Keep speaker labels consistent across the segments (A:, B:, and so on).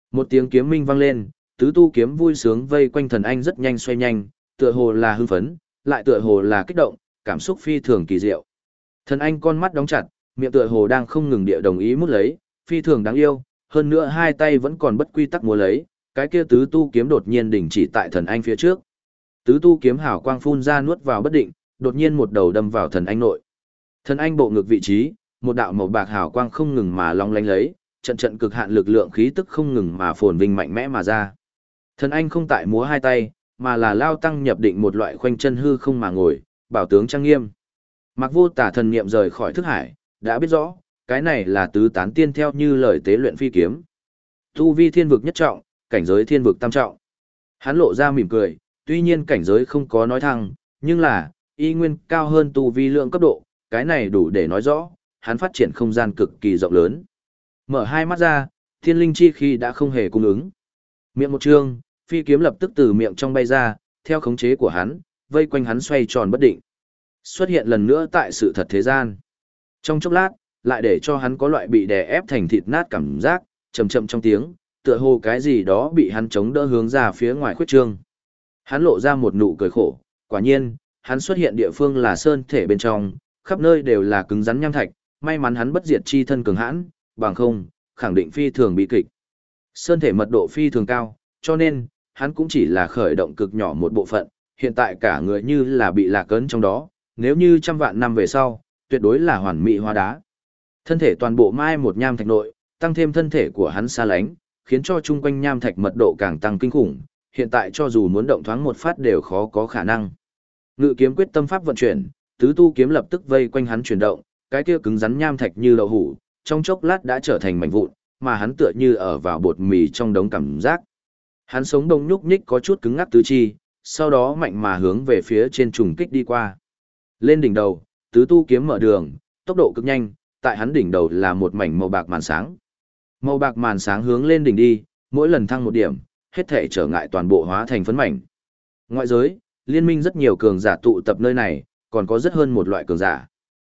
A: Một tiếng kiếm minh vang lên, tứ tu kiếm vui sướng vây quanh thần anh rất nhanh xoay nhanh, tựa hồ là hưng phấn, lại tựa hồ là kích động, cảm xúc phi thường kỳ diệu. Thần anh con mắt đóng chặt, miệng tựa hồ đang không ngừng địa đồng ý mút lấy, phi thường đáng yêu, hơn nữa hai tay vẫn còn bất quy tắc múa lấy, cái kia tứ tu kiếm đột nhiên đình chỉ tại thần anh phía trước. Tứ tu kiếm hào quang phun ra nuốt vào bất định, đột nhiên một đầu đâm vào thần anh nội. Thần anh bộ ngực vị trí, một đạo màu bạc hào quang không ngừng mà long lánh lấy, trận trận cực hạn lực lượng khí tức không ngừng mà phồn vinh mạnh mẽ mà ra. Thần anh không tại múa hai tay, mà là lao tăng nhập định một loại khoanh chân hư không mà ngồi, bảo tướng trang nghiêm. Mặc vô tả thần niệm rời khỏi thức hải, đã biết rõ, cái này là tứ tán tiên theo như lời tế luyện phi kiếm. Tu vi thiên vực nhất trọng, cảnh giới thiên vực tam trọng. Hắn lộ ra mỉm cười, tuy nhiên cảnh giới không có nói thăng, nhưng là, y nguyên cao hơn tu vi lượng cấp độ, cái này đủ để nói rõ, hắn phát triển không gian cực kỳ rộng lớn. Mở hai mắt ra, thiên linh chi khi đã không hề cung ứng. Miệng một trương, phi kiếm lập tức từ miệng trong bay ra, theo khống chế của hắn, vây quanh hắn xoay tròn bất định. Xuất hiện lần nữa tại sự thật thế gian. Trong chốc lát, lại để cho hắn có loại bị đè ép thành thịt nát cảm giác, chậm chậm trong tiếng, tựa hồ cái gì đó bị hắn chống đỡ hướng ra phía ngoài khuyết trương. Hắn lộ ra một nụ cười khổ, quả nhiên, hắn xuất hiện địa phương là sơn thể bên trong, khắp nơi đều là cứng rắn nham thạch, may mắn hắn bất diệt chi thân cường hãn, bằng không, khẳng định phi thường bị kịch. Sơn thể mật độ phi thường cao, cho nên, hắn cũng chỉ là khởi động cực nhỏ một bộ phận, hiện tại cả người như là bị lạc ấn trong đó, nếu như trăm vạn năm về sau, tuyệt đối là hoàn mỹ hóa đá. Thân thể toàn bộ mai một nham thạch nội, tăng thêm thân thể của hắn xa lánh, khiến cho chung quanh nham thạch mật độ càng tăng kinh khủng, hiện tại cho dù muốn động thoáng một phát đều khó có khả năng. Ngự kiếm quyết tâm pháp vận chuyển, tứ tu kiếm lập tức vây quanh hắn chuyển động, cái kia cứng rắn nham thạch như đậu hũ, trong chốc lát đã trở thành mảnh vụn, mà hắn tựa như ở vào bột mì trong đống cảm giác. Hắn sống đông nhúc nhích có chút cứng ngắc tứ chi, sau đó mạnh mà hướng về phía trên trùng kích đi qua. Lên đỉnh đầu, tứ tu kiếm mở đường, tốc độ cực nhanh, tại hắn đỉnh đầu là một mảnh màu bạc màn sáng. Màu bạc màn sáng hướng lên đỉnh đi, mỗi lần thăng một điểm, hết thể trở ngại toàn bộ hóa thành phấn mảnh. Ngoại giới, liên minh rất nhiều cường giả tụ tập nơi này, còn có rất hơn một loại cường giả.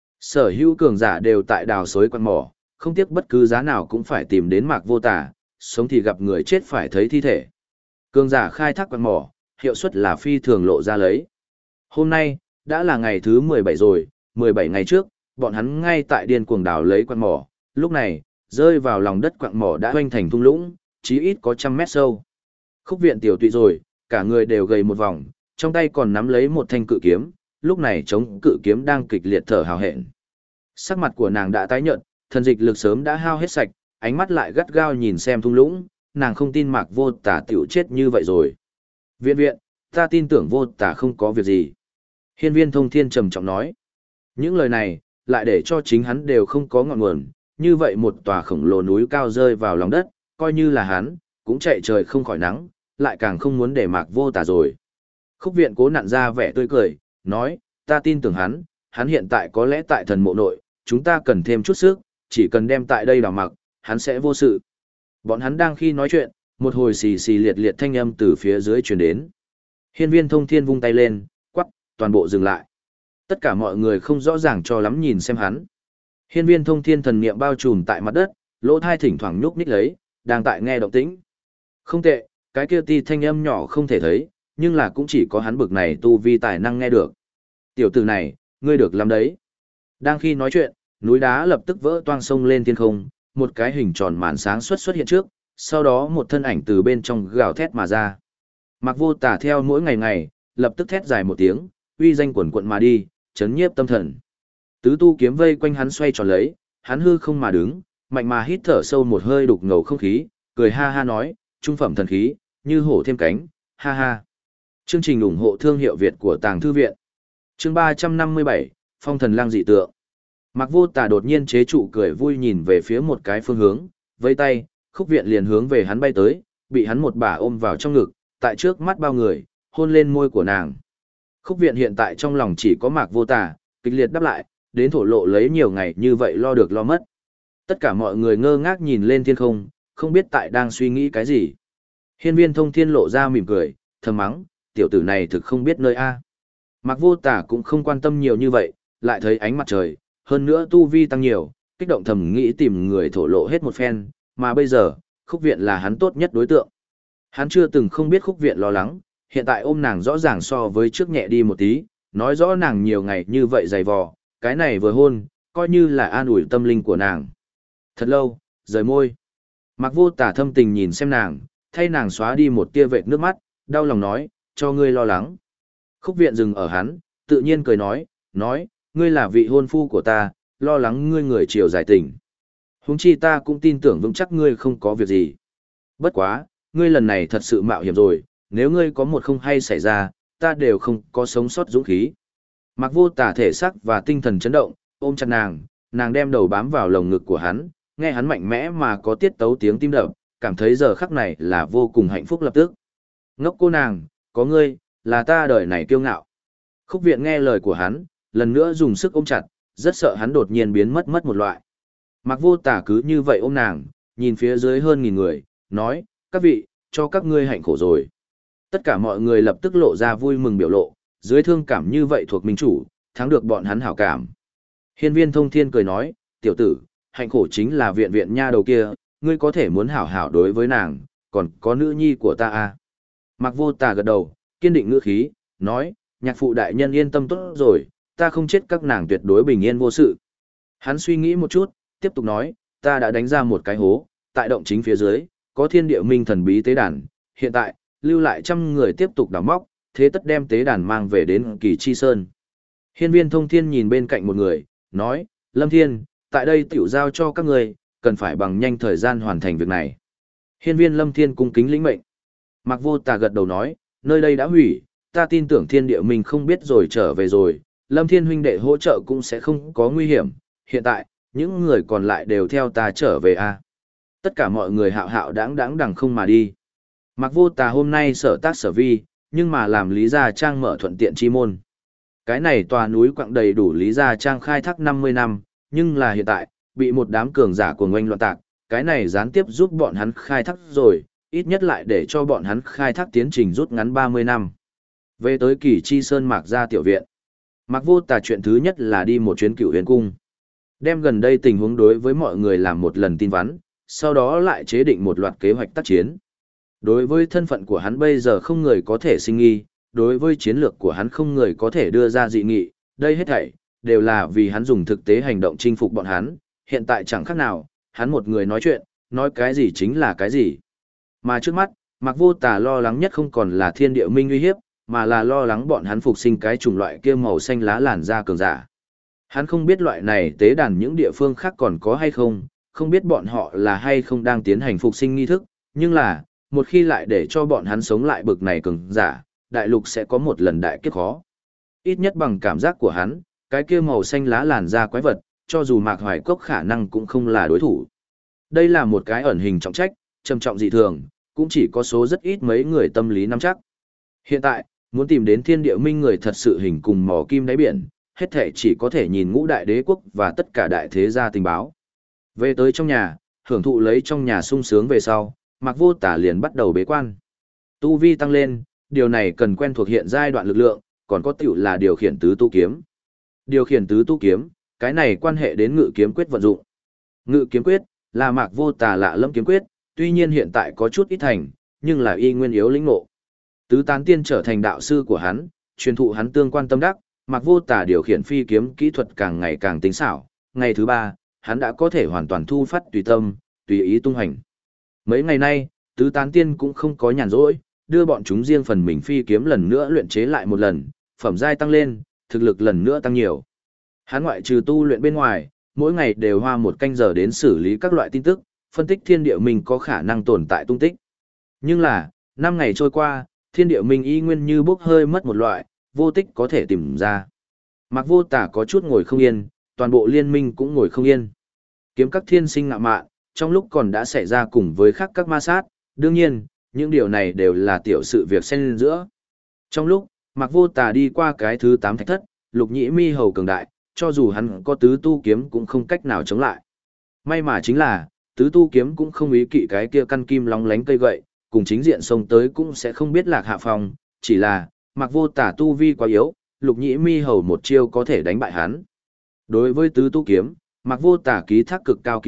A: Sở hữu cường giả đều tại đào xối quặng mỏ, không tiếc bất cứ giá nào cũng phải tìm đến Mạc Vô Tả, sống thì gặp người chết phải thấy thi thể. Cường giả khai thác quặng mỏ, hiệu suất là phi thường lộ ra lấy. Hôm nay, đã là ngày thứ 17 rồi, 17 ngày trước, bọn hắn ngay tại điên cuồng đào lấy quặng mỏ, lúc này, rơi vào lòng đất quặng mỏ đã hoành thành thung lũng, chí ít có 100 mét sâu. Khúc viện tiểu tụy rồi, cả người đều gầy một vòng, trong tay còn nắm lấy một thanh cự kiếm, lúc này chống cự kiếm đang kịch liệt thở hào hẹn. Sắc mặt của nàng đã tái nhợt, thần dịch lực sớm đã hao hết sạch, ánh mắt lại gắt gao nhìn xem thung lũng, nàng không tin Mạc Vô Tả tiểu chết như vậy rồi. Viện viện, ta tin tưởng Vô Tả không có việc gì. Hiên Viên Thông Thiên trầm trọng nói. Những lời này, lại để cho chính hắn đều không có ngọn nguồn, như vậy một tòa khổng lồ núi cao rơi vào lòng đất, coi như là hắn, cũng chạy trời không khỏi nắng, lại càng không muốn để Mạc Vô Tả rồi. Khúc viện cố nặn ra vẻ tươi cười, nói, ta tin tưởng hắn hiện tại có lẽ tại thần mộ nội, chúng ta cần thêm chút sức, chỉ cần đem tại đây đào mặc, hắn sẽ vô sự. Bọn hắn đang khi nói chuyện, một hồi xì xì liệt liệt thanh âm từ phía dưới truyền đến. Hiên Viên Thông Thiên vung tay lên, quắc, toàn bộ dừng lại. Tất cả mọi người không rõ ràng cho lắm nhìn xem hắn. Hiên Viên Thông Thiên thần niệm bao trùm tại mặt đất, lỗ thai thỉnh thoảng nhúc nhích lấy, đang tại nghe động tĩnh. Không tệ, cái kia ti thanh âm nhỏ không thể thấy, nhưng là cũng chỉ có hắn bực này tu vi tài năng nghe được. Tiểu tử này, ngươi được làm đấy. Đang khi nói chuyện, núi đá lập tức vỡ toang sông lên thiên không, một cái hình tròn màn sáng xuất hiện trước, sau đó một thân ảnh từ bên trong gào thét mà ra. Mạc Vô Tả theo mỗi ngày, lập tức thét dài một tiếng, uy danh quần quận mà đi, chấn nhiếp tâm thần. Tứ tu kiếm vây quanh hắn xoay tròn lấy, hắn hư không mà đứng, mạnh mà hít thở sâu một hơi đục ngầu không khí, cười ha ha nói, trung phẩm thần khí, như hổ thêm cánh, ha ha. Chương trình ủng hộ thương hiệu Việt của Tàng Thư Viện. Chương 357, Phong thần lang dị tượng. Mạc Vô Tả đột nhiên chế trụ cười vui nhìn về phía một cái phương hướng, vây tay, Khúc Viện liền hướng về hắn bay tới, bị hắn một bả ôm vào trong ngực, tại trước mắt bao người, hôn lên môi của nàng. Khúc Viện hiện tại trong lòng chỉ có Mạc Vô Tả, kịch liệt đáp lại, đến thổ lộ lấy nhiều ngày như vậy lo được lo mất. Tất cả mọi người ngơ ngác nhìn lên thiên không, không biết tại đang suy nghĩ cái gì. Hiên Viên Thông Thiên lộ ra mỉm cười, thầm mắng, tiểu tử này thực không biết nơi a. Mạc Vô Tả cũng không quan tâm nhiều như vậy, lại thấy ánh mặt trời, hơn nữa tu vi tăng nhiều, kích động thầm nghĩ tìm người thổ lộ hết một phen, mà bây giờ, Khúc Viện là hắn tốt nhất đối tượng. Hắn chưa từng không biết Khúc Viện lo lắng, hiện tại ôm nàng rõ ràng so với trước nhẹ đi một tí, nói rõ nàng nhiều ngày như vậy dày vò, cái này vừa hôn, coi như là an ủi tâm linh của nàng. Thật lâu, rời môi. Mạc Vô Tả thâm tình nhìn xem nàng, thay nàng xóa đi một tia vệt nước mắt, đau lòng nói, cho ngươi lo lắng. Khúc Viện dừng ở hắn, tự nhiên cười nói, ngươi là vị hôn phu của ta, lo lắng ngươi người chiều giải tình. Huống chi ta cũng tin tưởng vững chắc ngươi không có việc gì. Bất quá, ngươi lần này thật sự mạo hiểm rồi, nếu ngươi có một không hay xảy ra, ta đều không có sống sót dũng khí. Mạc Vô Tả thể xác và tinh thần chấn động, ôm chặt nàng đem đầu bám vào lồng ngực của hắn, nghe hắn mạnh mẽ mà có tiết tấu tiếng tim đập, cảm thấy giờ khắc này là vô cùng hạnh phúc lập tức. Ngốc cô nàng, có ngươi, là ta đời này kiêu ngạo. Khúc Viện nghe lời của hắn, lần nữa dùng sức ôm chặt, rất sợ hắn đột nhiên biến mất một loại. Mạc Vô Tả cứ như vậy ôm nàng, nhìn phía dưới hơn nghìn người, nói, các vị, cho các ngươi hạnh khổ rồi. Tất cả mọi người lập tức lộ ra vui mừng biểu lộ, dưới thương cảm như vậy thuộc minh chủ, thắng được bọn hắn hảo cảm. Hiên Viên Thông Thiên cười nói, tiểu tử, hạnh khổ chính là viện viện nha đầu kia, ngươi có thể muốn hảo hảo đối với nàng, còn có nữ nhi của ta à. Mạc Vô Tả gật đầu, kiên định ngữ khí, nói, nhạc phụ đại nhân yên tâm tốt rồi, ta không chết các nàng tuyệt đối bình yên vô sự. Hắn suy nghĩ một chút, tiếp tục nói, ta đã đánh ra một cái hố, tại động chính phía dưới, có thiên địa minh thần bí tế đàn, hiện tại, lưu lại trăm người tiếp tục đào móc, thế tất đem tế đàn mang về đến Kỳ Chi Sơn. Hiên Viên Thông Thiên nhìn bên cạnh một người, nói, Lâm Thiên, tại đây tiểu giao cho các người, cần phải bằng nhanh thời gian hoàn thành việc này. Hiên Viên Lâm Thiên cung kính lĩnh mệnh. Mạc Vô Tả gật đầu nói, nơi đây đã hủy, ta tin tưởng thiên địa minh không biết rồi trở về rồi, Lâm Thiên huynh đệ hỗ trợ cũng sẽ không có nguy hiểm, hiện tại, những người còn lại đều theo ta trở về a. Tất cả mọi người hạo hạo đáng đáng đằng không mà đi. Mạc Vô Tả hôm nay sở tác sở vi, nhưng mà làm Lý Gia Trang mở thuận tiện chi môn. Cái này tòa núi quặng đầy đủ Lý Gia Trang khai thác 50 năm, nhưng là hiện tại, bị một đám cường giả cuồng oanh loạn tạc, cái này gián tiếp giúp bọn hắn khai thác rồi, ít nhất lại để cho bọn hắn khai thác tiến trình rút ngắn 30 năm. Về tới Kỳ Chi Sơn Mạc Gia tiểu viện. Mạc Vô Tả chuyện thứ nhất là đi một chuyến Cửu Huyền Cung. Đem gần đây tình huống đối với mọi người làm một lần tin vắn, sau đó lại chế định một loạt kế hoạch tác chiến. Đối với thân phận của hắn bây giờ không người có thể sinh nghi, đối với chiến lược của hắn không người có thể đưa ra dị nghị, đây hết thảy đều là vì hắn dùng thực tế hành động chinh phục bọn hắn, hiện tại chẳng khác nào, hắn một người nói chuyện, nói cái gì chính là cái gì. Mà trước mắt, Mạc Vô Tả lo lắng nhất không còn là thiên địa minh uy hiếp, mà là lo lắng bọn hắn phục sinh cái chủng loại kia màu xanh lá làn da cường giả. Hắn không biết loại này tế đàn những địa phương khác còn có hay không, không biết bọn họ là hay không đang tiến hành phục sinh nghi thức, nhưng là, một khi lại để cho bọn hắn sống lại bực này cường giả, đại lục sẽ có một lần đại kiếp khó. Ít nhất bằng cảm giác của hắn, cái kia màu xanh lá làn da quái vật, cho dù Mạc Hoài Cốc khả năng cũng không là đối thủ. Đây là một cái ẩn hình trọng trách, trầm trọng dị thường, cũng chỉ có số rất ít mấy người tâm lý nắm chắc. Hiện tại, muốn tìm đến thiên địa minh người thật sự hình cùng mò kim đáy biển, hết thể chỉ có thể nhìn ngũ đại đế quốc và tất cả đại thế gia tình báo. Về tới trong nhà, hưởng thụ lấy trong nhà sung sướng về sau, Mạc Vô Tả liền bắt đầu bế quan. Tu vi tăng lên, điều này cần quen thuộc hiện giai đoạn lực lượng, còn có tiểu là điều khiển tứ tu kiếm. Điều khiển tứ tu kiếm, cái này quan hệ đến ngự kiếm quyết vận dụng. Ngự kiếm quyết là Mạc Vô Tả lạ lẫm kiếm quyết, tuy nhiên hiện tại có chút ít thành, nhưng là y nguyên yếu lĩnh ngộ. Tứ tán tiên trở thành đạo sư của hắn, truyền thụ hắn tương quan tâm đắc, Mạc Vô Tả điều khiển phi kiếm kỹ thuật càng ngày càng tinh xảo. Ngày thứ 3, hắn đã có thể hoàn toàn thu phát tùy tâm, tùy ý tung hành. Mấy ngày nay, tứ tán tiên cũng không có nhàn rỗi, đưa bọn chúng riêng phần mình phi kiếm lần nữa luyện chế lại một lần, phẩm giai tăng lên, thực lực lần nữa tăng nhiều. Hắn ngoại trừ tu luyện bên ngoài, mỗi ngày đều hoa một canh giờ đến xử lý các loại tin tức, phân tích thiên địa minh có khả năng tồn tại tung tích. Nhưng là, 5 ngày trôi qua, thiên địa minh y nguyên như bốc hơi mất một loại, vô tích có thể tìm ra. Mạc Vô Tả có chút ngồi không yên, toàn bộ liên minh cũng ngồi không yên. Kiếm các thiên sinh ngạ mạn, trong lúc còn đã xảy ra cùng với khác các ma sát, đương nhiên, những điều này đều là tiểu sự việc xen lên giữa. Trong lúc, Mạc Vô Tả đi qua cái thứ 8 thạch thất, Lục Nhĩ Mi hầu cường đại, cho dù hắn có tứ tu kiếm cũng không cách nào chống lại. May mà chính là, tứ tu kiếm cũng không ý kỵ cái kia căn kim lóng lánh cây gậy, cùng chính diện xông tới cũng sẽ không biết lạc hạ phòng, chỉ là, Mạc Vô Tả tu vi quá yếu, Lục Nhĩ Mi hầu một chiêu có thể đánh bại hắn. Đối với tứ tu kiếm, Mạc Vô Tả ký thác cực cao kỳ vọng,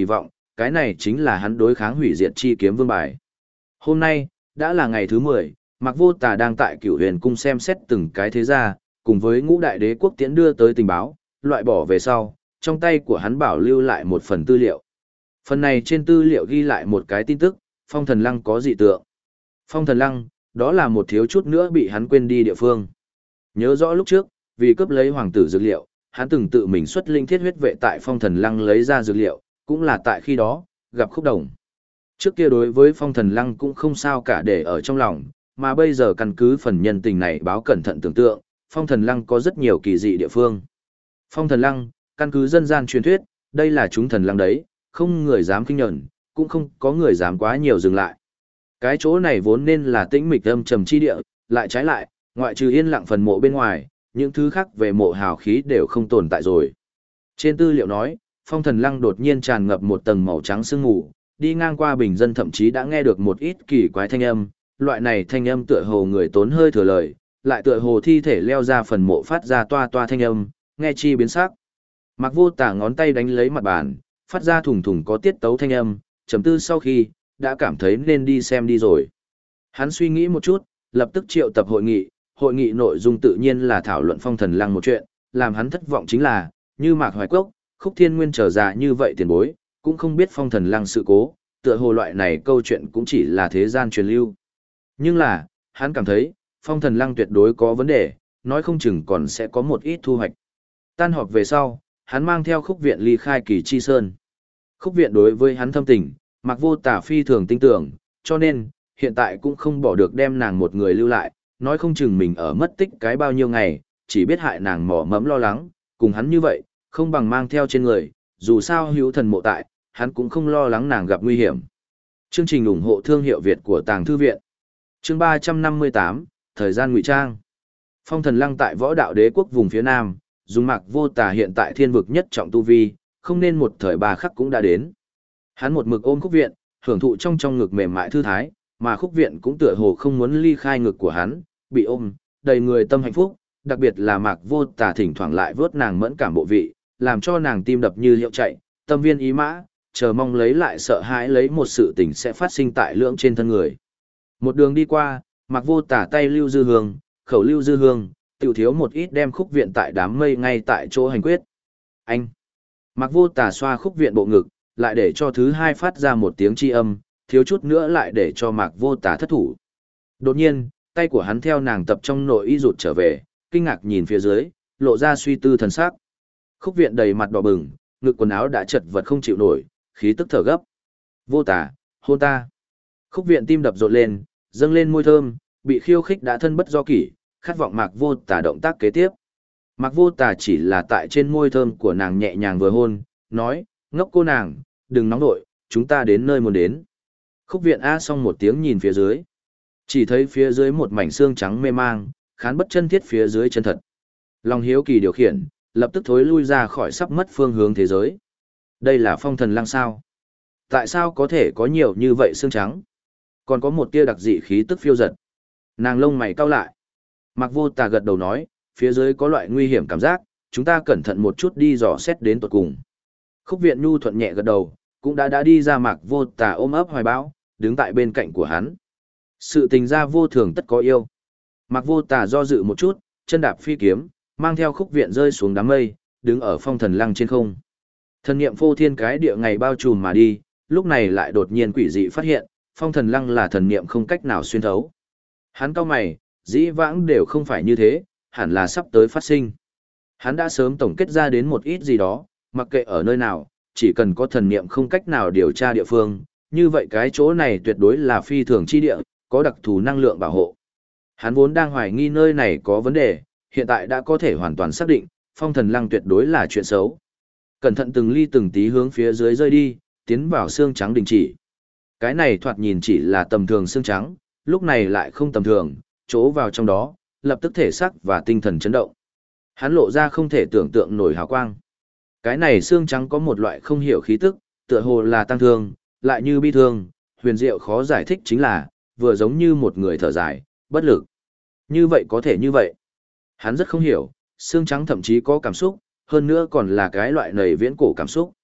A: cái này chính là hắn đối kháng hủy diệt chi kiếm vương bài. Hôm nay, đã là ngày thứ 10, Mạc Vô Tà đang tại Cửu Huyền Cung xem xét từng cái thế gia, cùng với ngũ đại đế quốc tiễn đưa tới tình báo, loại bỏ về sau, trong tay của hắn bảo lưu lại một phần tư liệu. Phần này trên tư liệu ghi lại một cái tin tức, Phong Thần Lăng có dị tượng. Phong Thần Lăng, đó là một thiếu chút nữa bị hắn quên đi địa phương. Nhớ rõ lúc trước, vì cướp lấy hoàng tử dược liệu, hắn từng tự mình xuất linh thiết huyết vệ tại Phong Thần Lăng lấy ra dược liệu, cũng là tại khi đó, gặp Khúc Đồng. Trước kia đối với Phong Thần Lăng cũng không sao cả để ở trong lòng, mà bây giờ căn cứ phần nhân tình này báo cẩn thận tưởng tượng, Phong Thần Lăng có rất nhiều kỳ dị địa phương. Phong Thần Lăng, căn cứ dân gian truyền thuyết, đây là chúng thần lăng đấy, không người dám khinh nhẫn, cũng không có người dám quá nhiều dừng lại. Cái chỗ này vốn nên là tĩnh mịch âm trầm chi địa, lại trái lại, ngoại trừ yên lặng phần mộ bên ngoài, những thứ khác về mộ hào khí đều không tồn tại rồi. Trên tư liệu nói, Phong Thần Lăng đột nhiên tràn ngập một tầng màu trắng sương mù, đi ngang qua bình dân thậm chí đã nghe được một ít kỳ quái thanh âm, loại này thanh âm tựa hồ người tốn hơi thừa lời, lại tựa hồ thi thể leo ra phần mộ phát ra toa toa thanh âm, nghe chi biến sắc. Mạc Vô Tà ngón tay đánh lấy mặt bàn, phát ra thùng thùng có tiết tấu thanh âm, trầm tư sau khi, đã cảm thấy nên đi xem đi rồi. Hắn suy nghĩ một chút, lập tức triệu tập hội nghị nội dung tự nhiên là thảo luận Phong Thần Lăng một chuyện, làm hắn thất vọng chính là, như Mạc Hoài Cốc, Khúc Thiên Nguyên trở ra như vậy tiền bối, cũng không biết Phong Thần Lăng sự cố, tựa hồ loại này câu chuyện cũng chỉ là thế gian truyền lưu. Nhưng là, hắn cảm thấy, Phong Thần Lăng tuyệt đối có vấn đề, nói không chừng còn sẽ có một ít thu hoạch. Tan họp về sau, hắn mang theo Khúc Viện ly khai Kỳ Chi Sơn. Khúc Viện đối với hắn thâm tình, Mạc Vô Tà phi thường tin tưởng, cho nên, hiện tại cũng không bỏ được đem nàng một người lưu lại, nói không chừng mình ở mất tích cái bao nhiêu ngày, chỉ biết hại nàng mỏ mẫm lo lắng, cùng hắn như vậy, không bằng mang theo trên người, dù sao hữu thần mộ tại, hắn cũng không lo lắng nàng gặp nguy hiểm. Chương trình ủng hộ thương hiệu Việt của Tàng Thư Viện. Chương 358, Thời gian ngụy trang. Phong Thần Lăng tại Võ Đạo Đế quốc vùng phía Nam, dùng Mạc Vô Tà hiện tại thiên vực nhất trọng tu vi, không nên một thời ba khắc cũng đã đến. Hắn một mực ôm Khúc Viện, hưởng thụ trong ngực mềm mại thư thái, mà Khúc Viện cũng tựa hồ không muốn ly khai ngực của hắn, bị ôm, đầy người tâm hạnh phúc, đặc biệt là Mạc Vô Tà thỉnh thoảng lại vớt nàng mẫn cảm bộ vị, làm cho nàng tim đập như hiệu chạy, tâm viên ý mã, chờ mong lấy lại sợ hãi lấy một sự tình sẽ phát sinh tại lưỡng trên thân người. Một đường đi qua, Mạc Vô Tà tay lưu dư hương, khẩu lưu dư hương, tiểu thiếu một ít đem Khúc Viện tại đám mây ngay tại chỗ hành quyết. Anh! Mạc Vô Tà xoa Khúc Viện bộ ngực, lại để cho thứ hai phát ra một tiếng chi âm, thiếu chút nữa lại để cho Mạc Vô Tà thất thủ. Đột nhiên, tay của hắn theo nàng tập trong nội y rụt trở về, kinh ngạc nhìn phía dưới, lộ ra suy tư thần sắc. Khúc Viện đầy mặt đỏ bừng, ngực quần áo đã chật vật không chịu nổi, khí tức thở gấp. Vô Tà, hôn ta. Khúc Viện tim đập rộn lên, dâng lên môi thơm, bị khiêu khích đã thân bất do kỷ, khát vọng Mạc Vô Tà động tác kế tiếp. Mạc Vô Tà chỉ là tại trên môi thơm của nàng nhẹ nhàng vừa hôn, nói, ngốc cô nàng, đừng nóng nội, chúng ta đến nơi muốn đến. Khúc Viện a xong một tiếng nhìn phía dưới. Chỉ thấy phía dưới một mảnh xương trắng mê mang, khán bất chân thiết phía dưới chân thật. Lòng hiếu kỳ điều khiển, lập tức thối lui ra khỏi sắp mất phương hướng thế giới. Đây là Phong Thần Lăng sao? Tại sao có thể có nhiều như vậy xương trắng? Còn có một tia đặc dị khí tức phiêu giật. Nàng lông mày cau lại. Mạc Vô Tà gật đầu nói, phía dưới có loại nguy hiểm cảm giác, chúng ta cẩn thận một chút đi dò xét đến tuột cùng. Khúc Viện nhu thuận nhẹ gật đầu, cũng đã đi ra Mạc Vô Tà ôm ấp hoài bão, đứng tại bên cạnh của hắn. Sự tình ra vô thường tất có yêu. Mạc Vô Tà do dự một chút, chân đạp phi kiếm, mang theo Khúc Viện rơi xuống đám mây, đứng ở Phong Thần Lăng trên không. Thần niệm phô thiên cái địa ngày bao trùm mà đi, lúc này lại đột nhiên quỷ dị phát hiện, Phong Thần Lăng là thần niệm không cách nào xuyên thấu. Hắn cau mày, dĩ vãng đều không phải như thế, hẳn là sắp tới phát sinh. Hắn đã sớm tổng kết ra đến một ít gì đó, mặc kệ ở nơi nào, chỉ cần có thần niệm không cách nào điều tra địa phương, như vậy cái chỗ này tuyệt đối là phi thường chi địa, có đặc thù năng lượng bảo hộ. Hắn vốn đang hoài nghi nơi này có vấn đề, hiện tại đã có thể hoàn toàn xác định, Phong Thần Lăng tuyệt đối là chuyện xấu. Cẩn thận từng ly từng tí hướng phía dưới rơi đi, tiến vào xương trắng đình chỉ. Cái này thoạt nhìn chỉ là tầm thường xương trắng, lúc này lại không tầm thường, chỗ vào trong đó, lập tức thể xác và tinh thần chấn động. Hắn lộ ra không thể tưởng tượng nổi hào quang. Cái này xương trắng có một loại không hiểu khí tức, tựa hồ là tăng thương, lại như bi thương, huyền diệu khó giải thích chính là, vừa giống như một người thở dài, bất lực. Như vậy có thể như vậy. Hắn rất không hiểu, xương trắng thậm chí có cảm xúc, hơn nữa còn là cái loại nầy viễn cổ cảm xúc.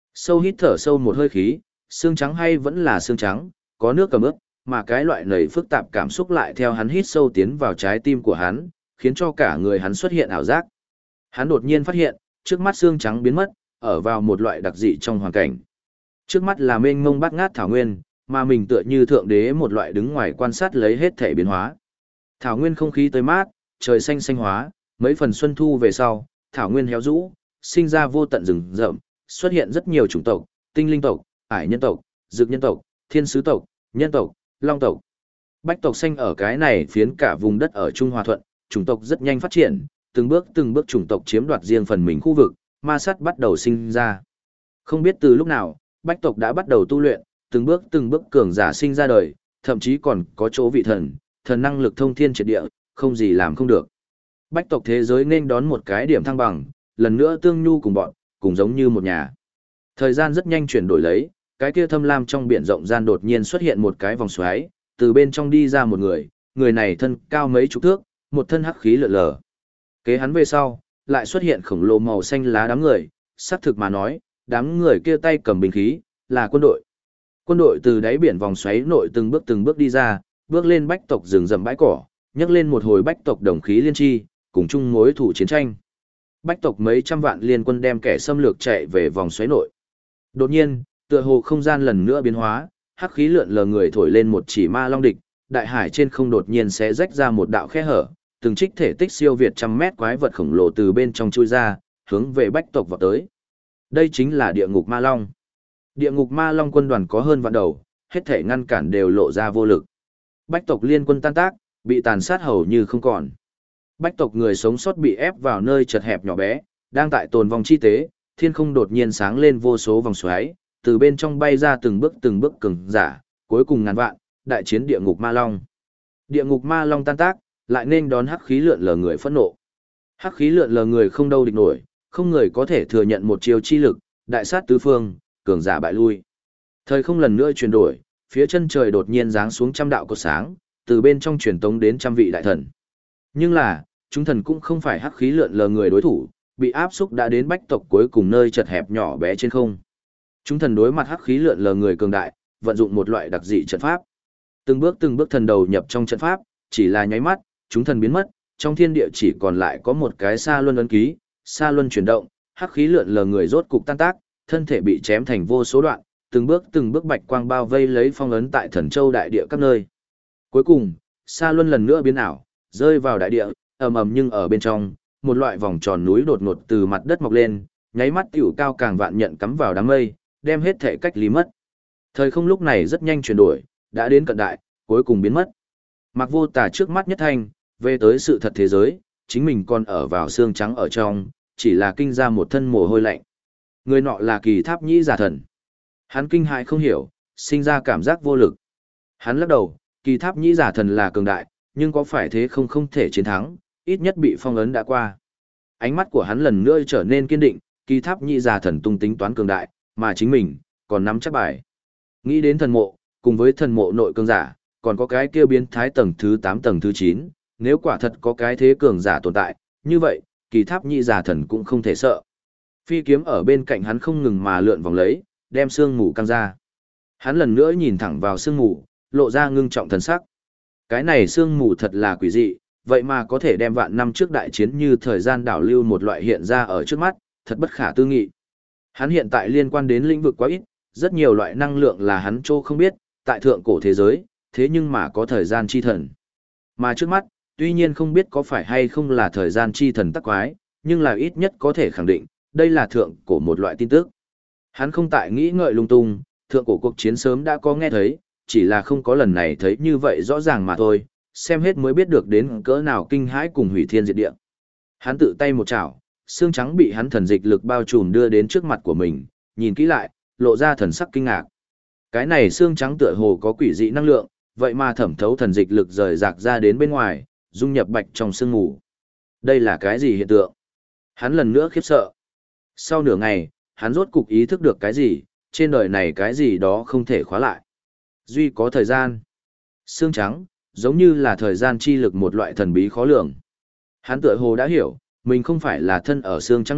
A: Sâu hít thở sâu một hơi khí, xương trắng hay vẫn là xương trắng, có nước cầm ướp, mà cái loại nầy phức tạp cảm xúc lại theo hắn hít sâu tiến vào trái tim của hắn, khiến cho cả người hắn xuất hiện ảo giác. Hắn đột nhiên phát hiện, trước mắt xương trắng biến mất, ở vào một loại đặc dị trong hoàn cảnh. Trước mắt là mênh mông bát ngát thảo nguyên, mà mình tựa như thượng đế một loại đứng ngoài quan sát lấy hết thể biến hóa. Thảo nguyên không khí tươi mát, trời xanh xanh hóa, mấy phần xuân thu về sau, thảo nguyên héo rũ, sinh ra vô tận rừng rậm, xuất hiện rất nhiều chủng tộc, tinh linh tộc, ải nhân tộc, dược nhân tộc, thiên sứ tộc, nhân tộc, long tộc. Bách tộc xanh ở cái này phiến cả vùng đất ở Trung Hòa Thuận, chủng tộc rất nhanh phát triển, từng bước chủng tộc chiếm đoạt riêng phần mình khu vực, ma sát bắt đầu sinh ra. Không biết từ lúc nào, bách tộc đã bắt đầu tu luyện, từng bước cường giả sinh ra đời, thậm chí còn có chỗ vị thần, thần năng lực thông thiên triệt địa, không gì làm không được. Bách tộc thế giới nên đón một cái điểm thăng bằng, lần nữa tương nhu cùng bọn, cùng giống như một nhà. Thời gian rất nhanh chuyển đổi lấy, cái kia thâm lam trong biển rộng gian đột nhiên xuất hiện một cái vòng xoáy, từ bên trong đi ra một người này thân cao mấy chục thước, một thân hắc khí lượn lờ. Kế hắn về sau, lại xuất hiện khổng lồ màu xanh lá đám người, xác thực mà nói, đám người kia tay cầm binh khí, là quân đội. Quân đội từ đáy biển vòng xoáy nội từng bước đi ra, bước lên bách tộc rừng rậm bãi cỏ, nhấc lên một hồi bách tộc đồng khí liên chi, cùng chung mối thủ chiến tranh. Bách tộc mấy trăm vạn liên quân đem kẻ xâm lược chạy về vòng xoáy nội. Đột nhiên, tựa hồ không gian lần nữa biến hóa, hắc khí lượn lờ người thổi lên một chỉ ma long địch, đại hải trên không đột nhiên sẽ rách ra một đạo khe hở, từng trích thể tích siêu việt trăm mét quái vật khổng lồ từ bên trong chui ra, hướng về bách tộc vào tới. Đây chính là địa ngục ma long. Địa ngục ma long quân đoàn có hơn vạn đầu, hết thể ngăn cản đều lộ ra vô lực. Bách tộc liên quân tan tác, bị tàn sát hầu như không còn. Bách tộc người sống sót bị ép vào nơi chật hẹp nhỏ bé, đang tại tồn vong chi tế, thiên không đột nhiên sáng lên vô số vòng xoáy, từ bên trong bay ra từng bước cường giả, cuối cùng ngàn vạn, đại chiến địa ngục ma long. Địa ngục ma long tan tác, lại nên đón hắc khí lượn lờ người phẫn nộ. Hắc khí lượn lờ người không đâu địch nổi, không người có thể thừa nhận một chiêu chi lực, đại sát tứ phương, cường giả bại lui. Thời không lần nữa chuyển đổi, phía chân trời đột nhiên giáng xuống trăm đạo cột sáng, từ bên trong truyền tống đến trăm vị đại thần. Nhưng là, chúng thần cũng không phải hắc khí lượn lờ người đối thủ, bị áp xúc đã đến bách tộc cuối cùng nơi chật hẹp nhỏ bé trên không. Chúng thần đối mặt hắc khí lượn lờ người cường đại, vận dụng một loại đặc dị trận pháp. Từng bước thần đầu nhập trong trận pháp, chỉ là nháy mắt, chúng thần biến mất, trong thiên địa chỉ còn lại có một cái sa luân ấn ký, sa luân chuyển động, hắc khí lượn lờ người rốt cục tan tác, thân thể bị chém thành vô số đoạn, từng bước bạch quang bao vây lấy phong ấn tại Thần Châu đại địa các nơi. Cuối cùng, sa luân lần nữa biến ảo, rơi vào đại địa, ầm ầm nhưng ở bên trong, một loại vòng tròn núi đột ngột từ mặt đất mọc lên, nháy mắt tiểu cao càng vạn nhận cắm vào đám mây, đem hết thể cách ly mất. Thời không lúc này rất nhanh chuyển đổi, đã đến cận đại, cuối cùng biến mất. Mạc Vô Tà trước mắt nhất thanh, về tới sự thật thế giới, chính mình còn ở vào xương trắng ở trong, chỉ là kinh ra một thân mồ hôi lạnh. Người nọ là Kỳ Tháp Nhĩ giả thần. Hắn kinh hãi không hiểu, sinh ra cảm giác vô lực. Hắn lắc đầu, Kỳ Tháp Nhĩ giả thần là cường đại, nhưng có phải thế không thể chiến thắng, ít nhất bị phong ấn đã qua. Ánh mắt của hắn lần nữa trở nên kiên định, Kỳ Tháp Nhĩ giả thần tung tính toán cường đại, mà chính mình còn nắm chắc bài. Nghĩ đến thần mộ, cùng với thần mộ nội cường giả, còn có cái kia biến thái tầng thứ 8 tầng thứ 9, nếu quả thật có cái thế cường giả tồn tại, như vậy, Kỳ Tháp Nhĩ giả thần cũng không thể sợ. Phi kiếm ở bên cạnh hắn không ngừng mà lượn vòng lấy, đem sương mù căng ra. Hắn lần nữa nhìn thẳng vào sương mù, lộ ra ngưng trọng thần sắc. Cái này sương mù thật là quỷ dị, vậy mà có thể đem vạn năm trước đại chiến như thời gian đảo lưu một loại hiện ra ở trước mắt, thật bất khả tư nghị. Hắn hiện tại liên quan đến lĩnh vực quá ít, rất nhiều loại năng lượng là hắn chỗ không biết, tại thượng cổ thế giới, thế nhưng mà có thời gian chi thần. Mà trước mắt, tuy nhiên không biết có phải hay không là thời gian chi thần tắc quái, nhưng là ít nhất có thể khẳng định, đây là thượng cổ một loại tin tức. Hắn không tại nghĩ ngợi lung tung, thượng cổ cuộc chiến sớm đã có nghe thấy, chỉ là không có lần này thấy như vậy rõ ràng mà thôi, xem hết mới biết được đến cỡ nào kinh hãi cùng hủy thiên diệt địa. Hắn tự tay một chảo, xương trắng bị hắn thần dịch lực bao trùm đưa đến trước mặt của mình, nhìn kỹ lại, lộ ra thần sắc kinh ngạc. Cái này xương trắng tựa hồ có quỷ dị năng lượng, vậy mà thẩm thấu thần dịch lực rời rạc ra đến bên ngoài, dung nhập bạch trong sương mù. Đây là cái gì hiện tượng? Hắn lần nữa khiếp sợ. Sau nửa ngày, hắn rốt cục ý thức được cái gì, trên đời này cái gì đó không thể khóa lại. Duy có thời gian. Xương trắng, giống như là thời gian chi lực một loại thần bí khó lường. Hắn tựa hồ đã hiểu, mình không phải là thân ở xương trắng nội,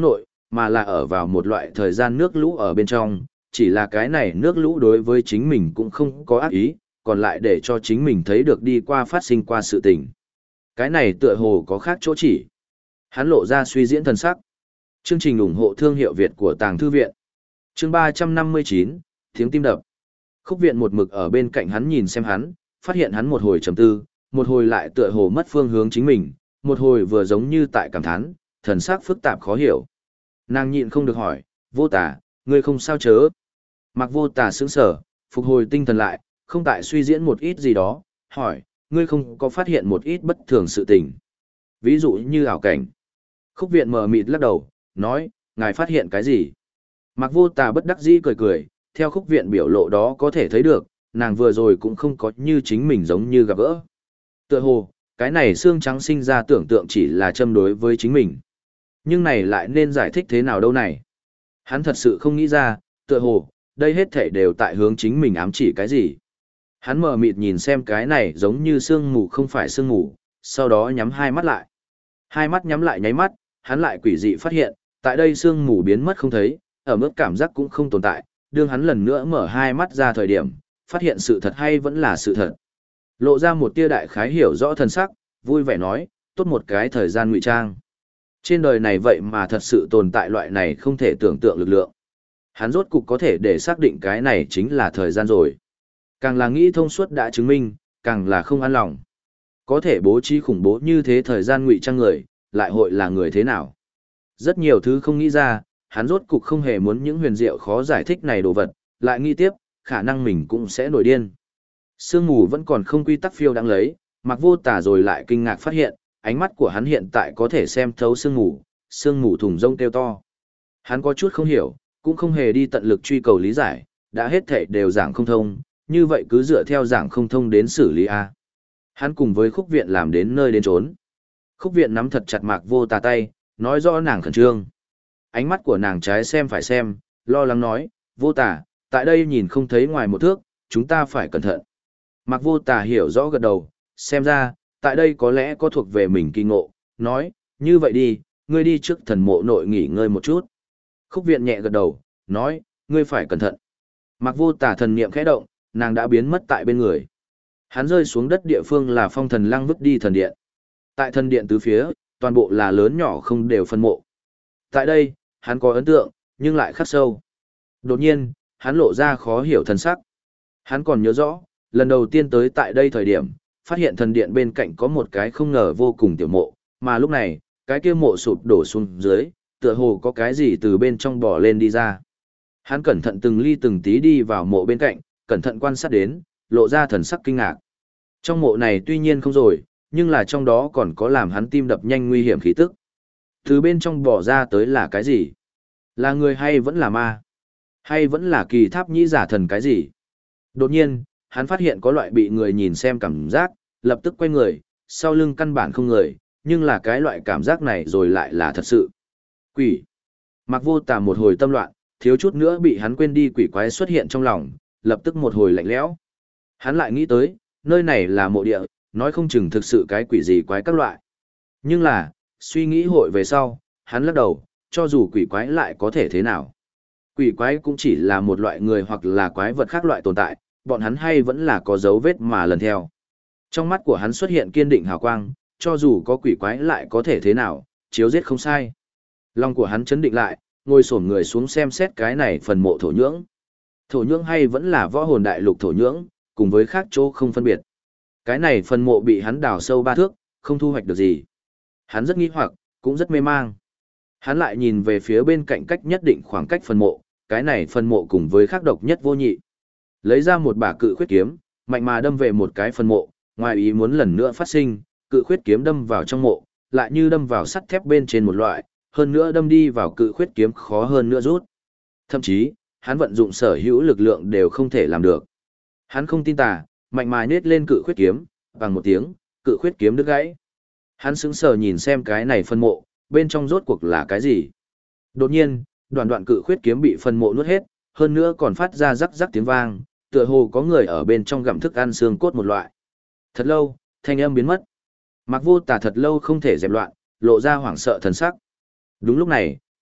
A: mà là ở vào một loại thời gian nước lũ ở bên trong, chỉ là cái này nước lũ đối với chính mình cũng không có ác ý, còn lại để cho chính mình thấy được đi qua phát sinh qua sự tình. Cái này tựa hồ có khác chỗ chỉ. Hắn lộ ra suy diễn thần sắc. Chương trình ủng hộ thương hiệu Việt của Tàng Thư Viện. Chương 359, tiếng tim đập. Khúc Viện một mực ở bên cạnh hắn nhìn xem hắn, phát hiện hắn một hồi trầm tư, một hồi lại tựa hồ mất phương hướng chính mình, một hồi vừa giống như tại cảm thán, thần sắc phức tạp khó hiểu. Nàng nhịn không được hỏi, Vô Tả, ngươi không sao chớ? Mặc Vô Tả sững sờ, phục hồi tinh thần lại, không tại suy diễn một ít gì đó, hỏi, ngươi không có phát hiện một ít bất thường sự tình. Ví dụ như ảo cảnh. Khúc Viện mờ mịt lắc đầu, nói, ngài phát hiện cái gì? Mặc Vô Tả bất đắc dĩ cười cười, theo Khúc Viện biểu lộ đó có thể thấy được, nàng vừa rồi cũng không có như chính mình giống như gặp gỡ. Tựa hồ, cái này xương trắng sinh ra tưởng tượng chỉ là châm đối với chính mình. Nhưng này lại nên giải thích thế nào đâu này? Hắn thật sự không nghĩ ra, tựa hồ, đây hết thảy đều tại hướng chính mình ám chỉ cái gì. Hắn mờ mịt nhìn xem cái này giống như sương mù không phải sương mù, sau đó nhắm hai mắt lại. Hai mắt nhắm lại nháy mắt, hắn lại quỷ dị phát hiện, tại đây sương mù biến mất không thấy, ở mức cảm giác cũng không tồn tại, đương hắn lần nữa mở hai mắt ra thời điểm, phát hiện sự thật hay vẫn là sự thật. Lộ ra một tia đại khái hiểu rõ thân sắc, vui vẻ nói, tốt một cái thời gian ngụy trang. Trên đời này vậy mà thật sự tồn tại loại này không thể tưởng tượng lực lượng. Hắn rốt cục có thể để xác định cái này chính là thời gian rồi. Càng là nghĩ thông suốt đã chứng minh, càng là không an lòng. Có thể bố trí khủng bố như thế thời gian ngụy trang người, lại hội là người thế nào? Rất nhiều thứ không nghĩ ra, hắn rốt cục không hề muốn những huyền diệu khó giải thích này đồ vật, lại nghĩ tiếp, khả năng mình cũng sẽ nổi điên. Sương mù vẫn còn không quy tắc phiêu đang lấy, Mặc Vô Tả rồi lại kinh ngạc phát hiện, ánh mắt của hắn hiện tại có thể xem thấu sương mù thùng rông kêu to. Hắn có chút không hiểu, cũng không hề đi tận lực truy cầu lý giải, đã hết thảy đều giảng không thông, như vậy cứ dựa theo giảng không thông đến xử lý A. Hắn cùng với Khúc Viện làm đến nơi đến trốn. Khúc Viện nắm thật chặt Mạc Vô Tả tay, nói rõ nàng khẩn trương. Ánh mắt của nàng trái xem phải xem, lo lắng nói, Vô Tả, tại đây nhìn không thấy ngoài một thước, chúng ta phải cẩn thận. Mạc Vô Tả hiểu rõ gật đầu, xem ra, tại đây có lẽ có thuộc về mình kỳ ngộ, nói, như vậy đi, ngươi đi trước thần mộ nội nghỉ ngơi một chút. Khúc Viện nhẹ gật đầu, nói, ngươi phải cẩn thận. Mạc Vô Tả thần niệm khẽ động, nàng đã biến mất tại bên người. Hắn rơi xuống đất địa phương là Phong Thần Lăng vứt đi thần điện. Tại thần điện tứ phía, toàn bộ là lớn nhỏ không đều phân mộ. Tại đây, hắn có ấn tượng, nhưng lại khắc sâu. Đột nhiên, hắn lộ ra khó hiểu thần sắc. Hắn còn nhớ rõ, lần đầu tiên tới tại đây thời điểm, phát hiện thần điện bên cạnh có một cái không ngờ vô cùng tiểu mộ, mà lúc này, cái kia mộ sụp đổ xuống dưới, tựa hồ có cái gì từ bên trong bò lên đi ra. Hắn cẩn thận từng ly từng tí đi vào mộ bên cạnh, cẩn thận quan sát đến, lộ ra thần sắc kinh ngạc. Trong mộ này tuy nhiên không rồi, nhưng là trong đó còn có làm hắn tim đập nhanh nguy hiểm khí tức. Từ bên trong bò ra tới là cái gì? Là người hay vẫn là ma? Hay vẫn là kỳ tháp nhĩ giả thần cái gì? Đột nhiên, hắn phát hiện có loại bị người nhìn xem cảm giác, lập tức quay người, sau lưng căn bản không người, nhưng là cái loại cảm giác này rồi lại là thật sự. Quỷ. Mặc Vô Tả một hồi tâm loạn, thiếu chút nữa bị hắn quên đi quỷ quái xuất hiện trong lòng, lập tức một hồi lạnh lẽo. Hắn lại nghĩ tới, nơi này là mộ địa, nói không chừng thực sự cái quỷ gì quái các loại. Nhưng là, suy nghĩ hội về sau, hắn lắc đầu, cho dù quỷ quái lại có thể thế nào. Quỷ quái cũng chỉ là một loại người hoặc là quái vật khác loại tồn tại, bọn hắn hay vẫn là có dấu vết mà lần theo. Trong mắt của hắn xuất hiện kiên định hào quang, cho dù có quỷ quái lại có thể thế nào, chiếu giết không sai. Lòng của hắn chấn định lại, ngồi xổm người xuống xem xét cái này phần mộ thổ nhưỡng. Thổ nhưỡng hay vẫn là võ hồn đại lục thổ nhưỡng, cùng với khác chỗ không phân biệt. Cái này phần mộ bị hắn đào sâu 3 thước, không thu hoạch được gì. Hắn rất nghi hoặc, cũng rất mê mang. Hắn lại nhìn về phía bên cạnh cách nhất định khoảng cách phần mộ, cái này phần mộ cùng với khác độc nhất vô nhị. Lấy ra một bả cự khuyết kiếm, mạnh mà đâm về một cái phần mộ, ngoài ý muốn lần nữa phát sinh, cự khuyết kiếm đâm vào trong mộ, lại như đâm vào sắt thép bên trên một loại, hơn nữa đâm đi vào cự khuyết kiếm khó hơn nữa rút. Thậm chí, hắn vận dụng sở hữu lực lượng đều không thể làm được. Hắn không tin tà, mạnh mà nhét lên cự khuyết kiếm, bằng một tiếng, cự khuyết kiếm đứt gãy. Hắn sững sờ nhìn xem cái này phân mộ, bên trong rốt cuộc là cái gì. Đột nhiên, đoạn cự khuyết kiếm bị phân mộ nuốt hết, hơn nữa còn phát ra rắc rắc tiếng vang, tựa hồ có người ở bên trong gặm thức ăn xương cốt một loại. Thật lâu, thanh âm biến mất. Mặc Vô Tả thật lâu không thể dẹp loạn, lộ ra hoảng sợ thần sắc. Đúng lúc này,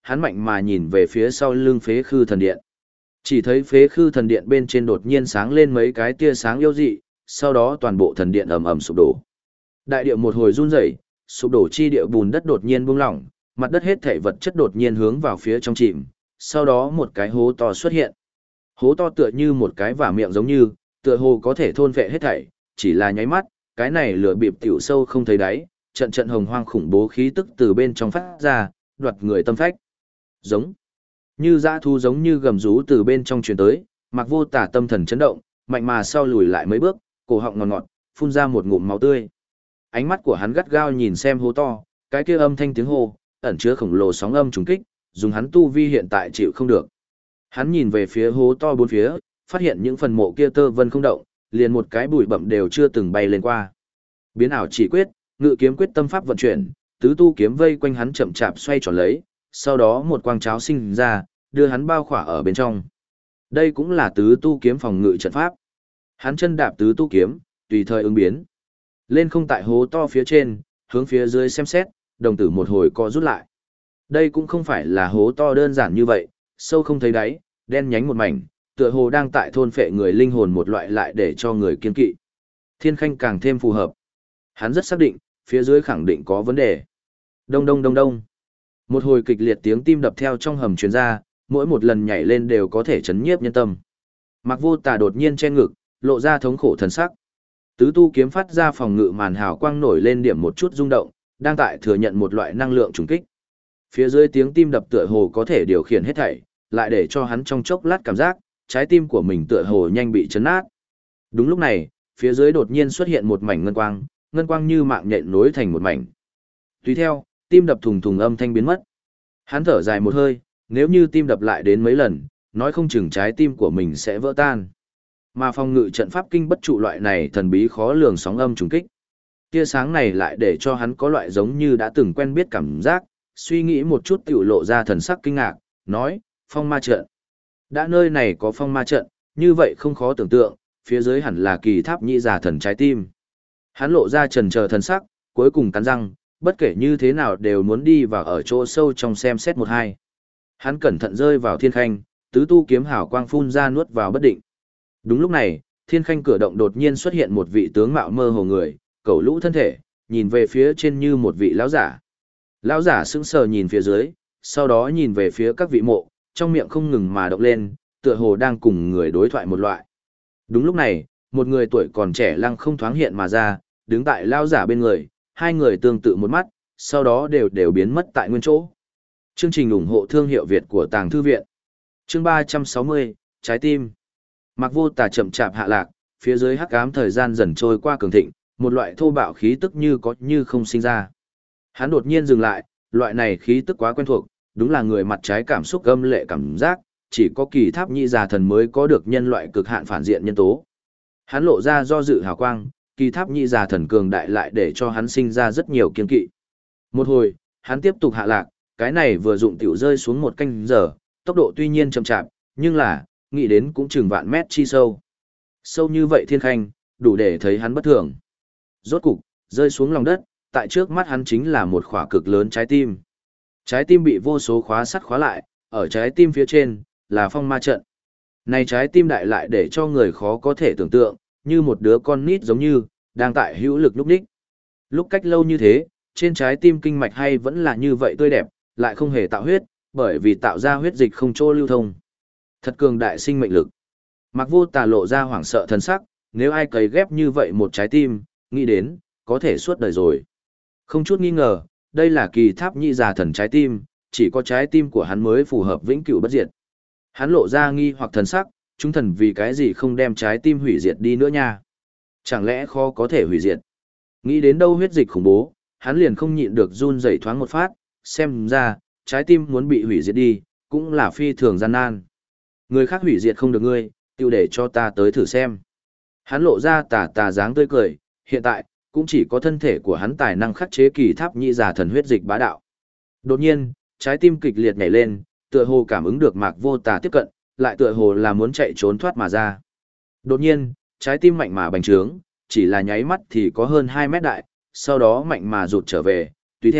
A: hắn mạnh mà nhìn về phía sau lưng phế khư thần điện. Chỉ thấy phế khư thần điện bên trên đột nhiên sáng lên mấy cái tia sáng yêu dị, sau đó toàn bộ thần điện ầm ầm sụp đổ. Đại địa một hồi run rẩy, sụp đổ chi địa bùn đất đột nhiên buông lỏng, mặt đất hết thảy vật chất đột nhiên hướng vào phía trong chìm, sau đó một cái hố to xuất hiện. Hố to tựa như một cái vả miệng giống như, tựa hồ có thể thôn vệ hết thảy, chỉ là nháy mắt, cái này lửa bịp tiểu sâu không thấy đáy, trận trận hồng hoang khủng bố khí tức từ bên trong phát ra, đoạt người tâm phách. Giống như dã thú giống như gầm rú từ bên trong truyền tới, Mạc Vô Tà tâm thần chấn động, mạnh mà sau lùi lại mấy bước, cổ họng ngọt ngọt, phun ra một ngụm máu tươi. Ánh mắt của hắn gắt gao nhìn xem hố to, cái kia âm thanh tiếng hô, ẩn chứa khổng lồ sóng âm trùng kích, dùng hắn tu vi hiện tại chịu không được. Hắn nhìn về phía hố to bốn phía, phát hiện những phần mộ kia tơ vân không động, liền một cái bụi bặm đều chưa từng bay lên qua. Biến ảo chỉ quyết, ngự kiếm quyết tâm pháp vận chuyển, tứ tu kiếm vây quanh hắn chậm chạp xoay tròn lấy, sau đó một quang cháo sinh ra, đưa hắn bao khỏa ở bên trong. Đây cũng là tứ tu kiếm phòng ngự trận pháp. Hắn chân đạp tứ tu kiếm, tùy thời ứng biến. Lên không tại hố to phía trên, hướng phía dưới xem xét, đồng tử một hồi co rút lại. Đây cũng không phải là hố to đơn giản như vậy, sâu không thấy đáy, đen nhánh một mảnh, tựa hồ đang tại thôn phệ người linh hồn một loại lại để cho người kiên kỵ. Thiên Khanh càng thêm phù hợp. Hắn rất xác định, phía dưới khẳng định có vấn đề. Đông đông đông đông. Một hồi kịch liệt tiếng tim đập theo trong hầm truyền ra, mỗi một lần nhảy lên đều có thể chấn nhiếp nhân tâm. Mạc Vô Tà đột nhiên che ngực, lộ ra thống khổ thần sắc. Tứ tu kiếm phát ra phòng ngự màn hào quang nổi lên điểm một chút rung động, đang tại thừa nhận một loại năng lượng trùng kích. Phía dưới tiếng tim đập tựa hồ có thể điều khiển hết thảy, lại để cho hắn trong chốc lát cảm giác, trái tim của mình tựa hồ nhanh bị chấn nát. Đúng lúc này, phía dưới đột nhiên xuất hiện một mảnh ngân quang như mạng nhện nối thành một mảnh. Tùy theo, tim đập thùng thùng âm thanh biến mất. Hắn thở dài một hơi, nếu như tim đập lại đến mấy lần, nói không chừng trái tim của mình sẽ vỡ tan. Mà phòng ngự trận pháp kinh bất trụ loại này thần bí khó lường sóng âm trùng kích. Tia sáng này lại để cho hắn có loại giống như đã từng quen biết cảm giác, suy nghĩ một chút tiểu lộ ra thần sắc kinh ngạc, nói, phong ma trận. Đã nơi này có phong ma trận, như vậy không khó tưởng tượng, phía dưới hẳn là kỳ tháp nhị giả thần trái tim. Hắn lộ ra trần chờ thần sắc, cuối cùng cắn răng, bất kể như thế nào đều muốn đi vào ở chỗ sâu trong xem xét một hai. Hắn cẩn thận rơi vào Thiên Khanh, tứ tu kiếm hào quang phun ra nuốt vào bất định. Đúng lúc này, Thiên Khanh cửa động đột nhiên xuất hiện một vị tướng mạo mơ hồ người, cẩu lũ thân thể, nhìn về phía trên như một vị lão giả. Lão giả sững sờ nhìn phía dưới, sau đó nhìn về phía các vị mộ, trong miệng không ngừng mà động lên, tựa hồ đang cùng người đối thoại một loại. Đúng lúc này, một người tuổi còn trẻ lăng không thoáng hiện mà ra, đứng tại lão giả bên người, hai người tương tự một mắt, sau đó đều biến mất tại nguyên chỗ. Chương trình ủng hộ thương hiệu Việt của Tàng Thư Viện. Chương 360, Trái tim. Mạc Vô Tà chậm chạp hạ lạc, phía dưới hắc ám thời gian dần trôi qua cường thịnh, một loại thô bạo khí tức như có như không sinh ra. Hắn đột nhiên dừng lại, loại này khí tức quá quen thuộc, đúng là người mặt trái cảm xúc âm lệ cảm giác, chỉ có kỳ tháp nhị già thần mới có được nhân loại cực hạn phản diện nhân tố. Hắn lộ ra do dự hào quang, kỳ tháp nhị già thần cường đại lại để cho hắn sinh ra rất nhiều kiên kỵ. Một hồi, hắn tiếp tục hạ lạc, cái này vừa dụng tiểu rơi xuống một canh giờ, tốc độ tuy nhiên chậm chạp, nhưng là, nghĩ đến cũng chừng vạn mét chi sâu. Sâu như vậy Thiên Khanh, đủ để thấy hắn bất thường. Rốt cục, rơi xuống lòng đất, tại trước mắt hắn chính là một khỏa cực lớn trái tim. Trái tim bị vô số khóa sắt khóa lại, ở trái tim phía trên, là phong ma trận. Này trái tim đại lại để cho người khó có thể tưởng tượng, như một đứa con nít giống như, đang tại hữu lực lúc đích. Lúc cách lâu như thế, trên trái tim kinh mạch hay vẫn là như vậy tươi đẹp, lại không hề tạo huyết, bởi vì tạo ra huyết dịch không chỗ lưu thông. Thật cường đại sinh mệnh lực. Mạc Vô Tà lộ ra hoảng sợ thần sắc, nếu ai cấy ghép như vậy một trái tim, nghĩ đến, có thể suốt đời rồi. Không chút nghi ngờ, đây là kỳ tháp nhị già thần trái tim, chỉ có trái tim của hắn mới phù hợp vĩnh cửu bất diệt. Hắn lộ ra nghi hoặc thần sắc, chúng thần vì cái gì không đem trái tim hủy diệt đi nữa nha? Chẳng lẽ khó có thể hủy diệt? Nghĩ đến đâu huyết dịch khủng bố, hắn liền không nhịn được run rẩy thoáng một phát, xem ra, trái tim muốn bị hủy diệt đi, cũng là phi thường gian nan. Người khác hủy diệt không được ngươi, tiêu để cho ta tới thử xem. Hắn lộ ra tà dáng tươi cười, hiện tại, cũng chỉ có thân thể của hắn tài năng khắc chế kỳ tháp nhị già thần huyết dịch bá đạo. Đột nhiên, trái tim kịch liệt nhảy lên, tựa hồ cảm ứng được Mạc Vô Tà tiếp cận, lại tựa hồ là muốn chạy trốn thoát mà ra. Đột nhiên, trái tim mạnh mà bành trướng, chỉ là nháy mắt thì có hơn 2 mét đại, sau đó mạnh mà rụt trở về, tùy theo,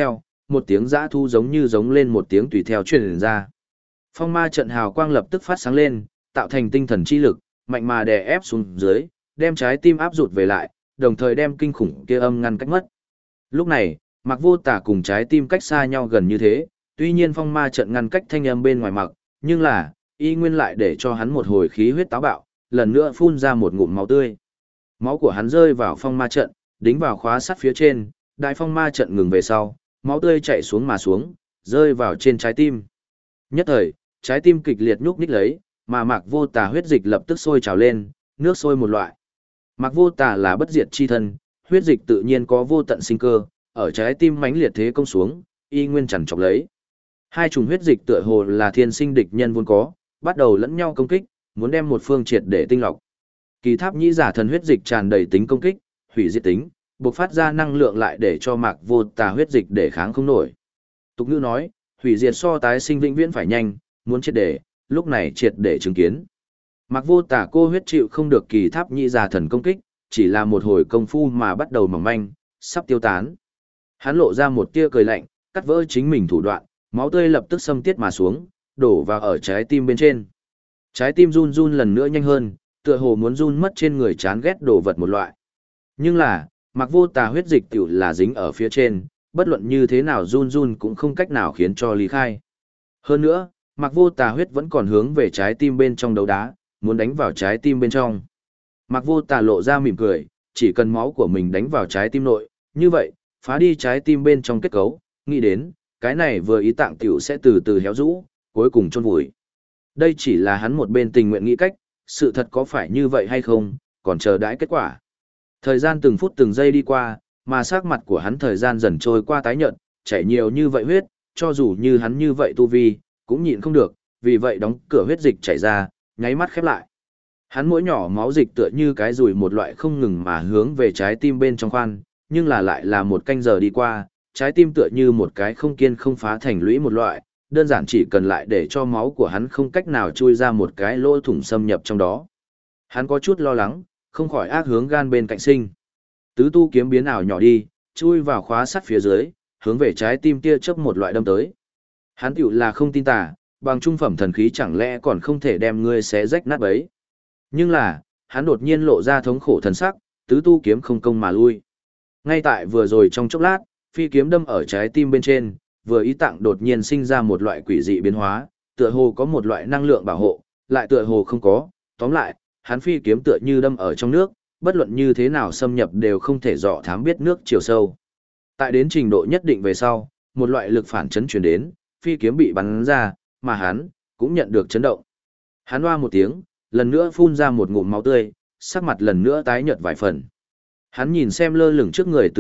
A: một tiếng dã thu giống như giống lên một tiếng tùy theo truyền ra. Phong ma trận hào quang lập tức phát sáng lên, tạo thành tinh thần chi lực, mạnh mà đè ép xuống dưới, đem trái tim áp rụt về lại, đồng thời đem kinh khủng kia âm ngăn cách mất. Lúc này, Mạc Vô Tà cùng trái tim cách xa nhau gần như thế, tuy nhiên phong ma trận ngăn cách thanh âm bên ngoài mặc, nhưng là, y nguyên lại để cho hắn một hồi khí huyết táo bạo, lần nữa phun ra một ngụm máu tươi. Máu của hắn rơi vào phong ma trận, đính vào khóa sắt phía trên, đại phong ma trận ngừng về sau, máu tươi chảy xuống mà xuống, rơi vào trên trái tim. Nhất thời, trái tim kịch liệt nhúc nhích lấy, mà Mạc Vô Tà huyết dịch lập tức sôi trào lên, nước sôi một loại. Mạc Vô Tà là bất diệt chi thân, huyết dịch tự nhiên có vô tận sinh cơ, ở trái tim mãnh liệt thế công xuống, y nguyên chằn chọc lấy. Hai chủng huyết dịch tựa hồ là thiên sinh địch nhân vốn có, bắt đầu lẫn nhau công kích, muốn đem một phương triệt để tinh lọc. Kỳ Tháp Nhĩ giả thần huyết dịch tràn đầy tính công kích, hủy diệt tính, bộc phát ra năng lượng lại để cho Mạc Vô Tà huyết dịch để kháng không nổi. Tục ngữ nói, hủy diệt so tái sinh vĩnh viễn phải nhanh, muốn triệt để, lúc này triệt để chứng kiến. Mạc Vô Tà cô huyết chịu không được Kỳ Tháp Nhĩ giả thần công kích, chỉ là một hồi công phu mà bắt đầu mỏng manh, sắp tiêu tán. Hắn lộ ra một tia cười lạnh, cắt vỡ chính mình thủ đoạn, máu tươi lập tức xâm tiết mà xuống, đổ vào ở trái tim bên trên. Trái tim run run lần nữa nhanh hơn, tựa hồ muốn run mất trên người chán ghét đồ vật một loại. Nhưng là, Mạc Vô Tà huyết dịch tiểu là dính ở phía trên, bất luận như thế nào run run cũng không cách nào khiến cho ly khai. Hơn nữa, Mạc Vô Tà huyết vẫn còn hướng về trái tim bên trong đấu đá, muốn đánh vào trái tim bên trong. Mạc Vô Tà lộ ra mỉm cười, chỉ cần máu của mình đánh vào trái tim nội, như vậy, phá đi trái tim bên trong kết cấu, nghĩ đến, cái này vừa ý tạng tiểu sẽ từ từ héo rũ, cuối cùng chôn vùi. Đây chỉ là hắn một bên tình nguyện nghĩ cách, sự thật có phải như vậy hay không, còn chờ đãi kết quả. Thời gian từng phút từng giây đi qua, mà sắc mặt của hắn thời gian dần trôi qua tái nhợt, chảy nhiều như vậy huyết, cho dù như hắn như vậy tu vi, cũng nhịn không được, vì vậy đóng cửa huyết dịch chảy ra, nháy mắt khép lại. Hắn mỗi nhỏ máu dịch tựa như cái dùi một loại không ngừng mà hướng về trái tim bên trong khoan, nhưng là lại là một canh giờ đi qua, trái tim tựa như một cái không kiên không phá thành lũy một loại, đơn giản chỉ cần lại để cho máu của hắn không cách nào chui ra một cái lỗ thủng xâm nhập trong đó. Hắn có chút lo lắng, không khỏi ác hướng gan bên cạnh sinh. Tứ tu kiếm biến ảo nhỏ đi, chui vào khóa sắt phía dưới, hướng về trái tim tia chớp một loại đâm tới. Hắn tiểu là không tin tà, bằng trung phẩm thần khí chẳng lẽ còn không thể đem ngươi xé rách nát bấy. Nhưng là, hắn đột nhiên lộ ra thống khổ thần sắc, tứ tu kiếm không công mà lui. Ngay tại vừa rồi trong chốc lát, phi kiếm đâm ở trái tim bên trên, vừa ý tạng đột nhiên sinh ra một loại quỷ dị biến hóa, tựa hồ có một loại năng lượng bảo hộ, lại tựa hồ không có, tóm lại, hắn phi kiếm tựa như đâm ở trong nước, bất luận như thế nào xâm nhập đều không thể dò thám biết nước chiều sâu. Tại đến trình độ nhất định về sau, một loại lực phản chấn truyền đến, phi kiếm bị bắn ra, mà hắn cũng nhận được chấn động. Hắn oa một tiếng, lần nữa phun ra một ngụm máu tươi, sắc mặt lần nữa tái nhợt vài phần. Hắn nhìn xem lơ lửng trước người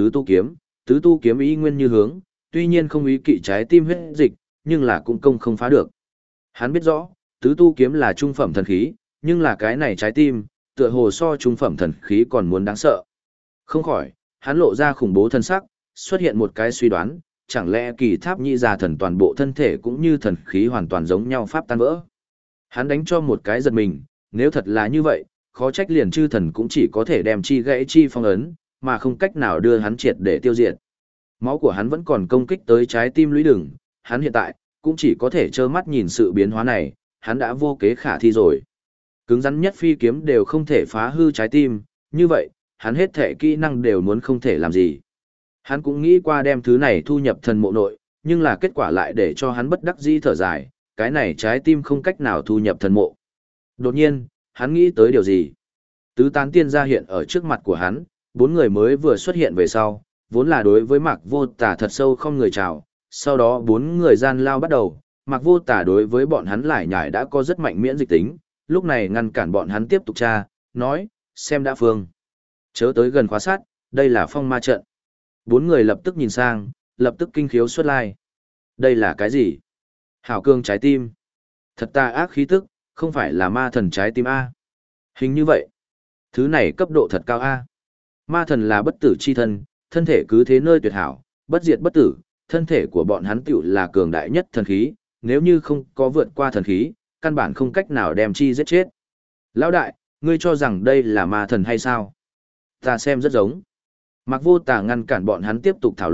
A: tứ tu kiếm ý nguyên như hướng, tuy nhiên không ý kỵ trái tim huyết dịch, nhưng là cũng công không phá được. Hắn biết rõ, tứ tu kiếm là trung phẩm thần khí, nhưng là cái này trái tim, tựa hồ so trung phẩm thần khí còn muốn đáng sợ. Không khỏi, hắn lộ ra khủng bố thân sắc, xuất hiện một cái suy đoán, chẳng lẽ Kỳ Tháp Nhĩ giả thần toàn bộ thân thể cũng như thần khí hoàn toàn giống nhau pháp tan vỡ. Hắn đánh cho một cái giật mình, nếu thật là như vậy, khó trách liền chư thần cũng chỉ có thể đem chi gãy chi phong ấn, mà không cách nào đưa hắn triệt để tiêu diệt. Máu của hắn vẫn còn công kích tới trái tim lũy đường, hắn hiện tại cũng chỉ có thể trơ mắt nhìn sự biến hóa này, hắn đã vô kế khả thi rồi. Cứng rắn nhất phi kiếm đều không thể phá hư trái tim, như vậy, hắn hết thể kỹ năng đều muốn không thể làm gì. Hắn cũng nghĩ qua đem thứ này thu nhập thần mộ nội, nhưng là kết quả lại để cho hắn bất đắc dĩ thở dài, cái này trái tim không cách nào thu nhập thần mộ. Đột nhiên, hắn nghĩ tới điều gì? Tứ tán tiên ra hiện ở trước mặt của hắn, bốn người mới vừa xuất hiện về sau, vốn là đối với Mạc Vô Tà thật sâu không người chào, sau đó bốn người gian lao bắt đầu, Mạc Vô Tà đối với bọn hắn lại nhải đã có rất mạnh miễn dịch tính, lúc này ngăn cản bọn hắn tiếp tục tra, nói, xem đã phương. Chớ tới gần khóa sát, đây là phong ma trận. Bốn người lập tức nhìn sang, lập tức kinh khiếu xuất lai. Đây là cái gì? Hảo cương trái tim. Thật tà ác khí tức, không phải là ma thần trái tim A. Hình như vậy. Thứ này cấp độ thật cao A. Ma thần là bất tử chi thân, thân thể cứ thế nơi tuyệt hảo, bất diệt bất tử, thân thể của bọn hắn tiểu là cường đại nhất thần khí, nếu như không có vượt qua thần khí, căn bản không cách nào đem chi giết chết. Lão đại, ngươi cho rằng đây là ma thần hay sao? Ta xem rất giống. Mạc Vô Tà ngăn cản bọn hắn tiếp tục thảo luận,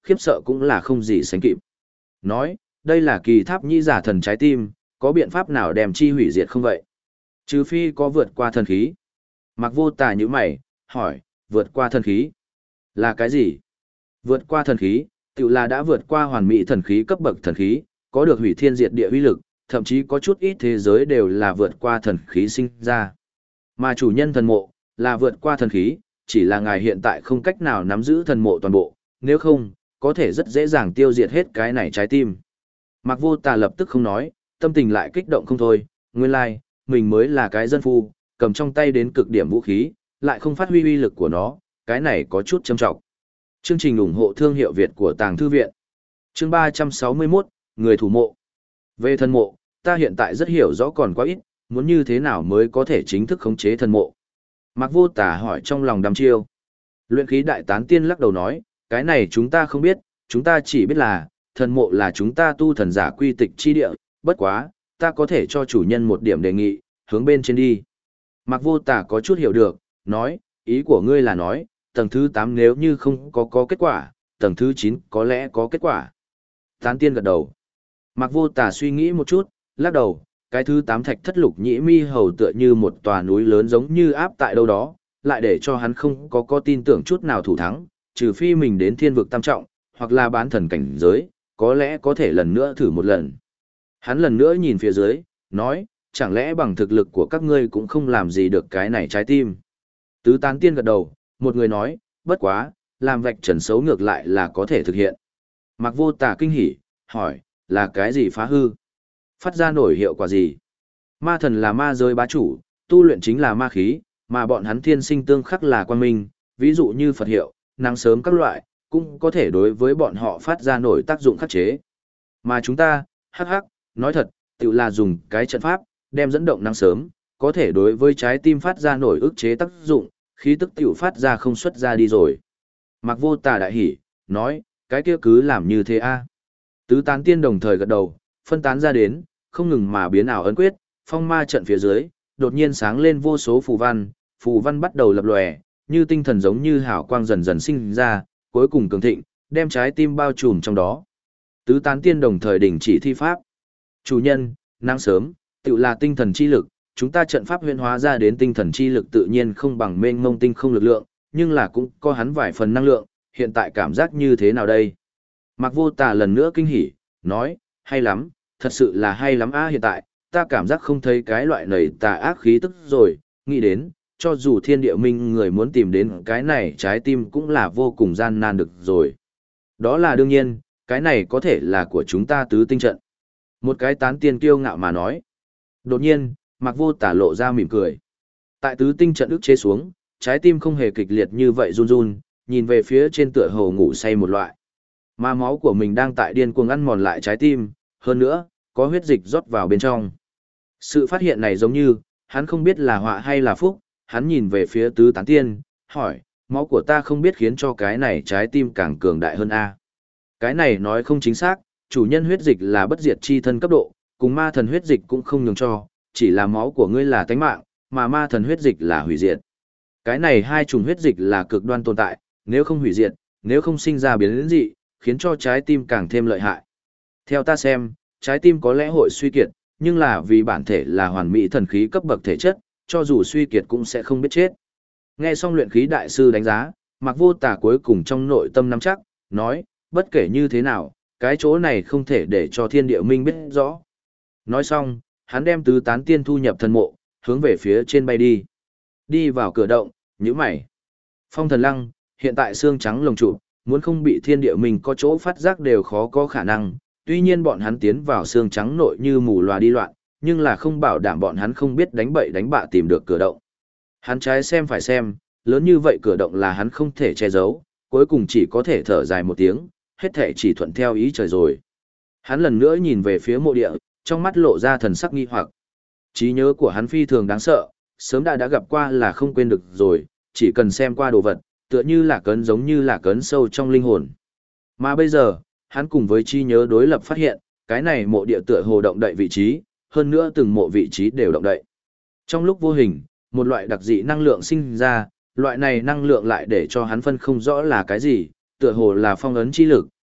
A: khiếp sợ cũng là không gì sánh kịp. Nói, đây là kỳ tháp nhĩ giả thần trái tim, có biện pháp nào đem chi hủy diệt không vậy? Trừ phi có vượt qua thần khí. Mặc Vô Tà như mày, hỏi, vượt qua thần khí? Là cái gì? Vượt qua thần khí, tự là đã vượt qua hoàn mỹ thần khí cấp bậc thần khí, có được hủy thiên diệt địa uy lực, thậm chí có chút ít thế giới đều là vượt qua thần khí sinh ra. Mà chủ nhân thần mộ, là vượt qua thần khí, chỉ là ngài hiện tại không cách nào nắm giữ thần mộ toàn bộ, nếu không, có thể rất dễ dàng tiêu diệt hết cái này trái tim. Mặc Vô Tà lập tức không nói, tâm tình lại kích động không thôi, nguyên lai, mình mới là cái dân phu, cầm trong tay đến cực điểm vũ khí, lại không phát huy uy lực của nó, cái này có chút châm trọng. Chương trình ủng hộ thương hiệu Việt của Tàng Thư Viện. Chương 361, Người thủ mộ. Về thần mộ, ta hiện tại rất hiểu rõ còn quá ít, muốn như thế nào mới có thể chính thức khống chế thần mộ. Mặc Vô Tà hỏi trong lòng đăm chiêu. Luyện khí đại tán tiên lắc đầu nói, cái này chúng ta không biết, chúng ta chỉ biết là, thần mộ là chúng ta tu thần giả quy tịch chi địa, bất quá, ta có thể cho chủ nhân một điểm đề nghị, hướng bên trên đi. Mặc Vô Tà có chút hiểu được, nói, ý của ngươi là nói, tầng thứ 8 nếu như không có kết quả, tầng thứ 9 có lẽ có kết quả. Tán tiên gật đầu. Mặc Vô Tà suy nghĩ một chút, lắc đầu, cái thứ 8 thạch thất lục nhĩ mi hầu tựa như một tòa núi lớn giống như áp tại đâu đó, lại để cho hắn không có tin tưởng chút nào thủ thắng, trừ phi mình đến thiên vực tam trọng, hoặc là bán thần cảnh giới, có lẽ có thể lần nữa thử một lần. Hắn lần nữa nhìn phía dưới, nói, chẳng lẽ bằng thực lực của các ngươi cũng không làm gì được cái này trái tim. Tứ tán tiên gật đầu, một người nói, bất quá, làm vạch trần xấu ngược lại là có thể thực hiện. Mặc Vô Tà kinh hỉ, hỏi, là cái gì phá hư? Phát ra nổi hiệu quả gì? Ma thần là ma giới bá chủ, tu luyện chính là ma khí, mà bọn hắn thiên sinh tương khắc là quang minh, ví dụ như Phật hiệu, nắng sớm các loại, cũng có thể đối với bọn họ phát ra nổi tác dụng khắc chế. Mà chúng ta, hắc hắc, nói thật, tự là dùng cái trận pháp, đem dẫn động nắng sớm, có thể đối với trái tim phát ra nổi ức chế tác dụng, khí tức tiểu phát ra không xuất ra đi rồi. Mặc Vô Tà đại hỉ, nói, cái kia cứ làm như thế a. Tứ tán tiên đồng thời gật đầu, phân tán ra đến, không ngừng mà biến ảo ấn quyết, phong ma trận phía dưới, đột nhiên sáng lên vô số phù văn bắt đầu lập lòe, như tinh thần giống như hào quang dần dần sinh ra, cuối cùng cường thịnh, đem trái tim bao trùm trong đó. Tứ tán tiên đồng thời đình chỉ thi pháp. Chủ nhân, nắng sớm, tự là tinh thần chi lực, chúng ta trận pháp huyễn hóa ra đến tinh thần chi lực tự nhiên không bằng mênh mông tinh không lực lượng, nhưng là cũng có hắn vài phần năng lượng, hiện tại cảm giác như thế nào đây? Mặc Vô Tà lần nữa kinh hỉ, nói, hay lắm, thật sự là hay lắm a, hiện tại, ta cảm giác không thấy cái loại nầy tà ác khí tức rồi, nghĩ đến, cho dù thiên địa minh người muốn tìm đến cái này trái tim cũng là vô cùng gian nan được rồi. Đó là đương nhiên, cái này có thể là của chúng ta tứ tinh trận. Một cái tán tiên kiêu ngạo mà nói. Đột nhiên, Mặc Vô Tà lộ ra mỉm cười. Tại tứ tinh trận ức chế xuống, trái tim không hề kịch liệt như vậy run run, nhìn về phía trên tựa hồ ngủ say một loại. Mà máu của mình đang tại điên cuồng ăn mòn lại trái tim, hơn nữa, có huyết dịch rót vào bên trong. Sự phát hiện này giống như, hắn không biết là họa hay là phúc, hắn nhìn về phía tứ tán tiên, hỏi, máu của ta không biết khiến cho cái này trái tim càng cường đại hơn a. Cái này nói không chính xác, chủ nhân huyết dịch là bất diệt chi thân cấp độ, cùng ma thần huyết dịch cũng không nhường cho, chỉ là máu của ngươi là tánh mạng, mà ma thần huyết dịch là hủy diệt. Cái này hai chủng huyết dịch là cực đoan tồn tại, nếu không hủy diệt, nếu không sinh ra biến dị, khiến cho trái tim càng thêm lợi hại. Theo ta xem, trái tim có lẽ hội suy kiệt, nhưng là vì bản thể là hoàn mỹ thần khí cấp bậc thể chất, cho dù suy kiệt cũng sẽ không biết chết. Nghe xong luyện khí đại sư đánh giá, Mặc Vô Tà cuối cùng trong nội tâm nắm chắc, nói, bất kể như thế nào, cái chỗ này không thể để cho thiên địa minh biết rõ. Nói xong, hắn đem tứ tán tiên thu nhập thần mộ, hướng về phía trên bay đi. Đi vào cửa động, nhíu mày. Phong thần lăng, hiện tại xương trắng lồng trụ, muốn không bị thiên địa minh có chỗ phát giác đều khó có khả năng. Tuy nhiên bọn hắn tiến vào xương trắng nội như mù loà đi loạn, nhưng là không bảo đảm bọn hắn không biết đánh bậy đánh bạ tìm được cửa động. Hắn trái xem phải xem, lớn như vậy cửa động là hắn không thể che giấu, cuối cùng chỉ có thể thở dài một tiếng, hết thể chỉ thuận theo ý trời rồi. Hắn lần nữa nhìn về phía mộ địa, trong mắt lộ ra thần sắc nghi hoặc. Trí nhớ của hắn phi thường đáng sợ, sớm đã gặp qua là không quên được rồi, chỉ cần xem qua đồ vật, tựa như là cấn giống như là cấn sâu trong linh hồn. Mà bây giờ, hắn cùng với trí nhớ đối lập phát hiện, cái này mộ địa tựa hồ động đậy vị trí, hơn nữa từng mộ vị trí đều động đậy. Trong lúc vô hình, một loại đặc dị năng lượng sinh ra, loại này năng lượng lại để cho hắn phân không rõ là cái gì, tựa hồ là phong ấn chi lực,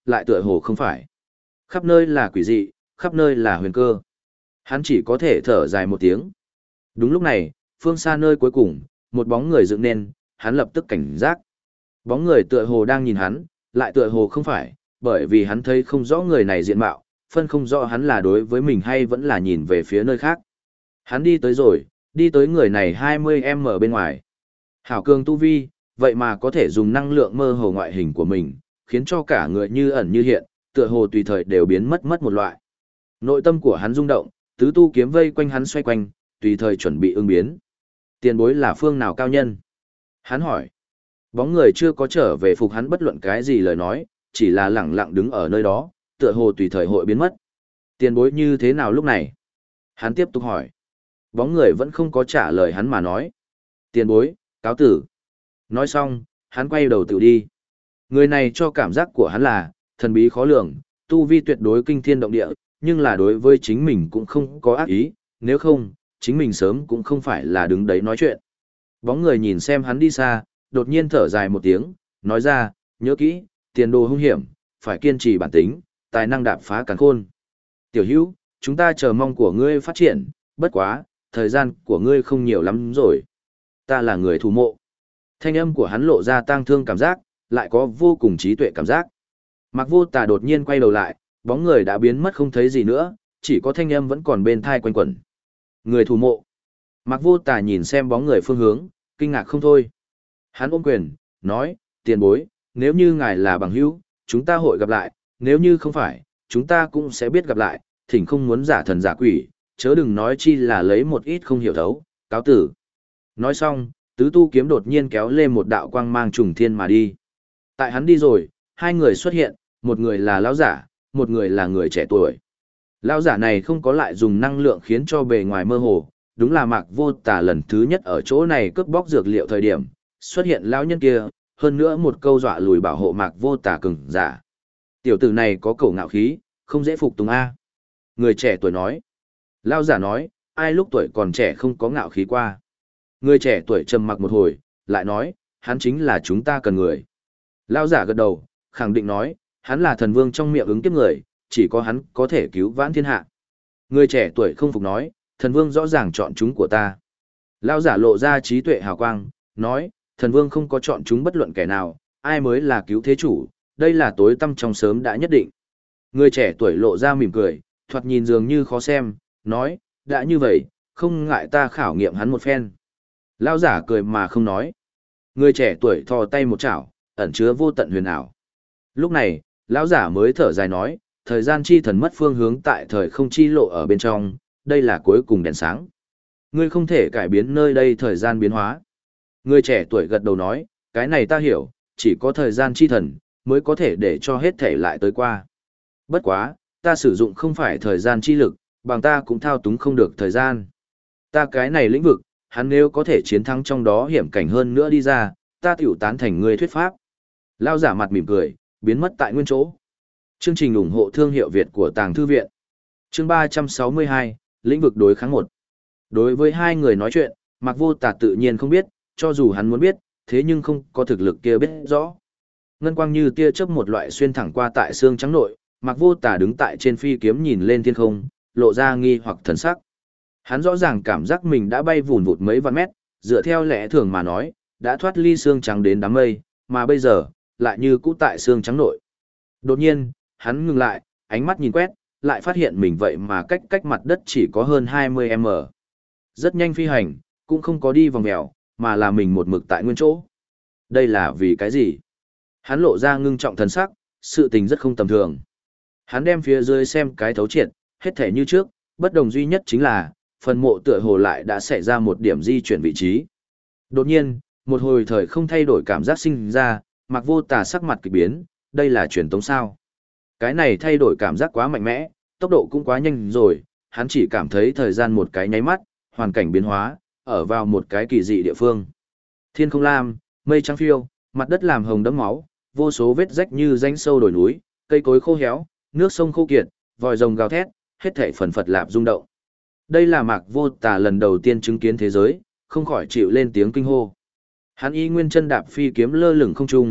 A: lại tựa hồ không phải. Khắp nơi là quỷ dị, khắp nơi là huyền cơ. Hắn chỉ có thể thở dài một tiếng. Đúng lúc này, phương xa nơi cuối cùng, một bóng người dựng nên, hắn lập tức cảnh giác. Bóng người tựa hồ đang nhìn hắn, lại tựa hồ không phải, bởi vì hắn thấy không rõ người này diện mạo, phân không rõ hắn là đối với mình hay vẫn là nhìn về phía nơi khác. Hắn đi tới rồi, đi tới người này 20m bên ngoài. Hảo cường tu vi, vậy mà có thể dùng năng lượng mơ hồ ngoại hình của mình, khiến cho cả người như ẩn như hiện, tựa hồ tùy thời đều biến mất một loại. Nội tâm của hắn rung động, tứ tu kiếm vây quanh hắn xoay quanh, tùy thời chuẩn bị ứng biến. Tiền bối là phương nào cao nhân? Hắn hỏi. Bóng người chưa có trở về phục hắn bất luận cái gì lời nói, chỉ là lẳng lặng đứng ở nơi đó, tựa hồ tùy thời hội biến mất. Tiền bối như thế nào lúc này? Hắn tiếp tục hỏi. Bóng người vẫn không có trả lời hắn mà nói. Tiền bối, cáo tử. Nói xong, hắn quay đầu tự đi. Người này cho cảm giác của hắn là, thần bí khó lường, tu vi tuyệt đối kinh thiên động địa, nhưng là đối với chính mình cũng không có ác ý, nếu không, chính mình sớm cũng không phải là đứng đấy nói chuyện. Bóng người nhìn xem hắn đi xa, đột nhiên thở dài một tiếng, nói ra, nhớ kỹ, tiền đồ hung hiểm, phải kiên trì bản tính, tài năng đạp phá càn khôn. Tiểu hữu, chúng ta chờ mong của ngươi phát triển, bất quá, thời gian của ngươi không nhiều lắm rồi. Ta là người thủ mộ. Thanh âm của hắn lộ ra tang thương cảm giác, lại có vô cùng trí tuệ cảm giác. Mạc Vô Tà đột nhiên quay đầu lại, bóng người đã biến mất không thấy gì nữa, chỉ có thanh âm vẫn còn bên thai quanh quẩn. Người thủ mộ. Mạc Vô Tà nhìn xem bóng người phương hướng, kinh ngạc không thôi. Hắn ôm quyền, nói, tiền bối, nếu như ngài là bằng hữu, chúng ta hội gặp lại, nếu như không phải, chúng ta cũng sẽ biết gặp lại, thỉnh không muốn giả thần giả quỷ, chớ đừng nói chi là lấy một ít không hiểu thấu, cáo tử. Nói xong, tứ tu kiếm đột nhiên kéo lên một đạo quang mang trùng thiên mà đi. Tại hắn đi rồi, hai người xuất hiện, một người là lão giả, một người là người trẻ tuổi. Lão giả này không có lại dùng năng lượng khiến cho bề ngoài mơ hồ, đúng là Mạc Vô Tà lần thứ nhất ở chỗ này cướp bóc dược liệu thời điểm, xuất hiện lão nhân kia, hơn nữa một câu dọa lùi bảo hộ Mạc Vô Tà cường giả. Tiểu tử này có cổ ngạo khí, không dễ phục tùng a. Người trẻ tuổi nói. Lão giả nói, ai lúc tuổi còn trẻ không có ngạo khí qua. Người trẻ tuổi trầm mặc một hồi, lại nói, hắn chính là chúng ta cần người. Lão giả gật đầu, khẳng định nói, hắn là thần vương trong miệng ứng kiếp người, chỉ có hắn có thể cứu vãn thiên hạ. Người trẻ tuổi không phục nói, thần vương rõ ràng chọn chúng của ta. Lão giả lộ ra trí tuệ hào quang, nói, thần vương không có chọn chúng bất luận kẻ nào, ai mới là cứu thế chủ, đây là tối tăm trong sớm đã nhất định. Người trẻ tuổi lộ ra mỉm cười, thoạt nhìn dường như khó xem, nói, đã như vậy, không ngại ta khảo nghiệm hắn một phen. Lão giả cười mà không nói. Người trẻ tuổi thò tay một chảo, ẩn chứa vô tận huyền ảo. Lúc này, lão giả mới thở dài nói, thời gian chi thần mất phương hướng tại thời không chi lộ ở bên trong, đây là cuối cùng đèn sáng. Ngươi không thể cải biến nơi đây thời gian biến hóa. Người trẻ tuổi gật đầu nói, cái này ta hiểu, chỉ có thời gian chi thần, mới có thể để cho hết thể lại tới qua. Bất quá, ta sử dụng không phải thời gian chi lực, bằng ta cũng thao túng không được thời gian. Ta cái này lĩnh vực, hắn nếu có thể chiến thắng trong đó hiểm cảnh hơn nữa đi ra, ta tiểu tán thành ngươi thuyết pháp. Lao giả mặt mỉm cười, biến mất tại nguyên chỗ. Chương trình ủng hộ thương hiệu Việt của Tàng Thư Viện. Chương 362, lĩnh vực đối kháng 1. Đối với hai người nói chuyện, Mạc Vô Tà tự nhiên không biết, cho dù hắn muốn biết, thế nhưng không có thực lực kia biết rõ. Ngân quang như tia chớp một loại xuyên thẳng qua tại xương trắng nội, Mạc Vô Tà đứng tại trên phi kiếm nhìn lên thiên không, lộ ra nghi hoặc thần sắc. Hắn rõ ràng cảm giác mình đã bay vùn vụt mấy vạn mét, dựa theo lẽ thường mà nói, đã thoát ly xương trắng đến đám mây, mà bây giờ, lại như cũ tại xương trắng nội. Đột nhiên, hắn ngừng lại, ánh mắt nhìn quét, lại phát hiện mình vậy mà cách mặt đất chỉ có hơn 20m. Rất nhanh phi hành, cũng không có đi vòng mèo, mà là mình một mực tại nguyên chỗ. Đây là vì cái gì? Hắn lộ ra ngưng trọng thần sắc, sự tình rất không tầm thường. Hắn đem phía dưới xem cái thấu triệt, hết thể như trước, bất đồng duy nhất chính là, phần mộ tựa hồ lại đã xảy ra một điểm di chuyển vị trí. Đột nhiên, một hồi thời không thay đổi cảm giác sinh ra, Mạc Vô Tà sắc mặt kỳ biến, đây là truyền tống sao. Cái này thay đổi cảm giác quá mạnh mẽ, tốc độ cũng quá nhanh rồi, hắn chỉ cảm thấy thời gian một cái nháy mắt, hoàn cảnh biến hóa, ở vào một cái kỳ dị địa phương. Thiên không lam, mây trắng phiêu, mặt đất làm hồng đẫm máu, vô số vết rách như rãnh sâu đồi núi, cây cối khô héo, nước sông khô kiệt, vòi rồng gào thét, hết thảy phần phật lạp rung động. Đây là Mạc Vô Tà lần đầu tiên chứng kiến thế giới, không khỏi chịu lên tiếng kinh hô. Hắn y nguyên chân đạp phi kiếm lơ lửng không trung,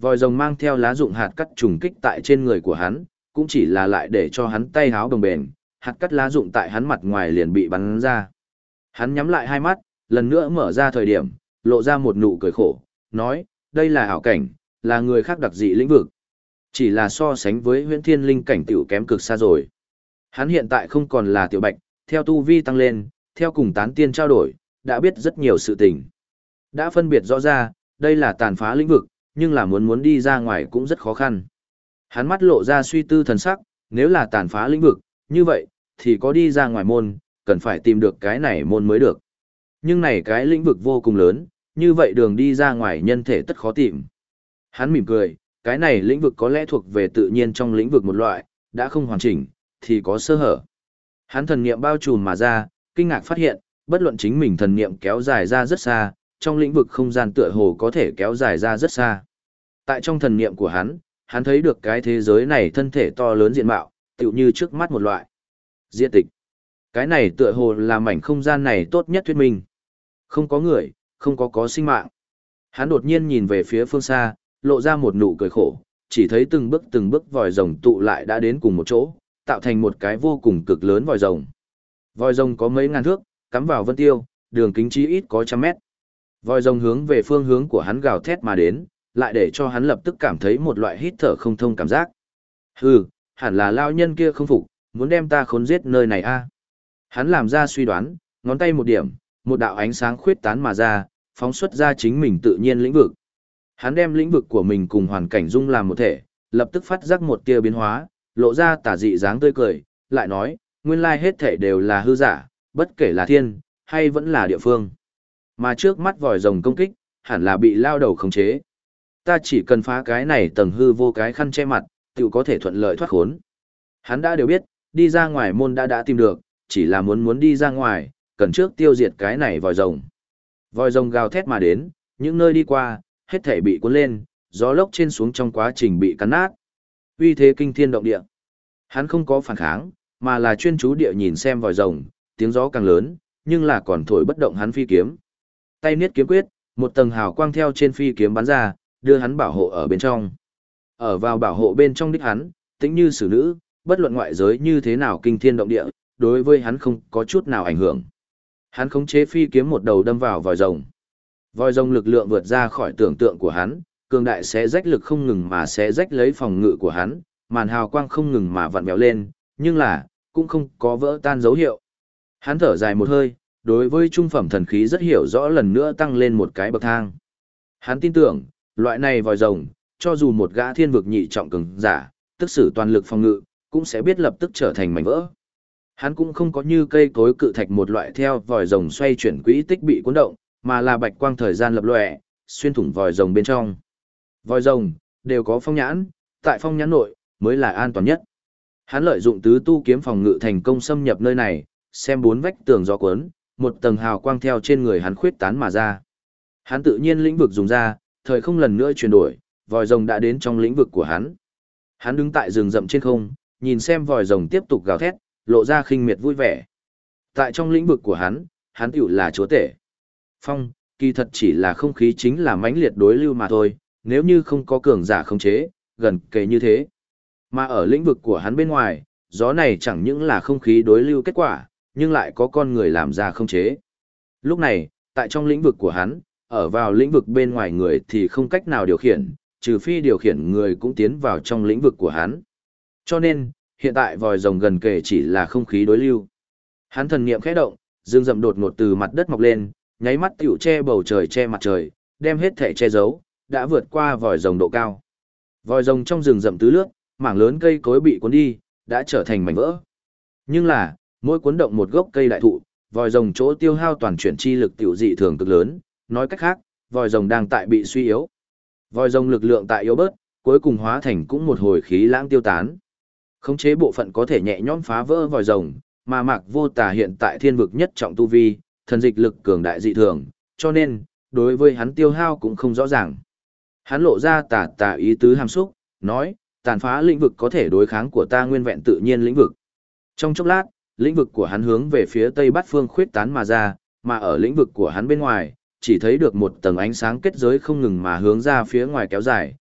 A: Vòi rồng mang theo lá dụng hạt cắt trùng kích tại trên người của hắn, cũng chỉ là lại để cho hắn tay háo đồng bền, hạt cắt lá dụng tại hắn mặt ngoài liền bị bắn ra. Hắn nhắm lại hai mắt, lần nữa mở ra thời điểm, lộ ra một nụ cười khổ, nói, đây là ảo cảnh, là người khác đặc dị lĩnh vực. Chỉ là so sánh với huyễn thiên linh cảnh tiểu kém cực xa rồi. Hắn hiện tại không còn là tiểu bạch, theo tu vi tăng lên, theo cùng tán tiên trao đổi, đã biết rất nhiều sự tình. Đã phân biệt rõ ra, đây là tàn phá lĩnh vực, nhưng là muốn đi ra ngoài cũng rất khó khăn. Hắn mắt lộ ra suy tư thần sắc, nếu là tàn phá lĩnh vực, như vậy, thì có đi ra ngoài môn, cần phải tìm được cái này môn mới được. Nhưng này cái lĩnh vực vô cùng lớn, như vậy đường đi ra ngoài nhân thể tất khó tìm. Hắn mỉm cười, cái này lĩnh vực có lẽ thuộc về tự nhiên trong lĩnh vực một loại, đã không hoàn chỉnh, thì có sơ hở. Hắn thần niệm bao trùm mà ra, kinh ngạc phát hiện, bất luận chính mình thần niệm kéo dài ra rất xa, trong lĩnh vực không gian tựa hồ có thể kéo dài ra rất xa. Tại trong thần niệm của hắn thấy được cái thế giới này thân thể to lớn diện mạo, tựu như trước mắt một loại. Diện tịch. Cái này tựa hồ là mảnh không gian này tốt nhất thuyết minh. Không có người, không có sinh mạng. Hắn đột nhiên nhìn về phía phương xa, lộ ra một nụ cười khổ, chỉ thấy từng bước vòi rồng tụ lại đã đến cùng một chỗ, tạo thành một cái vô cùng cực lớn vòi rồng. Vòi rồng có mấy ngàn thước, cắm vào vân tiêu, đường kính chí ít có trăm mét. Vòi rồng hướng về phương hướng của hắn gào thét mà đến, lại để cho hắn lập tức cảm thấy một loại hít thở không thông cảm giác. Hừ, hẳn là lao nhân kia không phục, muốn đem ta khốn giết nơi này a. Hắn làm ra suy đoán, ngón tay một điểm, một đạo ánh sáng khuyết tán mà ra, phóng xuất ra chính mình tự nhiên lĩnh vực. Hắn đem lĩnh vực của mình cùng hoàn cảnh dung làm một thể, lập tức phát giác một tia biến hóa, lộ ra tà dị dáng tươi cười, lại nói, nguyên lai hết thể đều là hư giả, bất kể là thiên, hay vẫn là địa phương. Mà trước mắt vòi rồng công kích, hẳn là bị lao đầu khống chế. Ta chỉ cần phá cái này tầng hư vô cái khăn che mặt, tự có thể thuận lợi thoát khốn. Hắn đã đều biết, đi ra ngoài môn đã tìm được, chỉ là muốn đi ra ngoài, cần trước tiêu diệt cái này vòi rồng. Vòi rồng gào thét mà đến, những nơi đi qua, hết thể bị cuốn lên, gió lốc trên xuống trong quá trình bị cắn nát. Uy thế kinh thiên động địa. Hắn không có phản kháng, mà là chuyên chú địa nhìn xem vòi rồng, tiếng gió càng lớn, nhưng là còn thổi bất động hắn phi kiếm. Tay niết kiếm quyết, một tầng hào quang theo trên phi kiếm bắn ra, đưa hắn bảo hộ ở bên trong. Ở vào bảo hộ bên trong đích hắn, tĩnh như xử nữ, bất luận ngoại giới như thế nào kinh thiên động địa, đối với hắn không có chút nào ảnh hưởng. Hắn khống chế phi kiếm một đầu đâm vào vòi rồng. Vòi rồng lực lượng vượt ra khỏi tưởng tượng của hắn, cường đại sẽ rách lực không ngừng mà sẽ rách lấy phòng ngự của hắn, màn hào quang không ngừng mà vặn vẹo lên, nhưng là, cũng không có vỡ tan dấu hiệu. Hắn thở dài một hơi, đối với trung phẩm thần khí rất hiểu rõ lần nữa tăng lên một cái bậc thang. Hắn tin tưởng, loại này vòi rồng, cho dù một gã thiên vực nhị trọng cường giả, tức sử toàn lực phòng ngự, cũng sẽ biết lập tức trở thành mảnh vỡ. Hắn cũng không có như cây cối cự thạch một loại theo vòi rồng xoay chuyển quỹ tích bị cuốn động, mà là bạch quang thời gian lập lòe, xuyên thủng vòi rồng bên trong. Vòi rồng đều có phong nhãn, tại phong nhãn nội mới là an toàn nhất. Hắn lợi dụng tứ tu kiếm phòng ngự thành công xâm nhập nơi này, xem bốn vách tường gió cuốn, một tầng hào quang theo trên người hắn khuyết tán mà ra. Hắn tự nhiên lĩnh vực dùng ra, thời không lần nữa chuyển đổi, vòi rồng đã đến trong lĩnh vực của hắn. Hắn đứng tại rừng rậm trên không, nhìn xem vòi rồng tiếp tục gào thét, lộ ra khinh miệt vui vẻ. Tại trong lĩnh vực của hắn tiểu là chúa tể. Phong, kỳ thật chỉ là không khí chính là mãnh liệt đối lưu mà thôi, nếu như không có cường giả khống chế, gần kề như thế. Mà ở lĩnh vực của hắn bên ngoài, gió này chẳng những là không khí đối lưu kết quả, nhưng lại có con người làm ra khống chế. Lúc này, tại trong lĩnh vực của hắn, ở vào lĩnh vực bên ngoài người thì không cách nào điều khiển, trừ phi điều khiển người cũng tiến vào trong lĩnh vực của hắn. Cho nên, hiện tại vòi rồng gần kề chỉ là không khí đối lưu. Hắn thần niệm khẽ động, rừng rậm đột ngột từ mặt đất mọc lên, nháy mắt tiểu che bầu trời che mặt trời, đem hết thể che giấu, đã vượt qua vòi rồng độ cao. Vòi rồng trong rừng rậm tứ lướt, mảng lớn cây cối bị cuốn đi, đã trở thành mảnh vỡ. Nhưng là, mỗi cuốn động một gốc cây đại thụ, vòi rồng chỗ tiêu hao toàn chuyển chi lực tiểu dị thường cực lớn, nói cách khác, vòi rồng đang tại bị suy yếu. Vòi rồng lực lượng tại yếu bớt, cuối cùng hóa thành cũng một hồi khí lãng tiêu tán. Khống chế bộ phận có thể nhẹ nhõm phá vỡ vòi rồng, mà Mạc Vô Tà hiện tại thiên vực nhất trọng tu vi, thần dịch lực cường đại dị thường, cho nên, đối với hắn tiêu hao cũng không rõ ràng. Hắn lộ ra tà ý tứ hàm xúc, nói, tàn phá lĩnh vực có thể đối kháng của ta nguyên vẹn tự nhiên lĩnh vực. Trong chốc lát, lĩnh vực của hắn hướng về phía tây bát phương khuyết tán mà ra, mà ở lĩnh vực của hắn bên ngoài, chỉ thấy được một tầng ánh sáng kết giới không ngừng mà hướng ra phía ngoài kéo dài,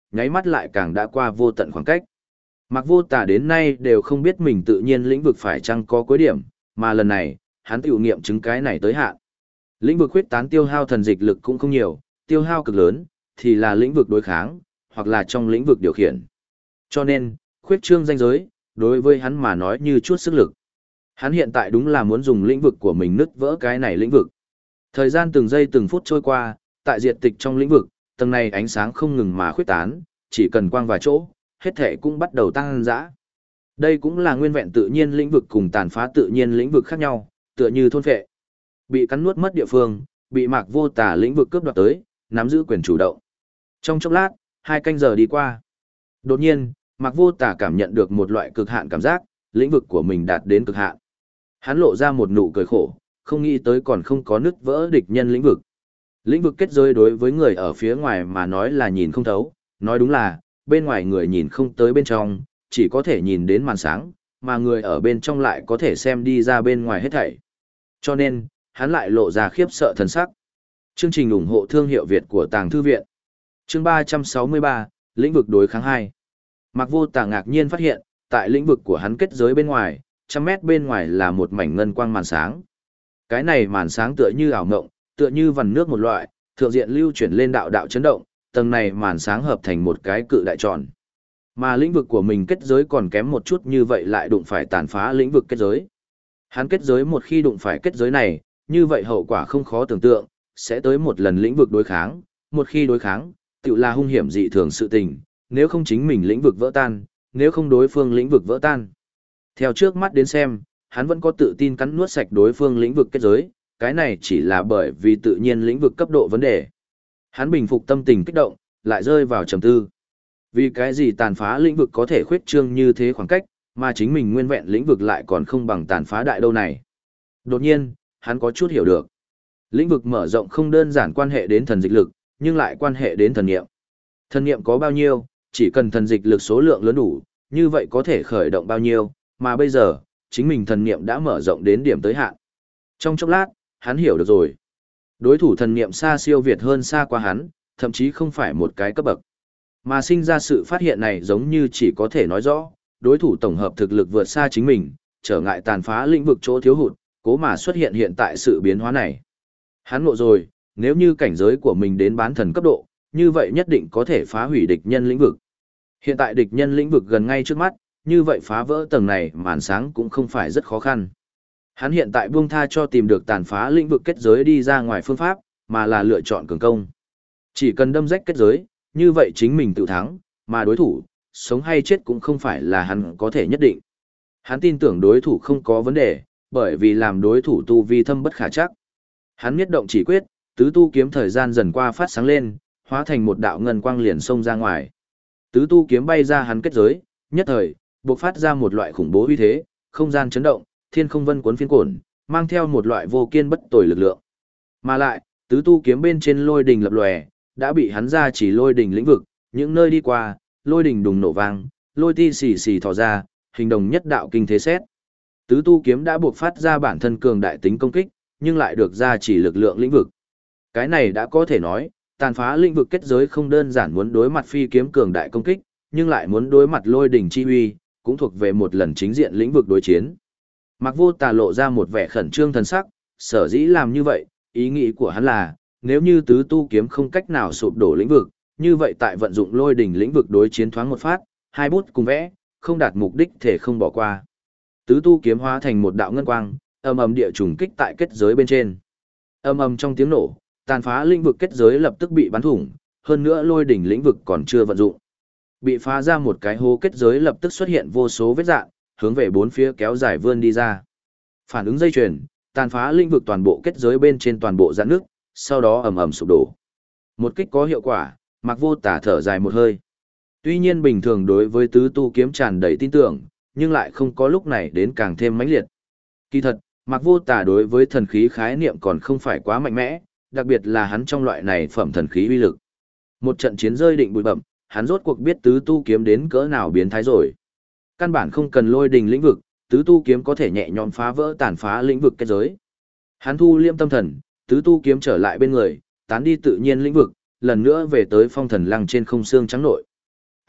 A: nháy mắt lại càng đã qua vô tận khoảng cách. Mạc Vô Tà đến nay đều không biết mình tự nhiên lĩnh vực phải chăng có cuối điểm, mà lần này, hắn tự nghiệm chứng cái này tới hạn. Lĩnh vực khuyết tán tiêu hao thần dịch lực cũng không nhiều, tiêu hao cực lớn, thì là lĩnh vực đối kháng, hoặc là trong lĩnh vực điều khiển. Cho nên, khuyết trương danh giới, đối với hắn mà nói như chút sức lực. Hắn hiện tại đúng là muốn dùng lĩnh vực của mình nứt vỡ cái này lĩnh vực. Thời gian từng giây từng phút trôi qua, tại diệt tịch trong lĩnh vực, tầng này ánh sáng không ngừng mà khuyết tán, chỉ cần quang vào chỗ, hết thể cũng bắt đầu tăng dã. Đây cũng là nguyên vẹn tự nhiên lĩnh vực cùng tàn phá tự nhiên lĩnh vực khác nhau, tựa như thôn phệ. Bị cắn nuốt mất địa phương, bị Mạc Vô Tà lĩnh vực cướp đoạt tới, nắm giữ quyền chủ động. Trong chốc lát, 2 canh giờ đi qua. Đột nhiên, Mạc Vô Tà cảm nhận được một loại cực hạn cảm giác, lĩnh vực của mình đạt đến cực hạn. Hắn lộ ra một nụ cười khổ, không nghĩ tới còn không có nứt vỡ địch nhân lĩnh vực. Lĩnh vực kết giới đối với người ở phía ngoài mà nói là nhìn không thấu, nói đúng là, bên ngoài người nhìn không tới bên trong, chỉ có thể nhìn đến màn sáng, mà người ở bên trong lại có thể xem đi ra bên ngoài hết thảy. Cho nên, hắn lại lộ ra khiếp sợ thần sắc. Chương trình ủng hộ thương hiệu Việt của Tàng Thư Viện. Chương 363, lĩnh vực đối kháng 2. Mạc Vô Tà ngạc nhiên phát hiện, tại lĩnh vực của hắn kết giới bên ngoài, 100 mét bên ngoài là một mảnh ngân quang màn sáng. Cái này màn sáng tựa như ảo ngộng, tựa như vằn nước một loại, thượng diện lưu chuyển lên đạo đạo chấn động, tầng này màn sáng hợp thành một cái cự đại tròn. Mà lĩnh vực của mình kết giới còn kém một chút như vậy lại đụng phải tàn phá lĩnh vực kết giới. Hắn kết giới một khi đụng phải kết giới này, như vậy hậu quả không khó tưởng tượng, sẽ tới một lần lĩnh vực đối kháng, một khi đối kháng, tự là hung hiểm dị thường sự tình, nếu không chính mình lĩnh vực vỡ tan, nếu không đối phương lĩnh vực vỡ tan. Theo trước mắt đến xem, hắn vẫn có tự tin cắn nuốt sạch đối phương lĩnh vực kết giới, cái này chỉ là bởi vì tự nhiên lĩnh vực cấp độ vấn đề. Hắn bình phục tâm tình kích động, lại rơi vào trầm tư. Vì cái gì tàn phá lĩnh vực có thể khuyết trương như thế khoảng cách, mà chính mình nguyên vẹn lĩnh vực lại còn không bằng tàn phá đại đâu này. Đột nhiên, hắn có chút hiểu được. Lĩnh vực mở rộng không đơn giản quan hệ đến thần dịch lực, nhưng lại quan hệ đến thần niệm. Thần niệm có bao nhiêu, chỉ cần thần dịch lực số lượng lớn đủ, như vậy có thể khởi động bao nhiêu, mà bây giờ, chính mình thần niệm đã mở rộng đến điểm tới hạn. Trong chốc lát, hắn hiểu được rồi. Đối thủ thần niệm xa siêu việt hơn xa qua hắn, thậm chí không phải một cái cấp bậc. Mà sinh ra sự phát hiện này giống như chỉ có thể nói rõ, đối thủ tổng hợp thực lực vượt xa chính mình, trở ngại tàn phá lĩnh vực chỗ thiếu hụt, cố mà xuất hiện hiện tại sự biến hóa này. Hắn ngộ rồi, nếu như cảnh giới của mình đến bán thần cấp độ, như vậy nhất định có thể phá hủy địch nhân lĩnh vực. Hiện tại địch nhân lĩnh vực gần ngay trước mắt, như vậy phá vỡ tầng này màn sáng cũng không phải rất khó khăn. Hắn hiện tại buông tha cho tìm được tàn phá lĩnh vực kết giới đi ra ngoài phương pháp, mà là lựa chọn cường công. Chỉ cần đâm rách kết giới, như vậy chính mình tự thắng, mà đối thủ, sống hay chết cũng không phải là hắn có thể nhất định. Hắn tin tưởng đối thủ không có vấn đề, bởi vì làm đối thủ tu vi thâm bất khả chắc. Hắn nhất động chỉ quyết, tứ tu kiếm thời gian dần qua phát sáng lên, hóa thành một đạo ngân quang liền xông ra ngoài. Tứ tu kiếm bay ra hắn kết giới, nhất thời, bộc phát ra một loại khủng bố uy thế, không gian chấn động, thiên không vân cuốn phiến cổn, mang theo một loại vô kiên bất tồi lực lượng. Mà lại, tứ tu kiếm bên trên lôi đình lập lòe, đã bị hắn ra chỉ lôi đình lĩnh vực, những nơi đi qua, lôi đình đùng nổ vang, lôi ti xì xì thò ra, hình đồng nhất đạo kinh thế xét. Tứ tu kiếm đã buộc phát ra bản thân cường đại tính công kích, nhưng lại được ra chỉ lực lượng lĩnh vực. Cái này đã có thể nói, tàn phá lĩnh vực kết giới không đơn giản muốn đối mặt phi kiếm cường đại công kích, nhưng lại muốn đối mặt lôi đỉnh chi uy, cũng thuộc về một lần chính diện lĩnh vực đối chiến. Mạc Vô Tà lộ ra một vẻ khẩn trương thần sắc, sở dĩ làm như vậy, ý nghĩ của hắn là, nếu như tứ tu kiếm không cách nào sụp đổ lĩnh vực, như vậy tại vận dụng lôi đỉnh lĩnh vực đối chiến thoáng một phát, hai bút cùng vẽ, không đạt mục đích thể không bỏ qua. Tứ tu kiếm hóa thành một đạo ngân quang, ầm ầm địa trùng kích tại kết giới bên trên. Ầm ầm trong tiếng nổ, tàn phá lĩnh vực kết giới lập tức bị bắn thủng, hơn nữa lôi đỉnh lĩnh vực còn chưa vận dụng. Bị phá ra một cái hố kết giới lập tức xuất hiện vô số vết rạn, hướng về bốn phía kéo dài vươn đi ra. Phản ứng dây chuyền, tàn phá lĩnh vực toàn bộ kết giới bên trên toàn bộ rạn nước, sau đó ầm ầm sụp đổ. Một kích có hiệu quả, Mạc Vô Tà thở dài một hơi. Tuy nhiên bình thường đối với tứ tu kiếm tràn đầy tin tưởng, nhưng lại không có lúc này đến càng thêm mãnh liệt. Kỳ thật, Mạc Vô Tà đối với thần khí khái niệm còn không phải quá mạnh mẽ, đặc biệt là hắn trong loại này phẩm thần khí uy lực. Một trận chiến rơi định bụi bặm, hắn rốt cuộc biết tứ tu kiếm đến cỡ nào biến thái rồi. Căn bản không cần lôi đình lĩnh vực, tứ tu kiếm có thể nhẹ nhõm phá vỡ tàn phá lĩnh vực kết giới. Hắn thu liêm tâm thần, tứ tu kiếm trở lại bên người, tán đi tự nhiên lĩnh vực, lần nữa về tới phong thần lăng trên không xương trắng nội,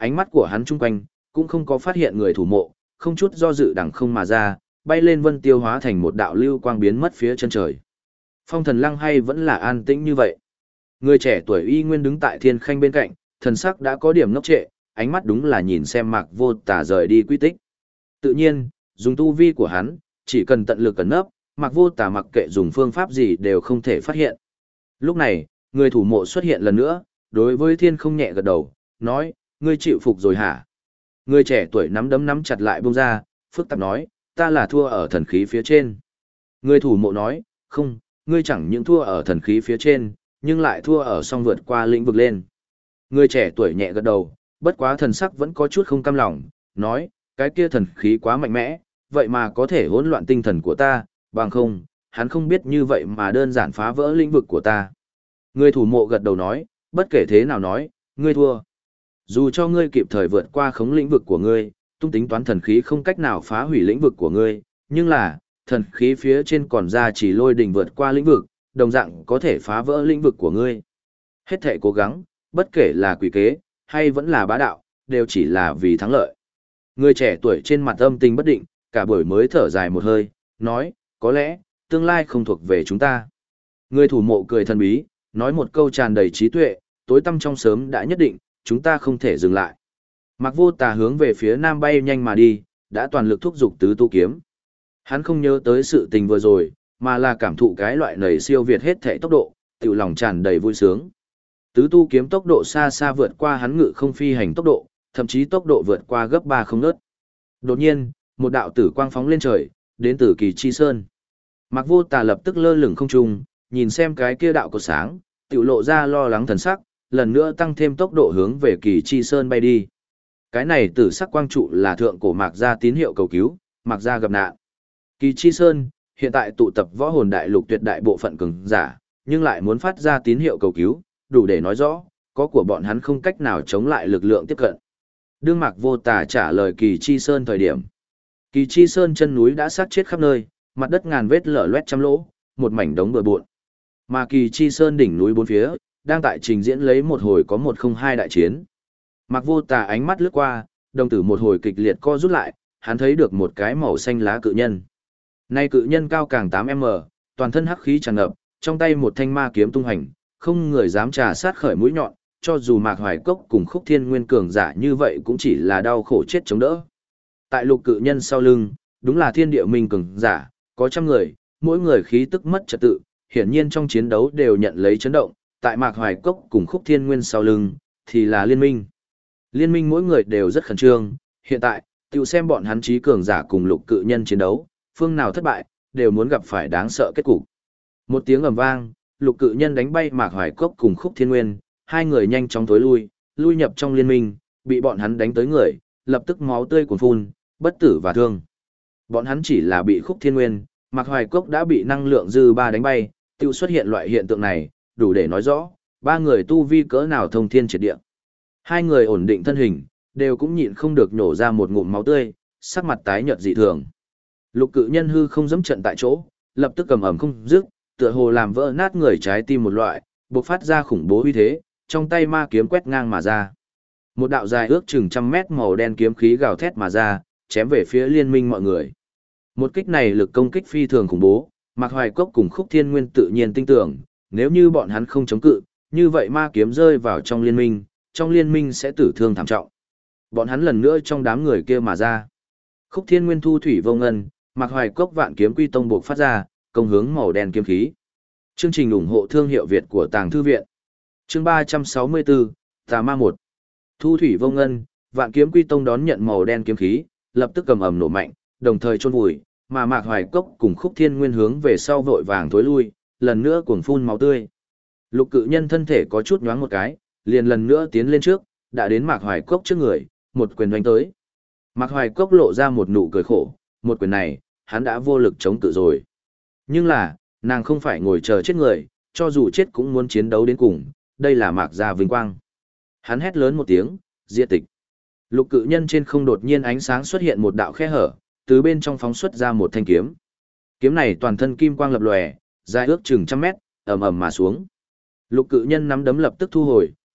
A: ánh mắt của hắn chung quanh, cũng không có phát hiện người thủ mộ, không chút do dự đằng không mà ra, bay lên vân tiêu hóa thành một đạo lưu quang biến mất phía chân trời. Phong Thần Lăng hay vẫn là an tĩnh như vậy. Người trẻ tuổi y nguyên đứng tại thiên khanh bên cạnh, thần sắc đã có điểm ngốc trệ, ánh mắt đúng là nhìn xem Mạc Vô Tà rời đi quy tích. Tự nhiên, dùng tu vi của hắn, chỉ cần tận lực cẩn nấp, Mạc Vô Tà mặc kệ dùng phương pháp gì đều không thể phát hiện. Lúc này, người thủ mộ xuất hiện lần nữa, đối với thiên không nhẹ gật đầu, nói, ngươi chịu phục rồi hả? Người trẻ tuổi nắm đấm nắm chặt lại buông ra, phức tạp nói, ta là thua ở thần khí phía trên. Người thủ mộ nói, không, ngươi chẳng những thua ở thần khí phía trên, nhưng lại thua ở song vượt qua lĩnh vực lên. Người trẻ tuổi nhẹ gật đầu, bất quá thần sắc vẫn có chút không cam lòng, nói, cái kia thần khí quá mạnh mẽ, vậy mà có thể hỗn loạn tinh thần của ta, bằng không, hắn không biết như vậy mà đơn giản phá vỡ lĩnh vực của ta. Người thủ mộ gật đầu nói, bất kể thế nào nói, ngươi thua. Dù cho ngươi kịp thời vượt qua khống lĩnh vực của ngươi, tung tính toán thần khí không cách nào phá hủy lĩnh vực của ngươi, nhưng là, thần khí phía trên còn ra chỉ lôi đình vượt qua lĩnh vực, đồng dạng có thể phá vỡ lĩnh vực của ngươi. Hết thể cố gắng, bất kể là quỷ kế, hay vẫn là bá đạo, đều chỉ là vì thắng lợi. Người trẻ tuổi trên mặt âm tình bất định, cả buổi mới thở dài một hơi, nói, có lẽ, tương lai không thuộc về chúng ta. Người thủ mộ cười thần bí, nói một câu tràn đầy trí tuệ, tối tăm trong sớm đã nhất định, chúng ta không thể dừng lại. Mạc Vô Tà hướng về phía nam bay nhanh mà đi, đã toàn lực thúc giục tứ tu kiếm. Hắn không nhớ tới sự tình vừa rồi, mà là cảm thụ cái loại nầy siêu việt hết thể tốc độ, tiểu lòng tràn đầy vui sướng. Tứ tu kiếm tốc độ xa xa vượt qua hắn ngự không phi hành tốc độ, thậm chí tốc độ vượt qua gấp 3 không ngớt. Đột nhiên, một đạo tử quang phóng lên trời, đến từ Kỳ Chi Sơn. Mạc Vô Tà lập tức lơ lửng không trung, nhìn xem cái kia đạo cột sáng, tiểu lộ ra lo lắng thần sắc, lần nữa tăng thêm tốc độ hướng về Kỳ Chi Sơn bay đi. Cái này tử sắc quang trụ là thượng cổ Mạc gia tín hiệu cầu cứu, Mạc gia gặp nạn. Kỳ Chi Sơn hiện tại tụ tập võ hồn đại lục tuyệt đại bộ phận cường giả, nhưng lại muốn phát ra tín hiệu cầu cứu, đủ để nói rõ, có của bọn hắn không cách nào chống lại lực lượng tiếp cận. Đương Mạc Vô Tà trả lời Kỳ Chi Sơn thời điểm. Kỳ Chi Sơn chân núi đã sát chết khắp nơi, mặt đất ngàn vết lở loét trăm lỗ, một mảnh đống bừa bộn. Mà Kỳ Chi Sơn đỉnh núi bốn phía, đang tại trình diễn lấy một hồi có 102 đại chiến. Mạc Vô Tà ánh mắt lướt qua, đồng tử một hồi kịch liệt co rút lại, hắn thấy được một cái màu xanh lá cự nhân. Nay cự nhân cao càng 8m, toàn thân hắc khí tràn ngập, trong tay một thanh ma kiếm tung hành, không người dám trà sát khởi mũi nhọn, cho dù Mạc Hoài Cốc cùng Khúc Thiên Nguyên cường giả như vậy cũng chỉ là đau khổ chết chống đỡ. Tại lục cự nhân sau lưng, đúng là thiên địa minh cường giả, có trăm người, mỗi người khí tức mất trật tự, hiển nhiên trong chiến đấu đều nhận lấy chấn động, tại Mạc Hoài Cốc cùng Khúc Thiên Nguyên sau lưng, thì là liên minh. Liên minh mỗi người đều rất khẩn trương, hiện tại, tiểu xem bọn hắn trí cường giả cùng lục cự nhân chiến đấu, phương nào thất bại, đều muốn gặp phải đáng sợ kết cục. Một tiếng ầm vang, lục cự nhân đánh bay Mạc Hoài Cốc cùng Khúc Thiên Nguyên, hai người nhanh chóng tối lui nhập trong liên minh, bị bọn hắn đánh tới người, lập tức máu tươi cuồn phun, bất tử và thương. Bọn hắn chỉ là bị Khúc Thiên Nguyên, Mạc Hoài Cốc đã bị năng lượng dư ba đánh bay, tiêu xuất hiện loại hiện tượng này, đủ để nói rõ, ba người tu vi cỡ nào thông thiên triệt địa. Hai người ổn định thân hình, đều cũng nhịn không được nhổ ra một ngụm máu tươi, sắc mặt tái nhợt dị thường. Lục cự nhân hư không dẫm trận tại chỗ, lập tức cầm ầm không dứt, tựa hồ làm vỡ nát người trái tim một loại, bộc phát ra khủng bố uy thế, trong tay ma kiếm quét ngang mà ra. Một đạo dài ước chừng 100 mét màu đen kiếm khí gào thét mà ra, chém về phía liên minh mọi người. Một kích này lực công kích phi thường khủng bố, Mạc Hoài Cốc cùng Khúc Thiên Nguyên tự nhiên tin tưởng, nếu như bọn hắn không chống cự, như vậy ma kiếm rơi vào trong liên minh sẽ tử thương thảm trọng. Bọn hắn lần nữa trong đám người kia mà ra. Khúc Thiên Nguyên thu thủy vô ngân, Mạc Hoài Cốc vạn kiếm quy tông buộc phát ra, công hướng màu đen kiếm khí. Chương trình ủng hộ thương hiệu Việt của Tàng Thư Viện. Chương 364, Tà Ma 1. Thu thủy vô ngân, vạn kiếm quy tông đón nhận màu đen kiếm khí, lập tức cầm ầm nổ mạnh, đồng thời chôn vùi, mà Mạc Hoài Cốc cùng Khúc Thiên Nguyên hướng về sau vội vàng thối lui, lần nữa cuồng phun máu tươi. Lục cự nhân thân thể có chút nhoáng một cái, liền lần nữa tiến lên trước, đã đến Mạc Hoài Cốc trước người, một quyền đánh tới. Mạc Hoài Cốc lộ ra một nụ cười khổ, một quyền này, hắn đã vô lực chống cự rồi. Nhưng là, nàng không phải ngồi chờ chết người, cho dù chết cũng muốn chiến đấu đến cùng, đây là Mạc gia vinh quang. Hắn hét lớn một tiếng, diệt tịch. Lục cự nhân trên không đột nhiên ánh sáng xuất hiện một đạo khe hở, từ bên trong phóng xuất ra một thanh kiếm. Kiếm này toàn thân kim quang lập lòe, dài ước chừng 100 mét, ầm ầm mà xuống. Lục cự nhân nắm đấm lập tức thu hồi,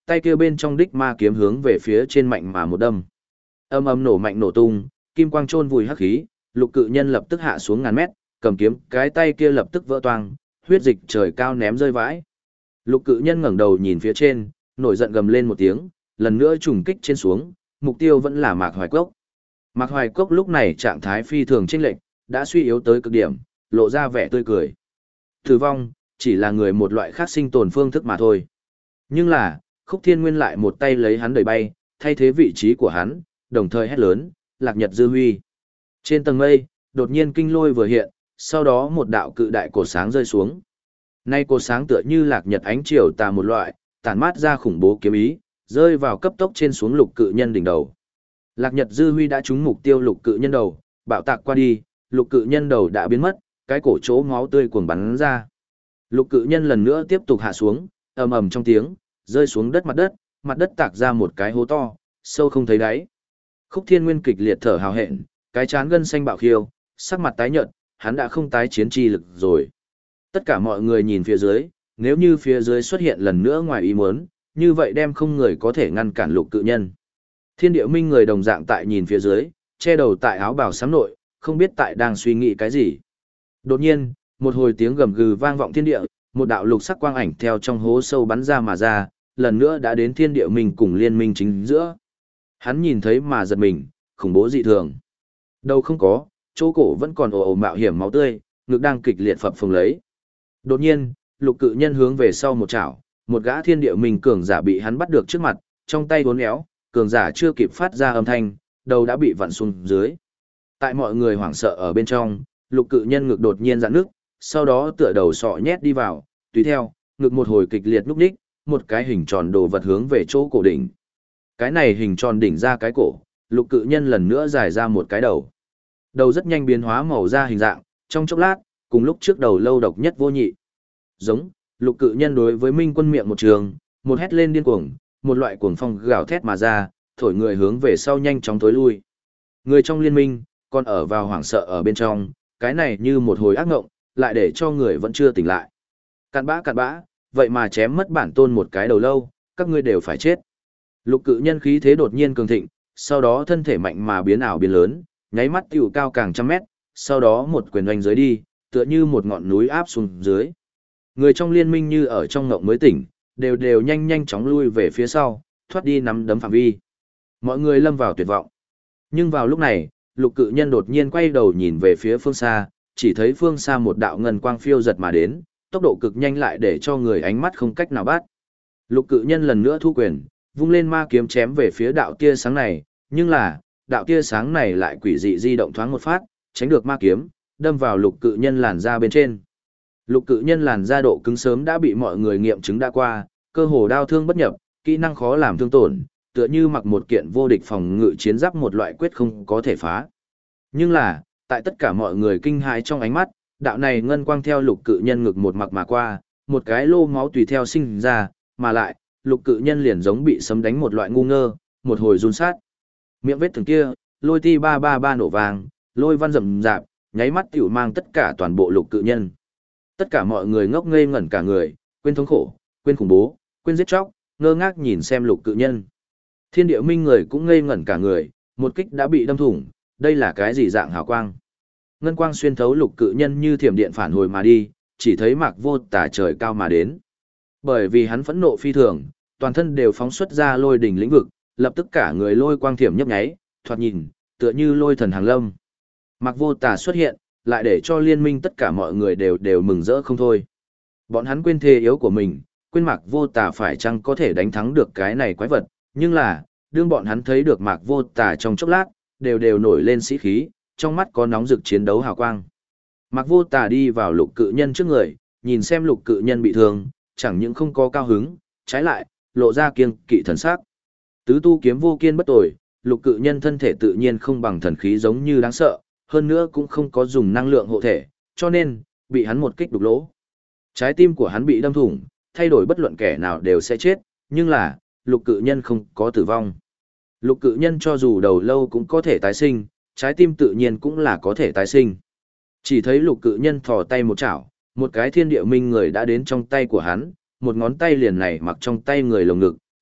A: tay kia bên trong đích ma kiếm hướng về phía trên mạnh mà một đâm. Âm âm nổ mạnh nổ tung, kim quang chôn vùi hắc khí, lục cự nhân lập tức hạ xuống ngàn mét, cầm kiếm, cái tay kia lập tức vỡ toang, huyết dịch trời cao ném rơi vãi. Lục cự nhân ngẩng đầu nhìn phía trên, nổi giận gầm lên một tiếng, lần nữa trùng kích trên xuống, mục tiêu vẫn là Mạc Hoài Cốc. Mạc Hoài Cốc lúc này trạng thái phi thường chênh lệch, đã suy yếu tới cực điểm, lộ ra vẻ tươi cười. Tử vong, chỉ là người một loại khác sinh tồn phương thức mà thôi. Nhưng là, Khúc Thiên Nguyên lại một tay lấy hắn đẩy bay, thay thế vị trí của hắn, đồng thời hét lớn, Lạc Nhật Dư Huy. Trên tầng mây, đột nhiên kinh lôi vừa hiện, sau đó một đạo cự đại cột sáng rơi xuống. Nay cột sáng tựa như lạc nhật ánh chiều tà một loại, tản mát ra khủng bố kiếm ý, rơi vào cấp tốc trên xuống lục cự nhân đỉnh đầu. Lạc Nhật Dư Huy đã trúng mục tiêu lục cự nhân đầu, bạo tạc qua đi, lục cự nhân đầu đã biến mất, cái cổ chỗ máu tươi cuồng bắn ra. Lục cự nhân lần nữa tiếp tục hạ xuống, ầm ầm trong tiếng, rơi xuống mặt đất tạc ra một cái hố to, sâu không thấy đáy. Khúc Thiên Nguyên kịch liệt thở hào hẹn, cái trán gân xanh bạo khiêu, sắc mặt tái nhợt, hắn đã không tái chiến chi lực rồi. Tất cả mọi người nhìn phía dưới, nếu như phía dưới xuất hiện lần nữa ngoài ý muốn, như vậy đem không người có thể ngăn cản lục cự nhân. Thiên Địa Minh người đồng dạng tại nhìn phía dưới, che đầu tại áo bào xám nội, không biết tại đang suy nghĩ cái gì. Đột nhiên, một hồi tiếng gầm gừ vang vọng thiên địa, một đạo lục sắc quang ảnh theo trong hố sâu bắn ra mà ra, lần nữa đã đến Thiên Địa Minh cùng liên minh chính giữa. Hắn nhìn thấy mà giật mình, khủng bố dị thường. Đâu không có, chỗ cổ vẫn còn ồ ồ mạo hiểm máu tươi, ngực đang kịch liệt phập phồng lấy. Đột nhiên, lục cự nhân hướng về sau một chảo, một gã Thiên Địa Minh cường giả bị hắn bắt được trước mặt, trong tay uốn éo, cường giả chưa kịp phát ra âm thanh, đầu đã bị vặn xuống dưới. Tại mọi người hoảng sợ ở bên trong, lục cự nhân ngực đột nhiên giãn nước, sau đó tựa đầu sọ nhét đi vào, tùy theo, ngực một hồi kịch liệt núp đích, một cái hình tròn đồ vật hướng về chỗ cổ đỉnh. Cái này hình tròn đỉnh ra cái cổ, lục cự nhân lần nữa dài ra một cái đầu. Đầu rất nhanh biến hóa màu ra hình dạng, trong chốc lát, cùng lúc trước đầu lâu độc nhất vô nhị. Giống, lục cự nhân đối với Minh Quân miệng một trường, một hét lên điên cuồng, một loại cuồng phong gào thét mà ra, thổi người hướng về sau nhanh chóng tối lui. Người trong liên minh, còn ở vào hoảng sợ ở bên trong, cái này như một hồi ác ngộng, lại để cho người vẫn chưa tỉnh lại. Cặn bã, vậy mà chém mất bản tôn một cái đầu lâu, các ngươi đều phải chết. Lục cự nhân khí thế đột nhiên cường thịnh, sau đó thân thể mạnh mà biến ảo biến lớn, nháy mắt tiểu cao càng trăm mét, sau đó một quyền oanh dưới đi, tựa như một ngọn núi áp xuống dưới. Người trong liên minh như ở trong ngộng mới tỉnh, đều nhanh chóng lui về phía sau, thoát đi nắm đấm phạm vi. Mọi người lâm vào tuyệt vọng. Nhưng vào lúc này, lục cự nhân đột nhiên quay đầu nhìn về phía phương xa, chỉ thấy phương xa một đạo ngân quang phiêu giật mà đến, tốc độ cực nhanh lại để cho người ánh mắt không cách nào bắt. Lục cự nhân lần nữa thu quyền, vung lên ma kiếm chém về phía đạo tia sáng này, nhưng là, đạo tia sáng này lại quỷ dị di động thoáng một phát, tránh được ma kiếm, đâm vào lục cự nhân làn da bên trên. Lục cự nhân làn da độ cứng sớm đã bị mọi người nghiệm chứng đã qua, cơ hồ đao thương bất nhập, kỹ năng khó làm thương tổn, tựa như mặc một kiện vô địch phòng ngự chiến giáp một loại quyết không có thể phá. Nhưng là, tại tất cả mọi người kinh hãi trong ánh mắt, đạo này ngân quang theo lục cự nhân ngực một mặc mà qua, một cái lô máu tùy theo sinh ra, mà lại, lục cự nhân liền giống bị sấm đánh một loại ngu ngơ, một hồi run sát. Miệng vết thương kia, lôi ti 333 nổ vàng, lôi văn rầm rạp, nháy mắt tiểu mang tất cả toàn bộ lục cự nhân. Tất cả mọi người ngốc ngây ngẩn cả người, quên thống khổ, quên khủng bố, quên giết chóc, ngơ ngác nhìn xem lục cự nhân. Thiên Địa Minh người cũng ngây ngẩn cả người, một kích đã bị đâm thủng, đây là cái gì dạng hào quang? Ngân quang xuyên thấu lục cự nhân như thiểm điện phản hồi mà đi, chỉ thấy Mạc Vô Tả trời cao mà đến. Bởi vì hắn phẫn nộ phi thường, toàn thân đều phóng xuất ra lôi đỉnh lĩnh vực, lập tức cả người lôi quang thiểm nhấp nháy, thoạt nhìn, tựa như lôi thần hàng lâm. Mạc Vô Tả xuất hiện, lại để cho liên minh tất cả mọi người đều mừng rỡ không thôi. Bọn hắn quên thế yếu của mình, quên Mạc Vô Tả phải chăng có thể đánh thắng được cái này quái vật, nhưng là, đương bọn hắn thấy được Mạc Vô Tả trong chốc lát, đều nổi lên sĩ khí, trong mắt có nóng rực chiến đấu hào quang. Mạc Vô Tả đi vào lục cự nhân trước người, nhìn xem lục cự nhân bị thương, chẳng những không có cao hứng, trái lại, lộ ra kiêng kỵ thần sắc. Tứ tu kiếm vô kiên bất tồi, lục cự nhân thân thể tự nhiên không bằng thần khí giống như đáng sợ, hơn nữa cũng không có dùng năng lượng hộ thể, cho nên, bị hắn một kích đục lỗ. Trái tim của hắn bị đâm thủng, thay đổi bất luận kẻ nào đều sẽ chết, nhưng là, lục cự nhân không có tử vong. Lục cự nhân cho dù đầu lâu cũng có thể tái sinh, trái tim tự nhiên cũng là có thể tái sinh. Chỉ thấy lục cự nhân thò tay một chảo, một cái Thiên Địa Minh người đã đến trong tay của hắn, một ngón tay liền này mặc trong tay người lồng ngực,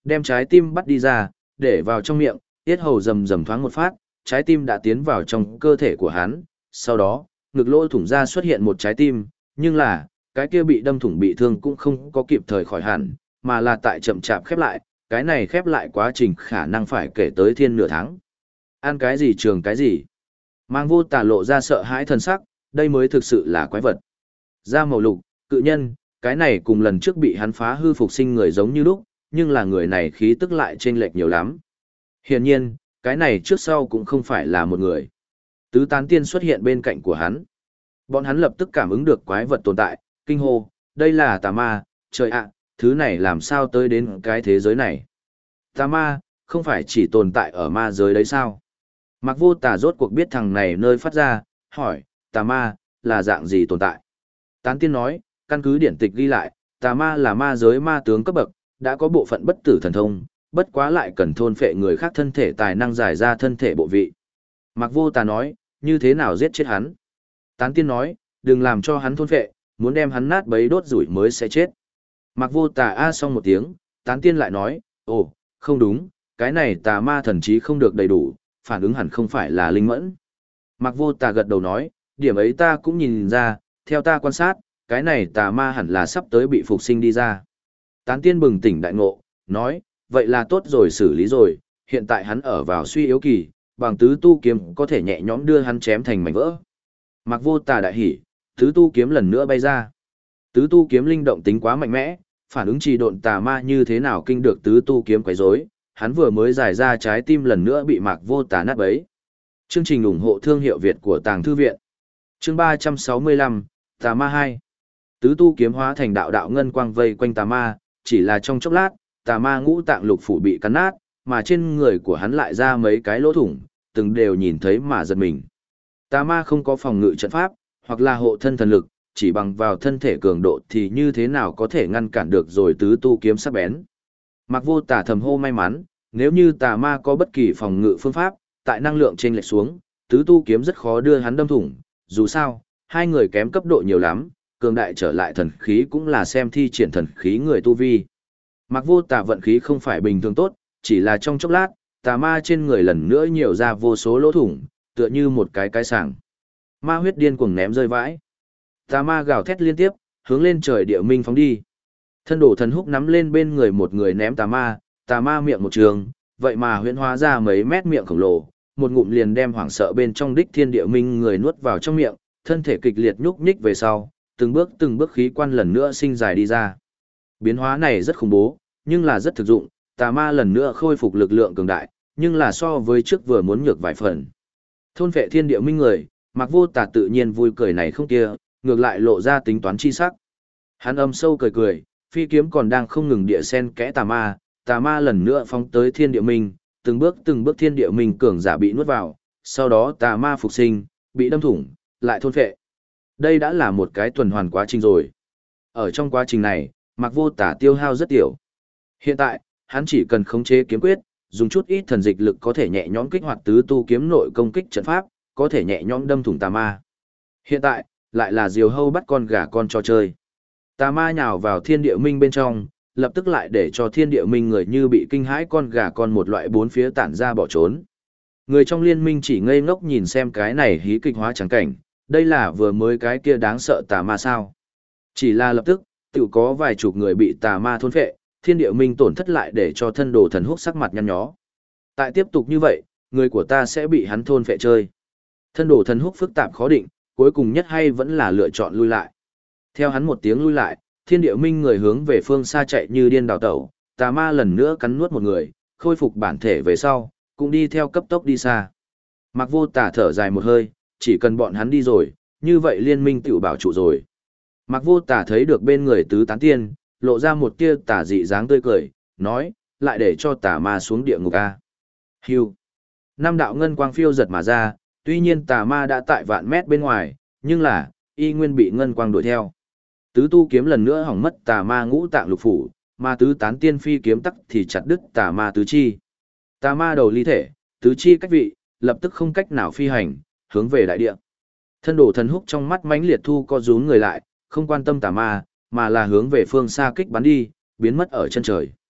A: đem trái tim bắt đi ra, để vào trong miệng, yết hầu rầm rầm thoáng một phát, trái tim đã tiến vào trong cơ thể của hắn, sau đó, ngực lỗ thủng ra xuất hiện một trái tim, nhưng là, cái kia bị đâm thủng bị thương cũng không có kịp thời khỏi hẳn, mà là tại chậm chạp khép lại, cái này khép lại quá trình khả năng phải kể tới thiên nửa tháng. Ăn cái gì trường cái gì? Mang Vô Tà lộ ra sợ hãi thần sắc, đây mới thực sự là quái vật. Da màu lục, cự nhân, cái này cùng lần trước bị hắn phá hư phục sinh người giống như lúc, nhưng là người này khí tức lại chênh lệch nhiều lắm. Hiển nhiên, cái này trước sau cũng không phải là một người. Tứ tán tiên xuất hiện bên cạnh của hắn. Bọn hắn lập tức cảm ứng được quái vật tồn tại, kinh hô, đây là tà ma, trời ạ, thứ này làm sao tới đến cái thế giới này. Tà ma, không phải chỉ tồn tại ở ma giới đấy sao? Mặc Vô Tà rốt cuộc biết thằng này nơi phát ra, hỏi, tà ma, là dạng gì tồn tại? Tán tiên nói, căn cứ điển tịch ghi lại, tà ma là ma giới ma tướng cấp bậc, đã có bộ phận bất tử thần thông, bất quá lại cần thôn phệ người khác thân thể tài năng giải ra thân thể bộ vị. Mặc Vô Tà nói, như thế nào giết chết hắn? Tán tiên nói, đừng làm cho hắn thôn phệ, muốn đem hắn nát bấy đốt rủi mới sẽ chết. Mặc Vô Tà a xong một tiếng, tán tiên lại nói, ồ, không đúng, cái này tà ma thần trí không được đầy đủ, phản ứng hẳn không phải là linh mẫn. Mặc Vô Tà gật đầu nói, điểm ấy ta cũng nhìn ra, theo ta quan sát, cái này tà ma hẳn là sắp tới bị phục sinh đi ra. Tán tiên bừng tỉnh đại ngộ, nói, vậy là tốt rồi xử lý rồi, hiện tại hắn ở vào suy yếu kỳ, bằng tứ tu kiếm có thể nhẹ nhõm đưa hắn chém thành mảnh vỡ. Mặc Vô Tà đại hỉ, tứ tu kiếm lần nữa bay ra. Tứ tu kiếm linh động tính quá mạnh mẽ, phản ứng trì độn tà ma như thế nào kinh được tứ tu kiếm quấy rối, hắn vừa mới giải ra trái tim lần nữa bị Mạc Vô Tà nát bấy. Chương trình ủng hộ thương hiệu Việt của Tàng Thư viện. Chương 365, Tà Ma 2. Tứ tu kiếm hóa thành đạo đạo ngân quang vây quanh tà ma, chỉ là trong chốc lát, tà ma ngũ tạng lục phủ bị cắn nát, mà trên người của hắn lại ra mấy cái lỗ thủng, từng đều nhìn thấy mà giật mình. Tà ma không có phòng ngự trận pháp, hoặc là hộ thân thần lực, chỉ bằng vào thân thể cường độ thì như thế nào có thể ngăn cản được rồi tứ tu kiếm sắc bén. Mặc Vô Tà thầm hô may mắn, nếu như tà ma có bất kỳ phòng ngự phương pháp, tại năng lượng chênh lệch xuống, tứ tu kiếm rất khó đưa hắn đâm thủng, dù sao, hai người kém cấp độ nhiều lắm, cường đại trở lại thần khí cũng là xem thi triển thần khí người tu vi. Mặc Vô Tà vận khí không phải bình thường tốt, chỉ là trong chốc lát, tà ma trên người lần nữa nhiều ra vô số lỗ thủng, tựa như một cái sảng. Ma huyết điên cuồng ném rơi vãi. Tà ma gào thét liên tiếp, hướng lên trời địa minh phóng đi. Thân đổ thần húc nắm lên bên người một người ném tà ma miệng một trường, vậy mà huyễn hóa ra mấy mét miệng khổng lồ, một ngụm liền đem hoảng sợ bên trong đích thiên địa minh người nuốt vào trong miệng, thân thể kịch liệt nhúc nhích về sau, từng bước khí quan lần nữa sinh dài đi ra. Biến hóa này rất khủng bố, nhưng là rất thực dụng, tà ma lần nữa khôi phục lực lượng cường đại, nhưng là so với trước vừa muốn nhược vài phần. Thôn vệ thiên địa minh người, Mặc Vô Tà tự nhiên vui cười này không kia, ngược lại lộ ra tính toán chi sắc. Hắn âm sâu cười cười, phi kiếm còn đang không ngừng địa sen kẽ tà ma lần nữa phóng tới thiên địa minh, từng bước thiên địa minh cường giả bị nuốt vào, sau đó tà ma phục sinh, bị đâm thủng, lại thôn phệ. Đây đã là một cái tuần hoàn quá trình rồi. Ở trong quá trình này, Mặc Vô Tà tiêu hao rất tiểu. Hiện tại, hắn chỉ cần khống chế kiếm quyết, dùng chút ít thần dịch lực có thể nhẹ nhõm kích hoạt tứ tu kiếm nội công kích trận pháp, có thể nhẹ nhõm đâm thủng tà ma. Hiện tại, lại là diều hâu bắt con gà con cho chơi. Tà ma nhào vào thiên địa minh bên trong, lập tức lại để cho thiên địa minh người như bị kinh hãi con gà con một loại bốn phía tản ra bỏ trốn. Người trong liên minh chỉ ngây ngốc nhìn xem cái này hí kịch hóa trắng cảnh, đây là vừa mới cái kia đáng sợ tà ma sao. Chỉ là lập tức, tự có vài chục người bị tà ma thôn phệ, thiên địa minh tổn thất lại để cho thân đồ thần húc sắc mặt nhăn nhó. Tại tiếp tục như vậy, người của ta sẽ bị hắn thôn phệ chơi. Thân đồ thần húc phức tạp khó định, cuối cùng nhất hay vẫn là lựa chọn lui lại. Theo hắn một tiếng lui lại, thiên địa minh người hướng về phương xa chạy như điên đào tẩu, tà ma lần nữa cắn nuốt một người, khôi phục bản thể về sau, cũng đi theo cấp tốc đi xa. Mặc Vô Tà thở dài một hơi, chỉ cần bọn hắn đi rồi, như vậy liên minh tự bảo trụ rồi. Mặc Vô Tà thấy được bên người tứ tán tiên, lộ ra một tia tà dị dáng tươi cười, nói, lại để cho tà ma xuống địa ngục a. Hưu. Năm đạo ngân quang phiêu giật mà ra, tuy nhiên tà ma đã tại vạn mét bên ngoài, nhưng là, y nguyên bị ngân quang đuổi theo. Tứ tu kiếm lần nữa hỏng mất tà ma ngũ tạng lục phủ, mà tứ tán tiên phi kiếm tắc thì chặt đứt tà ma tứ chi. Tà ma đầu ly thể, tứ chi cách vị, lập tức không cách nào phi hành, hướng về đại địa. Thân đồ thần húc trong mắt mãnh liệt thu co rúm người lại, không quan tâm tà ma, mà là hướng về phương xa kích bắn đi, biến mất ở chân trời.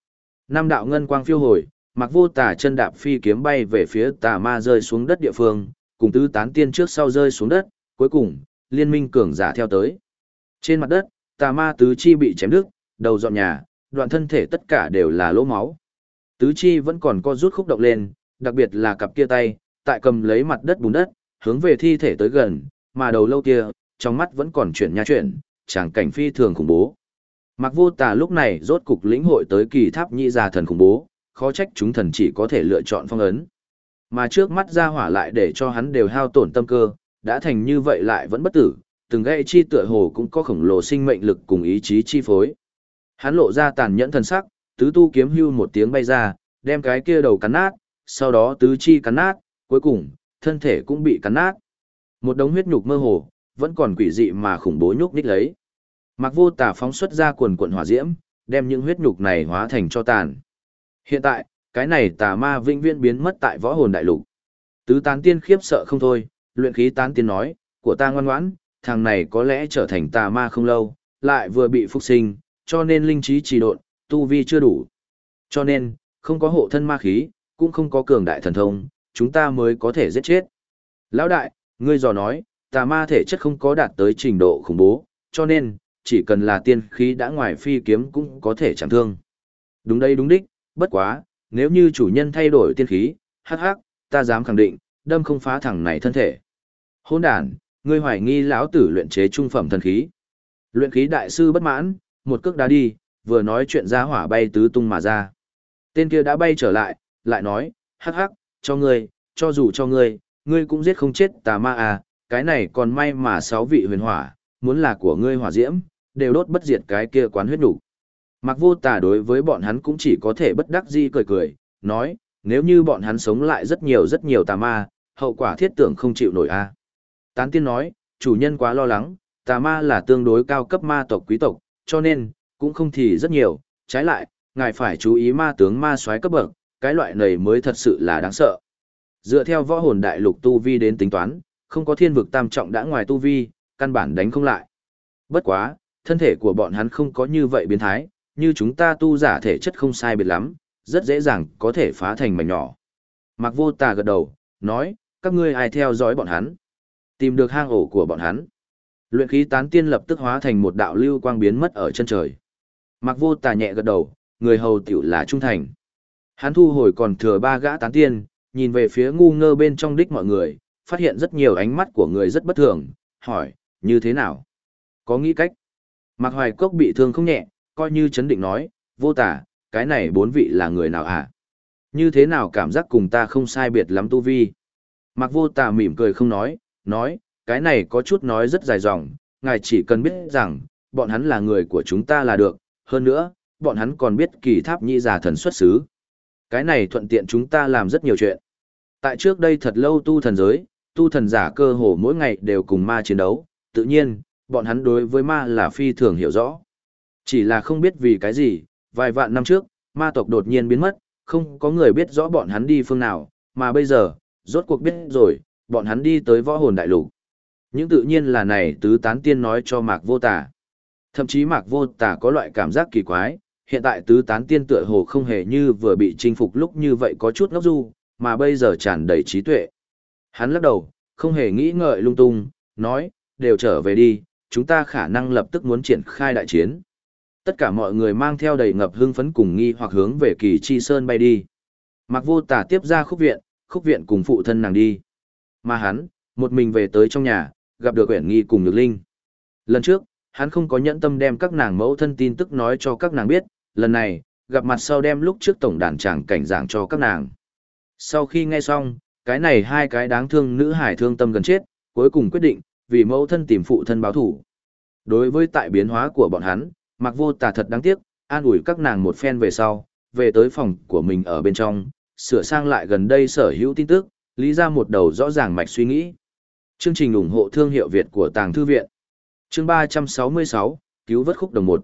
A: Năm đạo ngân quang phiêu hồi, Mặc Vô Tà chân đạp phi kiếm bay về phía tà ma rơi xuống đất địa phương, cùng tứ tán tiên trước sau rơi xuống đất, cuối cùng, liên minh cường giả theo tới. Trên mặt đất, tà ma tứ chi bị chém đứt, đầu dọn nhà, đoạn thân thể tất cả đều là lỗ máu. Tứ chi vẫn còn co rút khúc động lên, đặc biệt là cặp kia tay, tại cầm lấy mặt đất bùn đất, hướng về thi thể tới gần, mà đầu lâu kia, trong mắt vẫn còn chuyển nha chuyển, tràng cảnh phi thường khủng bố. Mặc Vô Tà lúc này rốt cục lĩnh hội tới kỳ tháp nhị già thần khủng bố, khó trách chúng thần chỉ có thể lựa chọn phong ấn. Mà trước mắt ra hỏa lại để cho hắn đều hao tổn tâm cơ, đã thành như vậy lại vẫn bất tử, từng gãy chi tựa hồ cũng có khổng lồ sinh mệnh lực cùng ý chí chi phối. Hắn lộ ra tàn nhẫn thần sắc, tứ tu kiếm hưu một tiếng bay ra, đem cái kia đầu cắn nát, sau đó tứ chi cắn nát, cuối cùng, thân thể cũng bị cắn nát. Một đống huyết nhục mơ hồ, vẫn còn quỷ dị mà khủng bố nhúc nhích lấy. Mặc Vô Tà phóng xuất ra quần quần hỏa diễm, đem những huyết nhục này hóa thành cho tàn. Hiện tại, cái này tà ma vĩnh viễn biến mất tại võ hồn đại lục. Tứ tán tiên khiếp sợ không thôi, luyện khí tán tiên nói, của ta ngoan ngoãn, thằng này có lẽ trở thành tà ma không lâu, lại vừa bị phục sinh, cho nên linh trí trì độn, tu vi chưa đủ. Cho nên, không có hộ thân ma khí, cũng không có cường đại thần thông, chúng ta mới có thể giết chết. Lão đại, ngươi dò nói, tà ma thể chất không có đạt tới trình độ khủng bố, cho nên, chỉ cần là tiên khí đã ngoài phi kiếm cũng có thể chẳng thương. Đúng đây đúng đích, bất quá, nếu như chủ nhân thay đổi tiên khí, hắc hắc, ta dám khẳng định, đâm không phá thằng này thân thể. Hỗn đản, ngươi hoài nghi lão tử luyện chế trung phẩm thần khí. Luyện khí đại sư bất mãn, một cước đá đi, vừa nói chuyện ra hỏa bay tứ tung mà ra. Tên kia đã bay trở lại, lại nói, hắc hắc, cho ngươi, cho dù cho ngươi cũng giết không chết tà ma à, cái này còn may mà 6 vị huyền hỏa, muốn là của ngươi hỏa diễm, đều đốt bất diệt cái kia quán huyết đủ. Mặc Vô Tà đối với bọn hắn cũng chỉ có thể bất đắc dĩ cười cười, nói, nếu như bọn hắn sống lại rất nhiều tà ma, hậu quả thiết tưởng không chịu nổi a. À. Tán tiên nói, chủ nhân quá lo lắng, tà ma là tương đối cao cấp ma tộc quý tộc, cho nên, cũng không thì rất nhiều, trái lại, ngài phải chú ý ma tướng ma soái cấp bậc, cái loại này mới thật sự là đáng sợ. Dựa theo võ hồn đại lục tu vi đến tính toán, không có thiên vực tam trọng đã ngoài tu vi, căn bản đánh không lại. Bất quá, thân thể của bọn hắn không có như vậy biến thái, như chúng ta tu giả thể chất không sai biệt lắm, rất dễ dàng có thể phá thành mảnh nhỏ. Mặc Vô Tà gật đầu, nói, các ngươi ai theo dõi bọn hắn, tìm được hang ổ của bọn hắn. Luyện khí tán tiên lập tức hóa thành một đạo lưu quang biến mất ở chân trời. Mặc Vô Tà nhẹ gật đầu, người hầu tiểu là trung thành. Hắn thu hồi còn thừa 3 gã tán tiên, nhìn về phía ngu ngơ bên trong đích mọi người, phát hiện rất nhiều ánh mắt của người rất bất thường, hỏi, như thế nào? Có nghĩ cách? Mạc Hoài Cốc bị thương không nhẹ, coi như chấn định nói, Vô Tà, cái này 4 vị là người nào hả? Như thế nào cảm giác cùng ta không sai biệt lắm tu vi? Mạc Vô Tà mỉm cười không nói, cái này có chút nói rất dài dòng, ngài chỉ cần biết rằng, bọn hắn là người của chúng ta là được, hơn nữa, bọn hắn còn biết kỳ tháp nhị già thần xuất xứ. Cái này thuận tiện chúng ta làm rất nhiều chuyện. Tại trước đây thật lâu tu thần giới, tu thần giả cơ hồ mỗi ngày đều cùng ma chiến đấu, tự nhiên, bọn hắn đối với ma là phi thường hiểu rõ. Chỉ là không biết vì cái gì, vài vạn năm trước, ma tộc đột nhiên biến mất, không có người biết rõ bọn hắn đi phương nào, mà bây giờ, rốt cuộc biết rồi, bọn hắn đi tới võ hồn đại lục. Những tự nhiên là này tứ tán tiên nói cho Mạc Vô Tà. Thậm chí Mạc Vô Tà có loại cảm giác kỳ quái, hiện tại tứ tán tiên tựa hồ không hề như vừa bị chinh phục lúc như vậy có chút ngốc du, mà bây giờ tràn đầy trí tuệ. Hắn lắc đầu, không hề nghĩ ngợi lung tung, nói, đều trở về đi, chúng ta khả năng lập tức muốn triển khai đại chiến. Tất cả mọi người mang theo đầy ngập hưng phấn cùng nghi hoặc hướng về Kỳ Chi Sơn bay đi. Mạc Vô Tà tiếp ra khúc viện cùng phụ thân nàng đi. Mà hắn, một mình về tới trong nhà, gặp được Uyển Nghi cùng Nhược Linh. Lần trước, hắn không có nhẫn tâm đem các nàng mẫu thân tin tức nói cho các nàng biết, lần này, gặp mặt sau đem lúc trước tổng đàn tràng cảnh giảng cho các nàng. Sau khi nghe xong, cái này 2 cái đáng thương nữ hải thương tâm gần chết, cuối cùng quyết định, vì mẫu thân tìm phụ thân báo thủ. Đối với tại biến hóa của bọn hắn, Mạc Vô Tà thật đáng tiếc, an ủi các nàng một phen về sau, về tới phòng của mình ở bên trong, sửa sang lại gần đây sở hữu tin tức, lý ra một đầu rõ ràng mạch suy nghĩ. Chương trình ủng hộ thương hiệu Việt của Tàng Thư Viện. Chương 366, cứu vớt khúc đồng 1.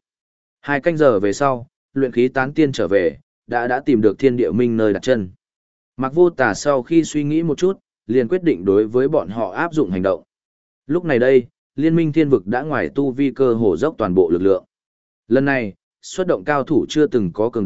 A: 2 canh giờ về sau, luyện khí tán tiên trở về, đã tìm được thiên địa minh nơi đặt chân. Mạc Vô Tà sau khi suy nghĩ một chút, liền quyết định đối với bọn họ áp dụng hành động. Lúc này đây, liên minh thiên vực đã ngoài tu vi cơ hồ dốc toàn bộ lực lượng. Lần này, xuất động cao thủ chưa từng có cường đại,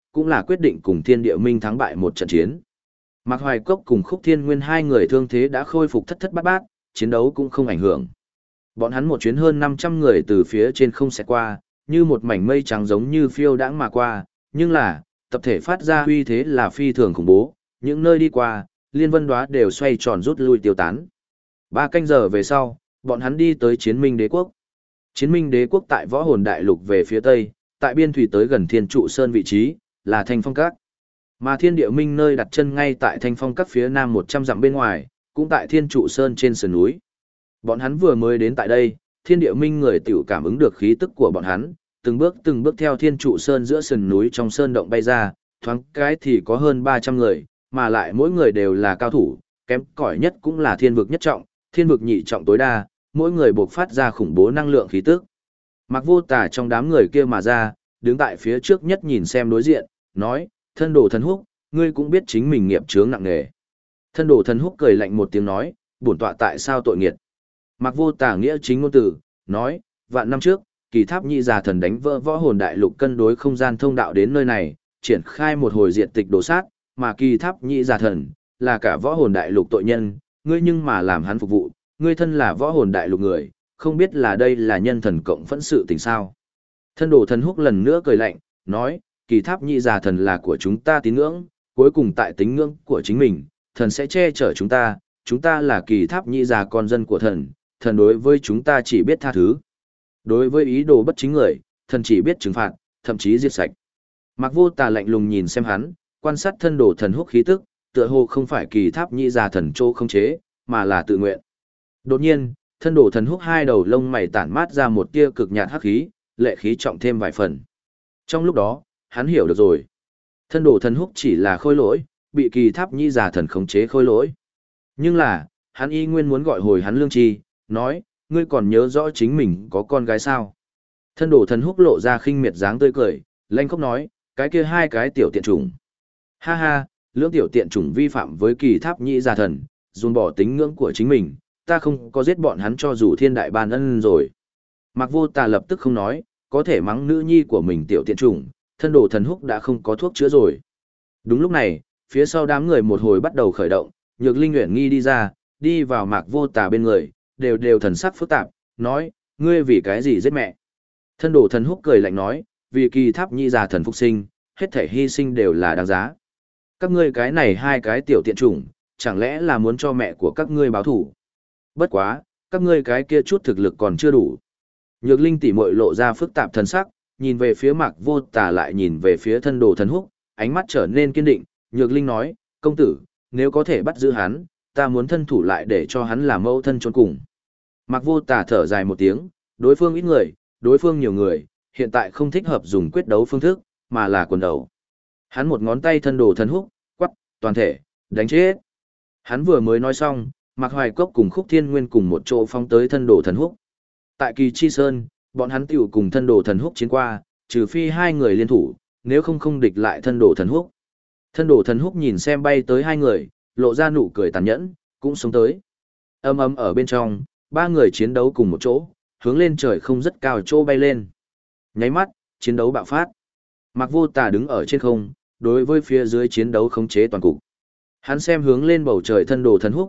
A: cũng là quyết định cùng Thiên Địa Minh thắng bại một trận chiến. Mạc Hoài Cốc cùng Khúc Thiên Nguyên hai người thương thế đã khôi phục thất thất bát bát, chiến đấu cũng không ảnh hưởng. Bọn hắn một chuyến hơn 500 người từ phía trên không xẹt qua, như một mảnh mây trắng giống như phiêu đãng mà qua, nhưng là, tập thể phát ra uy thế là phi thường khủng bố, những nơi đi qua, liên vân đóa đều xoay tròn rút lui tiêu tán. 3 canh giờ về sau, bọn hắn đi tới Chiến Minh Đế quốc. Chiến Minh Đế quốc tại Võ Hồn Đại Lục về phía tây, tại biên thủy tới gần Thiên Trụ Sơn vị trí, là Thanh Phong Các. Mà Thiên Địa Minh nơi đặt chân ngay tại Thanh Phong Các phía nam 100 dặm bên ngoài, cũng tại Thiên Trụ Sơn trên sườn núi. Bọn hắn vừa mới đến tại đây, Thiên Địa Minh người tiểu cảm ứng được khí tức của bọn hắn, từng bước theo Thiên Trụ Sơn giữa sườn núi trong sơn động bay ra, thoáng cái thì có hơn 300 người, mà lại mỗi người đều là cao thủ, kém cỏi nhất cũng là thiên vực nhất trọng, thiên vực nhị trọng tối đa, mỗi người buộc phát ra khủng bố năng lượng khí tức. Mặc Vô Tà trong đám người kia mà ra, đứng tại phía trước nhất nhìn xem đối diện, nói, thân đồ thần húc, ngươi cũng biết chính mình nghiệp chướng nặng nề. Thân đồ thần húc cười lạnh một tiếng nói, bổn tọa tại sao tội nghiệt. Mặc Vô Tà nghĩa chính ngôn từ, nói, vạn năm trước, Kỳ Tháp Nhị Già Thần đánh vỡ Võ Hồn Đại Lục cân đối không gian thông đạo đến nơi này, triển khai một hồi diện tịch đồ sát, mà Kỳ Tháp Nhị Già Thần là cả Võ Hồn Đại Lục tội nhân, ngươi nhưng mà làm hắn phục vụ, ngươi thân là Võ Hồn Đại Lục người, không biết là đây là nhân thần cộng phẫn sự tình sao. Thân đồ thần húc lần nữa cười lạnh, nói, Kỳ Tháp Nhị Già Thần là của chúng ta tín ngưỡng, cuối cùng tại tín ngưỡng của chính mình, thần sẽ che chở chúng ta là Kỳ Tháp Nhị Già con dân của thần, thần đối với chúng ta chỉ biết tha thứ. Đối với ý đồ bất chính người, thần chỉ biết trừng phạt, thậm chí giết sạch. Mạc Vô Tà lạnh lùng nhìn xem hắn, quan sát thân đồ thần húc khí tức, tựa hồ không phải Kỳ Tháp Nhị Già Thần chỗ không chế, mà là tự nguyện. Đột nhiên, thân đồ thần húc hai đầu lông mày tản mát ra một tia cực nhạt hắc khí, lệ khí trọng thêm vài phần. Trong lúc đó, hắn hiểu được rồi. Thân đồ thần húc chỉ là khôi lỗi, bị Kỳ Tháp Nhị Già Thần khống chế khôi lỗi. Nhưng là, hắn y nguyên muốn gọi hồi hắn lương tri, nói, ngươi còn nhớ rõ chính mình có con gái sao? Thân đồ thần húc lộ ra khinh miệt dáng tươi cười, lanh khóc nói, cái kia hai cái tiểu tiện chủng. Ha ha, lưỡng tiểu tiện chủng vi phạm với Kỳ Tháp Nhị Già Thần, dồn bỏ tính ngưỡng của chính mình, ta không có giết bọn hắn cho dù thiên đại ban ân rồi. Mạc Vô Tà lập tức không nói, có thể mắng nữ nhi của mình tiểu tiện chủng, thân đồ thần húc đã không có thuốc chữa rồi. Đúng lúc này, phía sau đám người một hồi bắt đầu khởi động, Nhược Linh Uyển Nghi đi ra, đi vào Mạc Vô Tà bên người, đều thần sắc phức tạp, nói, ngươi vì cái gì giết mẹ? Thân đồ thần húc cười lạnh nói, vì Kỳ Tháp Nhị Già Thần phục sinh, hết thể hy sinh đều là đáng giá. Các ngươi cái này hai cái tiểu tiện chủng, chẳng lẽ là muốn cho mẹ của các ngươi báo thủ? Bất quá, các ngươi cái kia chút thực lực còn chưa đủ. Nhược Linh tỉ muội lộ ra phức tạp thần sắc, nhìn về phía Mạc Vô Tà lại nhìn về phía thân đồ thần húc, ánh mắt trở nên kiên định. Nhược Linh nói, công tử, nếu có thể bắt giữ hắn, ta muốn thân thủ lại để cho hắn làm mẫu thân chôn cùng. Mạc Vô Tà thở dài một tiếng, đối phương ít người, đối phương nhiều người, hiện tại không thích hợp dùng quyết đấu phương thức, mà là quần đầu. Hắn một ngón tay thân đồ thần húc, quắc, toàn thể, đánh chết. Hắn vừa mới nói xong, Mạc Hoài Cốc cùng Khúc Thiên Nguyên cùng một chỗ phóng tới thân đồ thần húc. Tại Kỳ Chi Sơn, bọn hắn tiểu cùng thân đồ thần húc chiến qua, trừ phi hai người liên thủ, nếu không địch lại thân đồ thần húc. Thân đồ thần húc nhìn xem bay tới hai người, lộ ra nụ cười tàn nhẫn, cũng sống tới. Âm ầm ở bên trong, ba người chiến đấu cùng một chỗ, hướng lên trời không rất cao chỗ bay lên. Nháy mắt, chiến đấu bạo phát. Mạc Vô Tà đứng ở trên không, đối với phía dưới chiến đấu khống chế toàn cục. Hắn xem hướng lên bầu trời thân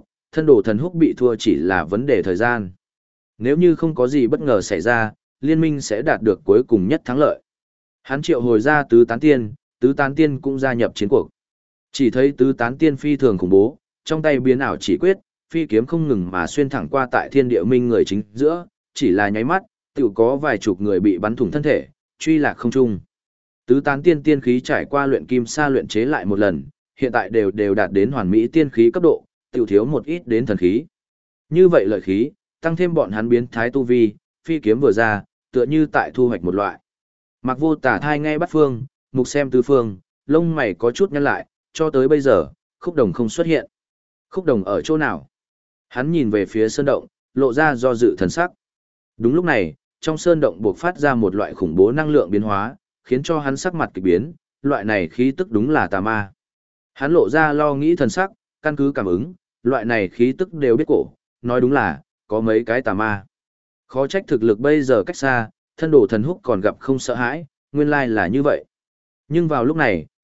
A: đồ thần húc bị thua chỉ là vấn đề thời gian. Nếu như không có gì bất ngờ xảy ra, liên minh sẽ đạt được cuối cùng nhất thắng lợi. Hắn triệu hồi ra tứ tán tiên cũng gia nhập chiến cuộc. Chỉ thấy tứ tán tiên phi thường khủng bố, trong tay biến ảo chỉ quyết, phi kiếm không ngừng mà xuyên thẳng qua tại thiên địa minh người chính giữa, chỉ là nháy mắt, tiểu có vài chục người bị bắn thủng thân thể, truy lạc không trung. Tứ tán tiên tiên khí trải qua luyện kim sa luyện chế lại một lần, hiện tại đều đạt đến hoàn mỹ tiên khí cấp độ, tiểu thiếu một ít đến thần khí. Như vậy lợi khí, tăng thêm bọn hắn biến thái tu vi, phi kiếm vừa ra, tựa như tại thu hoạch một loại. Mạc Vô Tà thai ngay bắt phương, mục xem tứ phương, lông mày có chút nhăn lại, cho tới bây giờ, Khúc Đồng không xuất hiện. Khúc Đồng ở chỗ nào? Hắn nhìn về phía sơn động, lộ ra do dự thần sắc. Đúng lúc này, trong sơn động buộc phát ra một loại khủng bố năng lượng biến hóa, khiến cho hắn sắc mặt kỳ biến, loại này khí tức đúng là tà ma. Hắn lộ ra lo nghĩ thần sắc, căn cứ cảm ứng, loại này khí tức đều biết cổ, nói đúng là, có mấy cái tà ma. Khó trách thực lực bây giờ cách xa, thân đồ thần húc còn gặp không sợ hãi, nguyên lai là như vậy. Nhưng vào lúc này,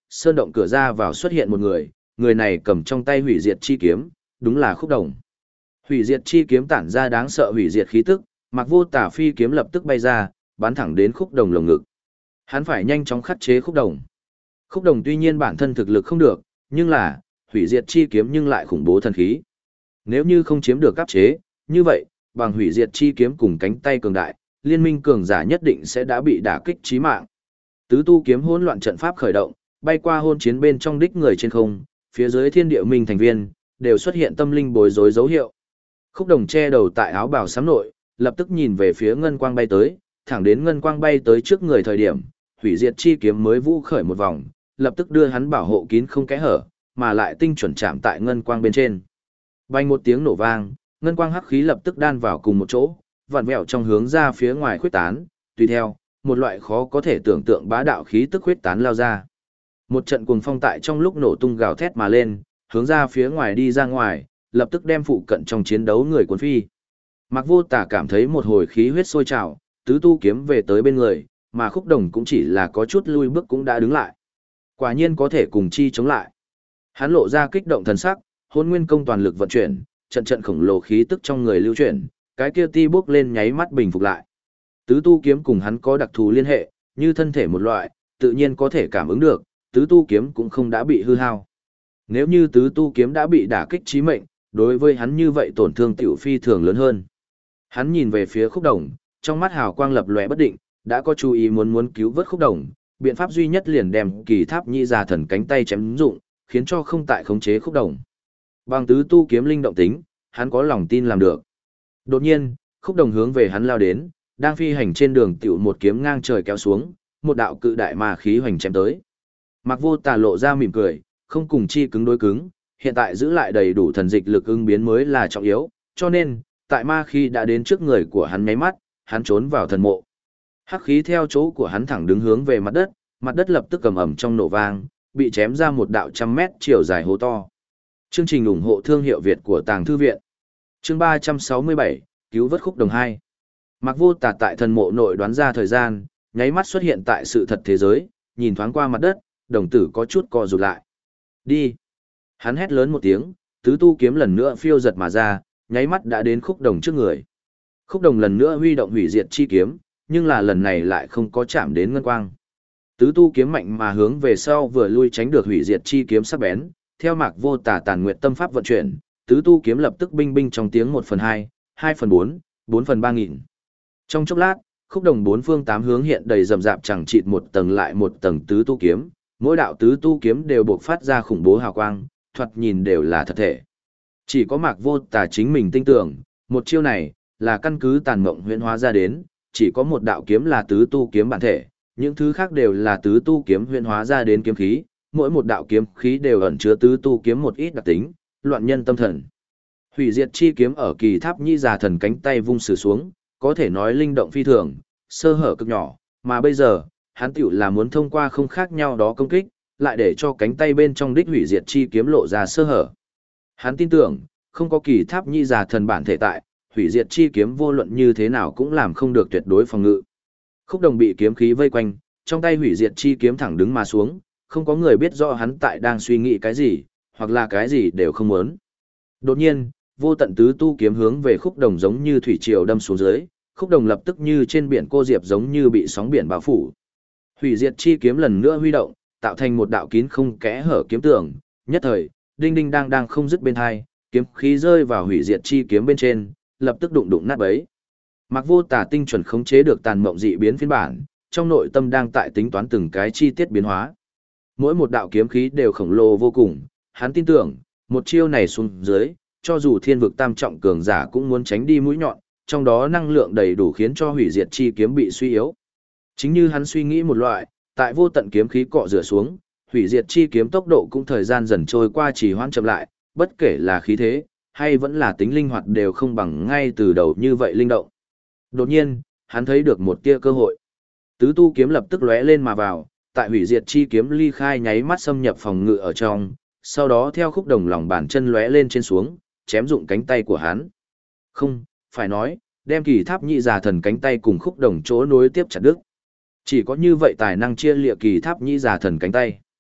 A: sơn động cửa ra vào xuất hiện một người, người này cầm trong tay hủy diệt chi kiếm, đúng là Khúc Đồng. Hủy diệt chi kiếm tản ra đáng sợ hủy diệt khí tức, Mạc Vô Tả phi kiếm lập tức bay ra, bắn thẳng đến Khúc Đồng lồng ngực. Hắn phải nhanh chóng khắc chế Khúc Đồng. Khúc Đồng tuy nhiên bản thân thực lực không được, nhưng là hủy diệt chi kiếm nhưng lại khủng bố thần khí. Nếu như không chiếm được áp chế, như vậy, bằng hủy diệt chi kiếm cùng cánh tay cường đại, liên minh cường giả nhất định sẽ đã bị đả kích chí mạng. Tứ tu kiếm hỗn loạn trận pháp khởi động, bay qua hôn chiến bên trong đích người trên không, phía dưới thiên địa minh thành viên đều xuất hiện tâm linh bối rối dấu hiệu. Khúc Đồng che đầu tại áo bào xám nội, lập tức nhìn về phía ngân quang bay tới, thẳng đến ngân quang bay tới trước người thời điểm, hủy diệt chi kiếm mới vũ khởi một vòng, lập tức đưa hắn bảo hộ kín không kẽ hở, mà lại tinh chuẩn chạm tại ngân quang bên trên. Bành một tiếng nổ vang, ngân quang hắc khí lập tức đan vào cùng một chỗ, vặn vẹo trong hướng ra phía ngoài khuếch tán, tùy theo, một loại khó có thể tưởng tượng bá đạo khí tức khuếch tán lao ra. Một trận cuồng phong tại trong lúc nổ tung gào thét mà lên, hướng ra phía ngoài đi ra ngoài, lập tức đem phụ cận trong chiến đấu người cuốn phi. Mạc Vô Tả cảm thấy một hồi khí huyết sôi trào, tứ tu kiếm về tới bên người, mà Khúc Đồng cũng chỉ là có chút lui bước cũng đã đứng lại. Quả nhiên có thể cùng chi chống lại. Hắn lộ ra kích động thần sắc, Hỗn Nguyên công toàn lực vận chuyển, trận trận khổng lồ khí tức trong người lưu chuyển, cái kia ti bước lên nháy mắt bình phục lại. Tứ tu kiếm cùng hắn có đặc thù liên hệ, như thân thể một loại, tự nhiên có thể cảm ứng được, tứ tu kiếm cũng không đã bị hư hao. Nếu như tứ tu kiếm đã bị đả kích chí mệnh, đối với hắn như vậy tổn thương tiểu phi thường lớn hơn. Hắn nhìn về phía Khúc Đồng, trong mắt hào quang lập lòe bất định, đã có chú ý muốn cứu vớt Khúc Đồng, biện pháp duy nhất liền đem Kỳ Tháp Nhĩ Già Thần cánh tay chém dụng, khiến cho không tại khống chế Khúc Đồng. Bằng tứ tu kiếm linh động tính, hắn có lòng tin làm được. Đột nhiên, Khúc Đồng hướng về hắn lao đến, đang phi hành trên đường tiểu một kiếm ngang trời kéo xuống, một đạo cự đại ma khí hoành chém tới. Mạc Vô Tả lộ ra mỉm cười, không cùng chi cứng đối cứng, hiện tại giữ lại đầy đủ thần dịch lực ứng biến mới là trọng yếu, cho nên, tại ma khí đã đến trước người của hắn nháy mắt, hắn trốn vào thần mộ. Hắc khí theo chỗ của hắn thẳng đứng hướng về mặt đất lập tức cầm ẩm trong nổ vang, bị chém ra một đạo trăm mét chiều dài hố to. Chương trình ủng hộ thương hiệu Việt của Tàng Thư Viện. Chương 367, cứu vớt Khúc Đồng 2. Mạc Vô Tả tại thần mộ nội đoán ra thời gian, nháy mắt xuất hiện tại sự thật thế giới, nhìn thoáng qua mặt đất, đồng tử có chút co rụt lại. Đi! Hắn hét lớn một tiếng, tứ tu kiếm lần nữa phiêu giật mà ra, nháy mắt đã đến Khúc Đồng trước người. Khúc Đồng lần nữa huy động hủy diệt chi kiếm, nhưng là lần này lại không có chạm đến ngân quang. Tứ tu kiếm mạnh mà hướng về sau vừa lui tránh được hủy diệt chi kiếm sắc bén, theo Mạc Vô Tả tàn nguyện tâm pháp vận chuyển, tứ tu kiếm lập tức binh binh trong tiếng 1/2, 2/4, 4/3000. Trong chốc lát, Khúc Đồng bốn phương tám hướng hiện đầy rầm rạp chẳng chịt một tầng lại một tầng tứ tu kiếm, mỗi đạo tứ tu kiếm đều bộc phát ra khủng bố hào quang, thoạt nhìn đều là thật thể. Chỉ có Mạc Vô Tả chính mình tin tưởng, một chiêu này là căn cứ tàn mộng huyễn hóa ra đến, chỉ có một đạo kiếm là tứ tu kiếm bản thể, những thứ khác đều là tứ tu kiếm huyễn hóa ra đến kiếm khí, mỗi một đạo kiếm khí đều ẩn chứa tứ tu kiếm một ít đặc tính, loạn nhân tâm thần. Hủy diệt chi kiếm ở Kỳ Tháp Nhĩ Già Thần cánh tay vung sử xuống, có thể nói linh động phi thường, sơ hở cực nhỏ, mà bây giờ, hắn tiểu là muốn thông qua không khác nhau đó công kích, lại để cho cánh tay bên trong đích hủy diệt chi kiếm lộ ra sơ hở. Hắn tin tưởng, không có Kỳ Tháp Nhĩ Già Thần bản thể tại, hủy diệt chi kiếm vô luận như thế nào cũng làm không được tuyệt đối phòng ngự. Khúc Đồng bị kiếm khí vây quanh, trong tay hủy diệt chi kiếm thẳng đứng mà xuống, không có người biết rõ hắn tại đang suy nghĩ cái gì, hoặc là cái gì đều không muốn. Đột nhiên, vô tận tứ tu kiếm hướng về Khúc Đồng giống như thủy triều đâm xuống dưới, Khúc Đồng lập tức như trên biển cô diệp giống như bị sóng biển bao phủ. Hủy diệt chi kiếm lần nữa huy động, tạo thành một đạo kín không kẽ hở kiếm tường, nhất thời, đinh đinh đang không dứt bên hai, kiếm khí rơi vào hủy diệt chi kiếm bên trên, lập tức đụng nát bấy. Mạc Vô Tả tinh chuẩn khống chế được tàn mộng dị biến phiên bản, trong nội tâm đang tại tính toán từng cái chi tiết biến hóa. Mỗi một đạo kiếm khí đều khổng lồ vô cùng, hắn tin tưởng, một chiêu này xuống dưới, cho dù thiên vực tam trọng cường giả cũng muốn tránh đi mũi nhọn, trong đó năng lượng đầy đủ khiến cho hủy diệt chi kiếm bị suy yếu. Chính như hắn suy nghĩ một loại, tại vô tận kiếm khí cọ rửa xuống, hủy diệt chi kiếm tốc độ cũng thời gian dần trôi qua chỉ hoãn chậm lại, bất kể là khí thế, hay vẫn là tính linh hoạt đều không bằng ngay từ đầu như vậy linh động. Đột nhiên, hắn thấy được một tia cơ hội. Tứ tu kiếm lập tức lóe lên mà vào, tại hủy diệt chi kiếm ly khai nháy mắt xâm nhập phòng ngự ở trong, sau đó theo Khúc Đồng lòng bàn chân lóe lên trên xuống, chém dụng cánh tay của hắn. Không, phải nói, đem Kỳ Tháp Nhĩ Già Thần cánh tay cùng Khúc Đồng chỗ nối tiếp chặt đứt. Chỉ có như vậy tài năng chia lìa Kỳ Tháp Nhĩ Già Thần cánh tay.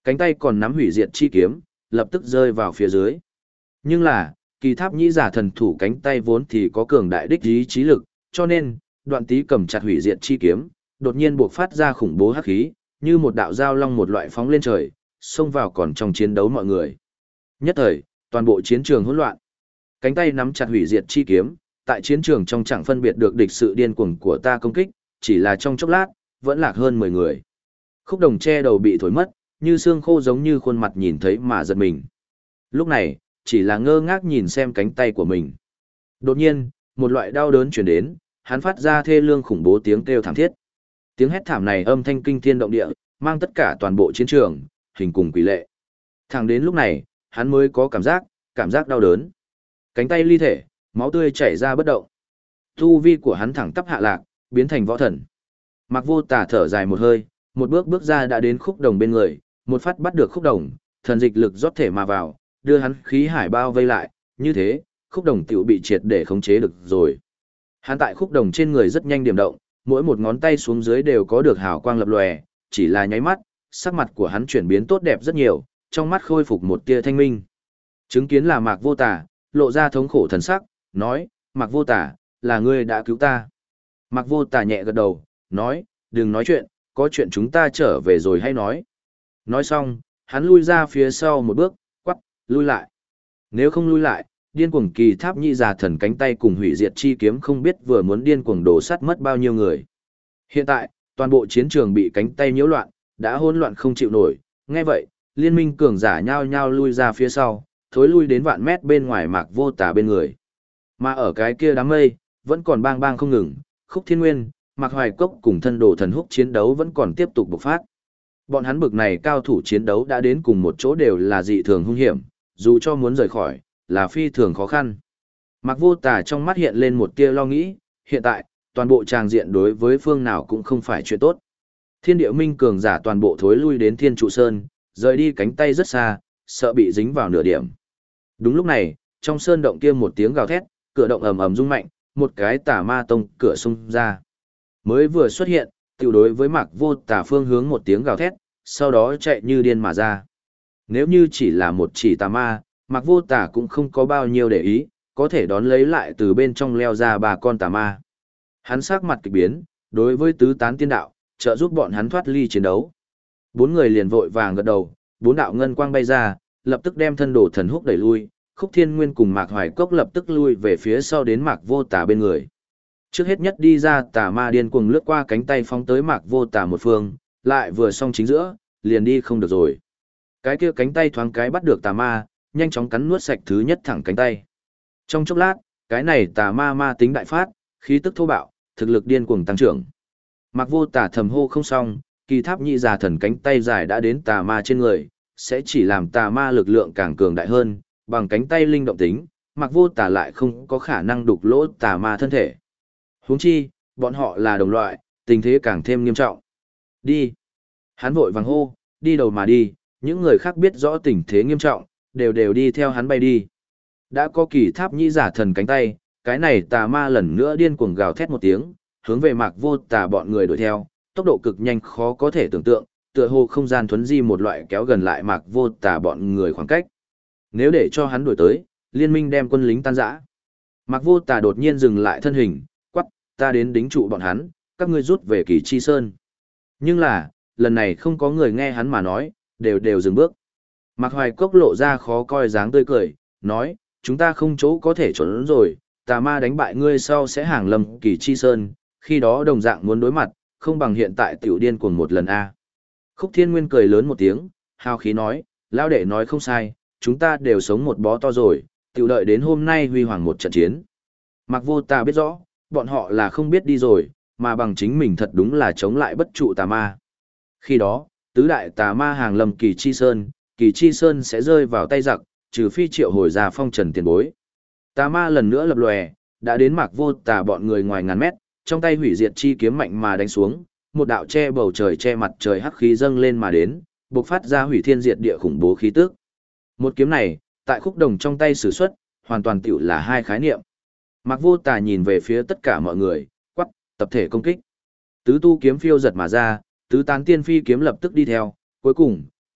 A: cánh tay còn nắm hủy diệt chi kiếm, lập tức rơi vào phía dưới. Nhưng là, kỳ tháp nhĩ giả thần thủ cánh tay vốn thì có cường đại đích ý chí lực, cho nên, Đoạn Tý cầm chặt hủy diệt chi kiếm, đột nhiên buộc phát ra khủng bố hắc khí, như một đạo dao long một loại phóng lên trời, xông vào còn trong chiến đấu mọi người. Nhất thời, toàn bộ chiến trường hỗn loạn. Cánh tay nắm chặt hủy diệt chi kiếm, tại chiến trường trong chẳng phân biệt được địch sự điên cuồng của ta công kích, chỉ là trong chốc lát, vẫn lạc hơn 10 người. Khúc Đồng che đầu bị thổi mất, như xương khô giống như khuôn mặt nhìn thấy mà giật mình. Lúc này, chỉ là ngơ ngác nhìn xem cánh tay của mình. Đột nhiên, một loại đau đớn truyền đến, hắn phát ra thê lương khủng bố tiếng kêu thảm thiết. Tiếng hét thảm này âm thanh kinh thiên động địa, mang tất cả toàn bộ chiến trường, hình cùng quỷ lệ. Thẳng đến lúc này, hắn mới có cảm giác đau đớn. Cánh tay ly thể, máu tươi chảy ra bất động. Tu vi của hắn thẳng tắp hạ lạc, biến thành võ thần. Mạc Vô Tà thở dài một hơi, một bước ra đã đến Khúc Đồng bên người, một phát bắt được Khúc Đồng, thần dịch lực rót thể mà vào, đưa hắn khí hải bao vây lại, như thế, Khúc Đồng tiểu bị triệt để khống chế được rồi. Hắn tại Khúc Đồng trên người rất nhanh điểm động, mỗi một ngón tay xuống dưới đều có được hào quang lập lòe, chỉ là nháy mắt, sắc mặt của hắn chuyển biến tốt đẹp rất nhiều, trong mắt khôi phục một tia thanh minh. Chứng kiến là Mạc Vô Tà, lộ ra thống khổ thần sắc, nói, Mạc Vô Tà, là ngươi đã cứu ta. Mạc Vô Tà nhẹ gật đầu, nói, đừng nói chuyện, có chuyện chúng ta trở về rồi hay nói. Nói xong, hắn lui ra phía sau một bước, quắc, lui lại. Nếu không lui lại, điên cuồng kỳ tháp nhị giả thần cánh tay cùng hủy diệt chi kiếm không biết vừa muốn điên cuồng đổ sát mất bao nhiêu người. Hiện tại, toàn bộ chiến trường bị cánh tay nhiễu loạn, đã hỗn loạn không chịu nổi, nghe vậy, liên minh cường giả nhao nhao lui ra phía sau, thối lui đến vạn mét bên ngoài Mạc Vô Tà bên người. Mà ở cái kia đám mây, vẫn còn bang bang không ngừng, Khúc Thiên Nguyên, Mạc Hoài Cốc cùng thân đồ thần húc chiến đấu vẫn còn tiếp tục bộc phát. Bọn hắn bực này cao thủ chiến đấu đã đến cùng một chỗ đều là dị thường hung hiểm, dù cho muốn rời khỏi, là phi thường khó khăn. Mạc Vô Tà trong mắt hiện lên một tia lo nghĩ, hiện tại, toàn bộ tràng diện đối với phương nào cũng không phải chuyện tốt. Thiên Địa Minh cường giả toàn bộ thối lui đến Thiên Trụ Sơn, rời đi cánh tay rất xa, sợ bị dính vào nửa điểm. Đúng lúc này, trong sơn động kia một tiếng gào thét, cửa động ầm ầm rung mạnh, một cái tà ma tông cửa xung ra. Mới vừa xuất hiện, tiểu đối với Mạc Vô Tà phương hướng một tiếng gào thét, sau đó chạy như điên mà ra. Nếu như chỉ là một chỉ tà ma, Mạc Vô Tà cũng không có bao nhiêu để ý, có thể đón lấy lại từ bên trong leo ra 3 con tà ma. Hắn sắc mặt kịch biến, đối với tứ tán tiên đạo, trợ giúp bọn hắn thoát ly chiến đấu. 4 người liền vội vàng gật đầu, 4 đạo ngân quang bay ra, lập tức đem thân đồ thần húc đẩy lui, Khúc Thiên Nguyên cùng Mạc Hoài Cốc lập tức lui về phía sau đến Mạc Vô Tà bên người. Trước hết nhất đi ra tà ma điên cuồng lướt qua cánh tay phóng tới Mạc Vô Tà một phương, lại vừa xong chính giữa, liền đi không được rồi. Cái kia cánh tay thoáng cái bắt được tà ma, nhanh chóng cắn nuốt sạch thứ nhất thẳng cánh tay. Trong chốc lát, cái này tà ma ma tính đại phát, khí tức thô bạo, thực lực điên cuồng tăng trưởng. Mạc Vô Tà thầm hô không xong, kỳ tháp nhị già thần cánh tay dài đã đến tà ma trên người, sẽ chỉ làm tà ma lực lượng càng cường đại hơn, bằng cánh tay linh động tính, Mạc Vô Tà lại không có khả năng đục lỗ tà ma thân thể. Huống chi, bọn họ là đồng loại, tình thế càng thêm nghiêm trọng. Đi. Hắn vội vàng hô, đi đầu mà đi, những người khác biết rõ tình thế nghiêm trọng, đều đi theo hắn bay đi. Đã có kỳ tháp nhĩ giả thần cánh tay, cái này tà ma lần nữa điên cuồng gào thét một tiếng, hướng về Mạc Vô Tà bọn người đuổi theo, tốc độ cực nhanh khó có thể tưởng tượng, tựa hồ không gian thuấn di một loại kéo gần lại Mạc Vô Tà bọn người khoảng cách. Nếu để cho hắn đuổi tới, liên minh đem quân lính tan rã. Mạc Vô Tà đột nhiên dừng lại thân hình, quắc, ta đến đính trụ bọn hắn, các ngươi rút về Kỳ Chi Sơn. Nhưng là, lần này không có người nghe hắn mà nói, đều dừng bước. Mạc Hoài Cốc lộ ra khó coi dáng tươi cười, nói, chúng ta không chỗ có thể trốn rồi, tà ma đánh bại ngươi sau sẽ hàng lâm Kỳ Chi Sơn, khi đó đồng dạng muốn đối mặt, không bằng hiện tại tiểu điên cuồng một lần a. Khúc Thiên Nguyên cười lớn một tiếng, hào khí nói, lão đệ nói không sai, chúng ta đều sống một bó to rồi, tiểu đợi đến hôm nay huy hoàng một trận chiến. Mạc Vô Tà biết rõ, bọn họ là không biết đi rồi, mà bằng chính mình thật đúng là chống lại bất trụ tà ma. Khi đó, tứ đại tà ma hàng lâm Kỳ Chi Sơn sẽ rơi vào tay giặc, trừ phi triệu hồi ra phong trần tiền bối. Tà ma lần nữa lập lòe, đã đến Mạc Vô Tà bọn người ngoài ngàn mét, trong tay hủy diệt chi kiếm mạnh mà đánh xuống, một đạo che bầu trời che mặt trời hắc khí dâng lên mà đến, bộc phát ra hủy thiên diệt địa khủng bố khí tức. Một kiếm này, tại Khúc Đồng trong tay sử xuất, hoàn toàn tiểu là hai khái niệm. Mạc Vô Tà nhìn về phía tất cả mọi người, quắc, tập thể công kích. Tứ tu kiếm phiêu giật mà ra, tứ tán tiên phi kiếm lập tức đi theo, cuối cùng,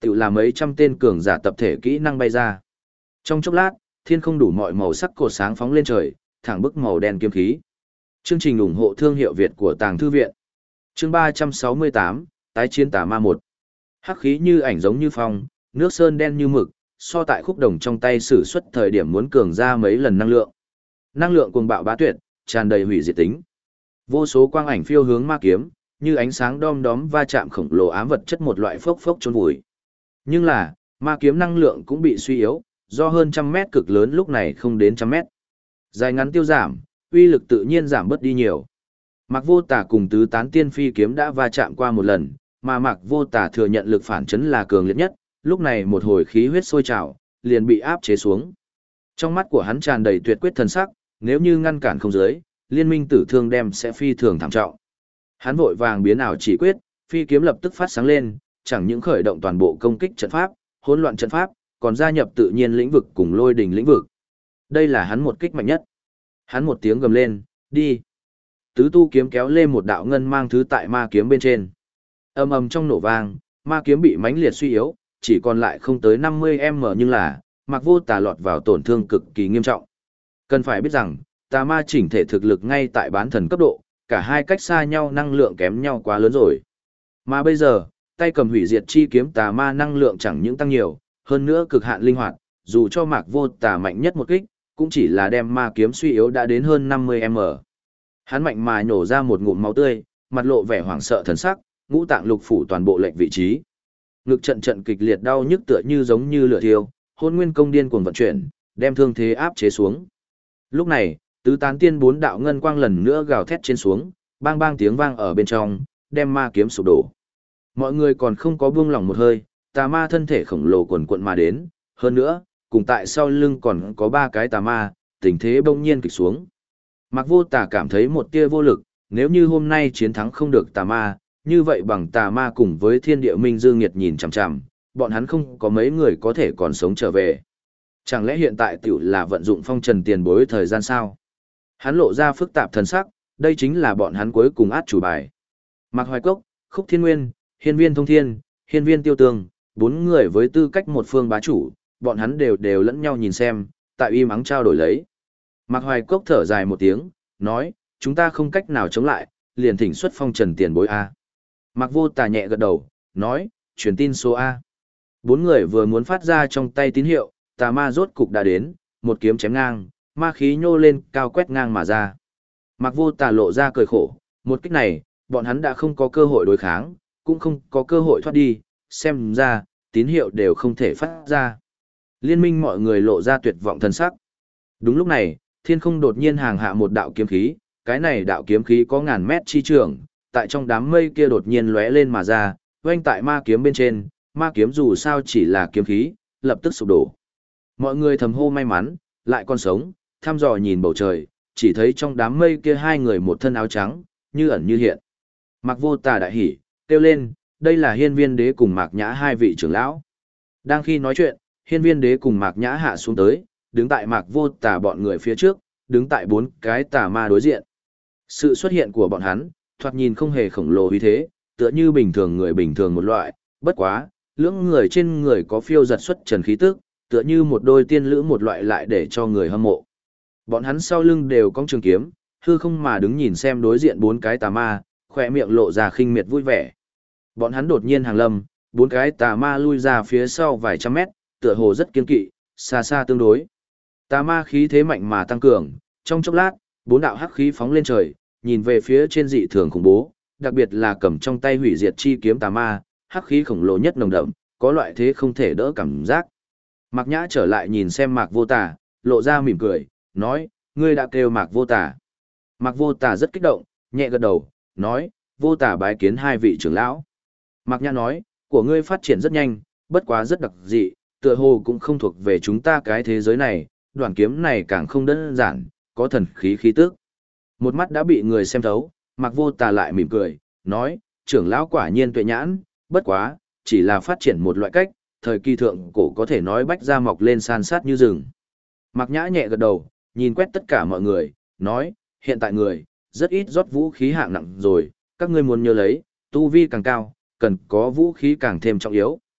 A: Tự là mấy trăm tên cường giả tập thể kỹ năng bay ra. Trong chốc lát, thiên không đủ mọi màu sắc cột sáng phóng lên trời, thẳng bức màu đen kiếm khí. Chương trình ủng hộ thương hiệu Việt của Tàng Thư Viện. Chương 368, Tái chiến tà ma 1. Hắc khí như ảnh giống như phong, nước sơn đen như mực, so tại khúc đồng trong tay sử xuất thời điểm muốn cường ra mấy lần năng lượng. Năng lượng cuồng bạo bá tuyệt, tràn đầy hủy diệt tính. Vô số quang ảnh phiêu hướng ma kiếm, như ánh sáng đom đóm va chạm khổng lồ ám vật chất một loại phốc phốc chôn vùi. Nhưng là, ma kiếm năng lượng cũng bị suy yếu, do hơn trăm mét cực lớn lúc này không đến trăm mét. Dài ngắn tiêu giảm, uy lực tự nhiên giảm bớt đi nhiều. Mạc Vô Tà cùng tứ tán tiên phi kiếm đã va chạm qua một lần, mà Mạc Vô Tà thừa nhận lực phản chấn là cường liệt nhất, lúc này một hồi khí huyết sôi trào, liền bị áp chế xuống. Trong mắt của hắn tràn đầy tuyệt quyết thần sắc, nếu như ngăn cản không giới, liên minh tử thương đem sẽ phi thường thảm trọng. Hắn vội vàng biến ảo chỉ quyết, phi kiếm lập tức phát sáng lên, chẳng những khởi động toàn bộ công kích trận pháp, hỗn loạn trận pháp, còn gia nhập tự nhiên lĩnh vực cùng lôi đình lĩnh vực. Đây là hắn một kích mạnh nhất. Hắn một tiếng gầm lên, đi. Tứ tu kiếm kéo lên một đạo ngân mang thứ tại ma kiếm bên trên. Ầm ầm trong nổ vang, ma kiếm bị mãnh liệt suy yếu, chỉ còn lại không tới 50m nhưng là, Mạc Vô Tà lọt vào tổn thương cực kỳ nghiêm trọng. Cần phải biết rằng, tà ma chỉnh thể thực lực ngay tại bán thần cấp độ, cả hai cách xa nhau năng lượng kém nhau quá lớn rồi. Mà bây giờ, tay cầm hủy diệt chi kiếm tà ma năng lượng chẳng những tăng nhiều, hơn nữa cực hạn linh hoạt, dù cho Mạc Vô Tà mạnh nhất một kích, cũng chỉ là đem ma kiếm suy yếu đã đến hơn 50m. Hắn mạnh mà nhổ ra một ngụm máu tươi, mặt lộ vẻ hoảng sợ thần sắc, ngũ tạng lục phủ toàn bộ lệch vị trí. Ngực trận trận kịch liệt đau nhức tựa như giống như lửa thiêu, Hôn Nguyên công điên cuồng vận chuyển, đem thương thế áp chế xuống. Lúc này, tứ tán tiên bốn đạo ngân quang lần nữa gào thét trên xuống, bang bang tiếng vang ở bên trong, đem ma kiếm sụp đổ. Mọi người còn không có buông lỏng một hơi, tà ma thân thể khổng lồ quần quận mà đến, hơn nữa, cùng tại sau lưng còn có ba cái tà ma, tình thế bỗng nhiên kịch xuống. Mạc Vô Tà cảm thấy một tia vô lực, nếu như hôm nay chiến thắng không được tà ma, như vậy bằng tà ma cùng với thiên địa minh dương nghiệt nhìn chằm chằm, bọn hắn không có mấy người có thể còn sống trở về. Chẳng lẽ hiện tại tiểu là vận dụng phong trần tiền bối thời gian sao? Hắn lộ ra phức tạp thần sắc, đây chính là bọn hắn cuối cùng át chủ bài. Mạc Hoài Cốc, Khúc Thiên Nguyên, Hiên Viên Thông Thiên, Hiên Viên Tiêu Tường, bốn người với tư cách một phương bá chủ, bọn hắn đều lẫn nhau nhìn xem, tại im ắng trao đổi lấy. Mạc Hoài Cốc thở dài một tiếng, nói, chúng ta không cách nào chống lại, liền thỉnh xuất phong trần tiền bối A. Mạc Vô Tà nhẹ gật đầu, nói, truyền tin số A. Bốn người vừa muốn phát ra trong tay tín hiệu, tà ma rốt cục đã đến, một kiếm chém ngang, ma khí nhô lên cao quét ngang mà ra. Mạc Vô Tà lộ ra cười khổ, một kích này, bọn hắn đã không có cơ hội đối kháng, cũng không có cơ hội thoát đi, xem ra, tín hiệu đều không thể phát ra. Liên minh mọi người lộ ra tuyệt vọng thân sắc. Đúng lúc này, thiên không đột nhiên hàng hạ một đạo kiếm khí, cái này đạo kiếm khí có ngàn mét chi trường, tại trong đám mây kia đột nhiên lóe lên mà ra, oanh tại ma kiếm bên trên, ma kiếm dù sao chỉ là kiếm khí, lập tức sụp đổ. Mọi người thầm hô may mắn, lại còn sống, thăm dò nhìn bầu trời, chỉ thấy trong đám mây kia hai người một thân áo trắng, như ẩn như hiện. Mạc Vô Tà đại hỉ, kêu lên, đây là Hiên Viên Đế cùng Mạc Nhã hai vị trưởng lão. Đang khi nói chuyện, Hiên Viên Đế cùng Mạc Nhã hạ xuống tới, đứng tại Mạc Vô Tà bọn người phía trước, đứng tại bốn cái tà ma đối diện. Sự xuất hiện của bọn hắn, thoạt nhìn không hề khổng lồ uy thế, tựa như bình thường người bình thường một loại, bất quá, lưỡng người trên người có phiêu giật xuất trần khí tức, tựa như một đôi tiên lữ một loại lại để cho người hâm mộ. Bọn hắn sau lưng đều cong trường kiếm, hư không mà đứng nhìn xem đối diện bốn cái tà ma, khỏe miệng lộ ra khinh miệt vui vẻ. Bọn hắn đột nhiên hàng lâm, bốn cái tà ma lui ra phía sau vài trăm mét, tựa hồ rất kiên kỵ, xa xa tương đối. Tà ma khí thế mạnh mà tăng cường, trong chốc lát, bốn đạo hắc khí phóng lên trời, nhìn về phía trên dị thường khủng bố, đặc biệt là cầm trong tay hủy diệt chi kiếm tà ma, hắc khí khổng lồ nhất nồng đậm, có loại thế không thể đỡ cảm giác. Mạc Nhã trở lại nhìn xem Mạc Vô Tà, lộ ra mỉm cười, nói, ngươi đã kêu Mạc Vô Tà. Mạc Vô Tà rất kích động, nhẹ gật đầu, nói, Vô Tà bái kiến hai vị trưởng lão. Mạc Nhã nói, của ngươi phát triển rất nhanh, bất quá rất đặc dị, tựa hồ cũng không thuộc về chúng ta cái thế giới này, đoạn kiếm này càng không đơn giản, có thần khí khí tức. Một mắt đã bị người xem thấu, Mạc Vô Tà lại mỉm cười, nói, trưởng lão quả nhiên tuệ nhãn, bất quá, chỉ là phát triển một loại cách, thời kỳ thượng cổ có thể nói bách ra mọc lên san sát như rừng. Mạc Nhã nhẹ gật đầu, nhìn quét tất cả mọi người, nói, hiện tại người, rất ít rót vũ khí hạng nặng rồi, các ngươi muốn nhớ lấy, tu vi càng cao, cần có vũ khí càng thêm trọng yếu,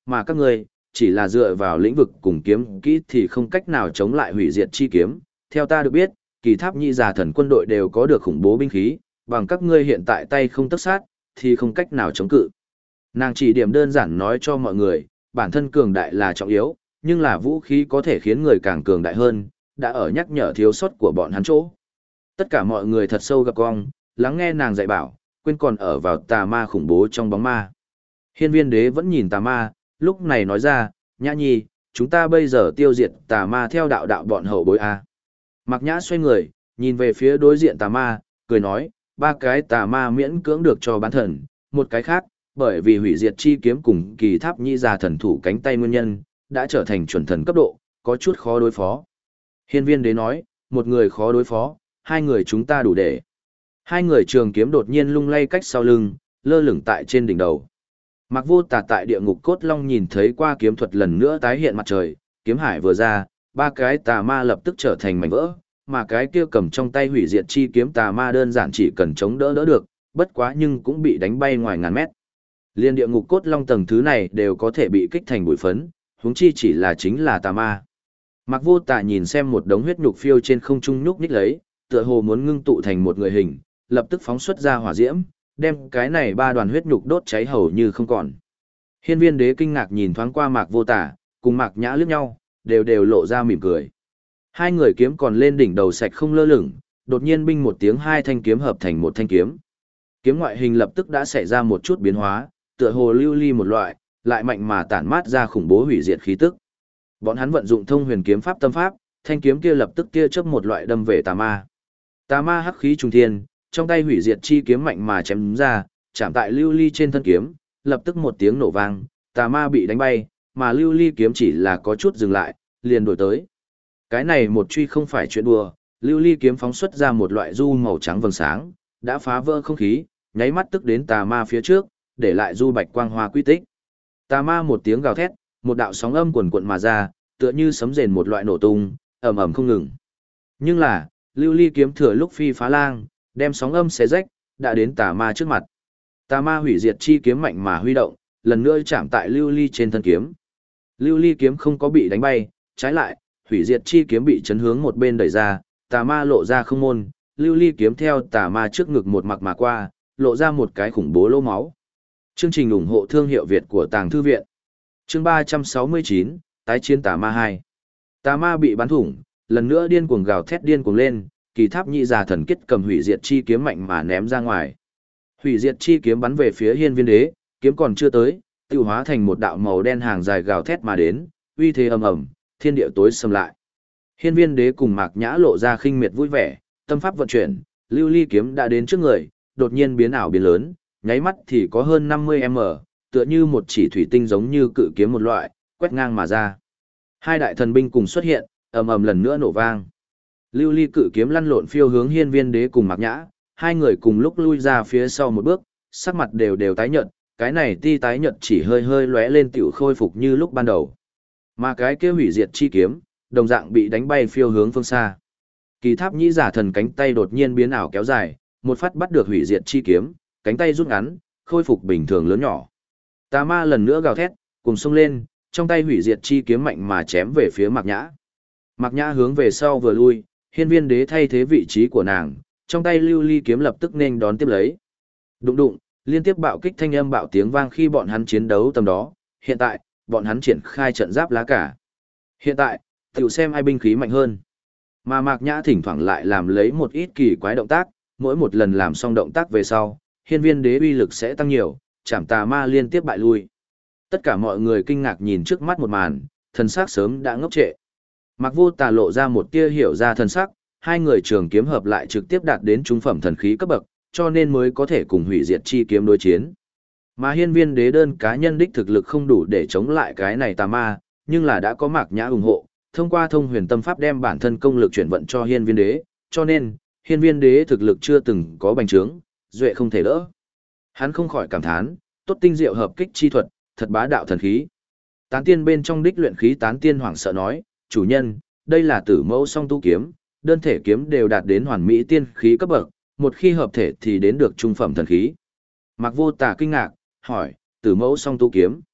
A: mà các ngươi chỉ là dựa vào lĩnh vực cùng kiếm kỹ thì không cách nào chống lại hủy diệt chi kiếm. Theo ta được biết, Kỳ Tháp Nhị Già Thần quân đội đều có được khủng bố binh khí, bằng các ngươi hiện tại tay không tất sát, thì không cách nào chống cự. Nàng chỉ điểm đơn giản nói cho mọi người, bản thân cường đại là trọng yếu, nhưng là vũ khí có thể khiến người càng cường đại hơn, đã ở nhắc nhở thiếu sót của bọn hắn chỗ. Tất cả mọi người thật sâu gặp cong, lắng nghe nàng dạy bảo, quên còn ở vào tà ma khủng bố trong bóng ma. Hiên Viên Đế vẫn nhìn tà ma, lúc này nói ra, Nhã Nhi, chúng ta bây giờ tiêu diệt tà ma theo đạo đạo bọn hậu bối A. Mạc Nhã xoay người, nhìn về phía đối diện tà ma, cười nói, ba cái tà ma miễn cưỡng được cho bán thần, một cái khác, bởi vì hủy diệt chi kiếm cùng Kỳ Tháp Nhị Già thần thủ cánh tay nguyên nhân, đã trở thành chuẩn thần cấp độ, có chút khó đối phó. Hiên Viên Đế nói, một người khó đối phó, hai người chúng ta đủ để. Hai người trường kiếm đột nhiên lung lay cách sau lưng, lơ lửng tại trên đỉnh đầu. Mạc Vô Tà tại địa ngục cốt long nhìn thấy qua kiếm thuật lần nữa tái hiện mặt trời, kiếm hải vừa ra, ba cái tà ma lập tức trở thành mảnh vỡ, mà cái kia cầm trong tay hủy diệt chi kiếm tà ma đơn giản chỉ cần chống đỡ đỡ được, bất quá nhưng cũng bị đánh bay ngoài ngàn mét. Liên địa ngục cốt long tầng thứ này đều có thể bị kích thành bụi phấn, huống chi chỉ là chính là tà ma. Mạc Vô Tà nhìn xem một đống huyết nhục phiêu trên không trung nhúc nhích lấy, tựa hồ muốn ngưng tụ thành một người hình, lập tức phóng xuất ra hỏa diễm, đem cái này ba đoàn huyết nhục đốt cháy hầu như không còn. Hiên Viên Đế kinh ngạc nhìn thoáng qua Mạc Vô Tà, cùng Mạc Nhã liếc nhau, đều lộ ra mỉm cười. Hai người kiếm còn lên đỉnh đầu sạch không lơ lửng, đột nhiên binh một tiếng hai thanh kiếm hợp thành một thanh kiếm. Kiếm ngoại hình lập tức đã xảy ra một chút biến hóa, tựa hồ lưu ly một loại, lại mạnh mà tản mát ra khủng bố hủy diệt khí tức. Bọn hắn vận dụng thông huyền kiếm pháp tâm pháp, thanh kiếm kia lập tức tia chớp một loại đâm về tà ma. Tà ma hắc khí trùng thiên, trong tay hủy diệt chi kiếm mạnh mà chém ra, chạm tại lưu ly trên thân kiếm, lập tức một tiếng nổ vang, tà ma bị đánh bay, mà lưu ly kiếm chỉ là có chút dừng lại, liền đổi tới. Cái này một truy không phải chuyện đùa, lưu ly kiếm phóng xuất ra một loại du màu trắng vầng sáng, đã phá vỡ không khí, nháy mắt tức đến tà ma phía trước, để lại du bạch quang hoa quy tích. Tà ma một tiếng gào thét, một đạo sóng âm quần quận mà ra, tựa như sấm rền một loại nổ tung, ầm ầm không ngừng. Nhưng là, lưu ly kiếm thừa lúc phi phá lang, đem sóng âm xé rách, đã đến tà ma trước mặt. Tà ma hủy diệt chi kiếm mạnh mà huy động, lần nữa chạm tại lưu ly trên thân kiếm. Lưu ly kiếm không có bị đánh bay, trái lại, hủy diệt chi kiếm bị chấn hướng một bên đẩy ra, tà ma lộ ra không môn, lưu ly kiếm theo tà ma trước ngực một mặc mà qua, lộ ra một cái khủng bố lỗ máu. Chương trình ủng hộ thương hiệu Việt của Tàng Thư Viện. Chương 369, tái chiến tà ma 2. Tà ma bị bắn thủng, lần nữa điên cuồng gào thét điên cuồng lên, Kỳ Tháp Nhị Già thần kết cầm hủy diệt chi kiếm mạnh mà ném ra ngoài. Hủy diệt chi kiếm bắn về phía Hiên Viên Đế, kiếm còn chưa tới, tiêu hóa thành một đạo màu đen hàng dài gào thét mà đến, uy thế ầm ầm, thiên địa tối sầm lại. Hiên Viên Đế cùng Mạc Nhã lộ ra khinh miệt vui vẻ, tâm pháp vận chuyển, lưu ly kiếm đã đến trước người, đột nhiên biến ảo biến lớn, nháy mắt thì có hơn 50m, tựa như một chỉ thủy tinh giống như cự kiếm một loại, quét ngang mà ra. Hai đại thần binh cùng xuất hiện, ầm ầm lần nữa nổ vang. Lưu ly cự kiếm lăn lộn phiêu hướng Hiên Viên Đế cùng Mạc Nhã, hai người cùng lúc lui ra phía sau một bước, sắc mặt đều tái nhợt, cái này ti tái nhợt chỉ hơi hơi lóe lên tiểu khôi phục như lúc ban đầu. Mà cái kia hủy diệt chi kiếm, đồng dạng bị đánh bay phiêu hướng phương xa. Kỳ Tháp Nhĩ Giả thần cánh tay đột nhiên biến ảo kéo dài, một phát bắt được hủy diệt chi kiếm, cánh tay rút ngắn, khôi phục bình thường lớn nhỏ. Tà ma lần nữa gào thét, cùng xông lên, trong tay hủy diệt chi kiếm mạnh mà chém về phía Mạc Nhã. Mạc Nhã hướng về sau vừa lui, Hiên Viên Đế thay thế vị trí của nàng, trong tay lưu ly kiếm lập tức nên đón tiếp lấy. Đụng đụng, liên tiếp bạo kích thanh âm bạo tiếng vang khi bọn hắn chiến đấu tầm đó, hiện tại, bọn hắn triển khai trận giáp lá cả. Hiện tại, tiểu xem ai binh khí mạnh hơn. Mà Mạc Nhã thỉnh thoảng lại làm lấy một ít kỳ quái động tác, mỗi một lần làm xong động tác về sau, Hiên Viên Đế uy lực sẽ tăng nhiều, chảm tà ma liên tiếp bại lui. Tất cả mọi người kinh ngạc nhìn trước mắt một màn, thần sắc sớm đã ngốc trệ. Mạc Vô Tà lộ ra một tia hiểu ra thần sắc, hai người trường kiếm hợp lại trực tiếp đạt đến trung phẩm thần khí cấp bậc, cho nên mới có thể cùng hủy diệt chi kiếm đối chiến. Mà Hiên Viên Đế đơn cá nhân đích thực lực không đủ để chống lại cái này tà ma, nhưng là đã có Mạc Nhã ủng hộ, thông qua thông huyền tâm pháp đem bản thân công lực chuyển vận cho Hiên Viên Đế, cho nên Hiên Viên Đế thực lực chưa từng có bành trướng, duệ không thể đỡ. Hắn không khỏi cảm thán, tốt tinh diệu hợp kích chi thuật, thật bá đạo thần khí. Tán tiên bên trong đích luyện khí tán tiên hoảng sợ nói, chủ nhân, đây là tử mẫu song tu kiếm, đơn thể kiếm đều đạt đến hoàn mỹ tiên khí cấp bậc, một khi hợp thể thì đến được trung phẩm thần khí. Mạc Vô Tà kinh ngạc, hỏi, tử mẫu song tu kiếm.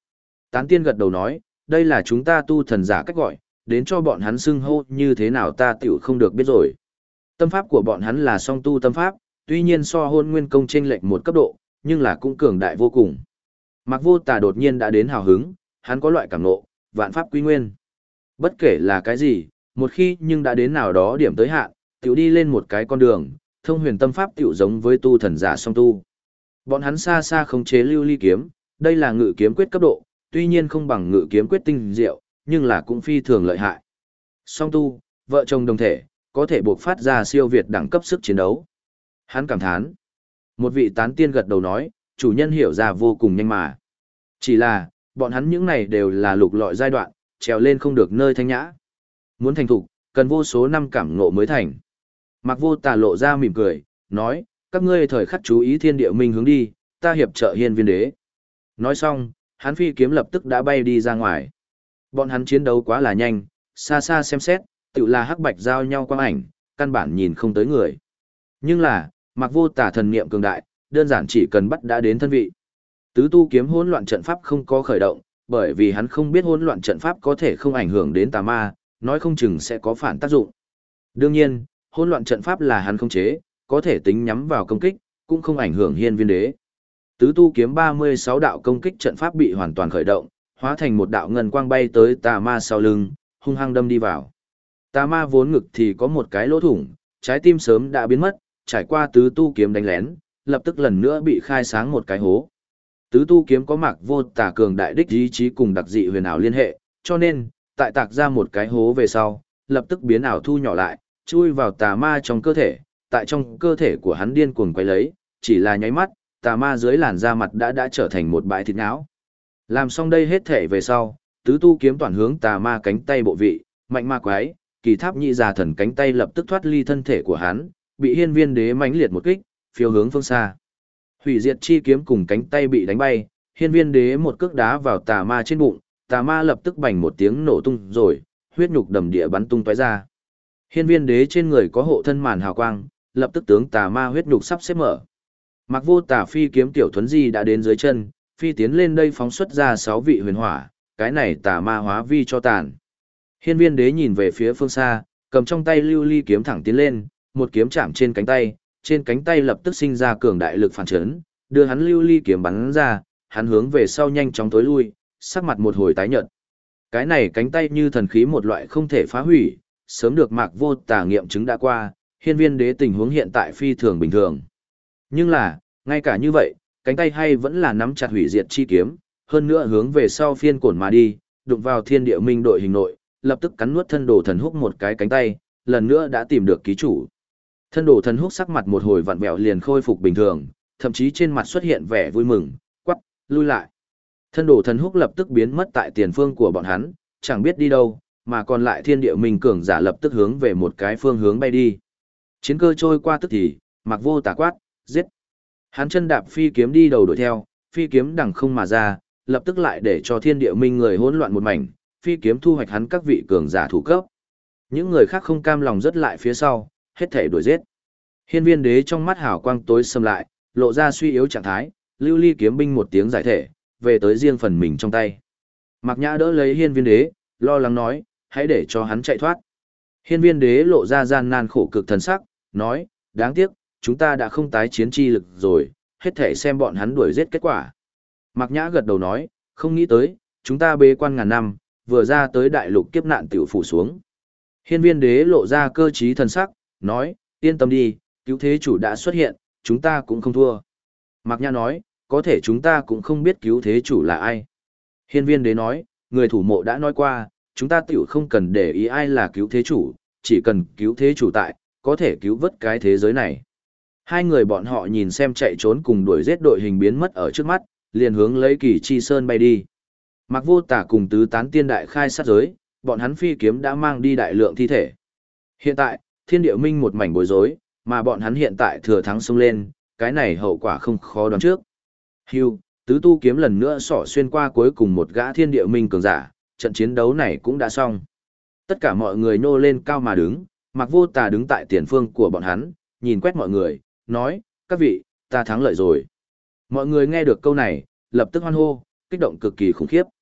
A: Tán tiên gật đầu nói, đây là chúng ta tu thần giả cách gọi, đến cho bọn hắn xưng hô như thế nào ta tiểu không được biết rồi. Tâm pháp của bọn hắn là song tu tâm pháp, tuy nhiên so hôn nguyên công chênh lệch một cấp độ, nhưng là cũng cường đại vô cùng. Mạc Vô Tà đột nhiên đã đến hào hứng, hắn có loại cảm ngộ, vạn pháp quy nguyên. Bất kể là cái gì, một khi nhưng đã đến nào đó điểm tới hạn, tiểu đi lên một cái con đường, thông huyền tâm pháp tiểu giống với tu thần giả song tu. Bọn hắn xa xa khống chế lưu ly kiếm, đây là ngự kiếm quyết cấp độ, tuy nhiên không bằng ngự kiếm quyết tinh diệu, nhưng là cũng phi thường lợi hại. Song tu, vợ chồng đồng thể, có thể buộc phát ra siêu việt đẳng cấp sức chiến đấu. Hắn cảm thán. Một vị tán tiên gật đầu nói, chủ nhân hiểu ra vô cùng nhanh mà. Chỉ là, bọn hắn những này đều là lục lọi giai đoạn, trèo lên không được nơi thanh nhã. Muốn thành thục, cần vô số năm cảm ngộ mới thành. Mạc Vô Tà lộ ra mỉm cười, nói, các ngươi thời khắc chú ý thiên địa minh hướng đi, ta hiệp trợ hiên viên đế. Nói xong, hắn phi kiếm lập tức đã bay đi ra ngoài. Bọn hắn chiến đấu quá là nhanh, xa xa xem xét, tự là hắc bạch giao nhau quang ảnh, căn bản nhìn không tới người. Nhưng là, Mạc Vô Tà thần niệm cường đại, đơn giản chỉ cần bắt đã đến thân vị. Tứ tu kiếm hỗn loạn trận pháp không có khởi động, bởi vì hắn không biết hỗn loạn trận pháp có thể không ảnh hưởng đến tà ma, nói không chừng sẽ có phản tác dụng. Đương nhiên, hỗn loạn trận pháp là hắn không chế, có thể tính nhắm vào công kích, cũng không ảnh hưởng hiên viên đế. Tứ tu kiếm 36 đạo công kích trận pháp bị hoàn toàn khởi động, hóa thành một đạo ngân quang bay tới tà ma sau lưng, hung hăng đâm đi vào. Tà ma vốn ngực thì có một cái lỗ thủng, trái tim sớm đã biến mất, trải qua tứ tu kiếm đánh lén, lập tức lần nữa bị khai sáng một cái hố. Tứ tu kiếm có Mạc Vô Tà cường đại đích ý chí cùng đặc dị huyền ảo liên hệ, cho nên, tại tạc ra một cái hố về sau, lập tức biến ảo thu nhỏ lại, chui vào tà ma trong cơ thể, tại trong cơ thể của hắn điên cuồng quay lấy, chỉ là nháy mắt, tà ma dưới làn da mặt đã trở thành một bãi thịt não. Làm xong đây hết thể về sau, tứ tu kiếm toàn hướng tà ma cánh tay bộ vị, mạnh ma quái, kỳ tháp nhị già thần cánh tay lập tức thoát ly thân thể của hắn, bị hiên viên đế mãnh liệt một kích, phiêu hướng phương xa. Hủy diệt chi kiếm cùng cánh tay bị đánh bay, hiên viên đế một cước đá vào tà ma trên bụng, tà ma lập tức bành một tiếng nổ tung rồi, huyết nhục đầm địa bắn tung tóe ra. Hiên viên đế trên người có hộ thân màn hào quang, lập tức tướng tà ma huyết nhục sắp xếp mở. Mạc Vô Tà phi kiếm tiểu thuấn di đã đến dưới chân, phi tiến lên đây phóng xuất ra 6 vị huyền hỏa, cái này tà ma hóa vi cho tàn. Hiên viên đế nhìn về phía phương xa, cầm trong tay lưu ly kiếm thẳng tiến lên, một kiếm chạm trên cánh tay lập tức sinh ra cường đại lực phản chấn, đưa hắn lưu ly kiếm bắn ra, hắn hướng về sau nhanh chóng tối lui, sắc mặt một hồi tái nhợt. Cái này cánh tay như thần khí một loại không thể phá hủy, sớm được Mạc Vô Tà nghiệm chứng đã qua, hiên viên đế tình huống hiện tại phi thường bình thường. Nhưng là, ngay cả như vậy, cánh tay hay vẫn là nắm chặt hủy diệt chi kiếm, hơn nữa hướng về sau phiên cổn mà đi, đụng vào thiên địa minh đội hình nội, lập tức cắn nuốt thân đồ thần húc một cái cánh tay, lần nữa đã tìm được ký chủ. Thân đồ thần húc sắc mặt một hồi vặn vẹo liền khôi phục bình thường, thậm chí trên mặt xuất hiện vẻ vui mừng, quắc, lui lại. Thân đồ thần húc lập tức biến mất tại tiền phương của bọn hắn, chẳng biết đi đâu, mà còn lại thiên địa minh cường giả lập tức hướng về một cái phương hướng bay đi. Chiến cơ trôi qua tức thì, Mạc Vô Tà quát, giết. Hắn chân đạp phi kiếm đi đầu đuổi theo, phi kiếm đằng không mà ra, lập tức lại để cho thiên địa minh người hỗn loạn một mảnh, phi kiếm thu hoạch hắn các vị cường giả thủ cấp. Những người khác không cam lòng rất lại phía sau, hết thể đuổi giết. Hiên viên đế trong mắt hào quang tối sầm lại, lộ ra suy yếu trạng thái, lưu ly kiếm binh một tiếng giải thể, về tới riêng phần mình trong tay. Mạc Nhã đỡ lấy hiên viên đế, lo lắng nói, hãy để cho hắn chạy thoát. Hiên viên đế lộ ra gian nan khổ cực thần sắc, nói, đáng tiếc, chúng ta đã không tái chiến chi lực rồi, hết thể xem bọn hắn đuổi giết kết quả. Mạc Nhã gật đầu nói, không nghĩ tới, chúng ta bế quan ngàn năm, vừa ra tới đại lục kiếp nạn tiểu phủ xuống. Hiên viên đế lộ ra cơ trí thần sắc, nói, yên tâm đi, cứu thế chủ đã xuất hiện, chúng ta cũng không thua. Mạc Nhã nói, có thể chúng ta cũng không biết cứu thế chủ là ai. Hiên viên đế nói, người thủ mộ đã nói qua, chúng ta tiểu không cần để ý ai là cứu thế chủ, chỉ cần cứu thế chủ tại, có thể cứu vớt cái thế giới này. Hai người bọn họ nhìn xem chạy trốn cùng đuổi giết đội hình biến mất ở trước mắt, liền hướng lấy Kỳ Chi Sơn bay đi. Mạc Vô Tà cùng tứ tán tiên đại khai sát giới, bọn hắn phi kiếm đã mang đi đại lượng thi thể. Hiện tại, thiên địa minh một mảnh bối rối, mà bọn hắn hiện tại thừa thắng xông lên, cái này hậu quả không khó đoán trước. Hưu, tứ tu kiếm lần nữa xỏ xuyên qua cuối cùng một gã thiên địa minh cường giả, trận chiến đấu này cũng đã xong. Tất cả mọi người nô lên cao mà đứng, Mạc Vô Tà đứng tại tiền phương của bọn hắn, nhìn quét mọi người, nói, các vị, ta thắng lợi rồi. Mọi người nghe được câu này, lập tức hoan hô, kích động cực kỳ khủng khiếp.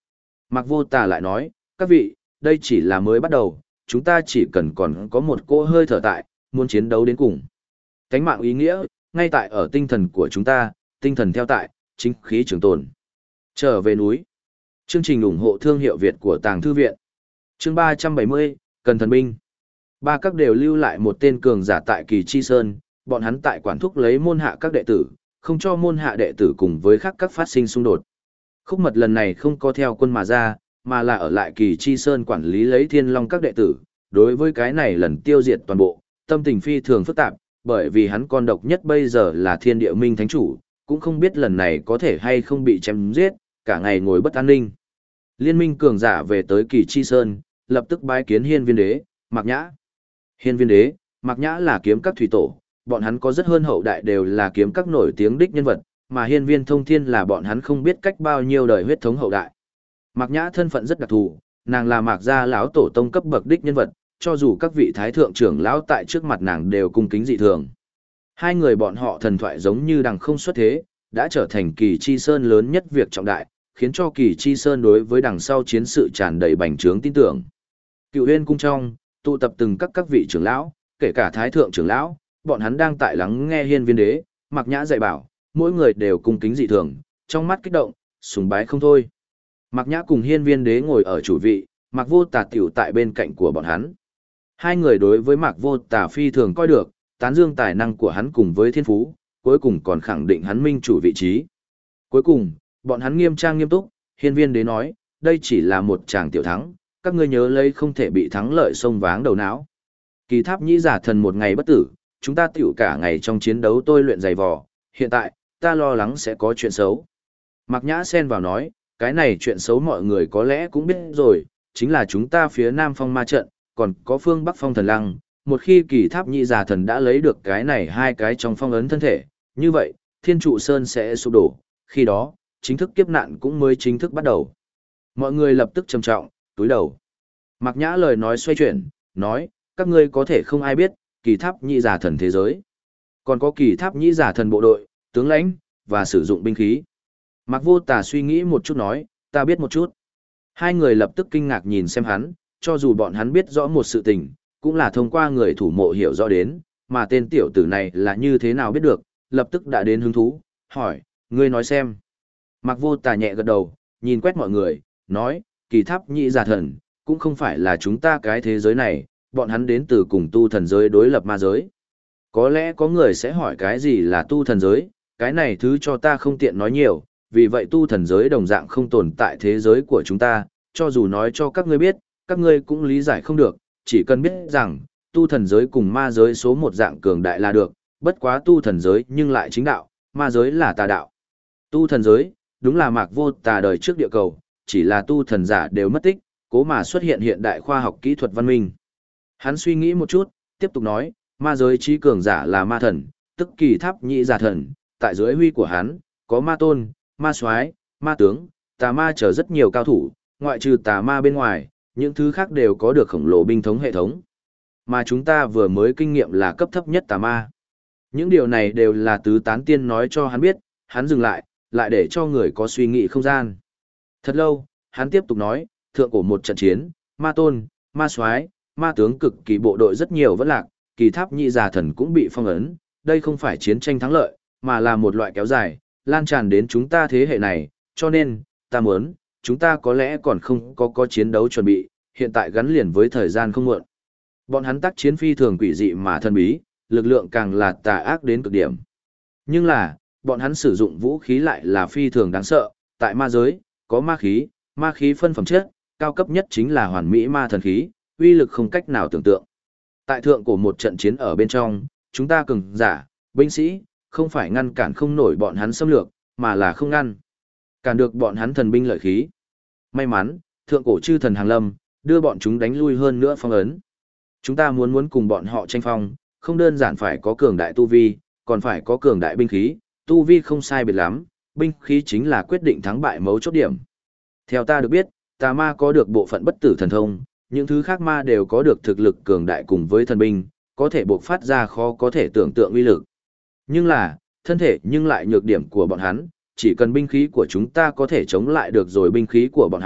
A: Mạc Vô Tà lại nói, các vị, đây chỉ là mới bắt đầu, chúng ta chỉ cần còn có một cỗ hơi thở tại, muốn chiến đấu đến cùng. Cánh mạng ý nghĩa, ngay tại ở tinh thần của chúng ta, tinh thần theo tại, chính khí trường tồn. Trở về núi. Chương trình ủng hộ thương hiệu Việt của Tàng Thư Viện. Chương 370, Cần Thần Binh. Ba các đều lưu lại một tên cường giả tại Kỳ Chi Sơn, bọn hắn tại quản thúc lấy môn hạ các đệ tử, không cho môn hạ đệ tử cùng với khác các phát sinh xung đột. Khúc Mật lần này không có theo quân mà ra, mà là ở lại Kỳ Chi Sơn quản lý lấy Thiên Long các đệ tử, đối với cái này lần tiêu diệt toàn bộ, tâm tình phi thường phức tạp, bởi vì hắn con độc nhất bây giờ là Thiên Địa Minh Thánh Chủ, cũng không biết lần này có thể hay không bị chém giết, cả ngày ngồi bất an ninh. Liên minh cường giả về tới Kỳ Chi Sơn, lập tức bái kiến Hiên Viên Đế, Mạc Nhã. Hiên Viên Đế, Mạc Nhã là kiếm các thủy tổ, bọn hắn có rất hơn hậu đại đều là kiếm các nổi tiếng đích nhân vật, mà Hiên Viên Thông Thiên là bọn hắn không biết cách bao nhiêu đời huyết thống hậu đại. Mạc Nhã thân phận rất đặc thù, nàng là Mạc gia lão tổ tông cấp bậc đích nhân vật, cho dù các vị thái thượng trưởng lão tại trước mặt nàng đều cung kính dị thường. Hai người bọn họ thần thoại giống như đằng không xuất thế, đã trở thành Kỳ Chi Sơn lớn nhất việc trọng đại, khiến cho Kỳ Chi Sơn đối với đằng sau chiến sự tràn đầy bành trướng tin tưởng. Cựu Huyên cung trong, tụ tập từng các vị trưởng lão, kể cả thái thượng trưởng lão, bọn hắn đang tại lắng nghe Hiên Viên Đế, Mạc Nhã dạy bảo, mỗi người đều cung kính dị thường, trong mắt kích động, sùng bái không thôi. Mạc Nhã cùng Hiên Viên Đế ngồi ở chủ vị, Mạc Vô Tà tiểu tại bên cạnh của bọn hắn. Hai người đối với Mạc Vô Tà phi thường coi được, tán dương tài năng của hắn cùng với thiên phú, cuối cùng còn khẳng định hắn minh chủ vị trí. Cuối cùng, bọn hắn nghiêm trang nghiêm túc, Hiên Viên Đế nói, đây chỉ là một tràng tiểu thắng, các ngươi nhớ lấy không thể bị thắng lợi xông váng đầu não. Kỳ Tháp Nhĩ giả thần một ngày bất tử, chúng ta tiểu cả ngày trong chiến đấu tôi luyện dày vò, hiện tại, ta lo lắng sẽ có chuyện xấu. Mạc Nhã xen vào nói, cái này chuyện xấu mọi người có lẽ cũng biết rồi, chính là chúng ta phía Nam Phong Ma trận, còn có phương Bắc Phong Thần Lăng, một khi Kỳ Tháp Nhĩ giả thần đã lấy được cái này hai cái trong phong ấn thân thể, như vậy, Thiên Trụ Sơn sẽ sụp đổ, khi đó, chính thức kiếp nạn cũng mới chính thức bắt đầu. Mọi người lập tức trầm trọng, túi đầu. Mạc Nhã lời nói xoay chuyển, nói, các ngươi có thể không ai biết, Kỳ Tháp Nhĩ giả thần thế giới. Còn có Kỳ Tháp Nhĩ giả thần bộ đội, tướng lãnh, và sử dụng binh khí. Mạc Vô Tà suy nghĩ một chút nói, ta biết một chút. Hai người lập tức kinh ngạc nhìn xem hắn, cho dù bọn hắn biết rõ một sự tình, cũng là thông qua người thủ mộ hiểu rõ đến, mà tên tiểu tử này là như thế nào biết được, lập tức đã đến hứng thú, hỏi, ngươi nói xem. Mạc Vô Tà nhẹ gật đầu, nhìn quét mọi người, nói, Kỳ Tháp Nhĩ giả thần, cũng không phải là chúng ta cái thế giới này, bọn hắn đến từ cùng tu thần giới đối lập ma giới. Có lẽ có người sẽ hỏi cái gì là tu thần giới, cái này thứ cho ta không tiện nói nhiều, vì vậy tu thần giới đồng dạng không tồn tại thế giới của chúng ta, cho dù nói cho các ngươi biết, các ngươi cũng lý giải không được, chỉ cần biết rằng, tu thần giới cùng ma giới số một dạng cường đại là được, bất quá tu thần giới nhưng lại chính đạo, ma giới là tà đạo. Tu thần giới, đúng là Mạc Vô Tà đời trước địa cầu, chỉ là tu thần giả đều mất tích, cố mà xuất hiện hiện đại khoa học kỹ thuật văn minh. Hắn suy nghĩ một chút, tiếp tục nói, ma giới trí cường giả là ma thần, tức Kỳ Tháp Nhĩ giả thần, tại dưới huy của hắn, có ma tôn, ma soái, ma tướng, tà ma chờ rất nhiều cao thủ, ngoại trừ tà ma bên ngoài, những thứ khác đều có được khổng lồ binh thống hệ thống. Mà chúng ta vừa mới kinh nghiệm là cấp thấp nhất tà ma. Những điều này đều là tứ tán tiên nói cho hắn biết, hắn dừng lại, lại để cho người có suy nghĩ không gian. Thật lâu, hắn tiếp tục nói, thượng cổ một trận chiến, ma tôn, ma soái, ma tướng cực kỳ bộ đội rất nhiều vẫn lạc, Kỳ Tháp Nhĩ giả thần cũng bị phong ấn, đây không phải chiến tranh thắng lợi, mà là một loại kéo dài, lan tràn đến chúng ta thế hệ này, cho nên, ta muốn, chúng ta có lẽ còn không có chiến đấu chuẩn bị, hiện tại gắn liền với thời gian không muộn. Bọn hắn tác chiến phi thường quỷ dị mà thần bí, lực lượng càng là tà ác đến cực điểm. Nhưng là, bọn hắn sử dụng vũ khí lại là phi thường đáng sợ, tại ma giới, có ma khí phân phẩm chất, cao cấp nhất chính là hoàn mỹ ma thần khí, uy lực không cách nào tưởng tượng. Tại thượng của một trận chiến ở bên trong, chúng ta cường giả, binh sĩ, không phải ngăn cản không nổi bọn hắn xâm lược, mà là không ngăn cản được bọn hắn thần binh lợi khí. May mắn, thượng cổ chư thần hàng lâm, đưa bọn chúng đánh lui hơn nữa phong ấn. Chúng ta muốn cùng bọn họ tranh phong, không đơn giản phải có cường đại tu vi, còn phải có cường đại binh khí, tu vi không sai biệt lắm, binh khí chính là quyết định thắng bại mấu chốt điểm. Theo ta được biết, tà ma có được bộ phận bất tử thần thông, những thứ khác ma đều có được thực lực cường đại cùng với thần binh, có thể bộc phát ra khó có thể tưởng tượng uy lực. Nhưng là, thân thể nhưng lại nhược điểm của bọn hắn, chỉ cần binh khí của chúng ta có thể chống lại được rồi binh khí của bọn hắn,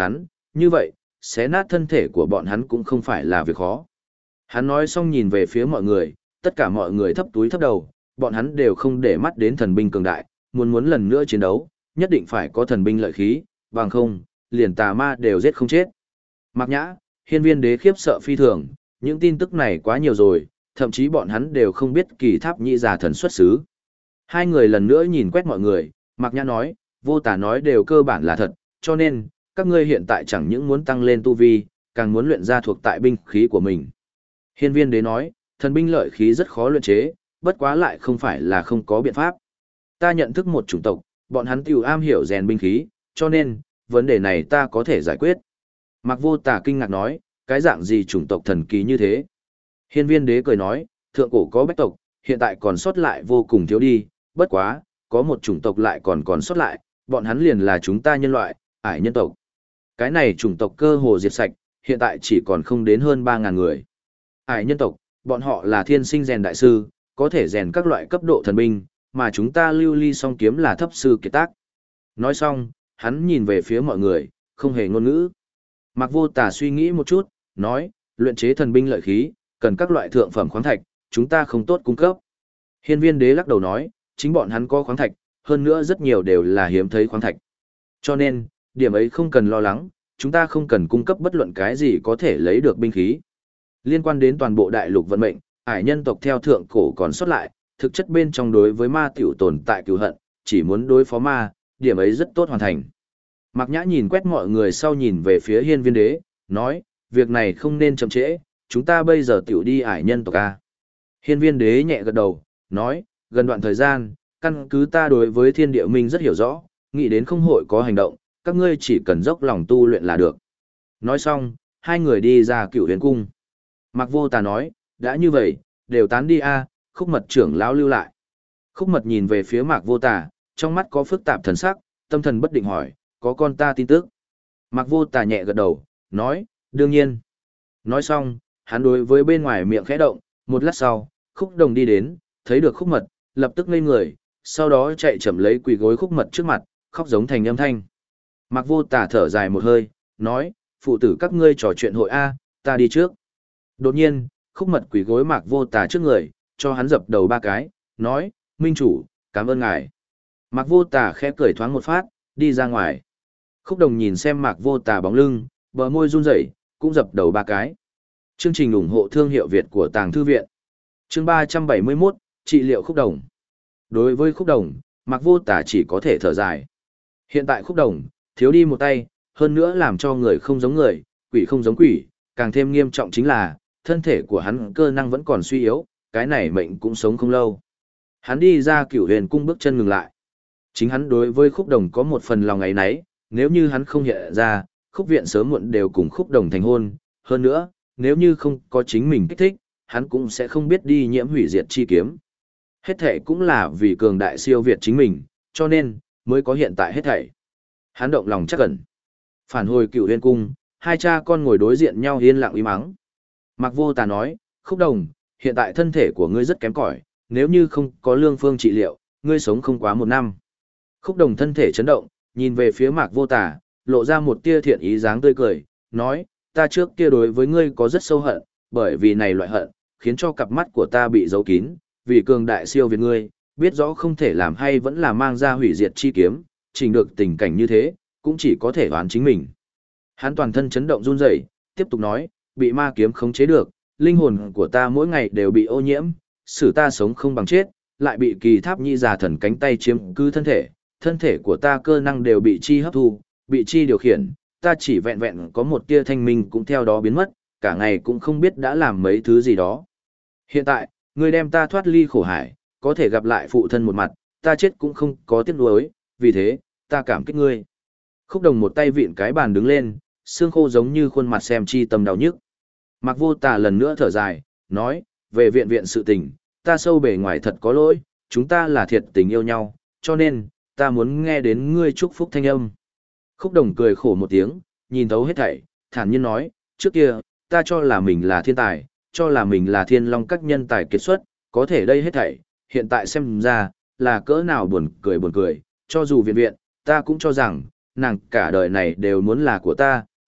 A: như vậy, xé nát thân thể của bọn hắn cũng không phải là việc khó. Hắn nói xong nhìn về phía mọi người, tất cả mọi người thấp túi thấp đầu, bọn hắn đều không để mắt đến thần binh cường đại, muốn lần nữa chiến đấu, nhất định phải có thần binh lợi khí, bằng không, liền tà ma đều giết không chết. Mạc Nhã, Hiên Viên Đế khiếp sợ phi thường, những tin tức này quá nhiều rồi, thậm chí bọn hắn đều không biết Kỳ Tháp Nhĩ Già thần xuất xứ. Hai người lần nữa nhìn quét mọi người, Mạc Nhã nói, Vô Tà nói đều cơ bản là thật, cho nên, các ngươi hiện tại chẳng những muốn tăng lên tu vi, càng muốn luyện ra thuộc tại binh khí của mình. Hiên Viên Đế nói, thần binh lợi khí rất khó luyện chế, bất quá lại không phải là không có biện pháp. Ta nhận thức một chủng tộc, bọn hắn tiểu am hiểu rèn binh khí, cho nên, vấn đề này ta có thể giải quyết. Mạc Vô Tà kinh ngạc nói, cái dạng gì chủng tộc thần kỳ như thế? Hiên Viên Đế cười nói, thượng cổ có bách tộc, hiện tại còn sót lại vô cùng thiếu đi, bất quá, có một chủng tộc lại còn sót lại, bọn hắn liền là chúng ta nhân loại, ải nhân tộc. Cái này chủng tộc cơ hồ diệt sạch, hiện tại chỉ còn không đến hơn 3.000 người. Ải nhân tộc, bọn họ là thiên sinh rèn đại sư, có thể rèn các loại cấp độ thần binh, mà chúng ta lưu ly song kiếm là thấp sư kiệt tác. Nói xong, hắn nhìn về phía mọi người, không hề ngôn ngữ. Mạc Vô Tà suy nghĩ một chút, nói, luyện chế thần binh lợi khí, cần các loại thượng phẩm khoáng thạch, chúng ta không tốt cung cấp. Hiên Viên Đế lắc đầu nói, chính bọn hắn có khoáng thạch, hơn nữa rất nhiều đều là hiếm thấy khoáng thạch. Cho nên, điểm ấy không cần lo lắng, chúng ta không cần cung cấp bất luận cái gì có thể lấy được binh khí. Liên quan đến toàn bộ đại lục vận mệnh, ải nhân tộc theo thượng cổ còn sót lại, thực chất bên trong đối với ma tiểu tồn tại cừu hận, chỉ muốn đối phó ma, điểm ấy rất tốt hoàn thành. Mạc Nhã nhìn quét mọi người sau nhìn về phía Hiên Viên Đế, nói, việc này không nên chậm trễ, chúng ta bây giờ tiểu đi ải nhân tộc a. Hiên Viên Đế nhẹ gật đầu, nói, gần đoạn thời gian, căn cứ ta đối với thiên địa minh rất hiểu rõ, nghĩ đến không hội có hành động, các ngươi chỉ cần dốc lòng tu luyện là được. Nói xong, hai người đi ra Cửu Huyền cung. Mạc Vô Tà nói, đã như vậy, đều tán đi a, Khúc Mật trưởng lão lưu lại. Khúc Mật nhìn về phía Mạc Vô Tà, trong mắt có phức tạp thần sắc, tâm thần bất định hỏi, có con ta tin tức. Mạc Vô Tà nhẹ gật đầu, nói, đương nhiên. Nói xong, hắn đối với bên ngoài miệng khẽ động, một lát sau, Khúc Đồng đi đến, thấy được Khúc Mật, lập tức ngây người, sau đó chạy chậm lấy quỳ gối Khúc Mật trước mặt, khóc giống thành âm thanh. Mạc Vô Tà thở dài một hơi, nói, phụ tử các ngươi trò chuyện hội A, ta đi trước. Đột nhiên, Khúc Mật quỳ gối Mạc Vô Tà trước người, cho hắn dập đầu 3 cái, nói, Minh chủ, cảm ơn ngài. Mạc Vô Tà khẽ cười thoáng một phát, đi ra ngoài. Khúc Đồng nhìn xem Mạc Vô Tà bóng lưng, bờ môi run rẩy, cũng dập đầu 3 cái. Chương trình ủng hộ thương hiệu Việt của Tàng Thư Viện. Chương 371, trị liệu Khúc Đồng. Đối với Khúc Đồng, Mạc Vô Tà chỉ có thể thở dài. Hiện tại Khúc Đồng, thiếu đi một tay, hơn nữa làm cho người không giống người, quỷ không giống quỷ, càng thêm nghiêm trọng chính là, thân thể của hắn cơ năng vẫn còn suy yếu, cái này mệnh cũng sống không lâu. Hắn đi ra Cửu Huyền cung bước chân ngừng lại. Chính hắn đối với Khúc Đồng có một phần lòng ấy nấy, nếu như hắn không hiện ra, Khúc viện sớm muộn đều cùng Khúc Đồng thành hôn, hơn nữa, nếu như không có chính mình kích thích, hắn cũng sẽ không biết đi nhiễm hủy diệt chi kiếm. Hết thảy cũng là vì cường đại siêu việt chính mình, cho nên, mới có hiện tại hết thảy. Hắn động lòng chắc ẩn. Phản hồi Cửu Huyền cung, hai cha con ngồi đối diện nhau yên lặng im mắng. Mạc Vô Tà nói, Khúc Đồng, hiện tại thân thể của ngươi rất kém cỏi, nếu như không có lương phương trị liệu, ngươi sống không quá 1 năm. Khúc Đồng thân thể chấn động, nhìn về phía Mạc Vô Tà, lộ ra một tia thiện ý dáng tươi cười, nói, ta trước kia đối với ngươi có rất sâu hận, bởi vì này loại hận, khiến cho cặp mắt của ta bị giấu kín, vì cường đại siêu việt ngươi, biết rõ không thể làm hay vẫn là mang ra hủy diệt chi kiếm, trình được tình cảnh như thế, cũng chỉ có thể oán chính mình. Hắn toàn thân chấn động run rẩy, tiếp tục nói, bị ma kiếm khống chế được, linh hồn của ta mỗi ngày đều bị ô nhiễm, xử ta sống không bằng chết, lại bị Kỳ Tháp Nhĩ Già thần cánh tay chiếm cứ thân thể của ta cơ năng đều bị chi hấp thu, bị chi điều khiển, ta chỉ vẹn vẹn có một tia thanh minh cũng theo đó biến mất, cả ngày cũng không biết đã làm mấy thứ gì đó. Hiện tại, ngươi đem ta thoát ly khổ hải, có thể gặp lại phụ thân một mặt, ta chết cũng không có tiếc nuối, vì thế, ta cảm kích ngươi. Khúc Đồng một tay vịn cái bàn đứng lên, xương khô giống như khuôn mặt xem chi tâm đau nhức. Mạc Vô Tà lần nữa thở dài, nói, về viện sự tình, ta sâu bề ngoài thật có lỗi, chúng ta là thiệt tình yêu nhau, cho nên, ta muốn nghe đến ngươi chúc phúc thanh âm. Khúc Đồng cười khổ một tiếng, nhìn thấu hết thảy, thản nhiên nói, trước kia, ta cho là mình là thiên tài, cho là mình là thiên long các nhân tài kiệt xuất, có thể đây hết thảy, hiện tại xem ra, là cỡ nào buồn cười, cho dù viện, ta cũng cho rằng, nàng cả đời này đều muốn là của ta,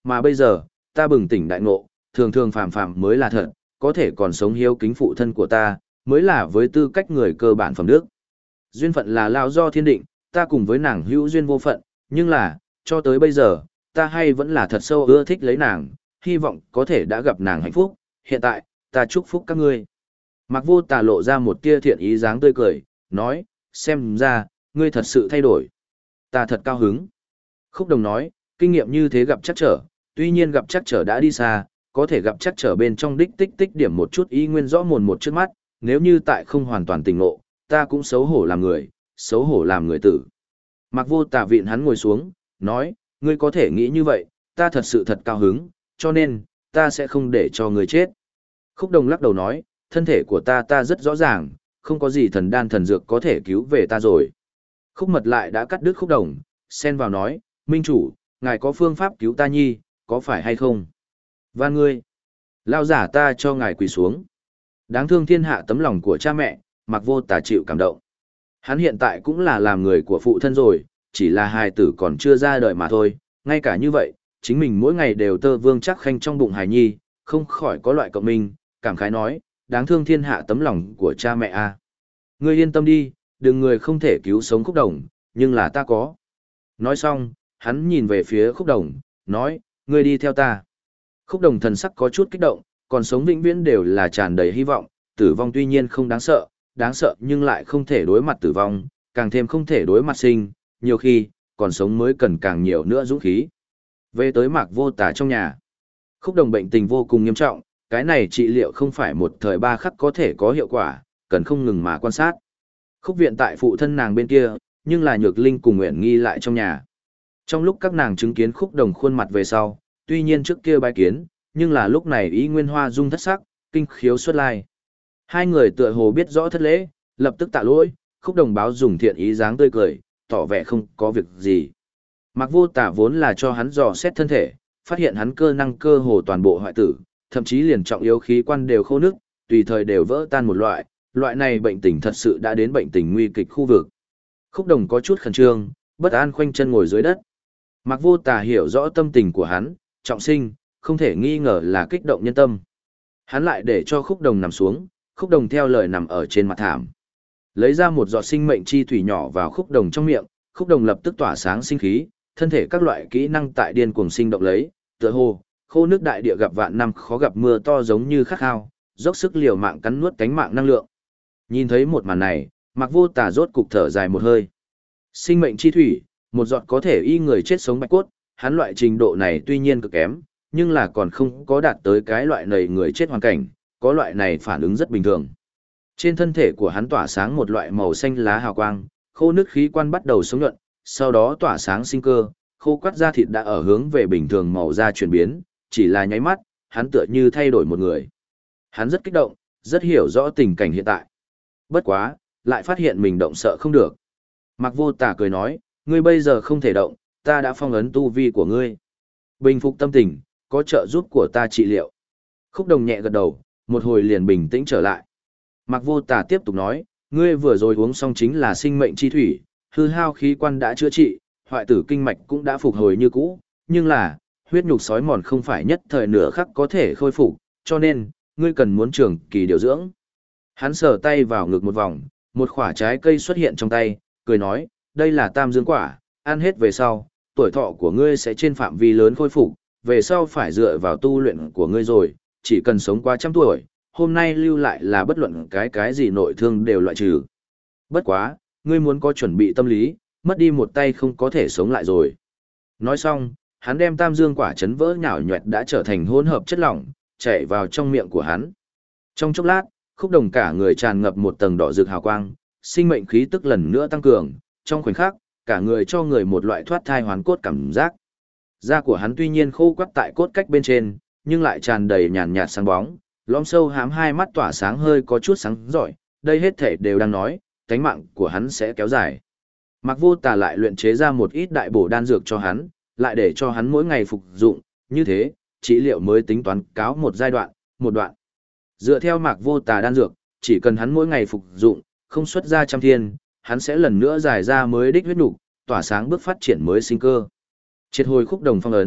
A: mà bây giờ, ta bừng tỉnh đại ngộ, thường thường phàm phàm mới là thật, có thể còn sống hiếu kính phụ thân của ta, mới là với tư cách người cơ bản phẩm đức. Duyên phận là lao do thiên định, ta cùng với nàng hữu duyên vô phận, nhưng là, cho tới bây giờ, ta hay vẫn là thật sâu ưa thích lấy nàng, hy vọng có thể đã gặp nàng hạnh phúc, hiện tại, ta chúc phúc các ngươi. Mạc Vô Tà lộ ra một tia thiện ý dáng tươi cười, nói, xem ra, ngươi thật sự thay đổi. Ta thật cao hứng. Khúc Đồng nói, kinh nghiệm như thế gặp chắc trở, tuy nhiên gặp chắc trở đã đi xa, có thể gặp chắc trở bên trong đích tích tích điểm một chút ý nguyên rõ mồn một trước mắt, nếu như tại không hoàn toàn tỉnh ngộ, ta cũng xấu hổ làm người, xấu hổ làm người tử. Mạc Vô Tà vịn hắn ngồi xuống, nói, ngươi có thể nghĩ như vậy, ta thật sự thật cao hứng, cho nên, ta sẽ không để cho ngươi chết. Khúc Đồng lắc đầu nói, thân thể của ta rất rõ ràng, không có gì thần đan thần dược có thể cứu về ta rồi. Khúc Mật lại đã cắt đứt Khúc Đồng, xen vào nói, Minh chủ, ngài có phương pháp cứu ta nhi, có phải hay không? Van ngươi, lao giả ta cho ngài quỳ xuống. Đáng thương thiên hạ tấm lòng của cha mẹ, Mạc Vô Tà chịu cảm động. Hắn hiện tại cũng là làm người của phụ thân rồi, chỉ là hài tử còn chưa ra đời mà thôi, ngay cả như vậy, chính mình mỗi ngày đều tơ vương chắc khanh trong bụng hài nhi, không khỏi có loại cộng minh, cảm khái nói, đáng thương thiên hạ tấm lòng của cha mẹ a. Ngươi yên tâm đi, đừng người không thể cứu sống Khúc Đồng, nhưng là ta có. Nói xong, hắn nhìn về phía Khúc Đồng, nói, ngươi đi theo ta. Khúc Đồng thần sắc có chút kích động, còn sống vĩnh viễn đều là tràn đầy hy vọng, tử vong tuy nhiên không đáng sợ nhưng lại không thể đối mặt tử vong, càng thêm không thể đối mặt sinh, nhiều khi, còn sống mới cần càng nhiều nữa dũng khí. Về tới Mạc Vô Tà trong nhà, Khúc Đồng bệnh tình vô cùng nghiêm trọng, cái này trị liệu không phải một thời ba khắc có thể có hiệu quả, cần không ngừng mà quan sát. Khúc viện tại phụ thân nàng bên kia, nhưng là Nhược Linh cùng Uyển Nghi lại trong nhà. Trong lúc các nàng chứng kiến Khúc Đồng khuôn mặt về sau, tuy nhiên trước kia bái kiến, nhưng là lúc này ý nguyên hoa dung thất sắc, kinh khiếu xuất lai. Hai người tựa hồ biết rõ thất lễ, lập tức tạ lỗi, Khúc Đồng báo dùng thiện ý dáng tươi cười, tỏ vẻ không có việc gì. Mạc Vô Tà vốn là cho hắn dò xét thân thể, phát hiện hắn cơ năng cơ hồ toàn bộ hoại tử, thậm chí liền trọng yếu khí quan đều khô nước, tùy thời đều vỡ tan một loại này bệnh tình thật sự đã đến bệnh tình nguy kịch khu vực. Khúc Đồng có chút khẩn trương, bất an khoanh chân ngồi dưới đất. Mạc Vô Tà hiểu rõ tâm tình của hắn, trọng sinh, không thể nghi ngờ là kích động nhân tâm. Hắn lại để cho Khúc Đồng nằm xuống, Khúc Đồng theo lời nằm ở trên mặt thảm. Lấy ra một giọt sinh mệnh chi thủy nhỏ vào Khúc Đồng trong miệng, Khúc Đồng lập tức tỏa sáng sinh khí, thân thể các loại kỹ năng tại điên cuồng sinh động lấy, tựa hồ khô nước đại địa gặp vạn năm khó gặp mưa to giống như khát khao, dốc sức liều mạng cắn nuốt cánh mạng năng lượng. Nhìn thấy một màn này, Mạc Vô Tà rốt cục thở dài một hơi. Sinh mệnh chi thủy, một giọt có thể y người chết sống bạch cốt, hắn loại trình độ này tuy nhiên cực kém, nhưng là còn không có đạt tới cái loại này người chết hoàn cảnh, có loại này phản ứng rất bình thường. Trên thân thể của hắn tỏa sáng một loại màu xanh lá hào quang, khô nước khí quan bắt đầu sống nhuận, sau đó tỏa sáng sinh cơ, khô quắt da thịt đã ở hướng về bình thường màu da chuyển biến, chỉ là nháy mắt, hắn tựa như thay đổi một người. Hắn rất kích động, rất hiểu rõ tình cảnh hiện tại. Bất quá, lại phát hiện mình động sợ không được. Mạc Vô Tà cười nói, ngươi bây giờ không thể động, ta đã phong ấn tu vi của ngươi. Bình phục tâm tình, có trợ giúp của ta trị liệu. Khúc Đồng nhẹ gật đầu, một hồi liền bình tĩnh trở lại. Mạc Vô Tà tiếp tục nói, ngươi vừa rồi uống xong chính là sinh mệnh chi thủy, hư hao khí quan đã chữa trị, hoại tử kinh mạch cũng đã phục hồi như cũ, nhưng là, huyết nhục sói mòn không phải nhất thời nửa khắc có thể khôi phục, cho nên, ngươi cần muốn trường kỳ điều dưỡng. Hắn sờ tay vào ngực một vòng, một quả trái cây xuất hiện trong tay, cười nói, đây là tam dương quả, ăn hết về sau, tuổi thọ của ngươi sẽ trên phạm vi lớn khôi phục, về sau phải dựa vào tu luyện của ngươi rồi, chỉ cần sống qua 100 tuổi, hôm nay lưu lại là bất luận cái gì nội thương đều loại trừ. Bất quá, ngươi muốn có chuẩn bị tâm lý, mất đi một tay không có thể sống lại rồi. Nói xong, hắn đem tam dương quả chấn vỡ nhào nhoẹt đã trở thành hỗn hợp chất lỏng, chảy vào trong miệng của hắn. Trong chốc lát, Khúc Đồng cả người tràn ngập một tầng đỏ rực hào quang, sinh mệnh khí tức lần nữa tăng cường, trong khoảnh khắc, cả người cho người một loại thoát thai hoàn cốt cảm giác. Da của hắn tuy nhiên khô quắt tại cốt cách bên trên, nhưng lại tràn đầy nhàn nhạt sáng bóng, lõm sâu hám hai mắt tỏa sáng hơi có chút sáng rọi, đây hết thể đều đang nói, cánh mạng của hắn sẽ kéo dài. Mạc Vô Tà lại luyện chế ra một ít đại bổ đan dược cho hắn, lại để cho hắn mỗi ngày phục dụng, như thế, trị liệu mới tính toán cáo một giai đoạn, một đoạn. Dựa theo Mạc Vô Tà đan dược, chỉ cần hắn mỗi ngày phục dụng, không xuất ra trăm thiên, hắn sẽ lần nữa giải ra mới đích huyết nục, tỏa sáng bước phát triển mới sinh cơ. Triệt hồi Khúc Đồng phong ấn,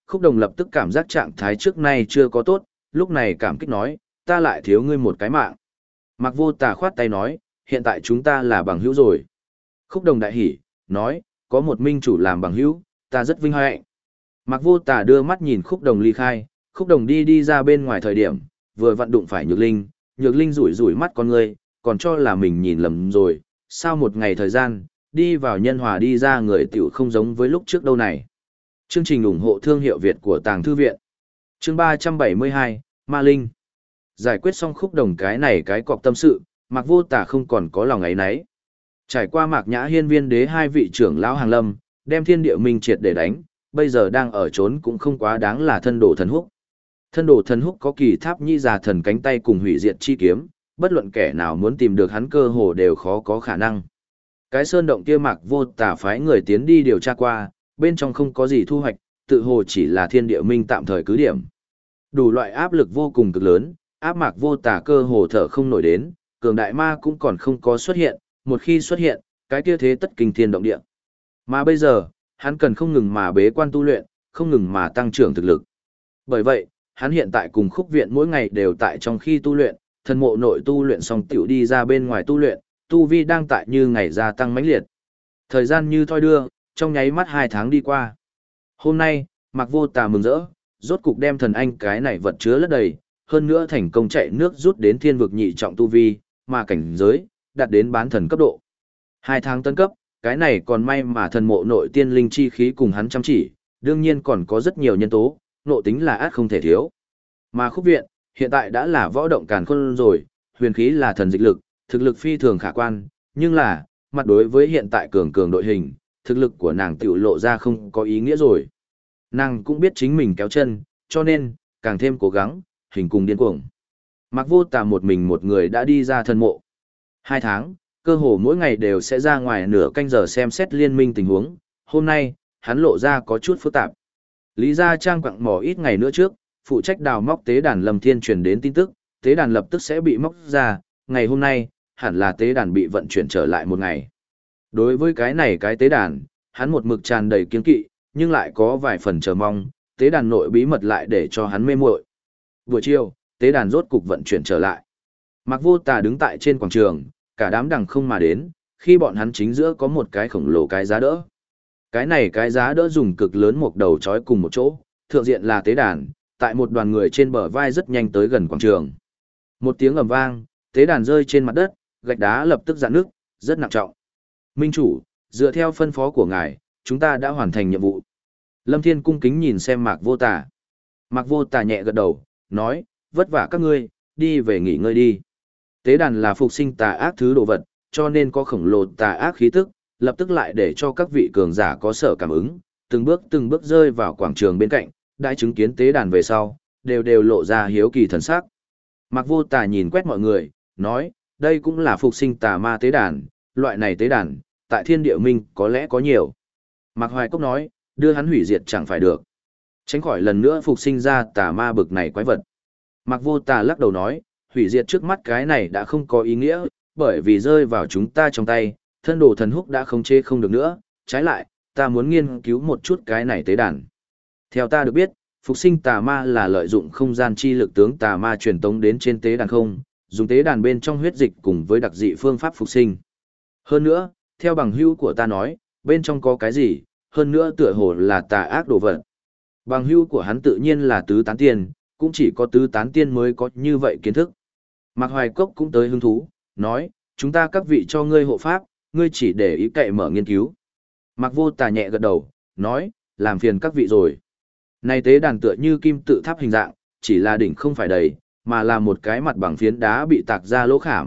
A: Khúc Đồng lập tức cảm giác trạng thái trước nay chưa có tốt, lúc này cảm kích nói, ta lại thiếu ngươi một cái mạng. Mạc Vô Tà khoát tay nói, hiện tại chúng ta là bằng hữu rồi. Khúc Đồng đại hỉ, nói, có một minh chủ làm bằng hữu, ta rất vinh hạnh. Mạc Vô Tà đưa mắt nhìn Khúc Đồng ly khai, Khúc Đồng đi ra bên ngoài thời điểm, vừa vặn đụng phải Nhược Linh rủi rủi mắt con ngươi, còn cho là mình nhìn lầm rồi, sau một ngày thời gian, đi vào nhân hòa đi ra người tiểu không giống với lúc trước đâu này. Chương trình ủng hộ thương hiệu Việt của Tàng Thư Viện. Chương 372, Ma Linh. Giải quyết xong Khúc Đồng cái này cái cọc tâm sự, Mạc Vô Tà không còn có lòng ấy nấy. Trải qua Mạc Nhã Hiên Viên Đế hai vị trưởng lão hàng lâm, đem Thiên Địa Minh triệt để đánh, bây giờ đang ở trốn cũng không quá đáng là thân đồ thần húc. Thân đồ thần húc có kỳ tháp nhĩ già thần cánh tay cùng hủy diệt chi kiếm, bất luận kẻ nào muốn tìm được hắn cơ hồ đều khó có khả năng. Cái sơn động kia Mạc Vô Tà phái người tiến đi điều tra qua, bên trong không có gì thu hoạch, tự hồ chỉ là Thiên Địa Minh tạm thời cứ điểm. Đủ loại áp lực vô cùng cực lớn, áp Mạc Vô Tà cơ hồ thở không nổi đến, cường đại ma cũng còn không có xuất hiện, một khi xuất hiện, cái kia thế tất kinh thiên động địa. Mà bây giờ, hắn cần không ngừng mà bế quan tu luyện, không ngừng mà tăng trưởng thực lực. Bởi vậy, hắn hiện tại cùng Khúc Viện mỗi ngày đều tại trong khi tu luyện, thần mộ nội tu luyện xong tiểu đi ra bên ngoài tu luyện, tu vi đang tại như ngày gia tăng mãnh liệt. Thời gian như thoi đưa, trong nháy mắt 2 tháng đi qua. Hôm nay, Mạc Vô Tà mừng rỡ, rốt cục đem thần anh cái này vật chứa lấp đầy, hơn nữa thành công chạy nước rút đến thiên vực nhị trọng tu vi, mà cảnh giới đạt đến bán thần cấp độ. 2 tháng tấn cấp, cái này còn may mà thần mộ nội tiên linh chi khí cùng hắn chăm chỉ, đương nhiên còn có rất nhiều nhân tố, nộ tính là át không thể thiếu. Mà Khúc Viện, hiện tại đã là võ động càn khôn rồi, huyền khí là thần dịch lực, thực lực phi thường khả quan, nhưng là, mặt đối với hiện tại cường đội hình, thực lực của nàng tiểu lộ ra không có ý nghĩa rồi. Nàng cũng biết chính mình kéo chân, cho nên, càng thêm cố gắng, hình cùng điên cuồng. Mạc Vô Tà một mình một người đã đi ra thần mộ. 2 tháng, cơ hồ mỗi ngày đều sẽ ra ngoài nửa canh giờ xem xét liên minh tình huống, hôm nay, hắn lộ ra có chút phức tạp. Lý Gia Trang quặng mỏ ít ngày nữa trước, phụ trách đào móc tế đàn Lâm Thiên truyền đến tin tức, tế đàn lập tức sẽ bị móc ra, ngày hôm nay, hẳn là tế đàn bị vận chuyển trở lại một ngày. Đối với cái này cái tế đàn, hắn một mực tràn đầy kiên kỵ, nhưng lại có vài phần chờ mong, tế đàn nội bí mật lại để cho hắn mê muội. Buổi chiều, tế đàn rốt cục vận chuyển trở lại. Mạc Vô Tà đứng tại trên quảng trường, cả đám đằng không mà đến, khi bọn hắn chính giữa có một cái khổng lồ cái giá đỡ. Cái này cái giá đỡ dùng cực lớn một đầu trói cùng một chỗ, thượng diện là tế đàn, tại một đoàn người trên bờ vai rất nhanh tới gần quảng trường. Một tiếng ầm vang, tế đàn rơi trên mặt đất, gạch đá lập tức rạn nước, rất nặng trọng. Minh chủ, dựa theo phân phó của ngài, chúng ta đã hoàn thành nhiệm vụ. Lâm Thiên cung kính nhìn xem Mạc Vô Tà. Mạc Vô Tà nhẹ gật đầu, nói, vất vả các ngươi, đi về nghỉ ngơi đi. Tế đàn là phục sinh tà ác thứ đồ vật, cho nên có khổng lồ tà ác khí tức, lập tức lại để cho các vị cường giả có sở cảm ứng, từng bước rơi vào quảng trường bên cạnh, đã chứng kiến tế đàn về sau, đều lộ ra hiếu kỳ thần sắc. Mạc Vô Tà nhìn quét mọi người, nói, đây cũng là phục sinh tà ma tế đàn, loại này tế đàn, tại Thiên Địa Minh có lẽ có nhiều. Mạc Hoài Cốc nói, đưa hắn hủy diệt chẳng phải được. Tránh khỏi lần nữa phục sinh ra tà ma bực này quái vật. Mạc Vô Tà lắc đầu nói, hủy diệt trước mắt cái này đã không có ý nghĩa, bởi vì rơi vào chúng ta trong tay, thân đồ thần húc đã khống chế không được nữa, trái lại, ta muốn nghiên cứu một chút cái này tế đàn. Theo ta được biết, phục sinh tà ma là lợi dụng không gian chi lực tướng tà ma truyền tống đến trên tế đàn không, dùng tế đàn bên trong huyết dịch cùng với đặc dị phương pháp phục sinh. Hơn nữa, theo bằng hữu của ta nói, bên trong có cái gì, hơn nữa tựa hồ là tà ác đồ vật. Bằng hữu của hắn tự nhiên là tứ tán tiên, cũng chỉ có tứ tán tiên mới có như vậy kiến thức. Mạc Hoài Cốc cũng tới hứng thú, nói, chúng ta các vị cho ngươi hộ pháp, ngươi chỉ để ý cậy mở nghiên cứu. Mạc Vô Tà nhẹ gật đầu, nói, làm phiền các vị rồi. Này tế đàn tựa như kim tự tháp hình dạng, chỉ là đỉnh không phải đầy, mà là một cái mặt bằng phiến đá bị tạc ra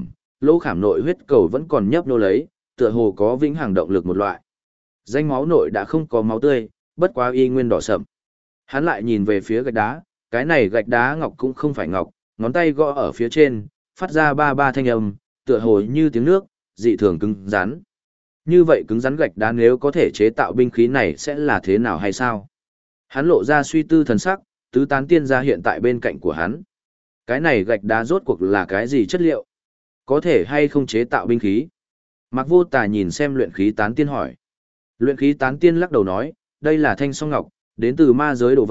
A: lỗ khảm nội huyết cầu vẫn còn nhấp nô lấy, tựa hồ có vĩnh hằng động lực một loại. Danh máu nội đã không có máu tươi, bất quá y nguyên đỏ sậm. Hắn lại nhìn về phía gạch đá, cái này gạch đá ngọc cũng không phải ngọc, ngón tay gõ ở phía trên, phát ra ba thanh âm, tựa hồ như tiếng nước, dị thường cứng rắn. Như vậy cứng rắn gạch đá nếu có thể chế tạo binh khí này sẽ là thế nào hay sao? Hắn lộ ra suy tư thần sắc, tứ tán tiên ra hiện tại bên cạnh của hắn. Cái này gạch đá rốt cuộc là cái gì chất liệu? Có thể hay không chế tạo binh khí? Mạc Vô Tà nhìn xem luyện khí tán tiên hỏi. Luyện khí tán tiên lắc đầu nói, đây là thanh song ngọc, đến từ ma giới đồ vật,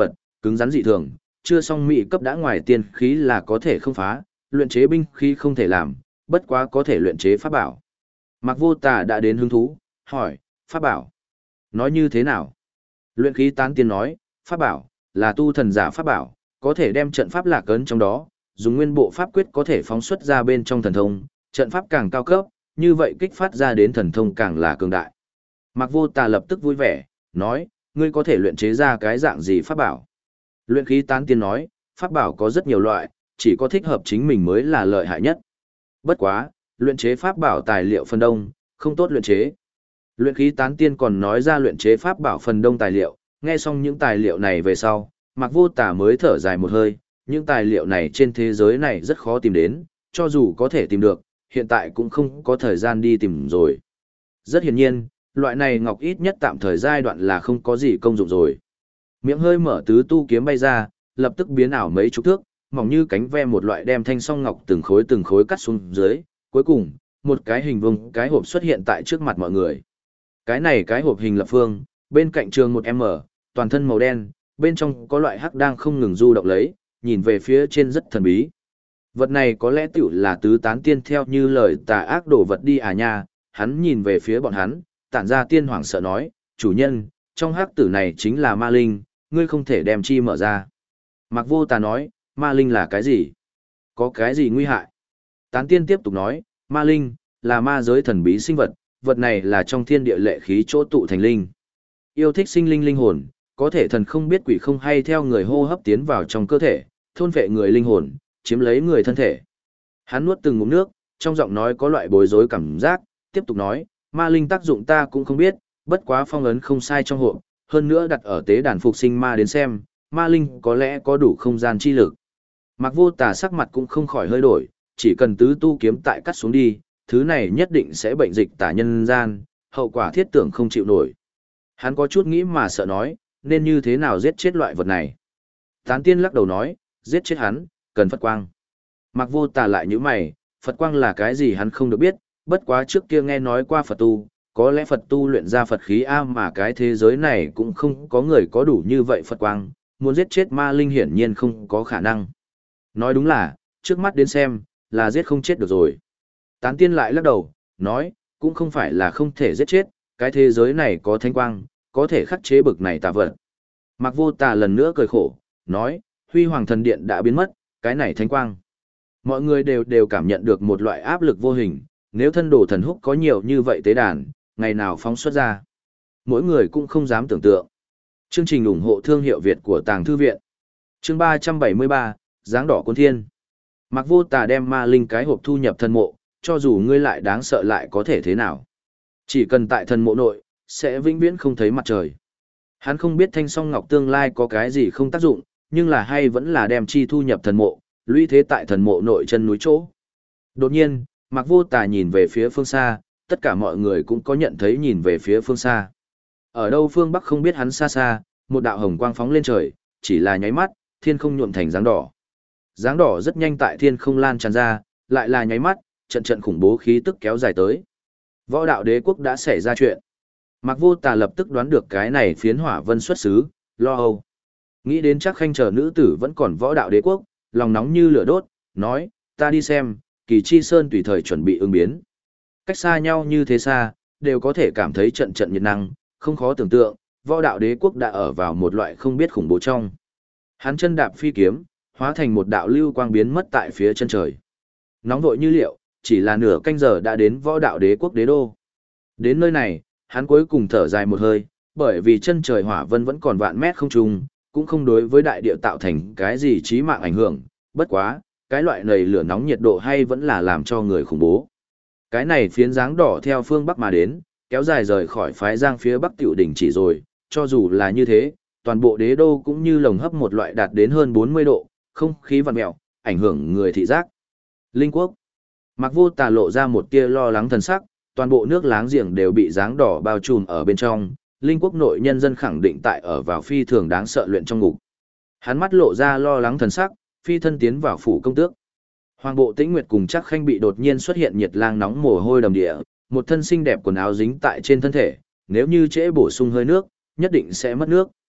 A: cứng rắn dị thường, chưa xong mỹ cấp đã ngoài tiên khí là có thể không phá, luyện chế binh khí không thể làm, bất quá có thể luyện chế pháp bảo. Mạc Vô Tà đã đến hứng thú, hỏi, pháp bảo. Nói như thế nào? Luyện khí tán tiên nói, pháp bảo, là tu thần giả pháp bảo, có thể đem trận pháp lạc ấn trong đó, dùng nguyên bộ pháp quyết có thể phóng xuất ra bên trong thần thông, trận pháp càng cao cấp, như vậy kích phát ra đến thần thông càng là cường đại. Mạc Vô Tà lập tức vui vẻ, nói, ngươi có thể luyện chế ra cái dạng gì pháp bảo? Luyện khí tán tiên nói, pháp bảo có rất nhiều loại, chỉ có thích hợp chính mình mới là lợi hại nhất. Bất quá, luyện chế pháp bảo tài liệu phần đông, không tốt luyện chế. Luyện khí tán tiên còn nói ra luyện chế pháp bảo phần đông tài liệu, nghe xong những tài liệu này về sau, Mạc Vô Tà mới thở dài một hơi, những tài liệu này trên thế giới này rất khó tìm đến, cho dù có thể tìm được, hiện tại cũng không có thời gian đi tìm rồi. Rất hiển nhiên, loại này ngọc ít nhất tạm thời giai đoạn là không có gì công dụng rồi. Miệng hơi mở tứ tu kiếm bay ra, lập tức biến ảo mấy chục thước, mỏng như cánh ve một loại đem thanh song ngọc từng khối cắt xuống dưới, cuối cùng, một cái hình vuông cái hộp xuất hiện tại trước mặt mọi người. Cái này cái hộp hình lập phương, bên cạnh trường 1M, toàn thân màu đen, bên trong có loại hắc đang không ngừng du động lấy, nhìn về phía trên rất thần bí. Vật này có lẽ tiểu là tứ tán tiên theo như lời tà ác đổ vật đi à nha, hắn nhìn về phía bọn hắn, tản ra tiên hoảng sợ nói, chủ nhân, trong hắc tử này chính là ma linh, ngươi không thể đem chi mở ra. Mạc Vô Tà nói, ma linh là cái gì? Có cái gì nguy hại? Tán tiên tiếp tục nói, ma linh, là ma giới thần bí sinh vật, vật này là trong thiên địa lệ khí chỗ tụ thành linh. Yêu thích sinh linh linh hồn, có thể thần không biết quỷ không hay theo người hô hấp tiến vào trong cơ thể, thôn phệ người linh hồn, chiếm lấy người thân thể. Hắn nuốt từng ngụm nước, trong giọng nói có loại bối rối cảm giác, tiếp tục nói, ma linh tác dụng ta cũng không biết, bất quá phong ấn không sai trong hộp, hơn nữa đặt ở tế đàn phục sinh ma đến xem, ma linh có lẽ có đủ không gian chi lực. Mạc Vô Tà sắc mặt cũng không khỏi hơi đổi, chỉ cần tứ tu kiếm tại cắt xuống đi, thứ này nhất định sẽ bệnh dịch tả nhân gian, hậu quả thiết tưởng không chịu nổi. Hắn có chút nghĩ mà sợ nói, nên như thế nào giết chết loại vật này. Tán tiên lắc đầu nói, giết chết hắn, cần Phật quang. Mạc Vô Tà lại nhíu mày, Phật quang là cái gì hắn không được biết, bất quá trước kia nghe nói qua Phật tu, có lẽ Phật tu luyện ra Phật khí A mà cái thế giới này cũng không có người có đủ như vậy Phật quang, muốn giết chết ma linh hiển nhiên không có khả năng. Nói đúng là, trước mắt đến xem, là giết không chết được rồi. Tán tiên lại lắc đầu, nói, cũng không phải là không thể giết chết, cái thế giới này có thánh quang, có thể khắc chế bực này tà vật. Mạc Vô Tà lần nữa cười khổ, nói, Huy Hoàng Thần Điện đã biến mất, cái này thánh quang. Mọi người đều cảm nhận được một loại áp lực vô hình, nếu thân đồ thần húc có nhiều như vậy tế đàn, ngày nào phóng xuất ra. Mỗi người cũng không dám tưởng tượng. Chương trình ủng hộ thương hiệu Việt của Tàng Thư Viện. Chương 373, Giáng đỏ cuốn thiên. Mạc Vô Tà đem ma linh cái hộp thu nhập thân mộ, cho dù ngươi lại đáng sợ lại có thể thế nào. Chỉ cần tại thần mộ nội, sẽ vĩnh viễn không thấy mặt trời. Hắn không biết thanh song ngọc tương lai có cái gì không tác dụng, nhưng là hay vẫn là đem chi thu nhập thần mộ, lũy thế tại thần mộ nội chân núi chỗ. Đột nhiên, Mạc Vô Tà nhìn về phía phương xa, tất cả mọi người cũng có nhận thấy nhìn về phía phương xa. Ở đâu phương Bắc không biết hắn xa xa, một đạo hồng quang phóng lên trời, chỉ là nháy mắt, thiên không nhuộm thành dáng đỏ. Dáng đỏ rất nhanh tại thiên không lan tràn ra, lại là nháy mắt, trận trận khủng bố khí tức kéo dài tới. Võ đạo đế quốc đã xảy ra chuyện. Mạc Vô Tà lập tức đoán được cái này phiến hỏa vân xuất xứ, lo âu. Nghĩ đến chắc khanh chờ nữ tử vẫn còn võ đạo đế quốc, lòng nóng như lửa đốt, nói, ta đi xem, Kỳ Chi Sơn tùy thời chuẩn bị ứng biến. Cách xa nhau như thế xa, đều có thể cảm thấy trận trận nhiệt năng, không khó tưởng tượng, võ đạo đế quốc đã ở vào một loại không biết khủng bố trong. Hắn chân đạp phi kiếm, hóa thành một đạo lưu quang biến mất tại phía chân trời. Nóng vội như liệu, chỉ là nửa canh giờ đã đến võ đạo đế quốc đế đô. Đến nơi này, hắn cuối cùng thở dài một hơi, bởi vì chân trời hỏa vân vẫn còn vạn mét không trung, cũng không đối với đại địa tạo thành cái gì chí mạng ảnh hưởng, bất quá, cái loại này lửa nóng nhiệt độ hay vẫn là làm cho người khủng bố. Cái này phiến dáng đỏ theo phương Bắc mà đến, kéo dài rời khỏi phái giang phía Bắc tiểu đỉnh chỉ rồi, cho dù là như thế, toàn bộ đế đô cũng như lồng hấp một loại đạt đến hơn 40 độ, không khí vặn mèo, ảnh hưởng người thị giác. Linh quốc. Mạc Vô Tà lộ ra một tia lo lắng thần sắc, toàn bộ nước láng giềng đều bị dáng đỏ bao trùm ở bên trong, linh quốc nội nhân dân khẳng định tại ở vào phi thường đáng sợ luyện trong ngục. Hắn mắt lộ ra lo lắng thần sắc, phi thân tiến vào phủ công tước. Hoàng bộ Tĩnh Nguyệt cùng Trác Khanh bị đột nhiên xuất hiện nhiệt lang nóng mồ hôi đầm địa, một thân xinh đẹp quần áo dính tại trên thân thể, nếu như trễ bổ sung hơi nước, nhất định sẽ mất nước.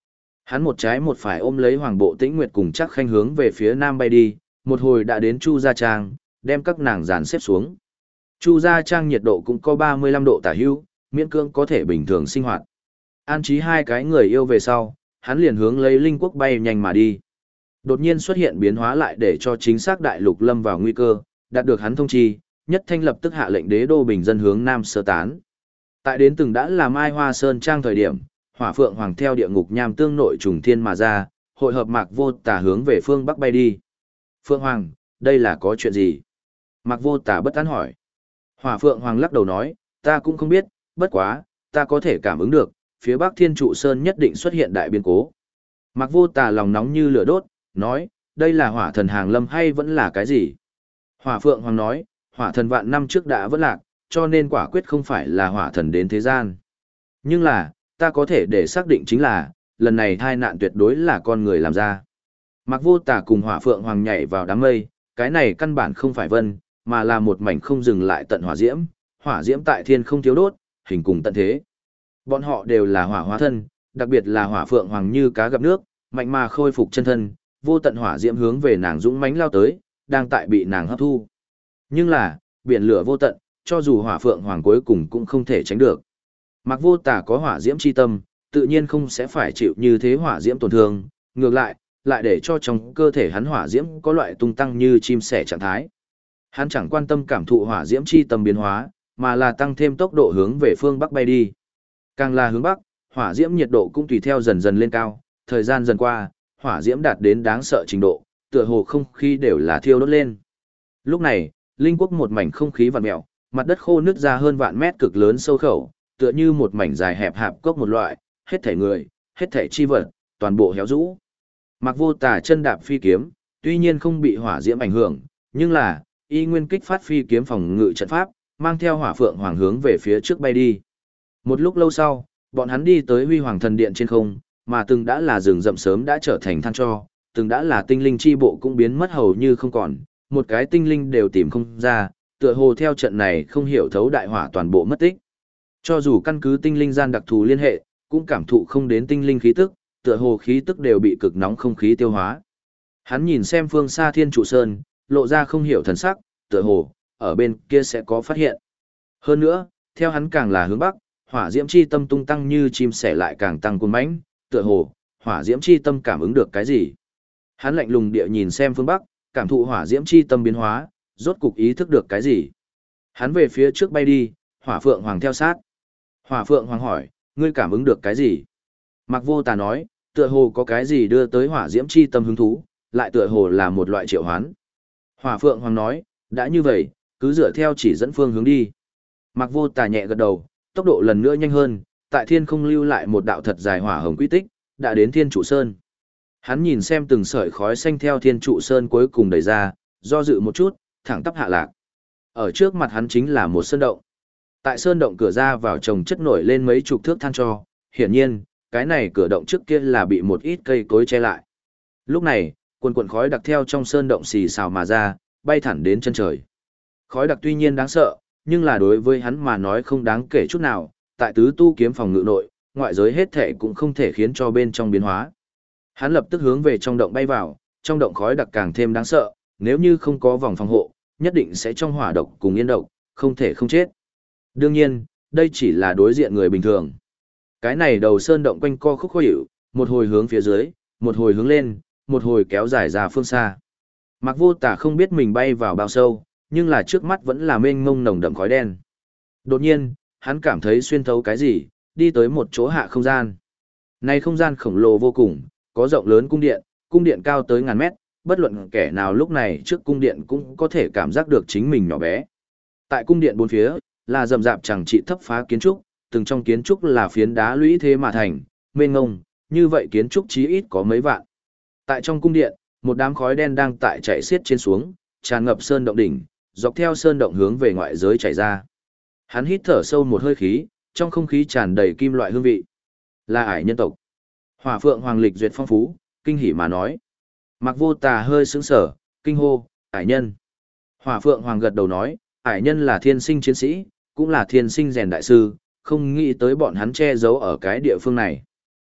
A: Hắn một trái một phải ôm lấy Hoàng Bộ Tĩnh Nguyệt cùng Chắc Khanh hướng về phía nam bay đi, một hồi đã đến Chu Gia Trang, đem các nàng dàn xếp xuống. Chu Gia Trang nhiệt độ cũng có 35 độ tả hữu, miễn cưỡng có thể bình thường sinh hoạt. An trí hai cái người yêu về sau, hắn liền hướng lấy Linh Quốc bay nhanh mà đi. Đột nhiên xuất hiện biến hóa lại để cho chính xác đại lục lâm vào nguy cơ, đạt được hắn thông chi, Nhất Thanh lập tức hạ lệnh đế đô bình dân hướng nam sơ tán. Tại đến từng đã là Mai Hoa Sơn Trang thời điểm, Hỏa Phượng Hoàng theo địa ngục nham tương nội trùng thiên mà ra, hội hợp Mạc Vô Tà hướng về phương bắc bay đi. Phượng Hoàng, đây là có chuyện gì? Mạc Vô Tà bất an hỏi. Hỏa Phượng Hoàng lắc đầu nói, ta cũng không biết, bất quá, ta có thể cảm ứng được, phía bắc Thiên Trụ Sơn nhất định xuất hiện đại biến cố. Mạc Vô Tà lòng nóng như lửa đốt, nói, đây là hỏa thần hàng lâm hay vẫn là cái gì? Hỏa Phượng Hoàng nói, hỏa thần vạn năm trước đã vỡ lạc, cho nên quả quyết không phải là hỏa thần đến thế gian. Nhưng là, ta có thể để xác định chính là, lần này tai nạn tuyệt đối là con người làm ra. Mạc Vô Tà cùng Hỏa Phượng Hoàng nhảy vào đám mây, cái này căn bản không phải vân, mà là một mảnh không dừng lại tận hỏa diễm tại thiên không thiếu đốt, hình cùng tận thế. Bọn họ đều là hỏa hóa thân, đặc biệt là Hỏa Phượng Hoàng như cá gặp nước, mạnh mà khôi phục chân thân, vô tận hỏa diễm hướng về nàng dũng mãnh lao tới, đang tại bị nàng hấp thu. Nhưng là, biển lửa vô tận, cho dù Hỏa Phượng Hoàng cuối cùng cũng không thể tránh được. Mạc Vô Tà có hỏa diễm chi tâm, tự nhiên không sẽ phải chịu như thế hỏa diễm tổn thương, ngược lại để cho trong cơ thể hắn hỏa diễm có loại tung tăng như chim sẻ trạng thái. Hắn chẳng quan tâm cảm thụ hỏa diễm chi tâm biến hóa, mà là tăng thêm tốc độ hướng về phương bắc bay đi. Càng là hướng bắc, hỏa diễm nhiệt độ cũng tùy theo dần dần lên cao, thời gian dần qua, hỏa diễm đạt đến đáng sợ trình độ, tựa hồ không khí đều là thiêu đốt lên. Lúc này, Linh Quốc một mảnh không khí vặn mèo, mặt đất khô nứt ra hơn vạn mét cực lớn sâu khẩu, tựa như một mảnh dài hẹp hạp cốc một loại, hết thảy người, hết thảy chi vật, toàn bộ héo rũ. Mạc Vô Tà chân đạp phi kiếm, tuy nhiên không bị hỏa diễm ảnh hưởng, nhưng là y nguyên kích phát phi kiếm phòng ngự trận pháp, mang theo Hỏa Phượng Hoàng hướng về phía trước bay đi. Một lúc lâu sau, bọn hắn đi tới Huy Hoàng Thần Điện trên không, mà từng đã là rừng rậm sớm đã trở thành than tro, từng đã là tinh linh chi bộ cũng biến mất hầu như không còn, một cái tinh linh đều tìm không ra, tựa hồ theo trận này không hiểu thấu đại hỏa toàn bộ mất tích. Cho dù căn cứ tinh linh gian đặc thù liên hệ, cũng cảm thụ không đến tinh linh khí tức, tựa hồ khí tức đều bị cực nóng không khí tiêu hóa. Hắn nhìn xem phương xa Thiên Trụ Sơn, lộ ra không hiểu thần sắc, tựa hồ ở bên kia sẽ có phát hiện. Hơn nữa, theo hắn càng là hướng bắc, hỏa diễm chi tâm tung tăng như chim sẻ lại càng tăng cuồng mãnh, tựa hồ hỏa diễm chi tâm cảm ứng được cái gì. Hắn lạnh lùng địa nhìn xem phương bắc, cảm thụ hỏa diễm chi tâm biến hóa, rốt cục ý thức được cái gì. Hắn về phía trước bay đi, Hỏa Phượng Hoàng theo sát. Hỏa Phượng Hoàng hỏi, ngươi cảm ứng được cái gì? Mạc Vô Tà nói, tựa hồ có cái gì đưa tới hỏa diễm chi tâm hứng thú, lại tựa hồ là một loại triệu hoán. Hỏa Phượng Hoàng nói, đã như vậy, cứ dựa theo chỉ dẫn phương hướng đi. Mạc Vô Tà nhẹ gật đầu, tốc độ lần nữa nhanh hơn, tại thiên không lưu lại một đạo thật dài hỏa hồng quy tích, đã đến Thiên Trụ Sơn. Hắn nhìn xem từng sợi khói xanh theo Thiên Trụ Sơn cuối cùng đẩy ra, do dự một chút, thẳng tắp hạ lạc. Ở trước mặt hắn chính là một sơn động. Tại sơn động cửa ra vào trồng chất nổi lên mấy chục thước than tro, hiển nhiên, cái này cửa động trước kia là bị một ít cây cối che lại. Lúc này, quần quần khói đặc theo trong sơn động xì xào mà ra, bay thẳng đến chân trời. Khói đặc tuy nhiên đáng sợ, nhưng là đối với hắn mà nói không đáng kể chút nào, tại tứ tu kiếm phòng ngự nội, ngoại giới hết thể cũng không thể khiến cho bên trong biến hóa. Hắn lập tức hướng về trong động bay vào, trong động khói đặc càng thêm đáng sợ, nếu như không có vòng phòng hộ, nhất định sẽ trong hỏa độc cùng yên độc, không thể không chết. Đương nhiên, đây chỉ là đối diện người bình thường. Cái này đầu sơn động quanh co khúc khó hiểu, một hồi hướng phía dưới, một hồi hướng lên, một hồi kéo dài ra phương xa. Mạc Vô Tà không biết mình bay vào bao sâu, nhưng là trước mắt vẫn là mênh mông nồng đậm khói đen. Đột nhiên, hắn cảm thấy xuyên thấu cái gì, đi tới một chỗ hạ không gian. Này không gian khổng lồ vô cùng, có rộng lớn cung điện cao tới ngàn mét, bất luận kẻ nào lúc này trước cung điện cũng có thể cảm giác được chính mình nhỏ bé. Tại cung điện bốn phía, là rậm rạp chẳng trị thấp phá kiến trúc, từng trong kiến trúc là phiến đá lũy thế mà thành, mênh ngông, như vậy kiến trúc chí ít có mấy vạn. Tại trong cung điện, một đám khói đen đang tại chạy xiết trên xuống, tràn ngập sơn động đỉnh, dọc theo sơn động hướng về ngoại giới chảy ra. Hắn hít thở sâu một hơi khí, trong không khí tràn đầy kim loại hương vị. Là ải nhân tộc. Hỏa Phượng Hoàng lịch duyệt phong phú, kinh hỉ mà nói. Mạc Vô Tà hơi sững sờ, kinh hô, ải nhân. Hỏa Phượng Hoàng gật đầu nói, ải nhân là thiên sinh chiến sĩ, cũng là thiên sinh rèn đại sư, không nghĩ tới bọn hắn che giấu ở cái địa phương này.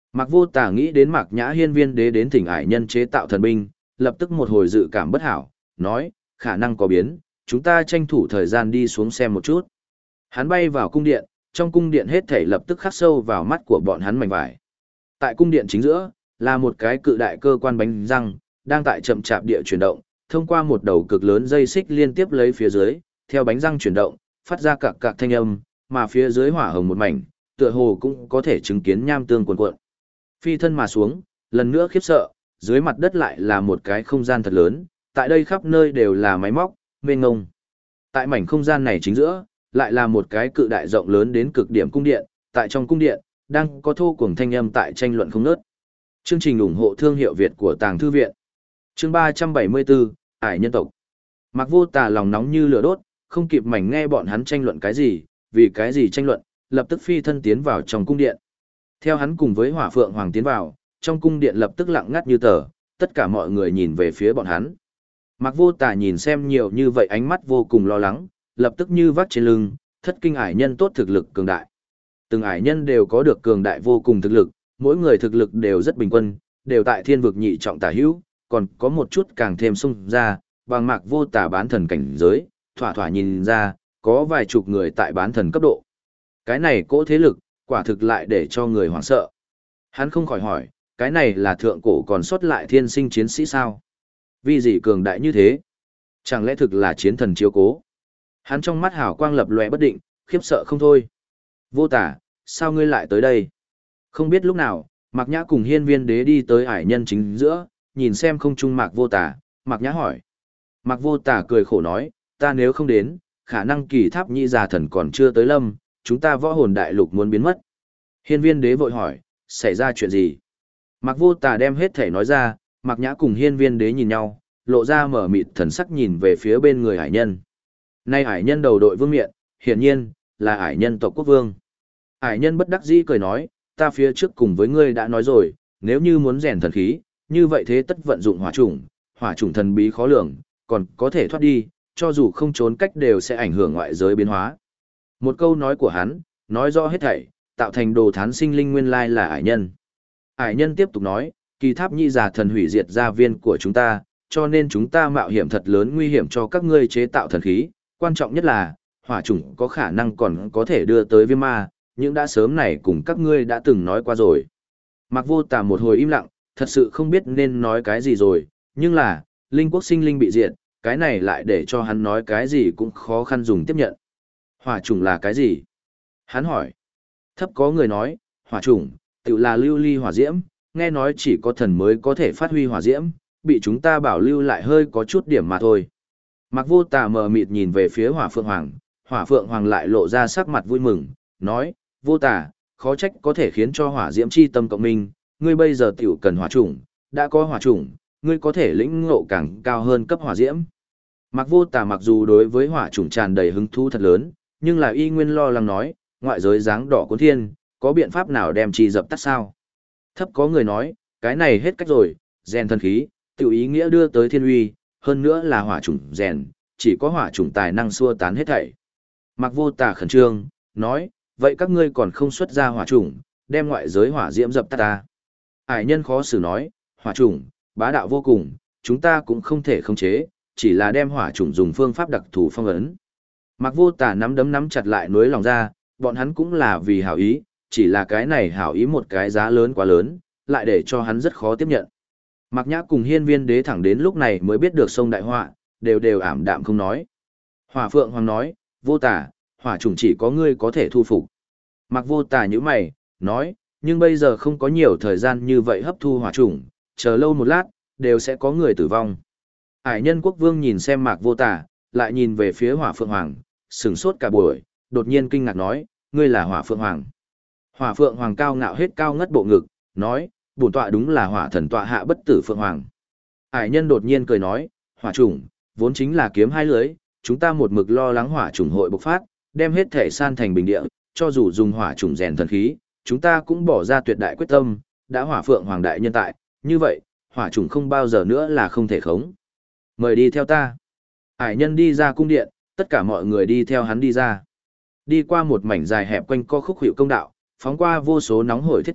A: Mạc Vô Tà nghĩ đến Mạc Nhã Hiên Viên Đế đến thỉnh ải nhân chế tạo thần binh, lập tức một hồi dự cảm bất hảo, nói, khả năng có biến, chúng ta tranh thủ thời gian đi xuống xem một chút. Hắn bay vào cung điện, trong cung điện hết thảy lập tức khắc sâu vào mắt của bọn hắn mảnh vải. Tại cung điện chính giữa, là một cái cự đại cơ quan bánh răng, đang tại chậm chạp địa chuyển động, thông qua một đầu cực lớn dây xích liên tiếp lấy phía dưới, theo bánh răng chuyển động, phát ra cạc cạc thanh âm, mà phía dưới hỏa hồng một mảnh, tựa hồ cũng có thể chứng kiến nham tương cuồn cuộn. Phi thân mà xuống, lần nữa khiếp sợ, dưới mặt đất lại là một cái không gian thật lớn, tại đây khắp nơi đều là máy móc, mênh ngông. Tại mảnh không gian này chính giữa, lại là một cái cự đại rộng lớn đến cực điểm cung điện, tại trong cung điện, đang có thô cuồng thanh âm tại tranh luận không ngớt. Chương trình ủng hộ thương hiệu Việt của Tàng Thư Viện. Chương 374, Ải nhân tộc. Mạc Vô Tà lòng nóng như lửa đốt, không kịp mảnh nghe bọn hắn tranh luận cái gì, vì cái gì tranh luận, lập tức phi thân tiến vào trong cung điện. Theo hắn cùng với Hỏa Phượng Hoàng tiến vào, trong cung điện lập tức lặng ngắt như tờ, tất cả mọi người nhìn về phía bọn hắn. Mạc Vô Tà nhìn xem nhiều như vậy ánh mắt vô cùng lo lắng, lập tức như vác trên lưng, thất kinh ải nhân tốt thực lực cường đại. Từng ải nhân đều có được cường đại vô cùng thực lực, mỗi người thực lực đều rất bình quân, đều tại thiên vực nhị trọng tả hữu, còn có một chút càng thêm xung ra, bằng Mạc Vô Tà bán thần cảnh giới, thỏa thỏa nhìn ra, có vài chục người tại bán thần cấp độ. Cái này cỗ thế lực, quả thực lại để cho người hoảng sợ. Hắn không khỏi hỏi, cái này là thượng cổ còn sót lại thiên sinh chiến sĩ sao? Vì gì cường đại như thế? Chẳng lẽ thực là chiến thần chiếu cố? Hắn trong mắt hào quang lập lòe bất định, khiếp sợ không thôi. Vô Tà, sao ngươi lại tới đây? Không biết lúc nào, Mạc Nhã cùng Hiên Viên Đế đi tới ải nhân chính giữa, nhìn xem không trung Mạc Vô Tà, Mạc Nhã hỏi. Mạc Vô Tà cười khổ nói, ta nếu không đến, khả năng Kỳ Tháp Nhĩ Già Thần còn chưa tới lâm, chúng ta võ hồn đại lục muốn biến mất. Hiên Viên Đế vội hỏi, xảy ra chuyện gì? Mạc Vô Tà đem hết thể nói ra, Mạc Nhã cùng Hiên Viên Đế nhìn nhau, lộ ra mở mịt thần sắc nhìn về phía bên người ải nhân. Nay ải nhân đầu đội vương miện, hiển nhiên, là ải nhân tộc quốc vương. Ải nhân bất đắc dĩ cười nói, ta phía trước cùng với ngươi đã nói rồi, nếu như muốn rèn thần khí, như vậy thế tất vận dụng hỏa chủng thần bí khó lường, còn có thể thoát đi, cho dù không trốn cách đều sẽ ảnh hưởng ngoại giới biến hóa. Một câu nói của hắn, nói rõ hết thảy, tạo thành đồ thán sinh linh nguyên lai là ải nhân. Ải nhân tiếp tục nói, Kỳ Tháp Nhĩ Già Thần hủy diệt gia viên của chúng ta, cho nên chúng ta mạo hiểm thật lớn nguy hiểm cho các ngươi chế tạo thần khí, quan trọng nhất là, hỏa chủng có khả năng còn có thể đưa tới viêm ma, nhưng đã sớm này cùng các ngươi đã từng nói qua rồi. Mạc Vô Tà một hồi im lặng, thật sự không biết nên nói cái gì rồi, nhưng là, linh quốc sinh linh bị diệt, cái này lại để cho hắn nói cái gì cũng khó khăn dùng tiếp nhận. Hỏa chủng là cái gì? Hắn hỏi. Thấp có người nói, hỏa chủng, tự là lưu ly hỏa diễm, nghe nói chỉ có thần mới có thể phát huy hỏa diễm, bị chúng ta bảo lưu lại hơi có chút điểm mà thôi. Mạc Vô Tà mờ mịt nhìn về phía Hỏa Phượng Hoàng, Hỏa Phượng Hoàng lại lộ ra sắc mặt vui mừng, nói, Vô Tà, khó trách có thể khiến cho hỏa diễm chi tâm cộng minh, ngươi bây giờ tiểu cần hỏa chủng, đã có hỏa chủng, ngươi có thể lĩnh ngộ càng cao hơn cấp hỏa diễm. Mạc Vô Tà mặc dù đối với hỏa chủng tràn đầy hứng thú thật lớn, nhưng là y nguyên lo lắng nói, ngoại giới dáng đỏ cuốn thiên, có biện pháp nào đem chi dập tắt sao? Thấp có người nói, cái này hết cách rồi, rèn thần khí, tiểu ý nghĩa đưa tới thiên uy, hơn nữa là hỏa chủng rèn, chỉ có hỏa chủng tài năng xua tán hết thảy. Mạc Vô Tà khẩn trương, nói, vậy các ngươi còn không xuất ra hỏa chủng, đem ngoại giới hỏa diễm dập tắt ta. Ải nhân khó xử nói, hỏa chủng, bá đạo vô cùng, chúng ta cũng không thể khống chế, chỉ là đem hỏa chủng dùng phương pháp đặc thù phong ấn. Mạc Vô Tà nắm đấm nắm chặt lại nuối lòng ra, bọn hắn cũng là vì hảo ý, chỉ là cái này hảo ý một cái giá lớn quá lớn, lại để cho hắn rất khó tiếp nhận. Mạc Nhã cùng Hiên Viên Đế thẳng đến lúc này mới biết được sông đại họa, đều ảm đạm không nói. Hỏa Phượng Hoàng nói, Vô Tà, hỏa chủng chỉ có ngươi có thể thu phục. Mạc Vô Tà nhíu mày, nói, nhưng bây giờ không có nhiều thời gian như vậy hấp thu hỏa chủng, chờ lâu một lát, đều sẽ có người tử vong. Ải nhân quốc vương nhìn xem Mạc Vô Tà, lại nhìn về phía Hỏa Phượng Hoàng, sửng sốt cả buổi, đột nhiên kinh ngạc nói, ngươi là Hỏa Phượng Hoàng. Hỏa Phượng Hoàng cao ngạo hết cao ngất bộ ngực, nói, bổn tọa đúng là Hỏa Thần tọa hạ bất tử Phượng Hoàng. Ải nhân đột nhiên cười nói, hỏa chủng, vốn chính là kiếm hai lưới, chúng ta một mực lo lắng hỏa chủng hội bộc phát, đem hết thể san thành bình địa, cho dù dùng hỏa chủng rèn thần khí, chúng ta cũng bỏ ra tuyệt đại quyết tâm, đã Hỏa Phượng Hoàng đại nhân tại, như vậy, hỏa chủng không bao giờ nữa là không thể khống. Mời đi theo ta. Ải nhân đi ra cung điện, tất cả mọi người đi theo hắn đi ra. Đi qua một mảnh dài hẹp quanh co khúc hiệu công đạo, phóng qua vô số nóng hổi thiết chấp,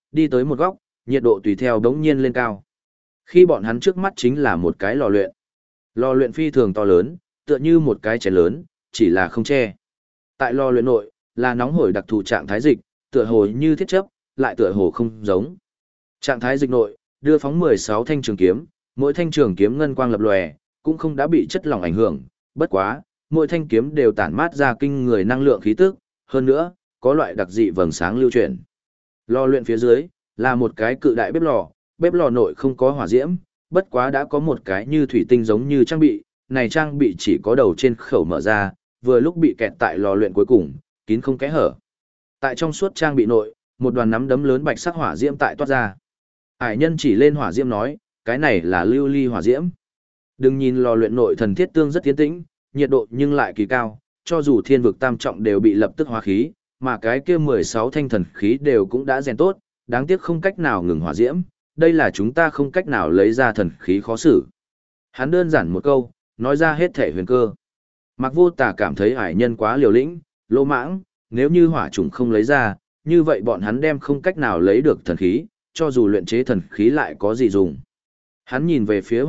A: đi tới một góc, nhiệt độ tùy theo đống nhiên lên cao. Khi bọn hắn trước mắt chính là một cái lò luyện. Lò luyện phi thường to lớn, tựa như một cái chén lớn, chỉ là không che. Tại lò luyện nội, là nóng hổi đặc thù trạng thái dịch, tựa hồ như thiết chấp, lại tựa hồ không giống. Trạng thái dịch nội, đưa phóng 16 thanh trường kiếm, mỗi thanh trường kiếm ngân quang lập lòe, cũng không đã bị chất lỏng ảnh hưởng, bất quá, mỗi thanh kiếm đều tản mát ra kinh người năng lượng khí tức, hơn nữa, có loại đặc dị vầng sáng lưu chuyển. Lò luyện phía dưới là một cái cự đại bếp lò nội không có hỏa diễm, bất quá đã có một cái như thủy tinh giống như trang bị, này trang bị chỉ có đầu trên khẩu mở ra, vừa lúc bị kẹt tại lò luyện cuối cùng, kín không kẽ hở. Tại trong suốt trang bị nội, một đoàn nắm đấm lớn bạch sắc hỏa diễm tại toát ra. Hải nhân chỉ lên hỏa diễm nói, cái này là lưu ly hỏa diễm. Đừng nhìn lò luyện nội thần thiết tương rất tiến tĩnh, nhiệt độ nhưng lại kỳ cao, cho dù thiên vực tam trọng đều bị lập tức hóa khí, mà cái kia 16 thanh thần khí đều cũng đã rèn tốt, đáng tiếc không cách nào ngừng hỏa diễm, đây là chúng ta không cách nào lấy ra thần khí khó xử. Hắn đơn giản một câu, nói ra hết thể huyền cơ. Mạc Vô Tà cảm thấy hải nhân quá liều lĩnh, lỗ mãng, nếu như hỏa trùng không lấy ra, như vậy bọn hắn đem không cách nào lấy được thần khí, cho dù luyện chế thần khí lại có gì dùng. Hắn nhìn về phía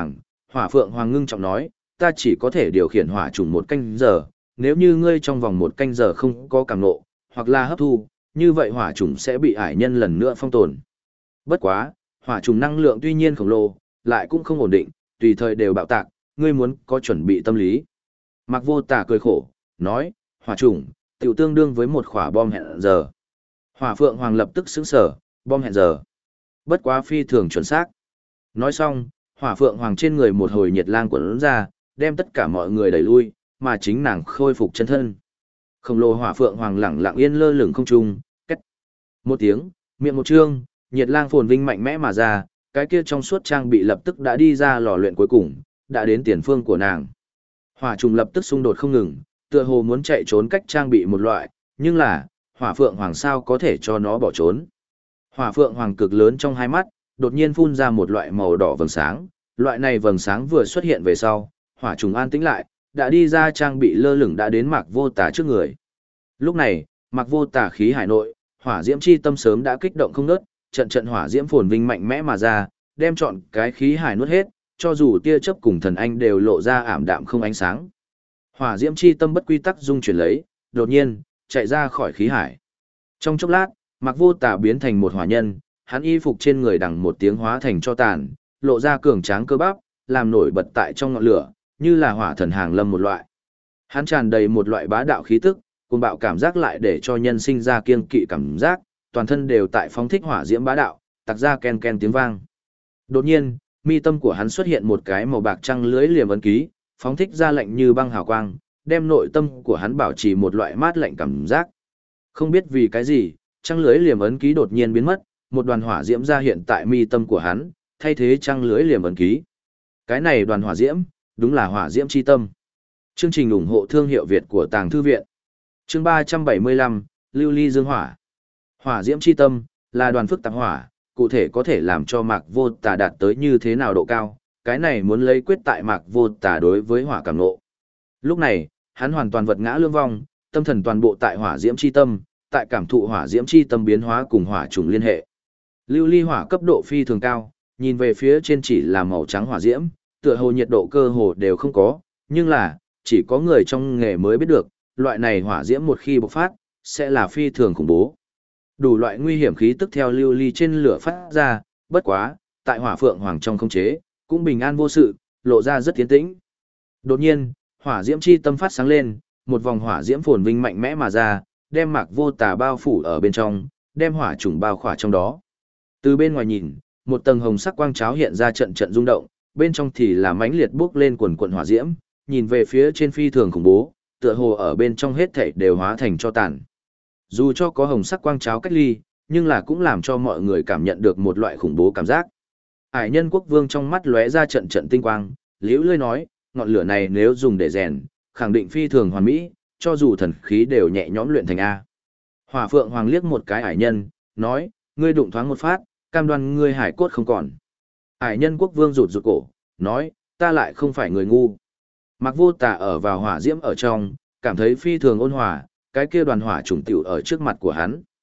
A: Hỏa Phượng Hoàng ngưng trọng nói, ta chỉ có thể điều khiển hỏa trùng một canh giờ, nếu như ngươi trong vòng một canh giờ không có cảm nộ, hoặc là hấp thu, như vậy hỏa trùng sẽ bị ải nhân lần nữa phong tồn. Bất quá, hỏa trùng năng lượng tuy nhiên khổng lồ, lại cũng không ổn định, tùy thời đều bạo tạc, ngươi muốn có chuẩn bị tâm lý. Mạc Vô Tà cười khổ, nói, hỏa trùng, tiểu tương đương với một quả bom hẹn giờ. Hỏa Phượng Hoàng lập tức sững sờ, bom hẹn giờ. Bất quá phi thường chuẩn xác. Nói xong, Hỏa Phượng Hoàng trên người một hồi nhiệt lang quấn ra, đem tất cả mọi người đẩy lui, mà chính nàng khôi phục chân thân. Khổng lồ Hỏa Phượng Hoàng lẳng lặng yên lơ lửng không trung, két. Một tiếng, miệng một trương, nhiệt lang phồn vinh mạnh mẽ mà ra, cái kia trong suốt trang bị lập tức đã đi ra lò luyện cuối cùng, đã đến tiền phương của nàng. Hỏa trùng lập tức xung đột không ngừng, tựa hồ muốn chạy trốn cách trang bị một loại, nhưng là, Hỏa Phượng Hoàng sao có thể cho nó bỏ trốn. Hỏa Phượng Hoàng cực lớn trong hai mắt, đột nhiên phun ra một loại màu đỏ vầng sáng, loại này vầng sáng vừa xuất hiện về sau, hỏa trùng an tĩnh lại, đã đi ra trang bị lơ lửng đã đến Mạc Vô Tà trước người. Lúc này, Mạc Vô Tà khí hải nội, hỏa diễm chi tâm sớm đã kích động không ngớt, trận trận hỏa diễm phồn vinh mạnh mẽ mà ra, đem trọn cái khí hải nuốt hết, cho dù tia chớp cùng thần anh đều lộ ra ảm đạm không ánh sáng. Hỏa diễm chi tâm bất quy tắc dung chuyển lấy, đột nhiên chạy ra khỏi khí hải. Trong chốc lát, Mạc Vô Tà biến thành một hỏa nhân, hắn y phục trên người đằng một tiếng hóa thành cho tàn, lộ ra cường tráng cơ bắp, làm nổi bật tại trong ngọn lửa, như là hỏa thần hàng lâm một loại. Hắn tràn đầy một loại bá đạo khí tức, cuồng bạo cảm giác lại để cho nhân sinh ra kiêng kỵ cảm giác, toàn thân đều tại phóng thích hỏa diễm bá đạo, tạc ra ken ken tiếng vang. Đột nhiên, mi tâm của hắn xuất hiện một cái màu bạc trăng lưới liềm ấn ký, phóng thích ra lạnh như băng hào quang, đem nội tâm của hắn bảo trì một loại mát lạnh cảm giác. Không biết vì cái gì, trăng lưới liềm ấn ký đột nhiên biến mất, một đoàn hỏa diễm ra hiện tại mi tâm của hắn, thay thế trăng lưới liềm ấn ký. Cái này đoàn hỏa diễm, đúng là hỏa diễm chi tâm. Chương trình ủng hộ thương hiệu Việt của Tàng Thư Viện. Chương 375, Lưu Ly Dương Hỏa. Hỏa diễm chi tâm, là đoàn phức tạp hỏa, cụ thể có thể làm cho Mạc Vô Tà đạt tới như thế nào độ cao, cái này muốn lấy quyết tại Mạc Vô Tà đối với hỏa cảm ngộ. Lúc này, hắn hoàn toàn vật ngã lương vong, tâm thần toàn bộ tại hỏa diễm chi tâm, tại cảm thụ hỏa diễm chi tâm biến hóa cùng hỏa trùng liên hệ. Lưu ly hỏa cấp độ phi thường cao, nhìn về phía trên chỉ là màu trắng hỏa diễm, tựa hồ nhiệt độ cơ hồ đều không có, nhưng là, chỉ có người trong nghề mới biết được, loại này hỏa diễm một khi bộc phát, sẽ là phi thường khủng bố. Đủ loại nguy hiểm khí tức theo lưu ly trên lửa phát ra, bất quá, tại hỏa phượng hoàng trong khống chế, cũng bình an vô sự, lộ ra rất tiến tĩnh. Đột nhiên, hỏa diễm chi tâm phát sáng lên, một vòng hỏa diễm phồn vinh mạnh mẽ mà ra, đem Mạc Vô Tà bao phủ ở bên trong, đem hỏa trùng bao khỏa trong đó. Từ bên ngoài nhìn, một tầng hồng sắc quang cháo hiện ra trận trận rung động, bên trong thì là mãnh liệt bốc lên quần quần hỏa diễm, nhìn về phía trên phi thường khủng bố, tựa hồ ở bên trong hết thảy đều hóa thành tro tàn. Dù cho có hồng sắc quang cháo cách ly, nhưng là cũng làm cho mọi người cảm nhận được một loại khủng bố cảm giác. Hải Nhân Quốc Vương trong mắt lóe ra trận trận tinh quang, liễu lươi nói, ngọn lửa này nếu dùng để rèn, khẳng định phi thường hoàn mỹ, cho dù thần khí đều nhẹ nhõm luyện thành A. Hỏa Phượng Hoàng liếc một cái Hải Nhân, nói, ngươi đụng thoáng một phát, cam đoan ngươi hải cốt không còn. Hải Nhân Quốc Vương rụt rụt cổ, nói, ta lại không phải người ngu. Mạc Vô Tà ở vào hỏa diễm ở trong, cảm thấy phi thường ôn hòa, cái kia đoàn hỏa trùng tiểu ở trước mặt của hắn.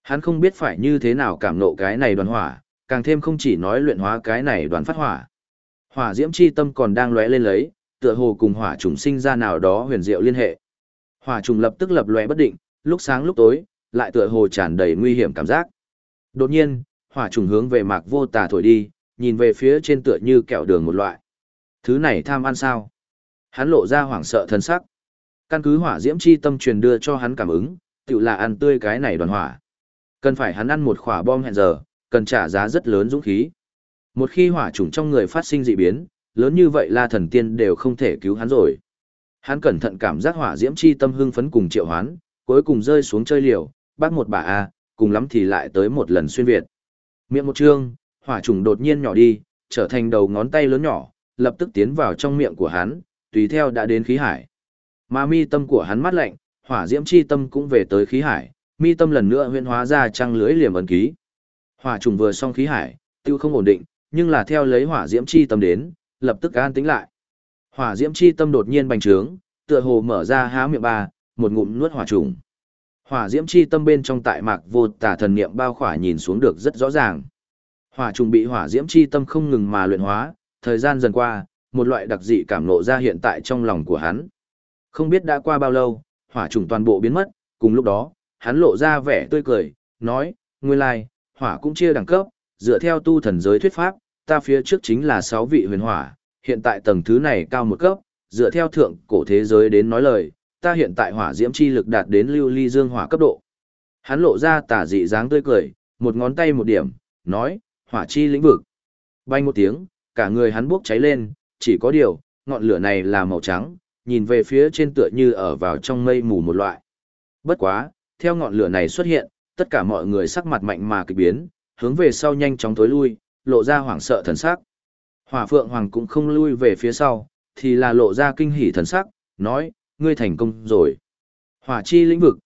A: Hắn không biết phải như thế nào cảm nộ cái này đoàn hỏa, càng thêm không chỉ nói luyện hóa cái này đoàn phát hỏa. Hỏa diễm chi tâm còn đang lóe lên lấy, tựa hồ cùng hỏa trùng sinh ra nào đó huyền diệu liên hệ. Hỏa trùng lập tức lập lóe bất định, lúc sáng lúc tối, lại tựa hồ tràn đầy nguy hiểm cảm giác. Đột nhiên, hỏa trùng hướng về Mạc Vô Tà thổi đi, nhìn về phía trên tựa như kẹo đường một loại. Thứ này tham ăn sao? Hắn lộ ra hoảng sợ thân sắc. Căn cứ hỏa diễm chi tâm truyền đưa cho hắn cảm ứng, tự là ăn tươi cái này đoàn hỏa. Cần phải hắn ăn một quả bom hẹn giờ, cần trả giá rất lớn dũng khí. Một khi hỏa trùng trong người phát sinh dị biến, lớn như vậy La Thần Tiên đều không thể cứu hắn rồi. Hắn cẩn thận cảm giác hỏa diễm chi tâm hưng phấn cùng triệu hoán, cuối cùng rơi xuống chơi liều, bác một bà A, cùng lắm thì lại tới một lần xuyên Việt. Miệng một trương, hỏa trùng đột nhiên nhỏ đi, trở thành đầu ngón tay lớn nhỏ, lập tức tiến vào trong miệng của hắn, tùy theo đã đến khí hải. Mà mi tâm của hắn mát lạnh, hỏa diễm chi tâm cũng về tới khí hải, mi tâm lần nữa huyễn hóa ra trăng lưới liềm ấn ký. Hỏa trùng vừa xong khí hải, tiêu không ổn định, nhưng là theo lấy hỏa diễm chi tâm đến, lập tức an tĩnh lại. Hỏa diễm chi tâm đột nhiên bành trướng, tựa hồ mở ra há miệng ba, một ngụm nuốt hỏa trùng. Hỏa diễm chi tâm bên trong tại Mạc Vô Tà thần niệm bao khỏa nhìn xuống được rất rõ ràng. Hỏa trùng bị hỏa diễm chi tâm không ngừng mà luyện hóa, thời gian dần qua, một loại đặc dị cảm ngộ ra hiện tại trong lòng của hắn. Không biết đã qua bao lâu, hỏa trùng toàn bộ biến mất, cùng lúc đó, hắn lộ ra vẻ tươi cười, nói, nguyên lai, hỏa cũng chia đẳng cấp, dựa theo tu thần giới thuyết pháp, ta phía trước chính là 6 vị huyền hỏa, hiện tại tầng thứ này cao một cấp, dựa theo thượng cổ thế giới đến nói lời, ta hiện tại hỏa diễm chi lực đạt đến lưu ly dương hỏa cấp độ. Hắn lộ ra tà dị dáng tươi cười, một ngón tay một điểm, nói, hỏa chi lĩnh vực. Bay một tiếng, cả người hắn bốc cháy lên, chỉ có điều, ngọn lửa này là màu trắng, nhìn về phía trên tựa như ở vào trong mây mù một loại. Bất quá, theo ngọn lửa này xuất hiện, tất cả mọi người sắc mặt mạnh mà kịch biến, hướng về sau nhanh chóng tối lui, lộ ra hoảng sợ thần sắc. Hỏa Phượng Hoàng cũng không lui về phía sau, thì là lộ ra kinh hỉ thần sắc, nói, ngươi thành công rồi. Hỏa chi lĩnh vực,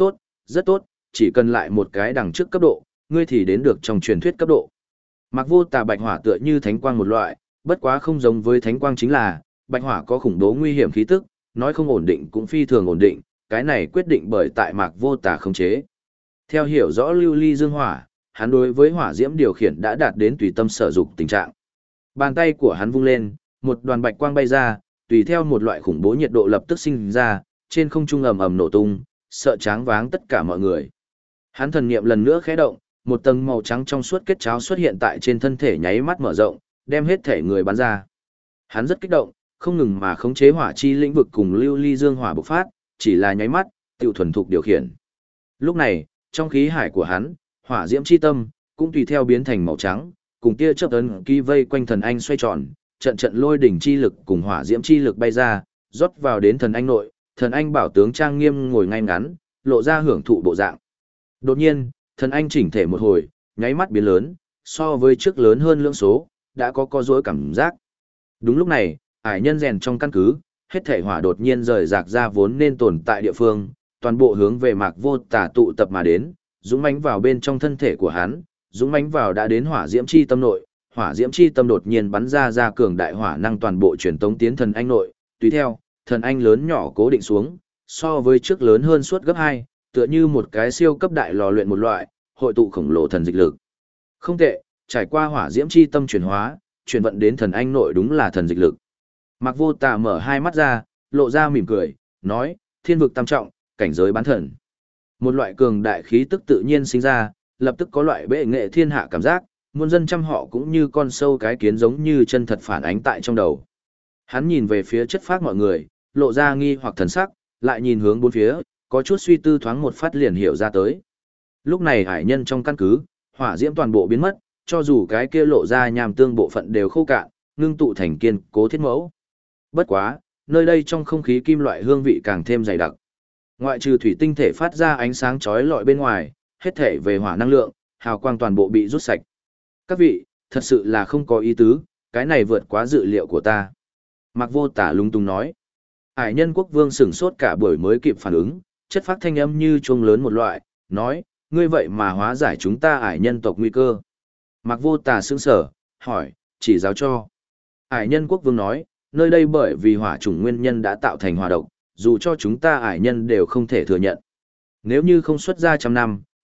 A: rất tốt, chỉ cần lại một cái đằng trước cấp độ, ngươi thì đến được trong truyền thuyết cấp độ. Mạc Vô Tà bạch hỏa tựa như thánh quang một loại, bất quá không giống với thánh quang chính là, bạch hỏa có khủng bố nguy hiểm khí tức, nói không ổn định cũng phi thường ổn định, cái này quyết định bởi tại Mạc Vô Tà khống chế. Theo hiểu rõ lưu ly dương hỏa, hắn đối với hỏa diễm điều khiển đã đạt đến tùy tâm sở dục tình trạng. Bàn tay của hắn vung lên, một đoàn bạch quang bay ra, tùy theo một loại khủng bố nhiệt độ lập tức sinh ra, trên không trung ầm ầm nổ tung, sợ choáng váng tất cả mọi người. Hắn thần niệm lần nữa khẽ động, một tầng màu trắng trong suốt kết cháo xuất hiện tại trên thân thể nháy mắt mở rộng, đem hết thể người bắn ra. Hắn rất kích động, không ngừng mà khống chế hỏa chi lĩnh vực cùng lưu ly dương hỏa bộc phát, chỉ là nháy mắt, tiểu thuần thục điều khiển. Lúc này, trong khí hải của hắn, hỏa diễm chi tâm cũng tùy theo biến thành màu trắng, cùng tia chớp ấn ký vây quanh thần anh xoay tròn, trận trận lôi đỉnh chi lực cùng hỏa diễm chi lực bay ra, rót vào đến thần anh nội, thần anh bảo tướng trang nghiêm ngồi ngay ngắn, lộ ra hưởng thụ bộ dạng. Đột nhiên, thần anh chỉnh thể một hồi, nháy mắt biến lớn, so với trước lớn hơn lưỡng số, đã có rối cảm giác. Đúng lúc này, ải nhân rèn trong căn cứ, hết thể hỏa đột nhiên rời rạc ra vốn nên tồn tại địa phương, toàn bộ hướng về Mạc Vô Tà tụ tập mà đến, dũng mãnh vào bên trong thân thể của hắn, dũng mãnh vào đã đến hỏa diễm chi tâm nội, hỏa diễm chi tâm đột nhiên bắn ra cường đại hỏa năng toàn bộ truyền tống tiến thần anh nội, tùy theo, thần anh lớn nhỏ cố định xuống, so với trước lớn hơn suốt gấp 2, tựa như một cái siêu cấp đại lò luyện một loại, hội tụ khổng lồ thần dịch lực. Không tệ, trải qua hỏa diễm chi tâm chuyển hóa, chuyển vận đến thần anh nội đúng là thần dịch lực. Mạc Vô Tà mở hai mắt ra, lộ ra mỉm cười, nói, thiên vực tam trọng, cảnh giới bán thần. Một loại cường đại khí tức tự nhiên sinh ra, lập tức có loại bệ nghệ thiên hạ cảm giác, muôn dân trăm họ cũng như con sâu cái kiến giống như chân thật phản ánh tại trong đầu. Hắn nhìn về phía chất phác mọi người, lộ ra nghi hoặc thần sắc, lại nhìn hướng bốn phía, có chút suy tư thoáng một phát liền hiểu ra tới. Lúc này hải nhân trong căn cứ, hỏa diễm toàn bộ biến mất, cho dù cái kia lộ ra nhàm tương bộ phận đều khô cạn, ngưng tụ thành kiên cố thiết mẫu. Bất quá, nơi đây trong không khí kim loại hương vị càng thêm dày đặc. Ngoại trừ thủy tinh thể phát ra ánh sáng chói lọi bên ngoài, hết thể về hỏa năng lượng, hào quang toàn bộ bị rút sạch. Các vị, thật sự là không có ý tứ, cái này vượt quá dự liệu của ta. Mạc Vô Tà lung tung nói. Hải nhân quốc vương sửng sốt cả buổi mới kịp phản ứng, chất phát thanh âm như chuông lớn một loại, nói, ngươi vậy mà hóa giải chúng ta hải nhân tộc nguy cơ. Mạc Vô Tà sững sở, hỏi, chỉ giáo cho. Hải nhân quốc vương nói, nơi đây bởi vì hỏa chủng nguyên nhân đã tạo thành hỏa độc, dù cho chúng ta hải nhân đều không thể thừa nhận. Nếu như không xuất ra trăm năm,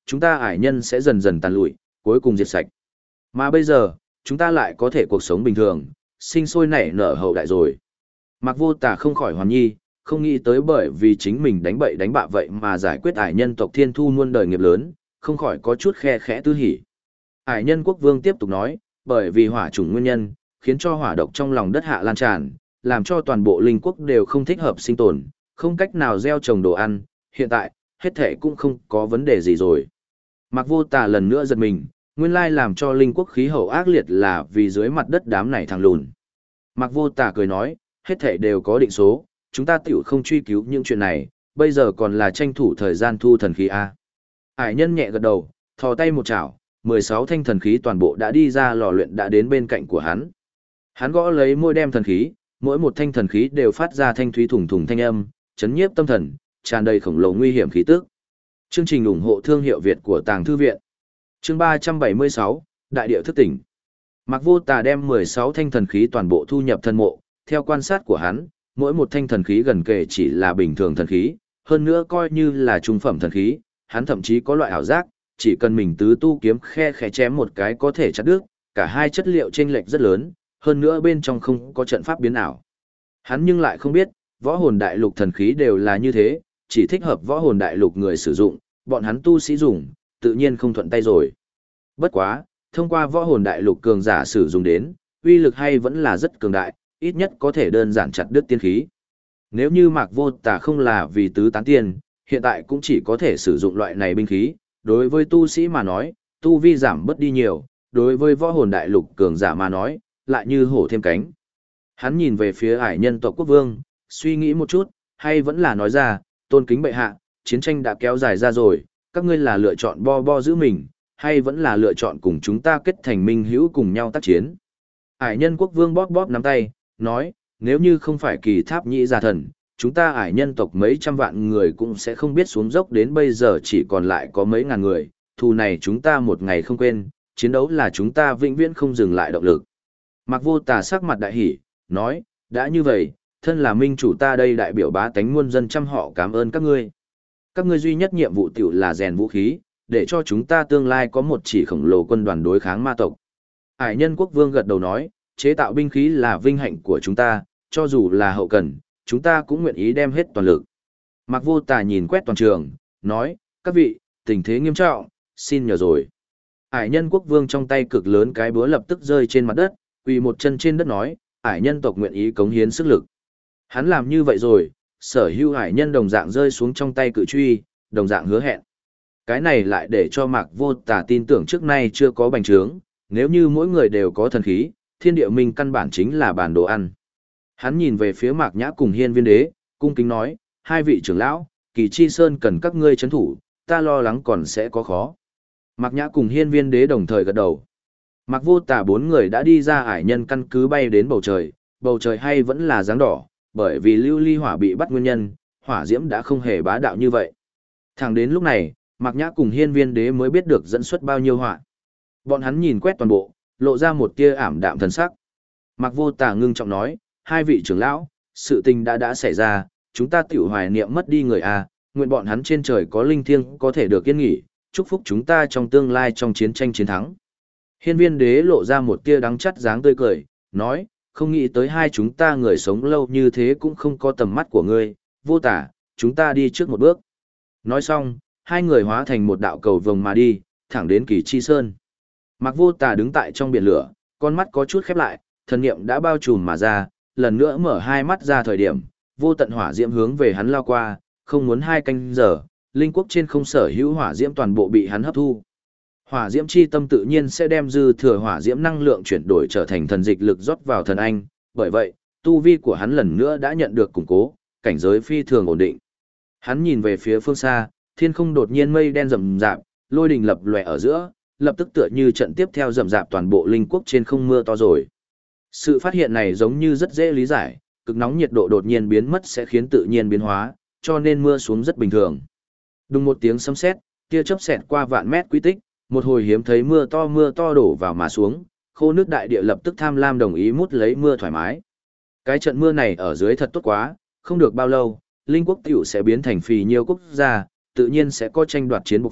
A: chúng ta ải nhân sẽ dần dần tàn lụi, cuối cùng diệt sạch. Mà bây giờ, chúng ta lại có thể cuộc sống bình thường, sinh sôi nảy nở hậu đại rồi. Mạc Vô Tà không khỏi hoàn nhi, không nghĩ tới bởi vì chính mình đánh bậy đánh bạ vậy mà giải quyết ải nhân tộc thiên thu muôn đời nghiệp lớn, không khỏi có chút khe khẽ tư hỉ. Ải nhân quốc vương tiếp tục nói, bởi vì hỏa chủng nguyên nhân, khiến cho hỏa độc trong lòng đất hạ lan tràn, làm cho toàn bộ linh quốc đều không thích hợp sinh tồn, không cách nào gieo trồng đồ ăn, hiện tại, hết thể cũng không có vấn đề gì rồi. Mạc Vô Tà lần nữa giật mình, nguyên lai làm cho linh quốc khí hậu ác liệt là vì dưới mặt đất đám này thằng lùn. Mạc Vô Tà cười nói, hết thể đều có định số, chúng ta tiểu không truy cứu những chuyện này, bây giờ còn là tranh thủ thời gian thu thần khí A. Ải nhân nhẹ gật đầu, thò tay một chảo, 16 thanh thần khí toàn bộ đã đi ra lò luyện đã đến bên cạnh của hắn. Hắn gõ lấy môi đem thần khí, mỗi một thanh thần khí đều phát ra thanh thúy thủng thủng thanh âm, chấn nhiếp tâm thần, tràn đầy khổng lồ nguy hiểm khí tức. Chương trình ủng hộ thương hiệu Việt của Tàng Thư Viện. Chương 376, Đại địa thức tỉnh. Mạc Vô Tà đem 16 thanh thần khí toàn bộ thu nhập thân mộ, theo quan sát của hắn, mỗi một thanh thần khí gần kề chỉ là bình thường thần khí, hơn nữa coi như là trung phẩm thần khí, hắn thậm chí có loại ảo giác, chỉ cần mình tứ tu kiếm khe khẽ chém một cái có thể chặt đứt, cả hai chất liệu chênh lệch rất lớn, hơn nữa bên trong không có trận pháp biến ảo. Hắn nhưng lại không biết, võ hồn đại lục thần khí đều là như thế, chỉ thích hợp võ hồn đại lục người sử dụng, bọn hắn tu sĩ dùng, tự nhiên không thuận tay rồi. Bất quá, thông qua võ hồn đại lục cường giả sử dụng đến, uy lực hay vẫn là rất cường đại, ít nhất có thể đơn giản chặt đứt tiên khí. Nếu như Mạc Vô Tà không là vì tứ tán tiên, hiện tại cũng chỉ có thể sử dụng loại này binh khí, đối với tu sĩ mà nói, tu vi giảm bớt đi nhiều, đối với võ hồn đại lục cường giả mà nói, lại như hổ thêm cánh. Hắn nhìn về phía ải nhân tộc quốc vương, suy nghĩ một chút, hay vẫn là nói ra, tôn kính bệ hạ, chiến tranh đã kéo dài ra rồi, các ngươi là lựa chọn bo giữ mình, hay vẫn là lựa chọn cùng chúng ta kết thành minh hữu cùng nhau tác chiến. Ải nhân quốc vương bóp nắm tay, nói, nếu như không phải Kỳ Tháp Nhĩ gia thần, chúng ta ải nhân tộc mấy trăm vạn người cũng sẽ không biết xuống dốc đến bây giờ chỉ còn lại có mấy ngàn người, thù này chúng ta một ngày không quên, chiến đấu là chúng ta vĩnh viễn không dừng lại động lực. Mạc Vô Tà sắc mặt đại hỉ, nói, đã như vậy, thân là minh chủ ta đây đại biểu bá tánh muôn dân trăm họ cảm ơn các ngươi. Các ngươi duy nhất nhiệm vụ tiểu là rèn vũ khí, để cho chúng ta tương lai có một chỉ khổng lồ quân đoàn đối kháng ma tộc. Ải nhân quốc vương gật đầu nói, chế tạo binh khí là vinh hạnh của chúng ta, cho dù là hậu cần, chúng ta cũng nguyện ý đem hết toàn lực. Mạc Vô Tà nhìn quét toàn trường, nói, các vị, tình thế nghiêm trọng, xin nhờ rồi. Ải nhân quốc vương trong tay cực lớn cái búa lập tức rơi trên mặt đất, quỳ một chân trên đất nói, ải nhân tộc nguyện ý cống hiến sức lực. Hắn làm như vậy rồi, sở hữu ải nhân đồng dạng rơi xuống trong tay cự truy, đồng dạng hứa hẹn. Cái này lại để cho Mạc Vô Tà tin tưởng trước nay chưa có bành trướng, nếu như mỗi người đều có thần khí, thiên địa minh căn bản chính là bản đồ ăn. Hắn nhìn về phía Mạc Nhã cùng Hiên Viên Đế, cung kính nói, hai vị trưởng lão, Kỳ Chi Sơn cần các ngươi trấn thủ, ta lo lắng còn sẽ có khó. Mạc Nhã cùng Hiên Viên Đế đồng thời gật đầu. Mạc Vô Tà bốn người đã đi ra ải nhân căn cứ bay đến bầu trời hay vẫn là dáng đỏ, bởi vì lưu ly hỏa bị bắt nguyên nhân, hỏa diễm đã không hề bá đạo như vậy. Thẳng đến lúc này, Mạc Nhã cùng Hiên Viên Đế mới biết được dẫn xuất bao nhiêu hỏa. Bọn hắn nhìn quét toàn bộ, lộ ra một tia ảm đạm thần sắc. Mạc Vô Tà ngưng trọng nói, hai vị trưởng lão, sự tình đã xảy ra, chúng ta tiểu hoài niệm mất đi người a, nguyện bọn hắn trên trời có linh thiêng có thể được yên nghỉ, chúc phúc chúng ta trong tương lai trong chiến tranh chiến thắng. Hiên Viên Đế lộ ra một tia đắng chắt dáng tươi cười, nói, không nghĩ tới hai chúng ta người sống lâu như thế cũng không có tầm mắt của ngươi, Vô Tà, chúng ta đi trước một bước. Nói xong, hai người hóa thành một đạo cầu vồng mà đi, thẳng đến Kỳ Chi Sơn. Mạc Vô Tà đứng tại trong biển lửa, con mắt có chút khép lại, thần niệm đã bao trùm mà ra, lần nữa mở hai mắt ra thời điểm, vô tận hỏa diễm hướng về hắn lao qua, không muốn 2 canh giờ, linh quốc trên không sở hữu hỏa diễm toàn bộ bị hắn hấp thu. Hỏa diễm chi tâm tự nhiên sẽ đem dư thừa hỏa diễm năng lượng chuyển đổi trở thành thần dịch lực rót vào thần anh, bởi vậy, tu vi của hắn lần nữa đã nhận được củng cố, cảnh giới phi thường ổn định. Hắn nhìn về phía phương xa, thiên không đột nhiên mây đen rậm rạp, lôi đình lập lòe ở giữa, lập tức tựa như trận tiếp theo rậm rạp toàn bộ linh quốc trên không mưa to rồi. Sự phát hiện này giống như rất dễ lý giải, cực nóng nhiệt độ đột nhiên biến mất sẽ khiến tự nhiên biến hóa, cho nên mưa xuống rất bình thường. Đùng một tiếng sấm sét, tia chớp xẹt qua vạn mét quy tích, một hồi hiếm thấy mưa to đổ vào mà xuống, khô nước đại địa lập tức tham lam đồng ý mút lấy mưa thoải mái. Cái trận mưa này ở dưới thật tốt quá, không được bao lâu, linh quốc tiểu sẽ biến thành phì nhiêu quốc gia, tự nhiên sẽ có tranh đoạt chiến bộc phát,